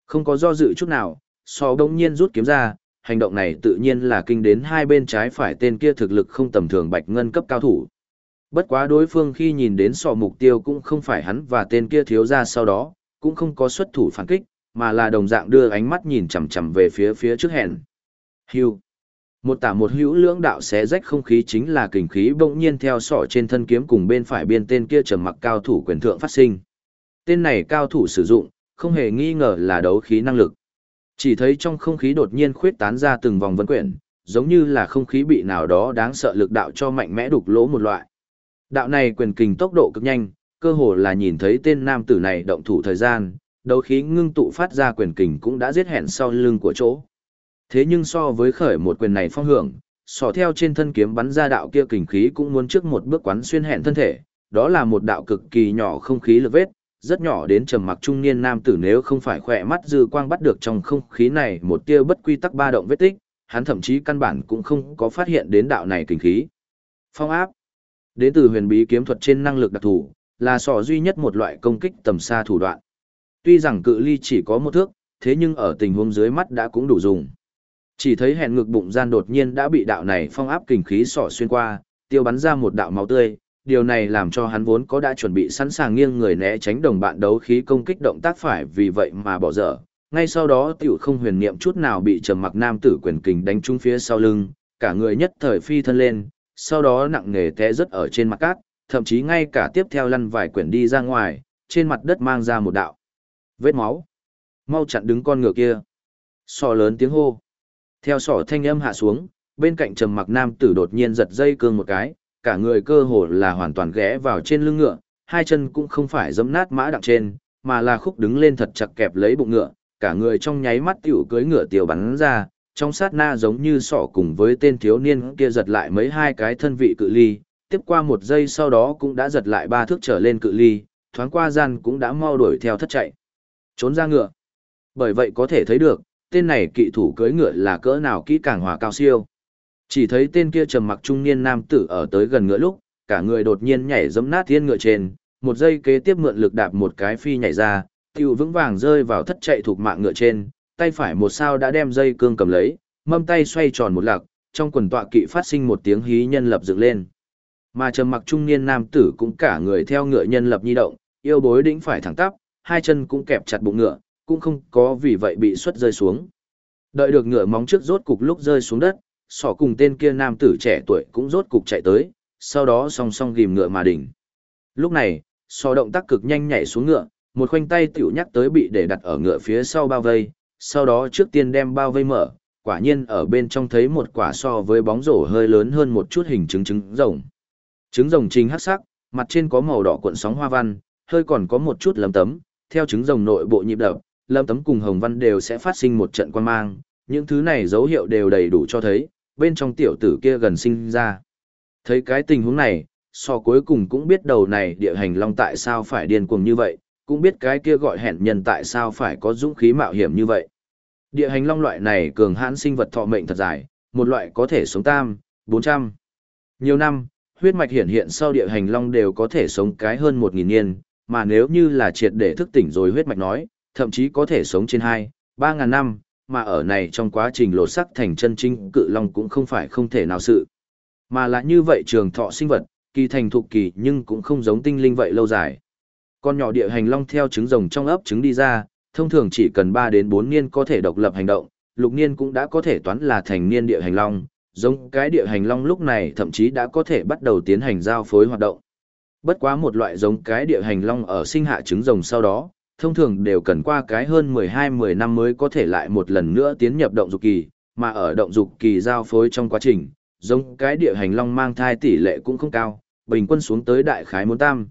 Không có do dự chút nào, sò đông nhiên rút kiếm ra, hành động này tự nhiên là kinh đến hai bên trái phải tên kia thực lực không tầm thường bạch ngân cấp cao thủ. Bất quá đối phương khi nhìn đến sò mục tiêu cũng không phải hắn và tên kia thiếu ra sau đó, cũng không có xuất thủ phản kích, mà là đồng dạng đưa ánh mắt nhìn chằm chằm về phía trước hẹn. Hưu. Một tả một hữu lưỡng đạo xé rách không khí chính là kình khí bỗng nhiên theo sọ trên thân kiếm cùng bên phải biên tên kia trầm mặc cao thủ quyền thượng phát sinh. Tên này cao thủ sử dụng, không hề nghi ngờ là đấu khí năng lực. Chỉ thấy trong không khí đột nhiên khuyết tán ra từng vòng vân quyển, giống như là không khí bị nào đó đáng sợ lực đạo cho mạnh mẽ đục lỗ một loại. Đạo này quyền kình tốc độ cực nhanh, cơ hồ là nhìn thấy tên nam tử này động thủ thời gian, đấu khí ngưng tụ phát ra quyền kình cũng đã giết hẹn sau lưng của chỗ. Thế nhưng so với khởi một quyền này phong hưởng, sò theo trên thân kiếm bắn ra đạo kia kình khí cũng muốn trước một bước quán xuyên hẹn thân thể, đó là một đạo cực kỳ nhỏ không khí lực vết, rất nhỏ đến trầm mặc trung niên nam tử nếu không phải khỏe mắt dư quang bắt được trong không khí này một tia bất quy tắc ba động vết tích, hắn thậm chí căn bản cũng không có phát hiện đến đạo này kình khí. Phong áp đến từ huyền bí kiếm thuật trên năng lực đặc thù, là sò duy nhất một loại công kích tầm xa thủ đoạn. Tuy rằng cự ly chỉ có một thước, thế nhưng ở tình huống dưới mắt đã cũng đủ dùng. Chỉ thấy hẹn ngực bụng gian đột nhiên đã bị đạo này phong áp kình khí sỏ xuyên qua, tiêu bắn ra một đạo máu tươi, điều này làm cho hắn vốn có đã chuẩn bị sẵn sàng nghiêng người né tránh đồng bạn đấu khí công kích động tác phải vì vậy mà bỏ dở. Ngay sau đó tiểu không huyền niệm chút nào bị trầm mặc nam tử quyền kình đánh trúng phía sau lưng, cả người nhất thời phi thân lên, sau đó nặng nề té rớt ở trên mặt cát, thậm chí ngay cả tiếp theo lăn vài quyển đi ra ngoài, trên mặt đất mang ra một đạo vết máu. Mau chặn đứng con ngựa kia. Sọ lớn tiếng hô. Theo sọ thanh âm hạ xuống, bên cạnh trầm mặc nam tử đột nhiên giật dây cương một cái, cả người cơ hồ là hoàn toàn ghé vào trên lưng ngựa, hai chân cũng không phải giẫm nát mã đặng trên, mà là khúc đứng lên thật chặt kẹp lấy bụng ngựa, cả người trong nháy mắt tiểu cưỡi ngựa tiểu bắn ra, trong sát na giống như sọ cùng với tên thiếu niên kia giật lại mấy hai cái thân vị cự ly, tiếp qua một giây sau đó cũng đã giật lại ba thước trở lên cự ly, thoáng qua gian cũng đã mau đuổi theo thất chạy, trốn ra ngựa. Bởi vậy có thể thấy được, tên này kỵ thủ cưỡi ngựa là cỡ nào kỹ càng hòa cao siêu. Chỉ thấy tên kia trầm mặc trung niên nam tử ở tới gần ngựa lúc, cả người đột nhiên nhảy giẫm nát thiên ngựa trên, một giây kế tiếp mượn lực đạp một cái phi nhảy ra, tiêu vững vàng rơi vào thất chạy thuộc mạng ngựa trên, tay phải một sao đã đem dây cương cầm lấy, mâm tay xoay tròn một lạc, trong quần tọa kỵ phát sinh một tiếng hí nhân lập dựng lên. Mà trầm mặc trung niên nam tử cũng cả người theo ngựa nhân lập nhi động, yêu bối đĩnh phải thẳng tắp, hai chân cũng kẹp chặt bụng ngựa, cũng không có vì vậy bị xuất rơi xuống. Đợi được ngựa móng trước rốt cục lúc rơi xuống đất, sỏ cùng tên kia nam tử trẻ tuổi cũng rốt cục chạy tới, sau đó song song ghim ngựa mà đỉnh. Lúc này, sỏ động tác cực nhanh nhảy xuống ngựa, một khoanh tay tiểu nhắc tới bị để đặt ở ngựa phía sau bao vây, sau đó trước tiên đem bao vây mở, quả nhiên ở bên trong thấy một quả so với bóng rổ hơi lớn hơn một chút hình trứng rồng. Trứng rồng chính hắc sắc, mặt trên có màu đỏ cuộn sóng hoa văn, hơi còn có một chút lấm tấm, theo trứng rồng nội bộ nhịp đập, lấm tấm cùng hồng văn đều sẽ phát sinh một trận quang mang, những thứ này dấu hiệu đều đầy đủ cho thấy, bên trong tiểu tử kia gần sinh ra. Thấy cái tình huống này, so cuối cùng cũng biết đầu này địa hành long tại sao phải điên cuồng như vậy, cũng biết cái kia gọi hẹn nhân tại sao phải có dũng khí mạo hiểm như vậy. Địa hành long loại này cường hãn sinh vật thọ mệnh thật dài, một loại có thể sống 400 nhiều năm, huyết mạch hiển hiện sau địa hành long đều có thể sống cái hơn 1000 niên, mà nếu như là triệt để thức tỉnh rồi huyết mạch nói, thậm chí có thể sống trên 3.000 năm, mà ở này trong quá trình lột sắc thành chân chính cự long cũng không phải không thể nào sự. Mà là như vậy trường thọ sinh vật, kỳ thành thục kỳ nhưng cũng không giống tinh linh vậy lâu dài. Con nhỏ địa hành long theo trứng rồng trong ấp trứng đi ra, thông thường chỉ cần 3 đến 4 niên có thể độc lập hành động, lục niên cũng đã có thể toán là thành niên địa hành long, giống cái địa hành long lúc này thậm chí đã có thể bắt đầu tiến hành giao phối hoạt động. Bất quá một loại giống cái địa hành long ở sinh hạ trứng rồng sau đó, thông thường đều cần qua cái hơn 12-10 năm mới có thể lại một lần nữa tiến nhập động dục kỳ, mà ở động dục kỳ giao phối trong quá trình, giống cái địa hành long mang thai tỷ lệ cũng không cao, bình quân xuống tới đại khái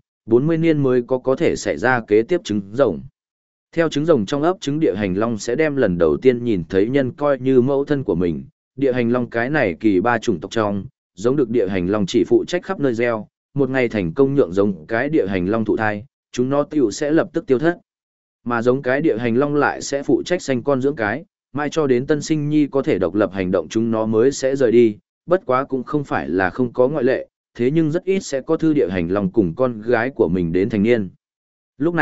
40 niên mới có thể xảy ra kế tiếp trứng rồng. Theo trứng rồng trong ấp trứng địa hành long sẽ đem lần đầu tiên nhìn thấy nhân coi như mẫu thân của mình, địa hành long cái này kỳ 3 chủng tộc trong, giống được địa hành long chỉ phụ trách khắp nơi gieo, một ngày thành công nhượng giống cái địa hành long thụ thai, chúng nó tiểu sẽ lập tức tiêu thất. Mà giống cái địa hành long lại sẽ phụ trách sanh con dưỡng cái, mai cho đến tân sinh nhi có thể độc lập hành động chúng nó mới sẽ rời đi, bất quá cũng không phải là không có ngoại lệ, thế nhưng rất ít sẽ có thư địa hành long cùng con gái của mình đến thành niên. Lúc này,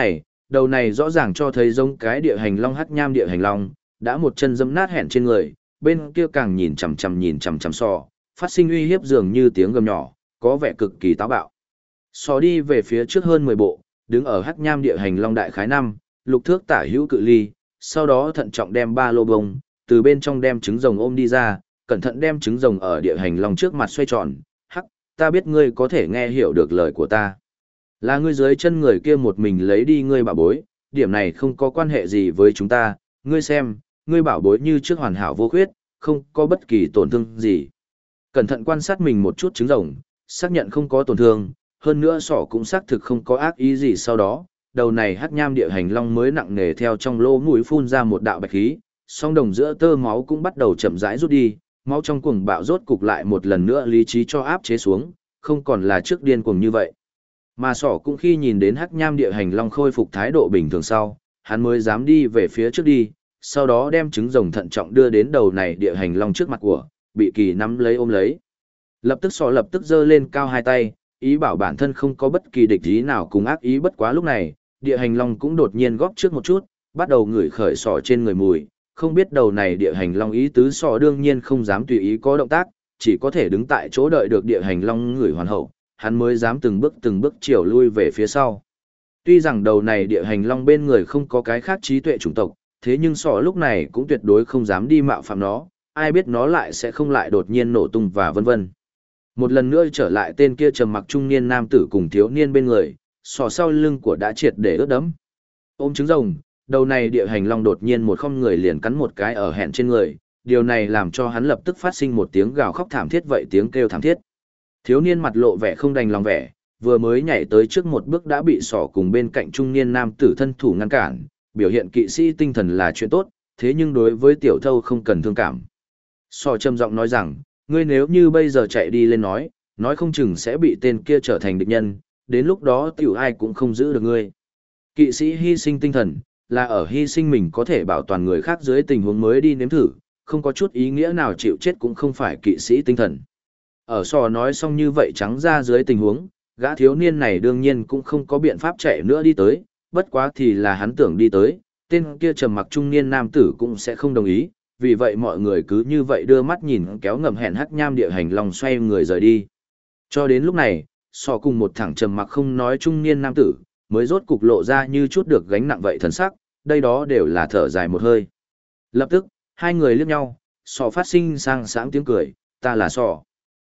đầu này rõ ràng cho thấy giống cái địa hành long hắc nham địa hành long, đã một chân dẫm nát hẹn trên người, bên kia càng nhìn chằm chằm sò, phát sinh uy hiếp dường như tiếng gầm nhỏ, có vẻ cực kỳ táo bạo. Sò đi về phía trước hơn 10 bộ, đứng ở hắc nham địa hành long đại khái 5, 6 thước tả hữu cự ly, sau đó thận trọng đem ba lô bông, từ bên trong đem trứng rồng ôm đi ra, cẩn thận đem trứng rồng ở địa hành long trước mặt xoay tròn. Hắc, ta biết ngươi có thể nghe hiểu được lời của ta. Là ngươi dưới chân người kia một mình lấy đi ngươi bảo bối, điểm này không có quan hệ gì với chúng ta, ngươi xem, ngươi bảo bối như trước hoàn hảo vô khuyết, không có bất kỳ tổn thương gì. Cẩn thận quan sát mình một chút trứng rồng, xác nhận không có tổn thương, hơn nữa sỏ cũng xác thực không có ác ý gì sau đó, đầu này hắc nham địa hành long mới nặng nề theo trong lỗ mũi phun ra một đạo bạch khí, song đồng giữa tơ máu cũng bắt đầu chậm rãi rút đi, máu trong cuồng bạo rốt cục lại một lần nữa lý trí cho áp chế xuống, không còn là trước điên cuồng như vậy. Mà sỏ cũng khi nhìn đến hắc nham địa hành long khôi phục thái độ bình thường sau, hắn mới dám đi về phía trước đi, sau đó đem trứng rồng thận trọng đưa đến đầu này địa hành long trước mặt của, bị kỳ nắm lấy ôm lấy. Lập tức sỏ lập tức giơ lên cao hai tay, ý bảo bản thân không có bất kỳ địch ý nào cùng ác ý. Bất quá lúc này, địa hành long cũng đột nhiên góp trước một chút, bắt đầu ngửi khởi sỏ trên người mùi, không biết đầu này địa hành long ý tứ sỏ đương nhiên không dám tùy ý có động tác, chỉ có thể đứng tại chỗ đợi được địa hành long ngửi hoàn hậu, hắn mới dám từng bước chiều lui về phía sau. Tuy rằng đầu này địa hành long bên người không có cái khác trí tuệ chủng tộc, thế nhưng sỏ lúc này cũng tuyệt đối không dám đi mạo phạm nó, ai biết nó lại sẽ không lại đột nhiên nổ tung và vân vân. Một lần nữa trở lại tên kia trầm mặc trung niên nam tử cùng thiếu niên bên người, sọ sau lưng của đã triệt để ướt đẫm. Ôm trứng rồng, đầu này địa hành long đột nhiên một không người liền cắn một cái ở hẹn trên người, điều này làm cho hắn lập tức phát sinh một tiếng gào khóc thảm thiết vậy tiếng kêu thảm thiết. Thiếu niên mặt lộ vẻ không đành lòng vẻ, vừa mới nhảy tới trước một bước đã bị sọ cùng bên cạnh trung niên nam tử thân thủ ngăn cản, biểu hiện kỵ sĩ tinh thần là chuyện tốt, thế nhưng đối với tiểu thâu không cần thương cảm. Sọ trầm giọng nói rằng, ngươi nếu như bây giờ chạy đi lên nói không chừng sẽ bị tên kia trở thành địch nhân, đến lúc đó tiểu ai cũng không giữ được ngươi. Kỵ sĩ hy sinh tinh thần, là ở hy sinh mình có thể bảo toàn người khác dưới tình huống mới đi nếm thử, không có chút ý nghĩa nào chịu chết cũng không phải kỵ sĩ tinh thần. Ở sò nói xong như vậy trắng ra dưới tình huống, gã thiếu niên này đương nhiên cũng không có biện pháp chạy nữa đi tới, bất quá thì là hắn tưởng đi tới, tên kia trầm mặc trung niên nam tử cũng sẽ không đồng ý, vì vậy mọi người cứ như vậy đưa mắt nhìn kéo ngầm hẹn hắc nham địa hành long xoay người rời đi. Cho đến lúc này, sò cùng một thẳng trầm mặc không nói trung niên nam tử, mới rốt cục lộ ra như chút được gánh nặng vậy thần sắc, đây đó đều là thở dài một hơi. Lập tức, hai người liếc nhau, sò phát sinh sang sáng tiếng cười, ta là sò.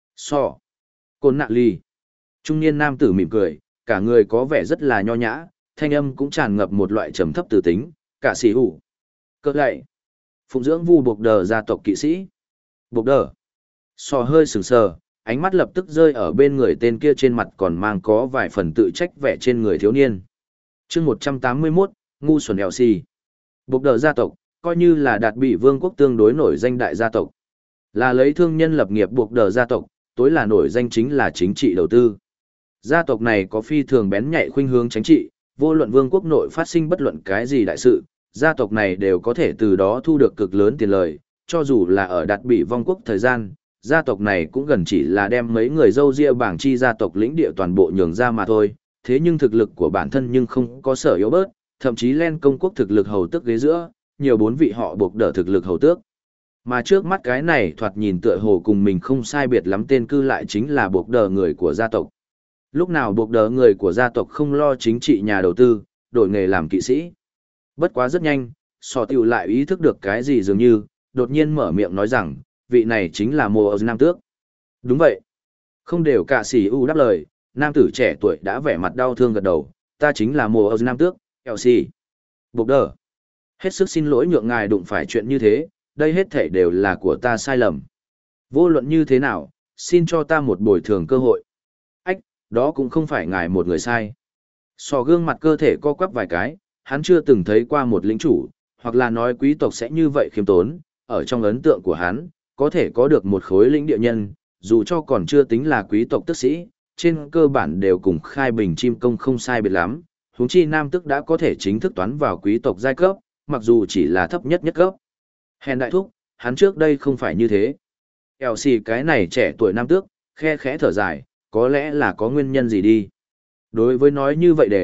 Sò. Côn nạ ly. Trung niên nam tử mỉm cười, cả người có vẻ rất là nho nhã, thanh âm cũng tràn ngập một loại trầm thấp từ tính, cả sĩ hủ. Cơ lạy. Phụng dưỡng vu buộc đờ gia tộc kỵ sĩ. Buộc đờ. Sò hơi sừng sờ, ánh mắt lập tức rơi ở bên người tên kia trên mặt còn mang có vài phần tự trách vẻ trên người thiếu niên. chương 181, ngu xuẩn eo si. Buộc đờ gia tộc, coi như là đạt bị vương quốc tương đối nổi danh đại gia tộc. Là lấy thương nhân lập nghiệp buộc đờ gia tộc, tối là nổi danh chính là chính trị đầu tư. Gia tộc này có phi thường bén nhạy khuynh hướng chính trị, vô luận vương quốc nội phát sinh bất luận cái gì đại sự, gia tộc này đều có thể từ đó thu được cực lớn tiền lời, cho dù là ở đạt bị vong quốc thời gian, gia tộc này cũng gần chỉ là đem mấy người dâu ria bảng chi gia tộc lĩnh địa toàn bộ nhường ra mà thôi, thế nhưng thực lực của bản thân nhưng không có sở yếu bớt, thậm chí len công quốc thực lực hầu tước ghế giữa, nhiều 4 vị họ buộc đỡ thực lực hầu tước. Mà trước mắt cái này thoạt nhìn tựa hồ cùng mình không sai biệt lắm tên cư lại chính là buộc đỡ người của gia tộc. Lúc nào buộc đỡ người của gia tộc không lo chính trị nhà đầu tư, đổi nghề làm kỵ sĩ. Bất quá rất nhanh, sò tiểu lại ý thức được cái gì dường như, đột nhiên mở miệng nói rằng, vị này chính là Mùa Âu Nam Tước. Đúng vậy. Không đều cả sĩ u đáp lời, nam tử trẻ tuổi đã vẻ mặt đau thương gật đầu, ta chính là Mùa Âu Nam Tước, Elsie. Buộc đỡ. Hết sức xin lỗi nhượng ngài đụng phải chuyện như thế, đây hết thể đều là của ta sai lầm. Vô luận như thế nào, xin cho ta một bồi thường cơ hội. Ách, đó cũng không phải ngài một người sai. Sò gương mặt cơ thể co quắp vài cái, hắn chưa từng thấy qua một lĩnh chủ, hoặc là nói quý tộc sẽ như vậy khiêm tốn, ở trong ấn tượng của hắn, có thể có được một khối lĩnh địa nhân, dù cho còn chưa tính là quý tộc tức sĩ, trên cơ bản đều cùng khai bình chim công không sai biệt lắm, huống chi nam tức đã có thể chính thức toán vào quý tộc giai cấp, mặc dù chỉ là thấp nhất nhất cấp. Hèn đại thúc, hắn trước đây không phải như thế. Elsie cái này trẻ tuổi nam tước, khe khẽ thở dài, có lẽ là có nguyên nhân gì đi. Đối với nói như vậy để,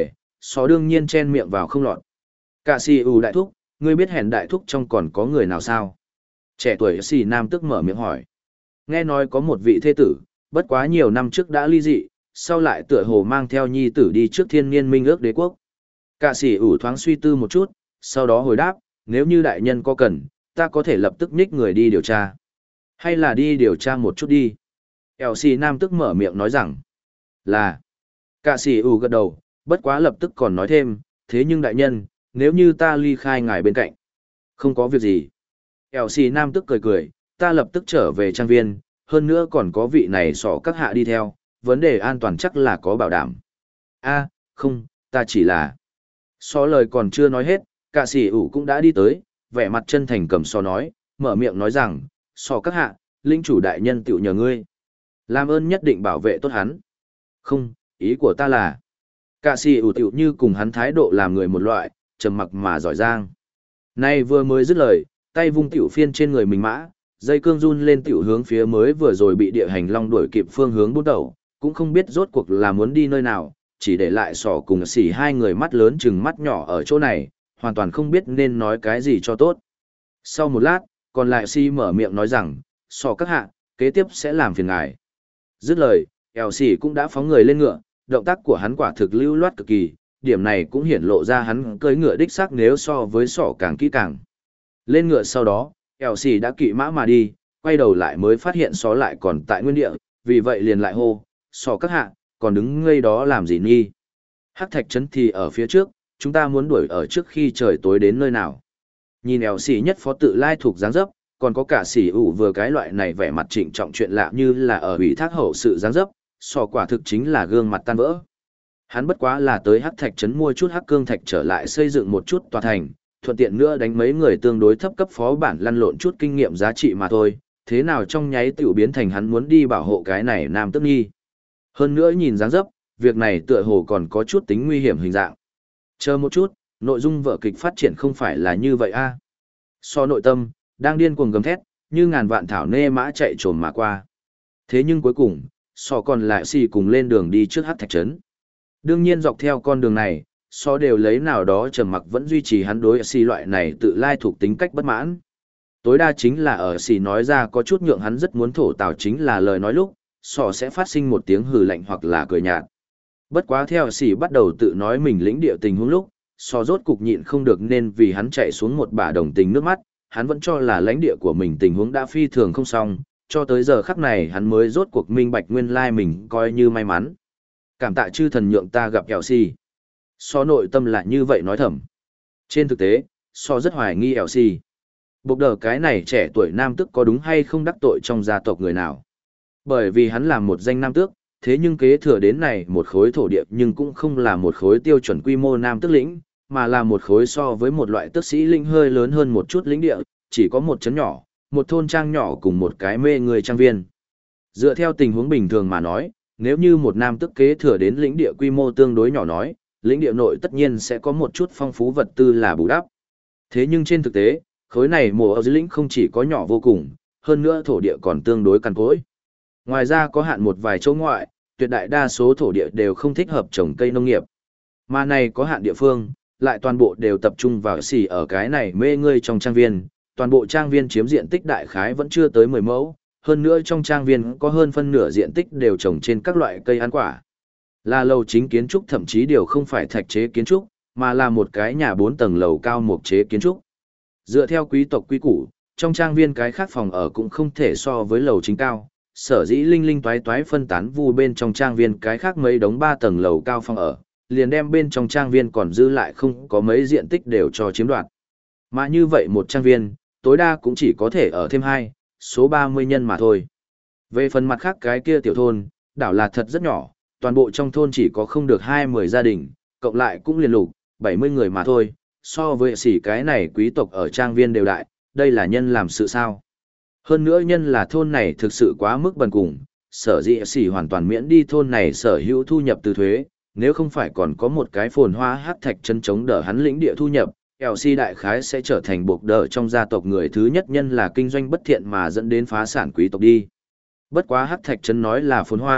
Só đương nhiên chen miệng vào không lọt. Cả xì ủ đại thúc, ngươi biết hẹn đại thúc trong còn có người nào sao? Trẻ tuổi xì nam tức mở miệng hỏi. Nghe nói có một vị thê tử, bất quá nhiều năm trước đã ly dị, sau lại tựa hồ mang theo nhi tử đi trước thiên niên minh ước đế quốc. Cả xì ủ thoáng suy tư một chút, sau đó hồi đáp, nếu như đại nhân có cần, ta có thể lập tức nhích người đi điều tra. Hay là đi điều tra một chút đi. Eo xì nam tức mở miệng nói rằng, là. Cả xì ủ gật đầu, bất quá lập tức còn nói thêm, thế nhưng đại nhân, nếu như ta ly khai ngài bên cạnh. Không có việc gì. Eo xì nam tức cười cười, ta lập tức trở về trang viên, hơn nữa còn có vị này sỏ các hạ đi theo, vấn đề an toàn chắc là có bảo đảm. A, không, ta chỉ là. So lời còn chưa nói hết, cả sĩ ủ cũng đã đi tới, vẻ mặt chân thành cầm so nói, mở miệng nói rằng, so các hạ, linh chủ đại nhân tiểu nhờ ngươi. Làm ơn nhất định bảo vệ tốt hắn. Không, ý của ta là, cả sĩ ủ tiểu như cùng hắn thái độ làm người một loại, trầm mặc mà giỏi giang. Nay vừa mới dứt lời, tay vung tiểu phiên trên người mình mã, dây cương run lên tiểu hướng phía mới vừa rồi bị địa hành long đuổi kịp phương hướng bút đầu, cũng không biết rốt cuộc là muốn đi nơi nào, chỉ để lại sỏ cùng xỉ hai người mắt lớn chừng mắt nhỏ ở chỗ này, hoàn toàn không biết nên nói cái gì cho tốt. Sau một lát, còn lại xỉ mở miệng nói rằng, sỏ các hạ, kế tiếp sẽ làm phiền ngài. Dứt lời, eo xỉ cũng đã phóng người lên ngựa, động tác của hắn quả thực lưu loát cực kỳ, điểm này cũng hiển lộ ra hắn cưỡi ngựa đích xác nếu so với sỏ càng kỹ càng. Lên ngựa sau đó, eo xỉ đã kỵ mã mà đi, quay đầu lại mới phát hiện só lại còn tại nguyên địa, vì vậy liền lại hô, sỏ các hạ, còn đứng ngây đó làm gì nghi? Hắc thạch trấn thì ở phía trước, chúng ta muốn đuổi ở trước khi trời tối đến nơi nào? Nhìn eo xỉ nhất phó tự lai thuộc dáng dấp, còn có cả xỉ ủ vừa cái loại này vẻ mặt trịnh trọng chuyện lạ như là ở ủy thác hậu sự dáng dấp, sỏ quả thực chính là gương mặt tan vỡ. Hắn bất quá là tới hắc thạch trấn mua chút hắc cương thạch trở lại xây dựng một chút tòa thành, thuận tiện nữa đánh mấy người tương đối thấp cấp phó bản lăn lộn chút kinh nghiệm giá trị mà thôi, thế nào trong nháy tiểu biến thành hắn muốn đi bảo hộ cái này nam tức nghi. Hơn nữa nhìn dáng dấp, việc này tựa hồ còn có chút tính nguy hiểm hình dạng. Chờ một chút, nội dung vở kịch phát triển không phải là như vậy a. So nội tâm, đang điên cuồng gầm thét, như ngàn vạn thảo nê mã chạy trồm mà qua. Thế nhưng cuối cùng, so còn lại xì cùng lên đường đi trước hắc thạch trấn. Đương nhiên dọc theo con đường này, so đều lấy nào đó trầm mặc vẫn duy trì hắn đối xì loại này tự lai thuộc tính cách bất mãn. Tối đa chính là ở xì nói ra có chút nhượng hắn rất muốn thổ tào chính là lời nói lúc, sọ sẽ phát sinh một tiếng hừ lạnh hoặc là cười nhạt. Bất quá theo xì bắt đầu tự nói mình lĩnh địa tình huống lúc, sọ rốt cục nhịn không được nên vì hắn chạy xuống một bả đồng tình nước mắt, hắn vẫn cho là lãnh địa của mình tình huống đã phi thường không xong, cho tới giờ khắc này hắn mới rốt cuộc minh bạch nguyên lai mình coi như may mắn. Cảm tạ chư thần nhượng ta gặp kẹo xì. So nội tâm lại như vậy nói thầm. Trên thực tế, so rất hoài nghi eo xì. Bộc đờ cái này trẻ tuổi nam tước có đúng hay không đắc tội trong gia tộc người nào. Bởi vì hắn là một danh nam tước, thế nhưng kế thừa đến này một khối thổ địa nhưng cũng không là một khối tiêu chuẩn quy mô nam tước lĩnh, mà là một khối so với một loại tước sĩ lĩnh hơi lớn hơn một chút lĩnh địa, chỉ có một trấn nhỏ, một thôn trang nhỏ cùng một cái mê người trang viên. Dựa theo tình huống bình thường mà nói, nếu như một nam tước kế thừa đến lĩnh địa quy mô tương đối nhỏ nói, lĩnh địa nội tất nhiên sẽ có một chút phong phú vật tư là bù đắp. Thế nhưng trên thực tế, khối này mùa ở dưới lĩnh không chỉ có nhỏ vô cùng, hơn nữa thổ địa còn tương đối cằn cỗi. Ngoài ra có hạn một vài chỗ ngoại, tuyệt đại đa số thổ địa đều không thích hợp trồng cây nông nghiệp. Mà này có hạn địa phương, lại toàn bộ đều tập trung vào xỉ ở cái này mê ngươi trong trang viên, toàn bộ trang viên chiếm diện tích đại khái vẫn chưa tới 10 mẫu, hơn nữa trong trang viên có hơn phân nửa diện tích đều trồng trên các loại cây ăn quả. Là lầu chính kiến trúc thậm chí đều không phải thạch chế kiến trúc, mà là một cái nhà 4 tầng lầu cao mục chế kiến trúc. Dựa theo quý tộc quy củ, trong trang viên cái khác phòng ở cũng không thể so với lầu chính cao, sở dĩ linh linh toái toái phân tán vu bên trong trang viên cái khác mấy đống 3 tầng lầu cao phòng ở, liền đem bên trong trang viên còn dư lại không có mấy diện tích đều cho chiếm đoạt. Mà như vậy một trang viên, tối đa cũng chỉ có thể ở thêm 2, số 30 nhân mà thôi. Về phần mặt khác cái kia tiểu thôn, đảo là thật rất nhỏ, toàn bộ trong thôn chỉ có không được 20 gia đình, cộng lại cũng liền lục, 70 người mà thôi, so với xỉ cái này quý tộc ở trang viên đều đại, đây là nhân làm sự sao. Hơn nữa nhân là thôn này thực sự quá mức bần cùng, sở dĩ xỉ hoàn toàn miễn đi thôn này sở hữu thu nhập từ thuế, nếu không phải còn có một cái phồn hoa hắc thạch chân chống đỡ hắn lĩnh địa thu nhập, LC đại khái sẽ trở thành buộc đỡ trong gia tộc người thứ nhất nhân là kinh doanh bất thiện mà dẫn đến phá sản quý tộc đi. Bất quá hắc thạch chân nói là phồn hoa,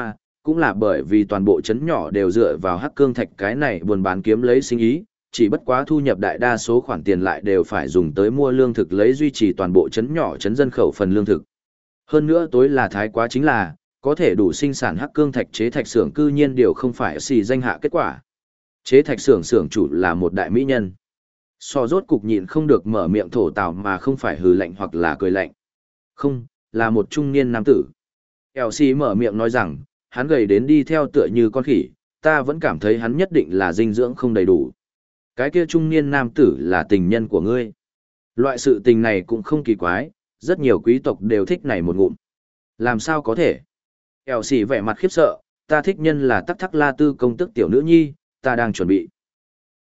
cũng là bởi vì toàn bộ trấn nhỏ đều dựa vào hắc cương thạch cái này buôn bán kiếm lấy sinh ý, chỉ bất quá thu nhập đại đa số khoản tiền lại đều phải dùng tới mua lương thực lấy duy trì toàn bộ trấn nhỏ trấn dân khẩu phần lương thực. Hơn nữa tối là thái quá chính là, có thể đủ sinh sản hắc cương thạch chế thạch xưởng cư nhiên điều không phải xì danh hạ kết quả. Chế thạch xưởng xưởng chủ là một đại mỹ nhân. So rốt cục nhịn không được mở miệng thổ tào mà không phải hừ lạnh hoặc là cười lạnh. Không, là một trung niên nam tử. Elsie mở miệng nói rằng, hắn gầy đến đi theo tựa như con khỉ, ta vẫn cảm thấy hắn nhất định là dinh dưỡng không đầy đủ. Cái kia trung niên nam tử là tình nhân của ngươi. Loại sự tình này cũng không kỳ quái, rất nhiều quý tộc đều thích này một ngụm. Làm sao có thể? Elsie vẻ mặt khiếp sợ, ta thích nhân là tắc thắc la tư công tức tiểu nữ nhi, ta đang chuẩn bị.